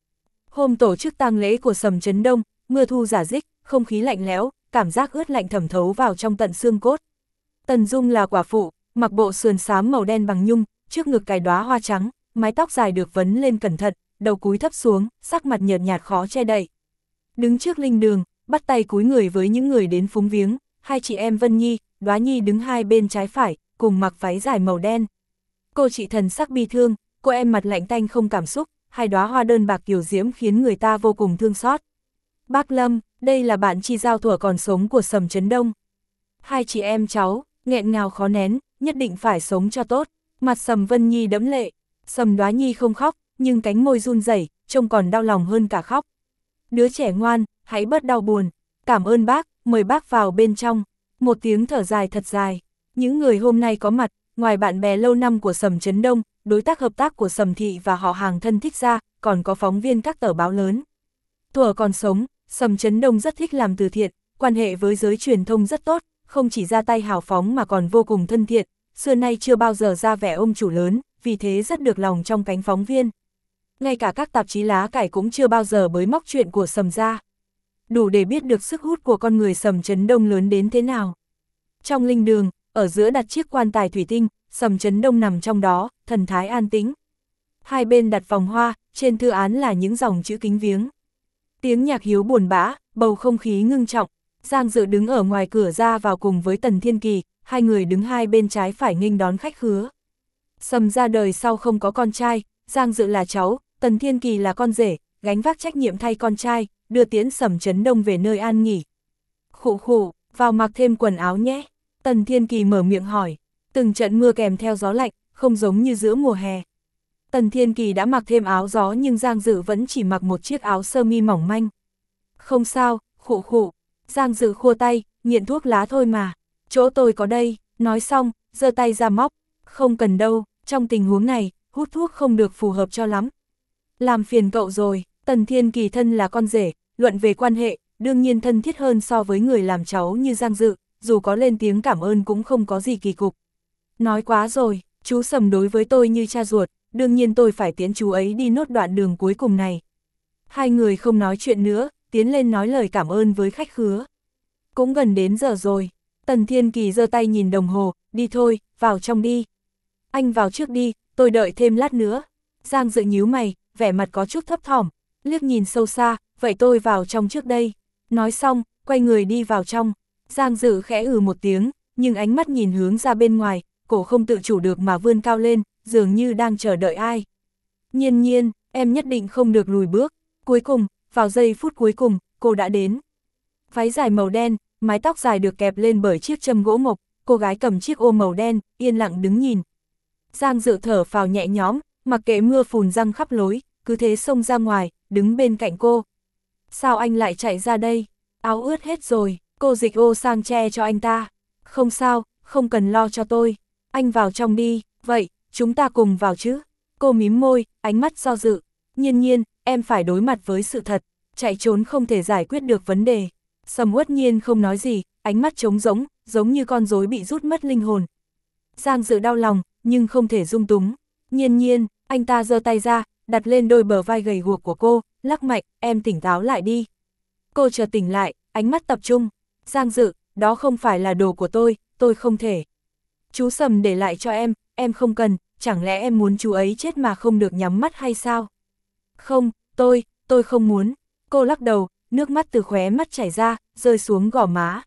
Hôm tổ chức tang lễ của Sầm Trấn Đông, mưa thu rả rích, không khí lạnh lẽo, cảm giác ướt lạnh thẩm thấu vào trong tận xương cốt. Tần Dung là quả phụ, mặc bộ sườn xám màu đen bằng nhung, trước ngực cài đóa hoa trắng, mái tóc dài được vấn lên cẩn thận, đầu cúi thấp xuống, sắc mặt nhợt nhạt khó che đậy. Đứng trước linh đường, bắt tay cúi người với những người đến phúng viếng, hai chị em Vân Nhi, Đóa Nhi đứng hai bên trái phải, cùng mặc váy dài màu đen. Cô chị thần sắc bi thương, cô em mặt lạnh tanh không cảm xúc, hai đóa hoa đơn bạc kiều diễm khiến người ta vô cùng thương xót. Bác Lâm, đây là bạn chi giao thuở còn sống của Sầm Trấn Đông. Hai chị em cháu, nghẹn ngào khó nén, nhất định phải sống cho tốt. Mặt Sầm Vân Nhi đẫm lệ, Sầm Đóa Nhi không khóc, nhưng cánh môi run rẩy, trông còn đau lòng hơn cả khóc. Đứa trẻ ngoan, hãy bớt đau buồn. Cảm ơn bác, mời bác vào bên trong. Một tiếng thở dài thật dài. Những người hôm nay có mặt, ngoài bạn bè lâu năm của Sầm Trấn Đông, đối tác hợp tác của Sầm Thị và họ hàng thân thích ra, còn có phóng viên các tờ báo lớn. Thuở còn sống, Sầm Trấn Đông rất thích làm từ thiện, quan hệ với giới truyền thông rất tốt, không chỉ ra tay hào phóng mà còn vô cùng thân thiện, xưa nay chưa bao giờ ra vẻ ông chủ lớn, vì thế rất được lòng trong cánh phóng viên. Ngay cả các tạp chí lá cải cũng chưa bao giờ bới móc chuyện của Sầm ra. Đủ để biết được sức hút của con người Sầm Trấn Đông lớn đến thế nào. Trong linh đường, ở giữa đặt chiếc quan tài thủy tinh, Sầm Trấn Đông nằm trong đó, thần thái an tĩnh. Hai bên đặt vòng hoa, trên thư án là những dòng chữ kính viếng. Tiếng nhạc hiếu buồn bã, bầu không khí ngưng trọng. Giang Dự đứng ở ngoài cửa ra vào cùng với Tần Thiên Kỳ, hai người đứng hai bên trái phải nghênh đón khách khứa. Sầm ra đời sau không có con trai, Giang Dự là cháu, Tần Thiên Kỳ là con rể, gánh vác trách nhiệm thay con trai, đưa tiễn Sầm Trấn Đông về nơi an nghỉ. Khụ khụ, vào mặc thêm quần áo nhé. Tần Thiên Kỳ mở miệng hỏi, từng trận mưa kèm theo gió lạnh, không giống như giữa mùa hè. Tần Thiên Kỳ đã mặc thêm áo gió nhưng Giang Dự vẫn chỉ mặc một chiếc áo sơ mi mỏng manh. Không sao, khụ khụ. Giang Dự khua tay, nghiện thuốc lá thôi mà. Chỗ tôi có đây, nói xong, giơ tay ra móc. Không cần đâu, trong tình huống này, hút thuốc không được phù hợp cho lắm. Làm phiền cậu rồi, Tần Thiên Kỳ thân là con rể, luận về quan hệ, đương nhiên thân thiết hơn so với người làm cháu như Giang Dự, dù có lên tiếng cảm ơn cũng không có gì kỳ cục. Nói quá rồi, chú Sầm đối với tôi như cha ruột, đương nhiên tôi phải tiễn chú ấy đi nốt đoạn đường cuối cùng này. Hai người không nói chuyện nữa, tiến lên nói lời cảm ơn với khách khứa. Cũng gần đến giờ rồi, Tần Thiên Kỳ giơ tay nhìn đồng hồ, đi thôi, vào trong đi. Anh vào trước đi, tôi đợi thêm lát nữa. Giang Dự nhíu mày, vẻ mặt có chút thấp thỏm, liếc nhìn sâu xa, vậy tôi vào trong trước đây. Nói xong, quay người đi vào trong. Giang Dự khẽ ừ một tiếng, nhưng ánh mắt nhìn hướng ra bên ngoài, cổ không tự chủ được mà vươn cao lên, dường như đang chờ đợi ai. Nhiên Nhiên, em nhất định không được lùi bước. Cuối cùng, vào giây phút cuối cùng, cô đã đến. Váy dài màu đen, mái tóc dài được kẹp lên bởi chiếc châm gỗ mộc, cô gái cầm chiếc ô màu đen, yên lặng đứng nhìn. Giang Dự thở phào nhẹ nhõm, mặc kệ mưa phùn răng khắp lối, cứ thế xông ra ngoài, đứng bên cạnh cô. Sao anh lại chạy ra đây? Áo ướt hết rồi, cô dịch ô sang che cho anh ta. Không sao, không cần lo cho tôi. Anh vào trong đi, vậy, chúng ta cùng vào chứ? Cô mím môi, ánh mắt do dự. Nhiên Nhiên, em phải đối mặt với sự thật, chạy trốn không thể giải quyết được vấn đề. Sầm Uất Nhiên không nói gì, ánh mắt trống rỗng, giống như con rối bị rút mất linh hồn. Giang Dự đau lòng, nhưng không thể dung túng. Nhiên Nhiên, anh ta giơ tay ra, đặt lên đôi bờ vai gầy guộc của cô, lắc mạnh, em tỉnh táo lại đi. Cô chợt tỉnh lại, ánh mắt tập trung. Giang Dự, đó không phải là đồ của tôi, tôi không thể. Chú Sầm để lại cho em, em không cần, chẳng lẽ em muốn chú ấy chết mà không được nhắm mắt hay sao? Không, tôi, tôi không muốn. Cô lắc đầu, nước mắt từ khóe mắt chảy ra, rơi xuống gò má.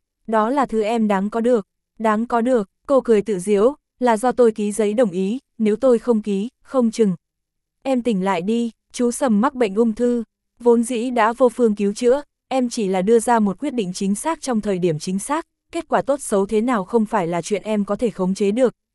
Đó là thứ em đáng có được, đáng có được, cô cười tự giễu, là do tôi ký giấy đồng ý, nếu tôi không ký, không chừng. Em tỉnh lại đi, chú Sầm mắc bệnh ung thư, vốn dĩ đã vô phương cứu chữa, em chỉ là đưa ra một quyết định chính xác trong thời điểm chính xác, kết quả tốt xấu thế nào không phải là chuyện em có thể khống chế được,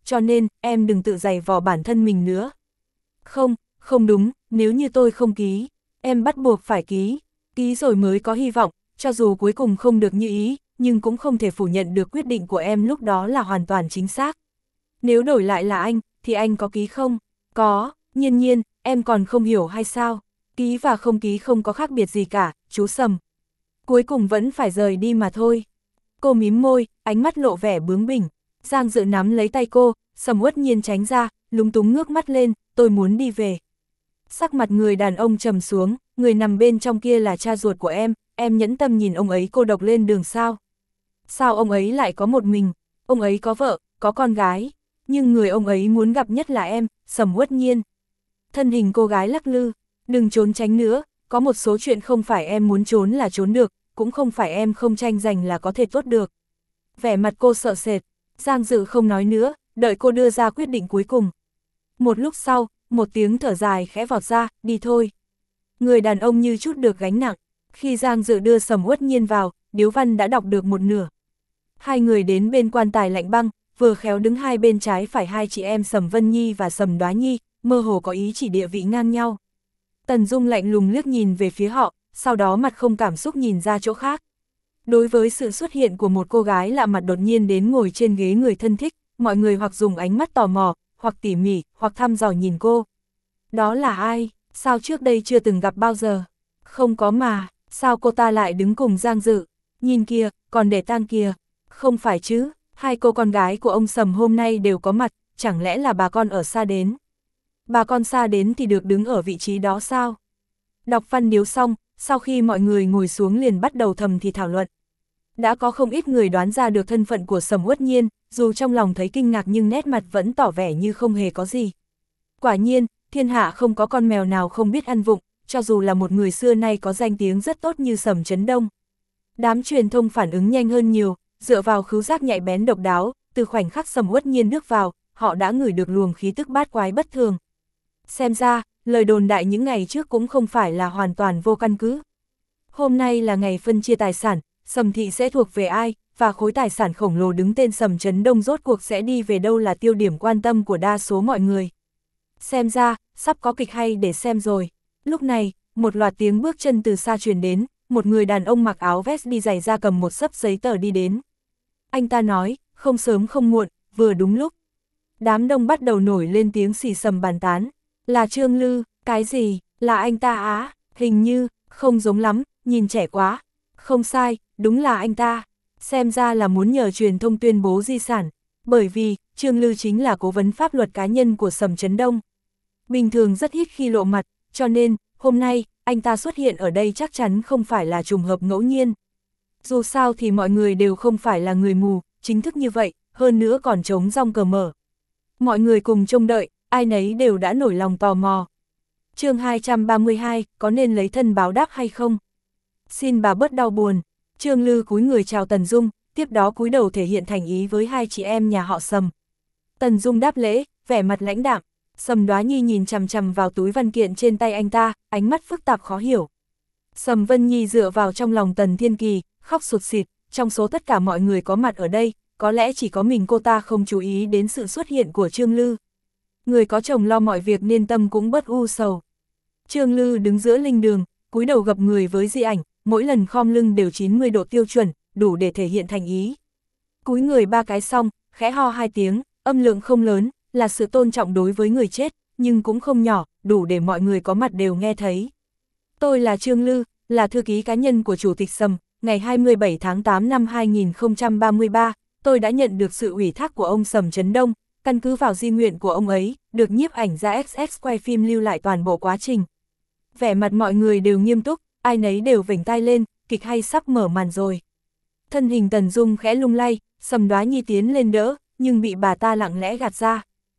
cho nên, em đừng tự giày vò bản thân mình nữa. Không, không đúng, nếu như tôi không ký, em bắt buộc phải ký, ký rồi mới có hy vọng, cho dù cuối cùng không được như ý, nhưng cũng không thể phủ nhận được quyết định của em lúc đó là hoàn toàn chính xác. Nếu đổi lại là anh, thì anh có ký không? Có, Nhiên Nhiên, em còn không hiểu hay sao? Ký và không ký không có khác biệt gì cả, chú Sầm. Cuối cùng vẫn phải rời đi mà thôi. Cô mím môi, ánh mắt lộ vẻ bướng bỉnh. Giang Dự nắm lấy tay cô, Sầm Uất Nhiên tránh ra, lúng túng ngước mắt lên, tôi muốn đi về. Sắc mặt người đàn ông trầm xuống, người nằm bên trong kia là cha ruột của em, em nhẫn tâm nhìn ông ấy cô độc lên đường sao? Sao ông ấy lại có một mình? Ông ấy có vợ, có con gái, nhưng người ông ấy muốn gặp nhất là em, Sầm Uất Nhiên. Thân hình cô gái lắc lư, đừng trốn tránh nữa, có một số chuyện không phải em muốn trốn là trốn được, cũng không phải em không tranh giành là có thể tốt được. Vẻ mặt cô sợ sệt, Giang Dự không nói nữa, đợi cô đưa ra quyết định cuối cùng. Một lúc sau, một tiếng thở dài khẽ vọt ra, đi thôi. Người đàn ông như chút được gánh nặng, khi Giang Dự đưa Sầm Uất Nhiên vào, điếu văn đã đọc được một nửa. Hai người đến bên quan tài lạnh băng, vừa khéo đứng hai bên trái phải hai chị em Sầm Vân Nhi và Sầm Đoá Nhi, mơ hồ có ý chỉ địa vị ngang nhau. Tần Dung lạnh lùng liếc nhìn về phía họ, sau đó mặt không cảm xúc nhìn ra chỗ khác. Đối với sự xuất hiện của một cô gái lạ mặt đột nhiên đến ngồi trên ghế người thân thích, mọi người hoặc dùng ánh mắt tò mò, hoặc tỉ mỉ, hoặc thăm dò nhìn cô. Đó là ai? Sao trước đây chưa từng gặp bao giờ? Không có mà, sao cô ta lại đứng cùng Giang Dự? Nhìn kìa, còn để tang kìa. Không phải chứ, hai cô con gái của ông Sầm hôm nay đều có mặt, chẳng lẽ là bà con ở xa đến? Bà con xa đến thì được đứng ở vị trí đó sao? Đọc văn điếu xong, sau khi mọi người ngồi xuống liền bắt đầu thầm thì thảo luận. Đã có không ít người đoán ra được thân phận của Sầm Uất Nhiên, dù trong lòng thấy kinh ngạc nhưng nét mặt vẫn tỏ vẻ như không hề có gì. Quả nhiên, thiên hạ không có con mèo nào không biết ăn vụng, cho dù là một người xưa nay có danh tiếng rất tốt như Sầm Trấn Đông. Đám truyền thông phản ứng nhanh hơn nhiều, dựa vào khứu giác nhạy bén độc đáo, từ khoảnh khắc Sầm Uất Nhiên bước vào, họ đã ngửi được luồng khí tức bát quái bất thường. Xem ra, lời đồn đại những ngày trước cũng không phải là hoàn toàn vô căn cứ. Hôm nay là ngày phân chia tài sản, Sầm thị sẽ thuộc về ai, và khối tài sản khổng lồ đứng tên Sầm Trấn Đông rốt cuộc sẽ đi về đâu là tiêu điểm quan tâm của đa số mọi người. Xem ra, sắp có kịch hay để xem rồi. Lúc này, một loạt tiếng bước chân từ xa truyền đến, một người đàn ông mặc áo vest đi giày da cầm một xấp giấy tờ đi đến. Anh ta nói, không sớm không muộn, vừa đúng lúc. Đám đông bắt đầu nổi lên tiếng xì xầm bàn tán. Là Trương Lư, cái gì, là anh ta á, hình như, không giống lắm, nhìn trẻ quá. Không sai, đúng là anh ta. Xem ra là muốn nhờ truyền thông tuyên bố di sản, bởi vì, Trương Lư chính là cố vấn pháp luật cá nhân của Sầm Trấn Đông. Bình thường rất ít khi lộ mặt, cho nên, hôm nay, anh ta xuất hiện ở đây chắc chắn không phải là trùng hợp ngẫu nhiên. Dù sao thì mọi người đều không phải là người mù, chính thức như vậy, hơn nữa còn trống rong cờ mở. Mọi người cùng trông đợi, ai nấy đều đã nổi lòng tò mò. Chương hai trăm ba mươi hai, có nên lấy thân báo đáp hay không? Xin bà bớt đau buồn. Trương Lư cúi người chào Tần Dung, tiếp đó cúi đầu thể hiện thành ý với hai chị em nhà họ Sầm. Tần Dung đáp lễ, vẻ mặt lãnh đạm. Sầm Đoá Nhi nhìn chằm chằm vào túi văn kiện trên tay anh ta, ánh mắt phức tạp khó hiểu. Sầm Vân Nhi dựa vào trong lòng Tần Thiên Kỳ, khóc sụt sịt, trong số tất cả mọi người có mặt ở đây, có lẽ chỉ có mình cô ta không chú ý đến sự xuất hiện của Trương Lư. Người có chồng lo mọi việc nên tâm cũng bớt u sầu. Trương Lư đứng giữa linh đường, cúi đầu gập người với di ảnh, mỗi lần khom lưng đều chín mươi độ tiêu chuẩn, đủ để thể hiện thành ý. Cúi người ba cái xong, khẽ ho hai tiếng, âm lượng không lớn, là sự tôn trọng đối với người chết, nhưng cũng không nhỏ, đủ để mọi người có mặt đều nghe thấy. Tôi là Trương Lư, là thư ký cá nhân của Chủ tịch Sầm, ngày hai mươi bảy tháng tám năm hai nghìn không trăm ba mươi ba, tôi đã nhận được sự ủy thác của ông Sầm Trấn Đông, căn cứ vào di nguyện của ông ấy, được nhiếp ảnh ra ích ích quay phim lưu lại toàn bộ quá trình. Vẻ mặt mọi người đều nghiêm túc, ai nấy đều vểnh tai lên, kịch hay sắp mở màn rồi. Thân hình Tần Dung khẽ lung lay, Sầm Đoá Nhi tiến lên đỡ, nhưng bị bà ta lặng lẽ gạt ra.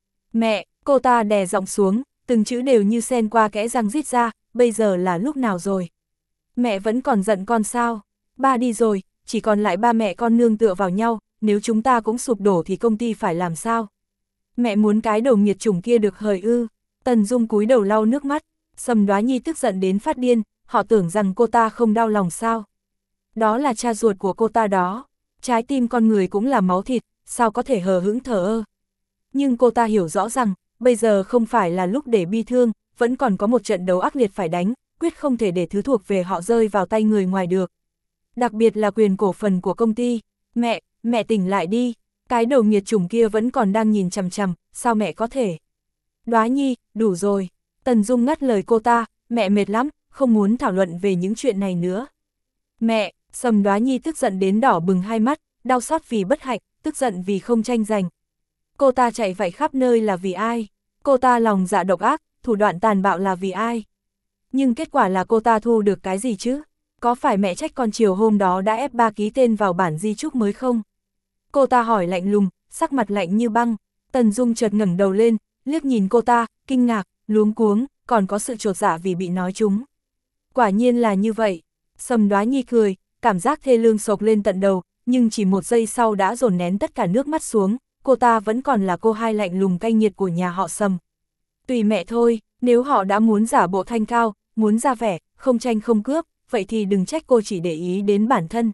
Mẹ, cô ta đè giọng xuống, từng chữ đều như sen qua kẽ răng rít ra, bây giờ là lúc nào rồi? Mẹ vẫn còn giận con sao? Ba đi rồi, chỉ còn lại ba mẹ con nương tựa vào nhau, nếu chúng ta cũng sụp đổ thì công ty phải làm sao? Mẹ muốn cái đầu nghiệt chủng kia được hời ư? Tần Dung cúi đầu lau nước mắt, Sầm Đoá Nhi tức giận đến phát điên, họ tưởng rằng cô ta không đau lòng sao? Đó là cha ruột của cô ta đó, trái tim con người cũng là máu thịt, sao có thể hờ hững thờ ơ? Nhưng cô ta hiểu rõ rằng, bây giờ không phải là lúc để bi thương, vẫn còn có một trận đấu ác liệt phải đánh, quyết không thể để thứ thuộc về họ rơi vào tay người ngoài được. Đặc biệt là quyền cổ phần của công ty. Mẹ, mẹ tỉnh lại đi, cái đầu nghiệt chủng kia vẫn còn đang nhìn chằm chằm, sao mẹ có thể? Đoá Nhi, đủ rồi. Tần Dung ngắt lời cô ta, mẹ mệt lắm, không muốn thảo luận về những chuyện này nữa. Mẹ, Sầm Đoá Nhi tức giận đến đỏ bừng hai mắt, đau xót vì bất hạnh, tức giận vì không tranh giành. Cô ta chạy vạy khắp nơi là vì ai? Cô ta lòng dạ độc ác, thủ đoạn tàn bạo là vì ai? Nhưng kết quả là cô ta thu được cái gì chứ? Có phải mẹ trách con chiều hôm đó đã ép ba ký tên vào bản di chúc mới không? Cô ta hỏi lạnh lùng, sắc mặt lạnh như băng. Tần Dung chợt ngẩng đầu lên, liếc nhìn cô ta, kinh ngạc, luống cuống, còn có sự chột dạ vì bị nói trúng. Quả nhiên là như vậy. Sầm Đoá Nhi cười, cảm giác thê lương sộc lên tận đầu, nhưng chỉ một giây sau đã dồn nén tất cả nước mắt xuống, cô ta vẫn còn là cô hai lạnh lùng cay nghiệt của nhà họ Sầm. Tùy mẹ thôi, nếu họ đã muốn giả bộ thanh cao, muốn ra vẻ, không tranh không cướp, vậy thì đừng trách cô chỉ để ý đến bản thân.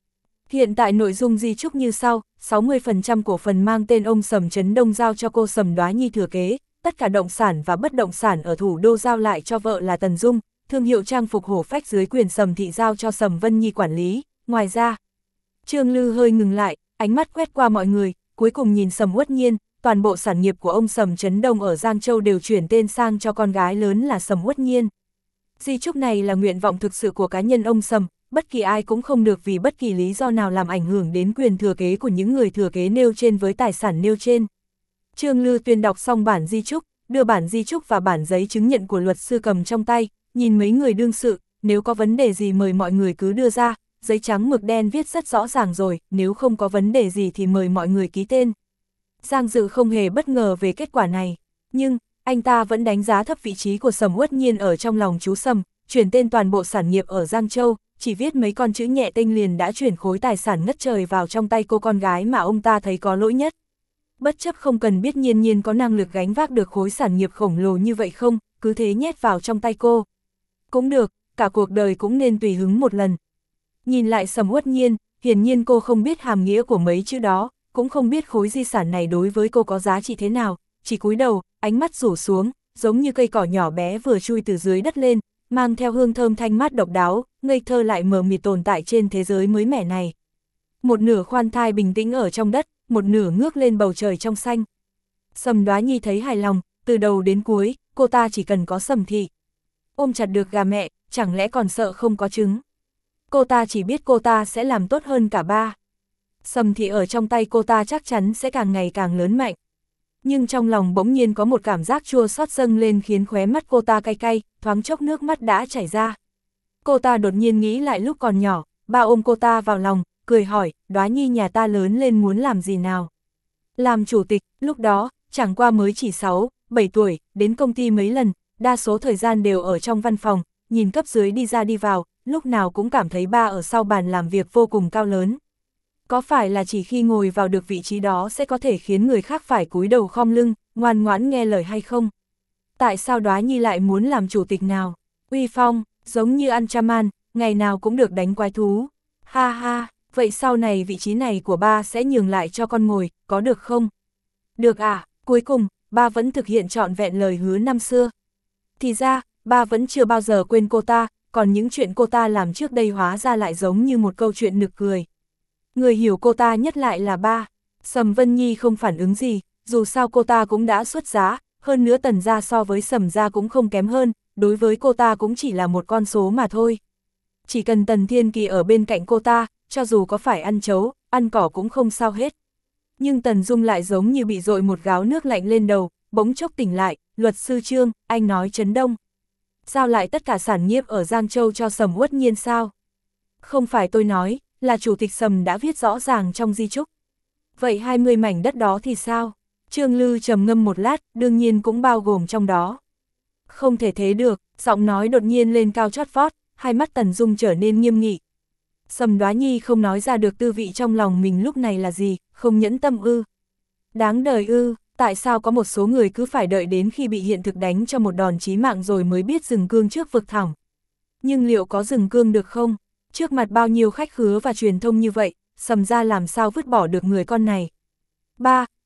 Hiện tại nội dung di chúc như sau, sáu mươi phần trăm cổ phần mang tên ông Sầm Trấn Đông giao cho cô Sầm Đoá Nhi thừa kế, tất cả động sản và bất động sản ở thủ đô giao lại cho vợ là Tần Dung, thương hiệu trang phục hổ phách dưới quyền Sầm Thị giao cho Sầm Vân Nhi quản lý, ngoài ra. Trương Lư hơi ngừng lại, ánh mắt quét qua mọi người, cuối cùng nhìn Sầm Uất Nhiên, toàn bộ sản nghiệp của ông Sầm Trấn Đông ở Giang Châu đều chuyển tên sang cho con gái lớn là Sầm Uất Nhiên. Di chúc này là nguyện vọng thực sự của cá nhân ông Sầm, bất kỳ ai cũng không được vì bất kỳ lý do nào làm ảnh hưởng đến quyền thừa kế của những người thừa kế nêu trên với tài sản nêu trên. Trương Lư tuyên đọc xong bản di chúc, đưa bản di chúc và bản giấy chứng nhận của luật sư cầm trong tay, nhìn mấy người đương sự, nếu có vấn đề gì mời mọi người cứ đưa ra, giấy trắng mực đen viết rất rõ ràng rồi, nếu không có vấn đề gì thì mời mọi người ký tên. Giang Dự không hề bất ngờ về kết quả này, nhưng anh ta vẫn đánh giá thấp vị trí của Sầm Uất Nhiên ở trong lòng chú Sầm, chuyển tên toàn bộ sản nghiệp ở Giang Châu, chỉ viết mấy con chữ nhẹ tênh liền đã chuyển khối tài sản ngất trời vào trong tay cô con gái mà ông ta thấy có lỗi nhất. Bất chấp không cần biết Nhiên Nhiên có năng lực gánh vác được khối sản nghiệp khổng lồ như vậy không, cứ thế nhét vào trong tay cô. Cũng được, cả cuộc đời cũng nên tùy hứng một lần. Nhìn lại Sầm Uất Nhiên, hiển nhiên cô không biết hàm nghĩa của mấy chữ đó, cũng không biết khối di sản này đối với cô có giá trị thế nào, chỉ cúi đầu, ánh mắt rủ xuống, giống như cây cỏ nhỏ bé vừa chui từ dưới đất lên, mang theo hương thơm thanh mát độc đáo, ngây thơ lại mờ mịt tồn tại trên thế giới mới mẻ này. Một nửa khoan thai bình tĩnh ở trong đất, một nửa ngước lên bầu trời trong xanh. Sầm Đoá Nhi thấy hài lòng, từ đầu đến cuối, cô ta chỉ cần có Sầm Thị. Ôm chặt được gà mẹ, chẳng lẽ còn sợ không có trứng. Cô ta chỉ biết cô ta sẽ làm tốt hơn cả ba. Sầm Thị ở trong tay cô ta chắc chắn sẽ càng ngày càng lớn mạnh. Nhưng trong lòng bỗng nhiên có một cảm giác chua xót dâng lên khiến khóe mắt cô ta cay cay, thoáng chốc nước mắt đã chảy ra. Cô ta đột nhiên nghĩ lại lúc còn nhỏ, ba ôm cô ta vào lòng, cười hỏi, Đoá Nhi nhà ta lớn lên muốn làm gì nào? Làm chủ tịch, lúc đó, chẳng qua mới chỉ sáu, bảy tuổi, đến công ty mấy lần, đa số thời gian đều ở trong văn phòng, nhìn cấp dưới đi ra đi vào, lúc nào cũng cảm thấy ba ở sau bàn làm việc vô cùng cao lớn. Có phải là chỉ khi ngồi vào được vị trí đó sẽ có thể khiến người khác phải cúi đầu khom lưng, ngoan ngoãn nghe lời hay không? Tại sao Đoá Nhi lại muốn làm chủ tịch nào? Uy phong, giống như ăn chaman, ngày nào cũng được đánh quái thú. Ha ha, vậy sau này vị trí này của ba sẽ nhường lại cho con ngồi, có được không? Được à, cuối cùng, ba vẫn thực hiện trọn vẹn lời hứa năm xưa. Thì ra, ba vẫn chưa bao giờ quên cô ta, còn những chuyện cô ta làm trước đây hóa ra lại giống như một câu chuyện nực cười. Người hiểu cô ta nhất lại là ba. Sầm Vân Nhi không phản ứng gì, dù sao cô ta cũng đã xuất giá, hơn nữa Tần gia so với Sầm gia cũng không kém hơn, đối với cô ta cũng chỉ là một con số mà thôi. Chỉ cần Tần Thiên Kỳ ở bên cạnh cô ta, cho dù có phải ăn chấu, ăn cỏ cũng không sao hết. Nhưng Tần Dung lại giống như bị dội một gáo nước lạnh lên đầu, bỗng chốc tỉnh lại, luật sư Trương, anh nói Trấn Đông. Sao lại tất cả sản nghiệp ở Giang Châu cho Sầm Uất Nhiên sao? Không phải tôi nói, là chủ tịch Sầm đã viết rõ ràng trong di chúc. Vậy hai mươi mảnh đất đó thì sao? Trương Lư trầm ngâm một lát, đương nhiên cũng bao gồm trong đó. Không thể thế được, giọng nói đột nhiên lên cao chót vót, hai mắt Tần Dung trở nên nghiêm nghị. Sầm Đoá Nhi không nói ra được tư vị trong lòng mình lúc này là gì, không nhẫn tâm ư. Đáng đời ư, tại sao có một số người cứ phải đợi đến khi bị hiện thực đánh cho một đòn chí mạng rồi mới biết dừng cương trước vực thẳm. Nhưng liệu có dừng cương được không? Trước mặt bao nhiêu khách khứa và truyền thông như vậy, Sầm gia làm sao vứt bỏ được người con này? Ba,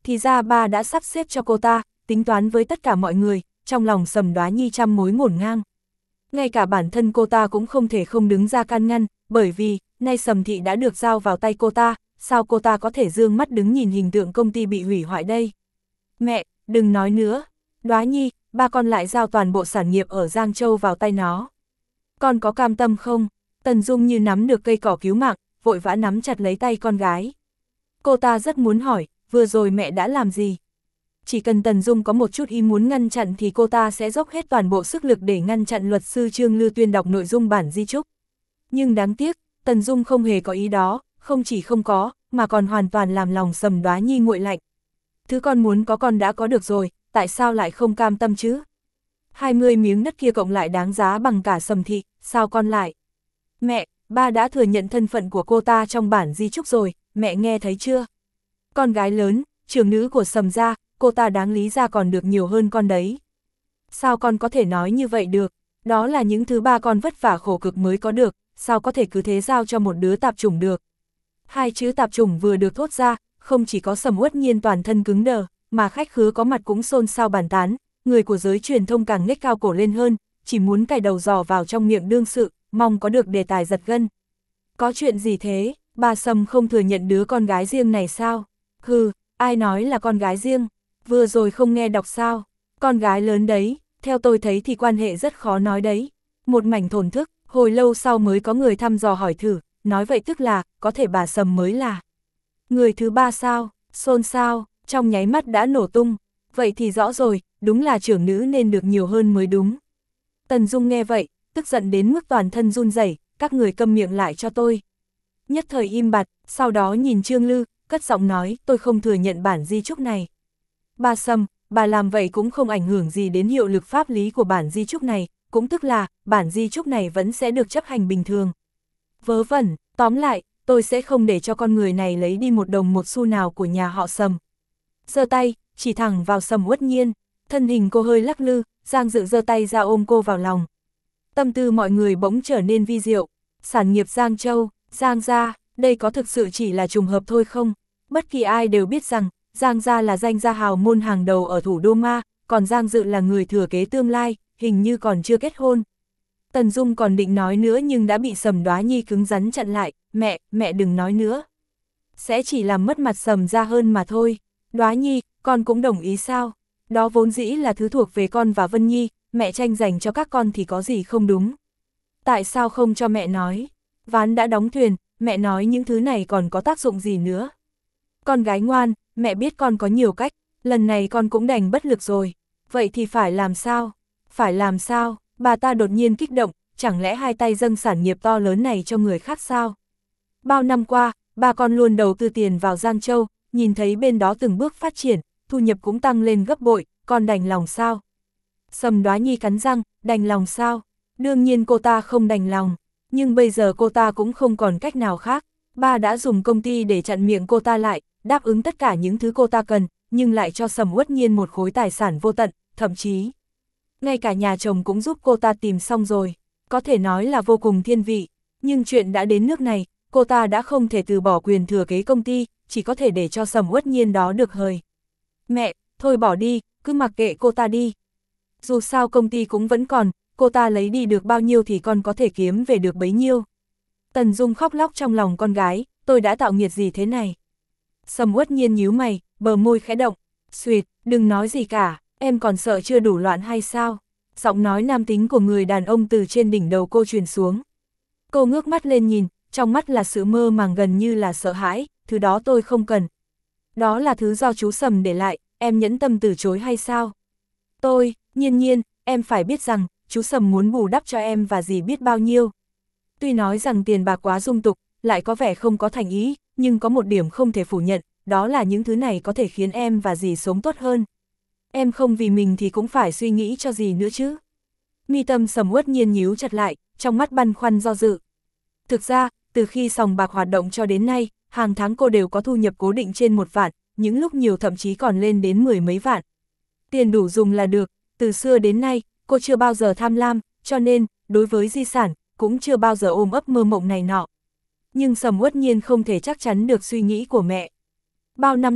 thì ra ba đã sắp xếp cho cô ta, tính toán với tất cả mọi người, trong lòng Sầm Đoá Nhi trăm mối ngổn ngang. Ngay cả bản thân cô ta cũng không thể không đứng ra can ngăn, bởi vì, nay Sầm thị đã được giao vào tay cô ta, sao cô ta có thể dương mắt đứng nhìn hình tượng công ty bị hủy hoại đây? Mẹ, đừng nói nữa, Đoá Nhi, ba con lại giao toàn bộ sản nghiệp ở Giang Châu vào tay nó. Con có cam tâm không? Tần Dung như nắm được cây cỏ cứu mạng, vội vã nắm chặt lấy tay con gái. Cô ta rất muốn hỏi, vừa rồi mẹ đã làm gì? Chỉ cần Tần Dung có một chút ý muốn ngăn chặn thì cô ta sẽ dốc hết toàn bộ sức lực để ngăn chặn luật sư Trương Lư tuyên đọc nội dung bản di chúc. Nhưng đáng tiếc, Tần Dung không hề có ý đó, không chỉ không có, mà còn hoàn toàn làm lòng Sầm Đoá Nhi nguội lạnh. Thứ con muốn có con đã có được rồi, tại sao lại không cam tâm chứ? hai mươi miếng đất kia cộng lại đáng giá bằng cả Sầm thị, sao con lại? Mẹ, ba đã thừa nhận thân phận của cô ta trong bản di chúc rồi, mẹ nghe thấy chưa? Con gái lớn, trưởng nữ của Sầm gia, cô ta đáng lý ra còn được nhiều hơn con đấy. Sao con có thể nói như vậy được? Đó là những thứ ba con vất vả khổ cực mới có được, sao có thể cứ thế giao cho một đứa tạp chủng được? Hai chữ tạp chủng vừa được thốt ra, không chỉ có Sầm Uất Nhiên toàn thân cứng đờ, mà khách khứa có mặt cũng xôn xao bàn tán, người của giới truyền thông càng nhếch cao cổ lên hơn, chỉ muốn cài đầu dò vào trong miệng đương sự, mong có được đề tài giật gân. Có chuyện gì thế, bà Sầm không thừa nhận đứa con gái riêng này sao? Hừ, ai nói là con gái riêng, vừa rồi không nghe đọc sao? Con gái lớn đấy, theo tôi thấy thì quan hệ rất khó nói đấy. Một mảnh thổn thức, hồi lâu sau mới có người thăm dò hỏi thử, nói vậy tức là, có thể bà Sầm mới là người thứ ba sao? Xôn xao, trong nháy mắt đã nổ tung. Vậy thì rõ rồi, đúng là trưởng nữ nên được nhiều hơn mới đúng. Tần Dung nghe vậy, tức giận đến mức toàn thân run rẩy, các người câm miệng lại cho tôi. Nhất thời im bặt, sau đó nhìn Trương Lư, cất giọng nói, tôi không thừa nhận bản di chúc này. Bà Sầm, bà làm vậy cũng không ảnh hưởng gì đến hiệu lực pháp lý của bản di chúc này, cũng tức là, bản di chúc này vẫn sẽ được chấp hành bình thường. Vớ vẩn, tóm lại, tôi sẽ không để cho con người này lấy đi một đồng một xu nào của nhà họ Sầm. Giơ tay, chỉ thẳng vào Sầm Uất Nhiên, thân hình cô hơi lắc lư, Giang Dự giơ tay ra ôm cô vào lòng. Tâm tư mọi người bỗng trở nên vi diệu, sản nghiệp Giang Châu, Giang gia, đây có thực sự chỉ là trùng hợp thôi không? Bất kỳ ai đều biết rằng, Giang gia là danh gia hào môn hàng đầu ở thủ đô Ma, còn Giang Dự là người thừa kế tương lai, hình như còn chưa kết hôn. Tần Dung còn định nói nữa nhưng đã bị Sầm Đoá Nhi cứng rắn chặn lại, mẹ, mẹ đừng nói nữa. Sẽ chỉ làm mất mặt Sầm gia hơn mà thôi. Đoá Nhi, con cũng đồng ý sao? Đó vốn dĩ là thứ thuộc về con và Vân Nhi, mẹ tranh giành cho các con thì có gì không đúng. Tại sao không cho mẹ nói? Ván đã đóng thuyền, mẹ nói những thứ này còn có tác dụng gì nữa? Con gái ngoan, mẹ biết con có nhiều cách, lần này con cũng đành bất lực rồi. Vậy thì phải làm sao? Phải làm sao? Bà ta đột nhiên kích động, chẳng lẽ hai tay dâng sản nghiệp to lớn này cho người khác sao? Bao năm qua, ba con luôn đầu tư tiền vào Giang Châu, nhìn thấy bên đó từng bước phát triển, thu nhập cũng tăng lên gấp bội, con đành lòng sao? Sầm Đoá Nhi cắn răng, đành lòng sao? Đương nhiên cô ta không đành lòng, nhưng bây giờ cô ta cũng không còn cách nào khác. Ba đã dùng công ty để chặn miệng cô ta lại, đáp ứng tất cả những thứ cô ta cần, nhưng lại cho Sầm Uất Nhiên một khối tài sản vô tận, thậm chí ngay cả nhà chồng cũng giúp cô ta tìm xong rồi, có thể nói là vô cùng thiên vị. Nhưng chuyện đã đến nước này, cô ta đã không thể từ bỏ quyền thừa kế công ty, chỉ có thể để cho Sầm Uất Nhiên đó được hời. Mẹ, thôi bỏ đi, cứ mặc kệ cô ta đi. Dù sao công ty cũng vẫn còn, cô ta lấy đi được bao nhiêu thì con có thể kiếm về được bấy nhiêu. Tần Dung khóc lóc trong lòng con gái, tôi đã tạo nghiệt gì thế này? Sầm Uất Nhiên nhíu mày, bờ môi khẽ động, xuyệt, đừng nói gì cả, em còn sợ chưa đủ loạn hay sao? Giọng nói nam tính của người đàn ông từ trên đỉnh đầu cô truyền xuống. Cô ngước mắt lên nhìn, trong mắt là sự mơ màng gần như là sợ hãi, thứ đó tôi không cần. Đó là thứ do chú Sầm để lại, em nhẫn tâm từ chối hay sao? Tôi, Nhiên Nhiên, em phải biết rằng, chú Sầm muốn bù đắp cho em và dì biết bao nhiêu. Tuy nói rằng tiền bạc quá dung tục, lại có vẻ không có thành ý, nhưng có một điểm không thể phủ nhận, đó là những thứ này có thể khiến em và dì sống tốt hơn. Em không vì mình thì cũng phải suy nghĩ cho dì nữa chứ. Mi tâm Sầm Uất Nhiên nhíu chặt lại, trong mắt băn khoăn do dự. Thực ra, từ khi sòng bạc hoạt động cho đến nay, hàng tháng cô đều có thu nhập cố định trên một vạn, những lúc nhiều thậm chí còn lên đến mười mấy vạn. Tiền đủ dùng là được, từ xưa đến nay, cô chưa bao giờ tham lam, cho nên, đối với di sản, cũng chưa bao giờ ôm ấp mơ mộng này nọ. Nhưng Sầm Uất Nhiên không thể chắc chắn được suy nghĩ của mẹ. Bao năm nay,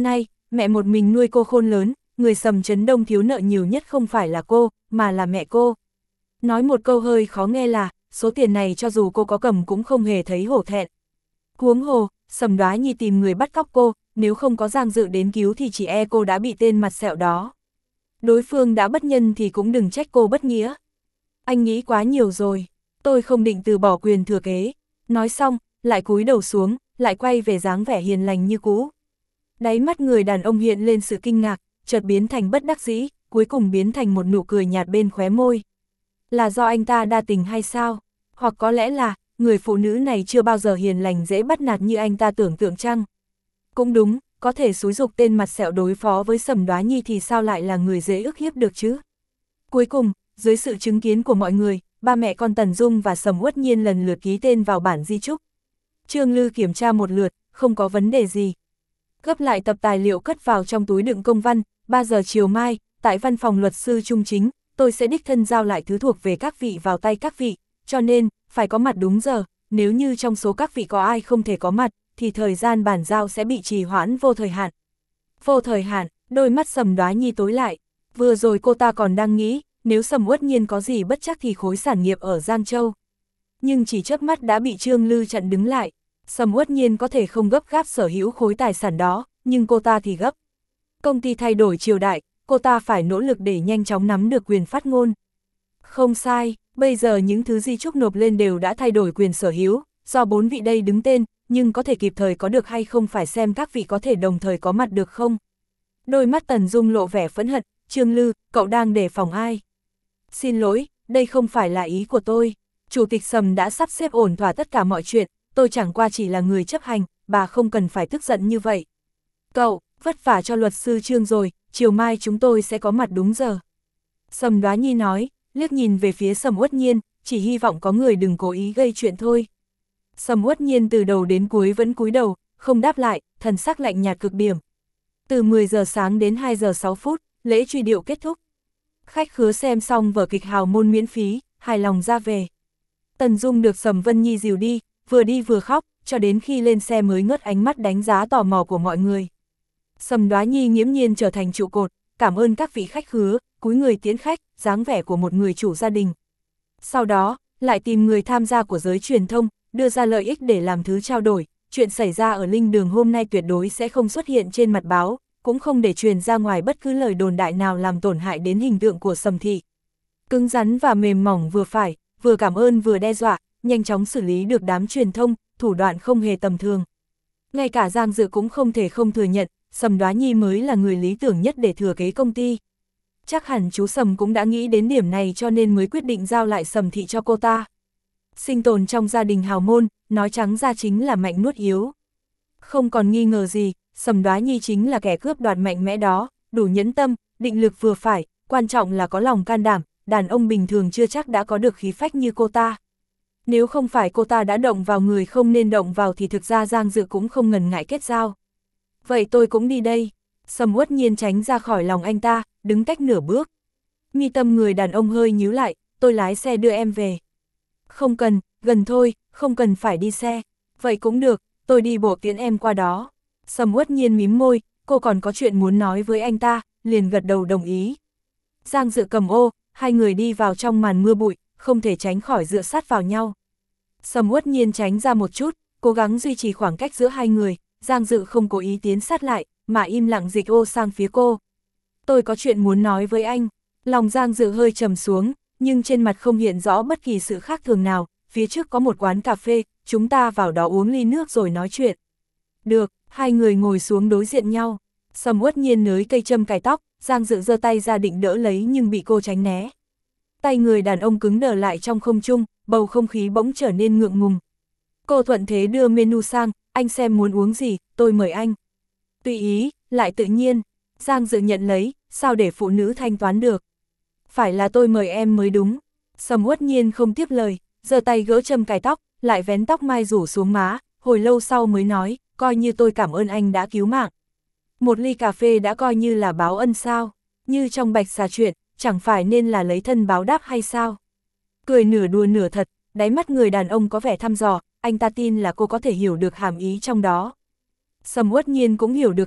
mẹ một mình nuôi cô khôn lớn, người Sầm Trấn Đông thiếu nợ nhiều nhất không phải là cô, mà là mẹ cô. Nói một câu hơi khó nghe là, số tiền này cho dù cô có cầm cũng không hề thấy hổ thẹn. Huống hồ, Sầm Đoá Nhi tìm người bắt cóc cô, nếu không có Giang Dự đến cứu thì chỉ e cô đã bị tên mặt sẹo đó. Đối phương đã bất nhân thì cũng đừng trách cô bất nghĩa. Anh nghĩ quá nhiều rồi, tôi không định từ bỏ quyền thừa kế. Nói xong, lại cúi đầu xuống, lại quay về dáng vẻ hiền lành như cũ. Đáy mắt người đàn ông hiện lên sự kinh ngạc, chợt biến thành bất đắc dĩ, cuối cùng biến thành một nụ cười nhạt bên khóe môi. Là do anh ta đa tình hay sao? Hoặc có lẽ là, người phụ nữ này chưa bao giờ hiền lành dễ bắt nạt như anh ta tưởng tượng chăng? Cũng đúng, có thể xúi giục tên mặt sẹo đối phó với Sầm Đoá Nhi thì sao lại là người dễ ức hiếp được chứ? Cuối cùng, dưới sự chứng kiến của mọi người, ba mẹ con Tần Dung và Sầm Uất Nhiên lần lượt ký tên vào bản di chúc. Trương Lư kiểm tra một lượt, không có vấn đề gì. Gấp lại tập tài liệu cất vào trong túi đựng công văn, ba giờ chiều mai, tại văn phòng luật sư Trung Chính, tôi sẽ đích thân giao lại thứ thuộc về các vị vào tay các vị, cho nên, phải có mặt đúng giờ, nếu như trong số các vị có ai không thể có mặt, thì thời gian bản giao sẽ bị trì hoãn vô thời hạn. Vô thời hạn, đôi mắt Sầm Đoá Nhi tối lại, vừa rồi cô ta còn đang nghĩ, nếu Sầm Uất Nhiên có gì bất chắc thì khối sản nghiệp ở Giang Châu. Nhưng chỉ chớp mắt đã bị Trương Lư chặn đứng lại. Sầm Uất Nhiên có thể không gấp gáp sở hữu khối tài sản đó, nhưng cô ta thì gấp. Công ty thay đổi triều đại, cô ta phải nỗ lực để nhanh chóng nắm được quyền phát ngôn. Không sai, bây giờ những thứ di chúc nộp lên đều đã thay đổi quyền sở hữu, do bốn vị đây đứng tên, nhưng có thể kịp thời có được hay không phải xem các vị có thể đồng thời có mặt được không. Đôi mắt Tần Dung lộ vẻ phẫn hận, Trương Lư, cậu đang đề phòng ai? Xin lỗi, đây không phải là ý của tôi. Chủ tịch Sầm đã sắp xếp ổn thỏa tất cả mọi chuyện, tôi chẳng qua chỉ là người chấp hành, bà không cần phải tức giận như vậy. Cậu, vất vả cho luật sư Trương rồi, chiều mai chúng tôi sẽ có mặt đúng giờ. Sầm Đoá Nhi nói, liếc nhìn về phía Sầm Uất Nhiên, chỉ hy vọng có người đừng cố ý gây chuyện thôi. Sầm Uất Nhiên từ đầu đến cuối vẫn cúi đầu, không đáp lại, thần sắc lạnh nhạt cực điểm. Từ mười giờ sáng đến hai giờ sáu phút, lễ truy điệu kết thúc. Khách khứa xem xong vở kịch hào môn miễn phí, hài lòng ra về. Tần Dung được Sầm Vân Nhi dìu đi, vừa đi vừa khóc, cho đến khi lên xe mới ngớt ánh mắt đánh giá tò mò của mọi người. Sầm Đoá Nhi nghiễm nhiên trở thành trụ cột, cảm ơn các vị khách khứa, cúi người tiễn khách, dáng vẻ của một người chủ gia đình. Sau đó, lại tìm người tham gia của giới truyền thông, đưa ra lợi ích để làm thứ trao đổi, chuyện xảy ra ở Linh Đường hôm nay tuyệt đối sẽ không xuất hiện trên mặt báo, cũng không để truyền ra ngoài bất cứ lời đồn đại nào làm tổn hại đến hình tượng của Sầm thị. Cứng rắn và mềm mỏng vừa phải, vừa cảm ơn vừa đe dọa, nhanh chóng xử lý được đám truyền thông, thủ đoạn không hề tầm thường. Ngay cả Giang Dự cũng không thể không thừa nhận, Sầm Đoá Nhi mới là người lý tưởng nhất để thừa kế công ty. Chắc hẳn chú Sầm cũng đã nghĩ đến điểm này cho nên mới quyết định giao lại Sầm thị cho cô ta. Sinh tồn trong gia đình hào môn, nói trắng ra chính là mạnh nuốt yếu. Không còn nghi ngờ gì, Sầm Đoá Nhi chính là kẻ cướp đoạt mạnh mẽ đó, đủ nhẫn tâm, định lực vừa phải, quan trọng là có lòng can đảm, đàn ông bình thường chưa chắc đã có được khí phách như cô ta. Nếu không phải cô ta đã động vào người không nên động vào thì thực ra Giang Dự cũng không ngần ngại kết giao. Vậy tôi cũng đi đây. Sầm Uất Nhiên tránh ra khỏi lòng anh ta, đứng cách nửa bước. Mi tâm người đàn ông hơi nhíu lại, tôi lái xe đưa em về. Không cần, gần thôi, không cần phải đi xe. Vậy cũng được, tôi đi bộ tiễn em qua đó. Sầm Uất Nhiên mím môi, cô còn có chuyện muốn nói với anh ta, liền gật đầu đồng ý. Giang Dự cầm ô, hai người đi vào trong màn mưa bụi, không thể tránh khỏi dựa sát vào nhau. Sầm Uất Nhiên tránh ra một chút, cố gắng duy trì khoảng cách giữa hai người, Giang Dự không cố ý tiến sát lại, mà im lặng dịch ô sang phía cô. Tôi có chuyện muốn nói với anh. Lòng Giang Dự hơi trầm xuống, nhưng trên mặt không hiện rõ bất kỳ sự khác thường nào, phía trước có một quán cà phê, chúng ta vào đó uống ly nước rồi nói chuyện. Được, hai người ngồi xuống đối diện nhau. Sầm Uất Nhiên nới cây châm cài tóc, Giang Dự giơ tay ra định đỡ lấy nhưng bị cô tránh né. Tay người đàn ông cứng đờ lại trong không trung, bầu không khí bỗng trở nên ngượng ngùng. Cô thuận thế đưa menu sang, anh xem muốn uống gì, tôi mời anh. Tùy ý, lại tự nhiên. Giang Dự nhận lấy, sao để phụ nữ thanh toán được. Phải là tôi mời em mới đúng. Sầm Uất Nhiên không tiếp lời, giơ tay gỡ châm cài tóc, lại vén tóc mai rủ xuống má, hồi lâu sau mới nói, coi như tôi cảm ơn anh đã cứu mạng. Một ly cà phê đã coi như là báo ân sao, như trong Bạch Xà chuyện, chẳng phải nên là lấy thân báo đáp hay sao? Cười nửa đùa nửa thật, đáy mắt người đàn ông có vẻ thăm dò, anh ta tin là cô có thể hiểu được hàm ý trong đó. Sầm Uất Nhiên cũng hiểu được thật,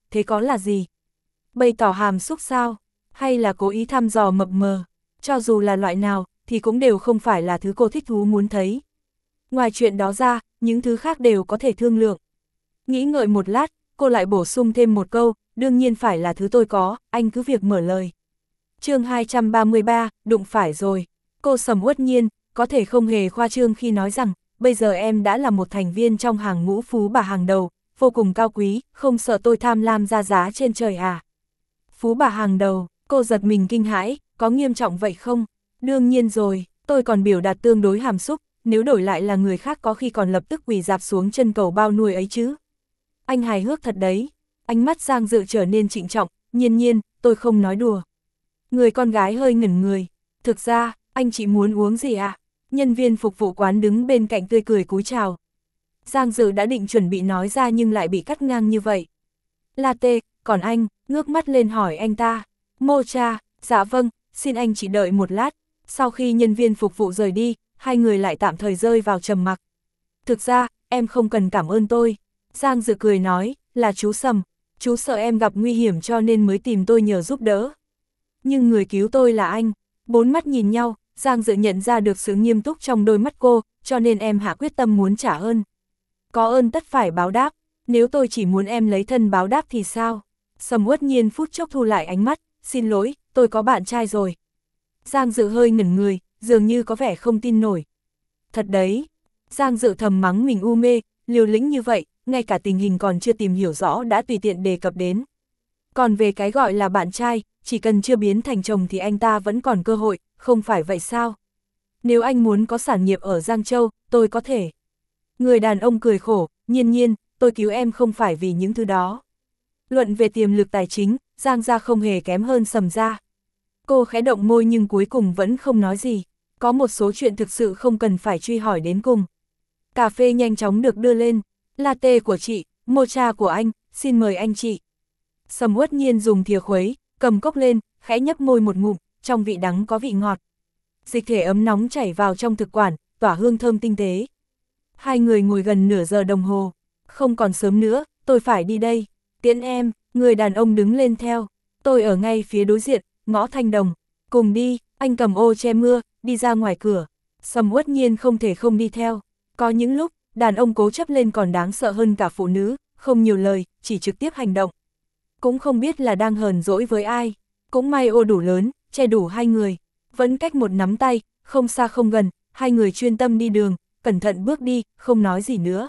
thế có là gì? Bày tỏ hàm xúc sao? Hay là cố ý thăm dò mập mờ? Cho dù là loại nào, thì cũng đều không phải là thứ cô thích thú muốn thấy. Ngoài chuyện đó ra, những thứ khác đều có thể thương lượng. Nghĩ ngợi một lát, cô lại bổ sung thêm một câu, đương nhiên phải là thứ tôi có, anh cứ việc mở lời. chương hai trăm ba mươi ba, đụng phải rồi. Cô sầm uất nhiên, có thể không hề khoa trương khi nói rằng, bây giờ em đã là một thành viên trong hàng ngũ phú bà hàng đầu, vô cùng cao quý, không sợ tôi tham lam ra giá trên trời à. Phú bà hàng đầu, cô giật mình kinh hãi, có nghiêm trọng vậy không? Đương nhiên rồi, tôi còn biểu đạt tương đối hàm xúc, nếu đổi lại là người khác có khi còn lập tức quỳ dạp xuống chân cầu bao nuôi ấy chứ. Anh hài hước thật đấy, ánh mắt Giang Dự trở nên trịnh trọng, nhiên nhiên, tôi không nói đùa. Người con gái hơi ngẩn người, thực ra, anh chỉ muốn uống gì ạ? À? Nhân viên phục vụ quán đứng bên cạnh tươi cười cúi chào. Giang Dự đã định chuẩn bị nói ra nhưng lại bị cắt ngang như vậy. Latte, còn anh, ngước mắt lên hỏi anh ta. Mocha, dạ vâng, xin anh chỉ đợi một lát. Sau khi nhân viên phục vụ rời đi, hai người lại tạm thời rơi vào trầm mặc. Thực ra, em không cần cảm ơn tôi. Giang Dự cười nói, là chú Sầm. Chú sợ em gặp nguy hiểm cho nên mới tìm tôi nhờ giúp đỡ. Nhưng người cứu tôi là anh. Bốn mắt nhìn nhau, Giang Dự nhận ra được sự nghiêm túc trong đôi mắt cô, cho nên em hạ quyết tâm muốn trả ơn. Có ơn tất phải báo đáp, nếu tôi chỉ muốn em lấy thân báo đáp thì sao? Sầm uất nhiên phút chốc thu lại ánh mắt, xin lỗi, tôi có bạn trai rồi. Giang Dự hơi ngẩn người, dường như có vẻ không tin nổi. Thật đấy, Giang Dự thầm mắng mình u mê, liều lĩnh như vậy, ngay cả tình hình còn chưa tìm hiểu rõ đã tùy tiện đề cập đến. Còn về cái gọi là bạn trai, chỉ cần chưa biến thành chồng thì anh ta vẫn còn cơ hội, không phải vậy sao? Nếu anh muốn có sản nghiệp ở Giang Châu, tôi có thể. Người đàn ông cười khổ, nhiên nhiên, tôi cứu em không phải vì những thứ đó. Luận về tiềm lực tài chính, Giang gia không hề kém hơn Sầm gia. Cô khẽ động môi nhưng cuối cùng vẫn không nói gì. Có một số chuyện thực sự không cần phải truy hỏi đến cùng. Cà phê nhanh chóng được đưa lên. Latte của chị, mocha của anh, xin mời anh chị. Sầm uất nhiên dùng thìa khuấy, cầm cốc lên, khẽ nhấp môi một ngụm, trong vị đắng có vị ngọt. Dịch thể ấm nóng chảy vào trong thực quản, tỏa hương thơm tinh tế. Hai người ngồi gần nửa giờ đồng hồ. Không còn sớm nữa, tôi phải đi đây. Tiễn em, người đàn ông đứng lên theo. Tôi ở ngay phía đối diện, ngõ Thanh Đồng. Cùng đi, anh cầm ô che mưa, đi ra ngoài cửa. Sầm uất nhiên không thể không đi theo. Có những lúc, đàn ông cố chấp lên còn đáng sợ hơn cả phụ nữ, không nhiều lời, chỉ trực tiếp hành động. Cũng không biết là đang hờn dỗi với ai. Cũng may ô đủ lớn, che đủ hai người. Vẫn cách một nắm tay, không xa không gần, hai người chuyên tâm đi đường, cẩn thận bước đi, không nói gì nữa.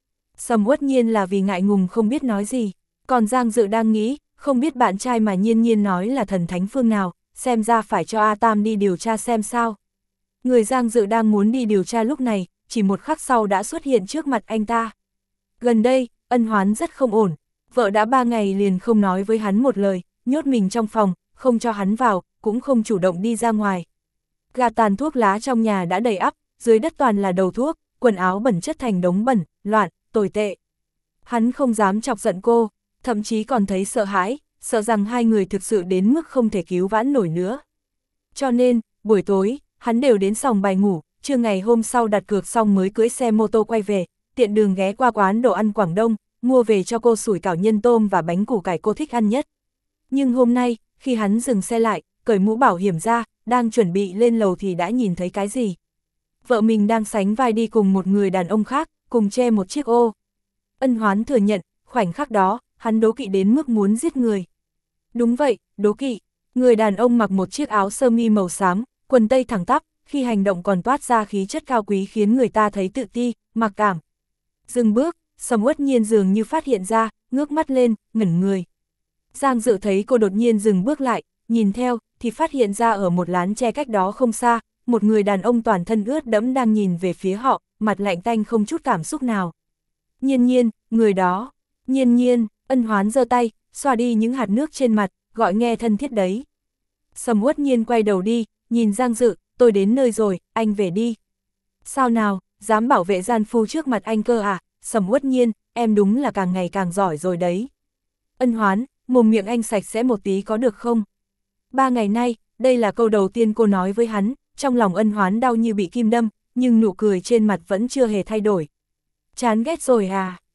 Sầm uất nhiên là vì ngại ngùng không biết nói gì. Còn Giang Dự đang nghĩ, không biết bạn trai mà nhiên nhiên nói là thần thánh phương nào, xem ra phải cho A Tam đi điều tra xem sao. Người Giang Dự đang muốn đi điều tra lúc này, chỉ một khắc sau đã xuất hiện trước mặt anh ta. Gần đây, Ân Hoán rất không ổn, vợ đã ba ngày liền không nói với hắn một lời, nhốt mình trong phòng, không cho hắn vào, cũng không chủ động đi ra ngoài. Gà tàn thuốc lá trong nhà đã đầy ắp, dưới đất toàn là đầu thuốc, quần áo bẩn chất thành đống bẩn, loạn, tồi tệ. Hắn không dám chọc giận cô, thậm chí còn thấy sợ hãi, sợ rằng hai người thực sự đến mức không thể cứu vãn nổi nữa. Cho nên, buổi tối, hắn đều đến sòng bài ngủ, trưa ngày hôm sau đặt cược xong mới cưỡi xe mô tô quay về, tiện đường ghé qua quán đồ ăn Quảng Đông, mua về cho cô sủi cảo nhân tôm và bánh củ cải cô thích ăn nhất. Nhưng hôm nay, khi hắn dừng xe lại, cởi mũ bảo hiểm ra, đang chuẩn bị lên lầu thì đã nhìn thấy cái gì. Vợ mình đang sánh vai đi cùng một người đàn ông khác, cùng che một chiếc ô. Ân Hoán thừa nhận, khoảnh khắc đó, hắn đố kỵ đến mức muốn giết người. Đúng vậy, đố kỵ. Người đàn ông mặc một chiếc áo sơ mi màu xám, quần tây thẳng tắp, khi hành động còn toát ra khí chất cao quý khiến người ta thấy tự ti, mặc cảm. Dừng bước, Sầm uất nhiên dường như phát hiện ra, ngước mắt lên, ngẩn người. Giang Dự thấy cô đột nhiên dừng bước lại, nhìn theo, thì phát hiện ra ở một lán tre cách đó không xa, một người đàn ông toàn thân ướt đẫm đang nhìn về phía họ, mặt lạnh tanh không chút cảm xúc nào. Nhiên nhiên, người đó, nhiên nhiên, Ân Hoán giơ tay, xoa đi những hạt nước trên mặt, gọi nghe thân thiết đấy. Sầm uất nhiên quay đầu đi, nhìn Giang Dự, tôi đến nơi rồi, anh về đi. Sao nào, dám bảo vệ gian phu trước mặt anh cơ à, Sầm uất nhiên, em đúng là càng ngày càng giỏi rồi đấy. Ân Hoán, mồm miệng anh sạch sẽ một tí có được không? Ba ngày nay, đây là câu đầu tiên cô nói với hắn, trong lòng Ân Hoán đau như bị kim đâm, nhưng nụ cười trên mặt vẫn chưa hề thay đổi. Chán ghét rồi à,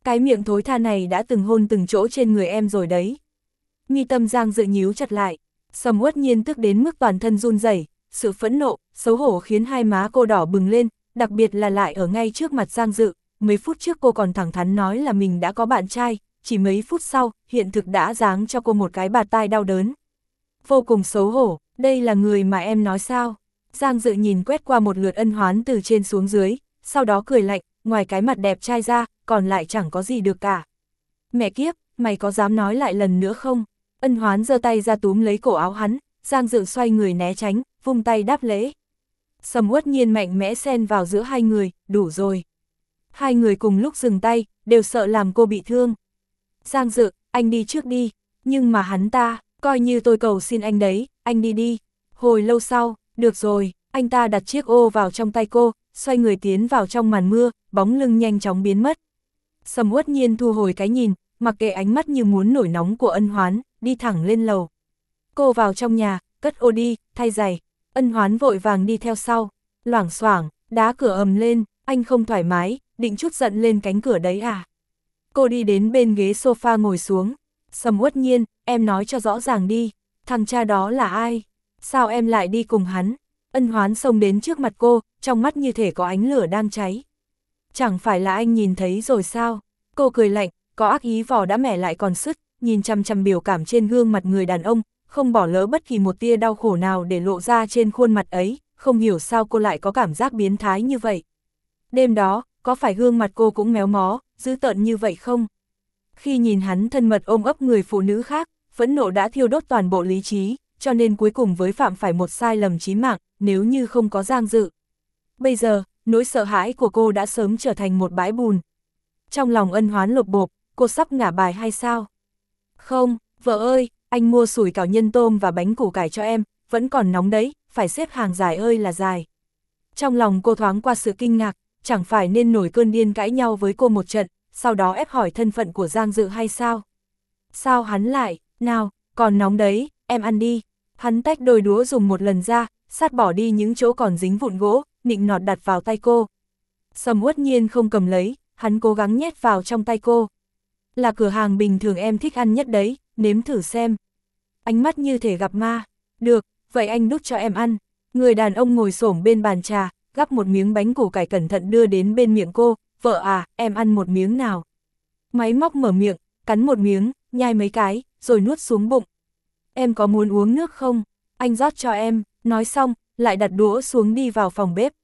Cái miệng thối tha này đã từng hôn từng chỗ trên người em rồi đấy. Mi tâm Giang Dự nhíu chặt lại, Sầm Uất Nhiên tức đến mức toàn thân run rẩy, sự phẫn nộ, xấu hổ khiến hai má cô đỏ bừng lên, đặc biệt là lại ở ngay trước mặt Giang Dự. Mấy phút trước cô còn thẳng thắn nói là mình đã có bạn trai, chỉ mấy phút sau, hiện thực đã giáng cho cô một cái bạt tai đau đớn. Vô cùng xấu hổ, đây là người mà em nói sao? Giang Dự nhìn quét qua một lượt Ân Hoán từ trên xuống dưới, sau đó cười lạnh, ngoài cái mặt đẹp trai ra, còn lại chẳng có gì được cả. Mẹ kiếp, mày có dám nói lại lần nữa không? Ân Hoán giơ tay ra túm lấy cổ áo hắn, Giang Dự xoay người né tránh, vung tay đáp lễ. Sầm Uất Nhiên mạnh mẽ xen vào giữa hai người, đủ rồi. Hai người cùng lúc dừng tay, đều sợ làm cô bị thương. Giang Dự, anh đi trước đi, nhưng mà hắn ta, coi như tôi cầu xin anh đấy, anh đi đi. Hồi lâu sau, được rồi, anh ta đặt chiếc ô vào trong tay cô, xoay người tiến vào trong màn mưa, bóng lưng nhanh chóng biến mất. Sầm Uất Nhiên thu hồi cái nhìn, mặc kệ ánh mắt như muốn nổi nóng của Ân Hoán, đi thẳng lên lầu. Cô vào trong nhà, cất ô đi, thay giày. Ân Hoán vội vàng đi theo sau, loảng xoảng, đá cửa ầm lên, anh không thoải mái, định chút giận lên cánh cửa đấy à. Cô đi đến bên ghế sofa ngồi xuống. Sầm Uất Nhiên, em nói cho rõ ràng đi, thằng cha đó là ai? Sao em lại đi cùng hắn? Ân Hoán xông đến trước mặt cô, trong mắt như thể có ánh lửa đang cháy. Chẳng phải là anh nhìn thấy rồi sao? Cô cười lạnh, có ác ý vỏ đã mẻ lại còn sứt, nhìn chăm chăm biểu cảm trên gương mặt người đàn ông, không bỏ lỡ bất kỳ một tia đau khổ nào để lộ ra trên khuôn mặt ấy, không hiểu sao cô lại có cảm giác biến thái như vậy. Đêm đó, có phải gương mặt cô cũng méo mó, dữ tợn như vậy không? Khi nhìn hắn thân mật ôm ấp người phụ nữ khác, phẫn nộ đã thiêu đốt toàn bộ lý trí, cho nên cuối cùng với phạm phải một sai lầm chí mạng, nếu như không có Giang Dự. Bây giờ, nỗi sợ hãi của cô đã sớm trở thành một bãi bùn. Trong lòng Ân Hoán lột bộp, cô sắp ngả bài hay sao? Không, vợ ơi, anh mua sủi cảo nhân tôm và bánh củ cải cho em, vẫn còn nóng đấy, phải xếp hàng dài ơi là dài. Trong lòng cô thoáng qua sự kinh ngạc, chẳng phải nên nổi cơn điên cãi nhau với cô một trận, sau đó ép hỏi thân phận của Giang Dự hay sao? Sao hắn lại, nào, còn nóng đấy, em ăn đi. Hắn tách đôi đũa dùng một lần ra, sát bỏ đi những chỗ còn dính vụn gỗ, nịnh nọt đặt vào tay cô. Sầm Uất Nhiên không cầm lấy, hắn cố gắng nhét vào trong tay cô. Là cửa hàng bình thường em thích ăn nhất đấy, nếm thử xem. Ánh mắt như thể gặp ma. Được, vậy anh đút cho em ăn. Người đàn ông ngồi xổm bên bàn trà, gắp một miếng bánh củ cải cẩn thận đưa đến bên miệng cô. Vợ à, em ăn một miếng nào. Máy móc mở miệng, cắn một miếng, nhai mấy cái, rồi nuốt xuống bụng. Em có muốn uống nước không? Anh rót cho em, nói xong, lại đặt đũa xuống đi vào phòng bếp.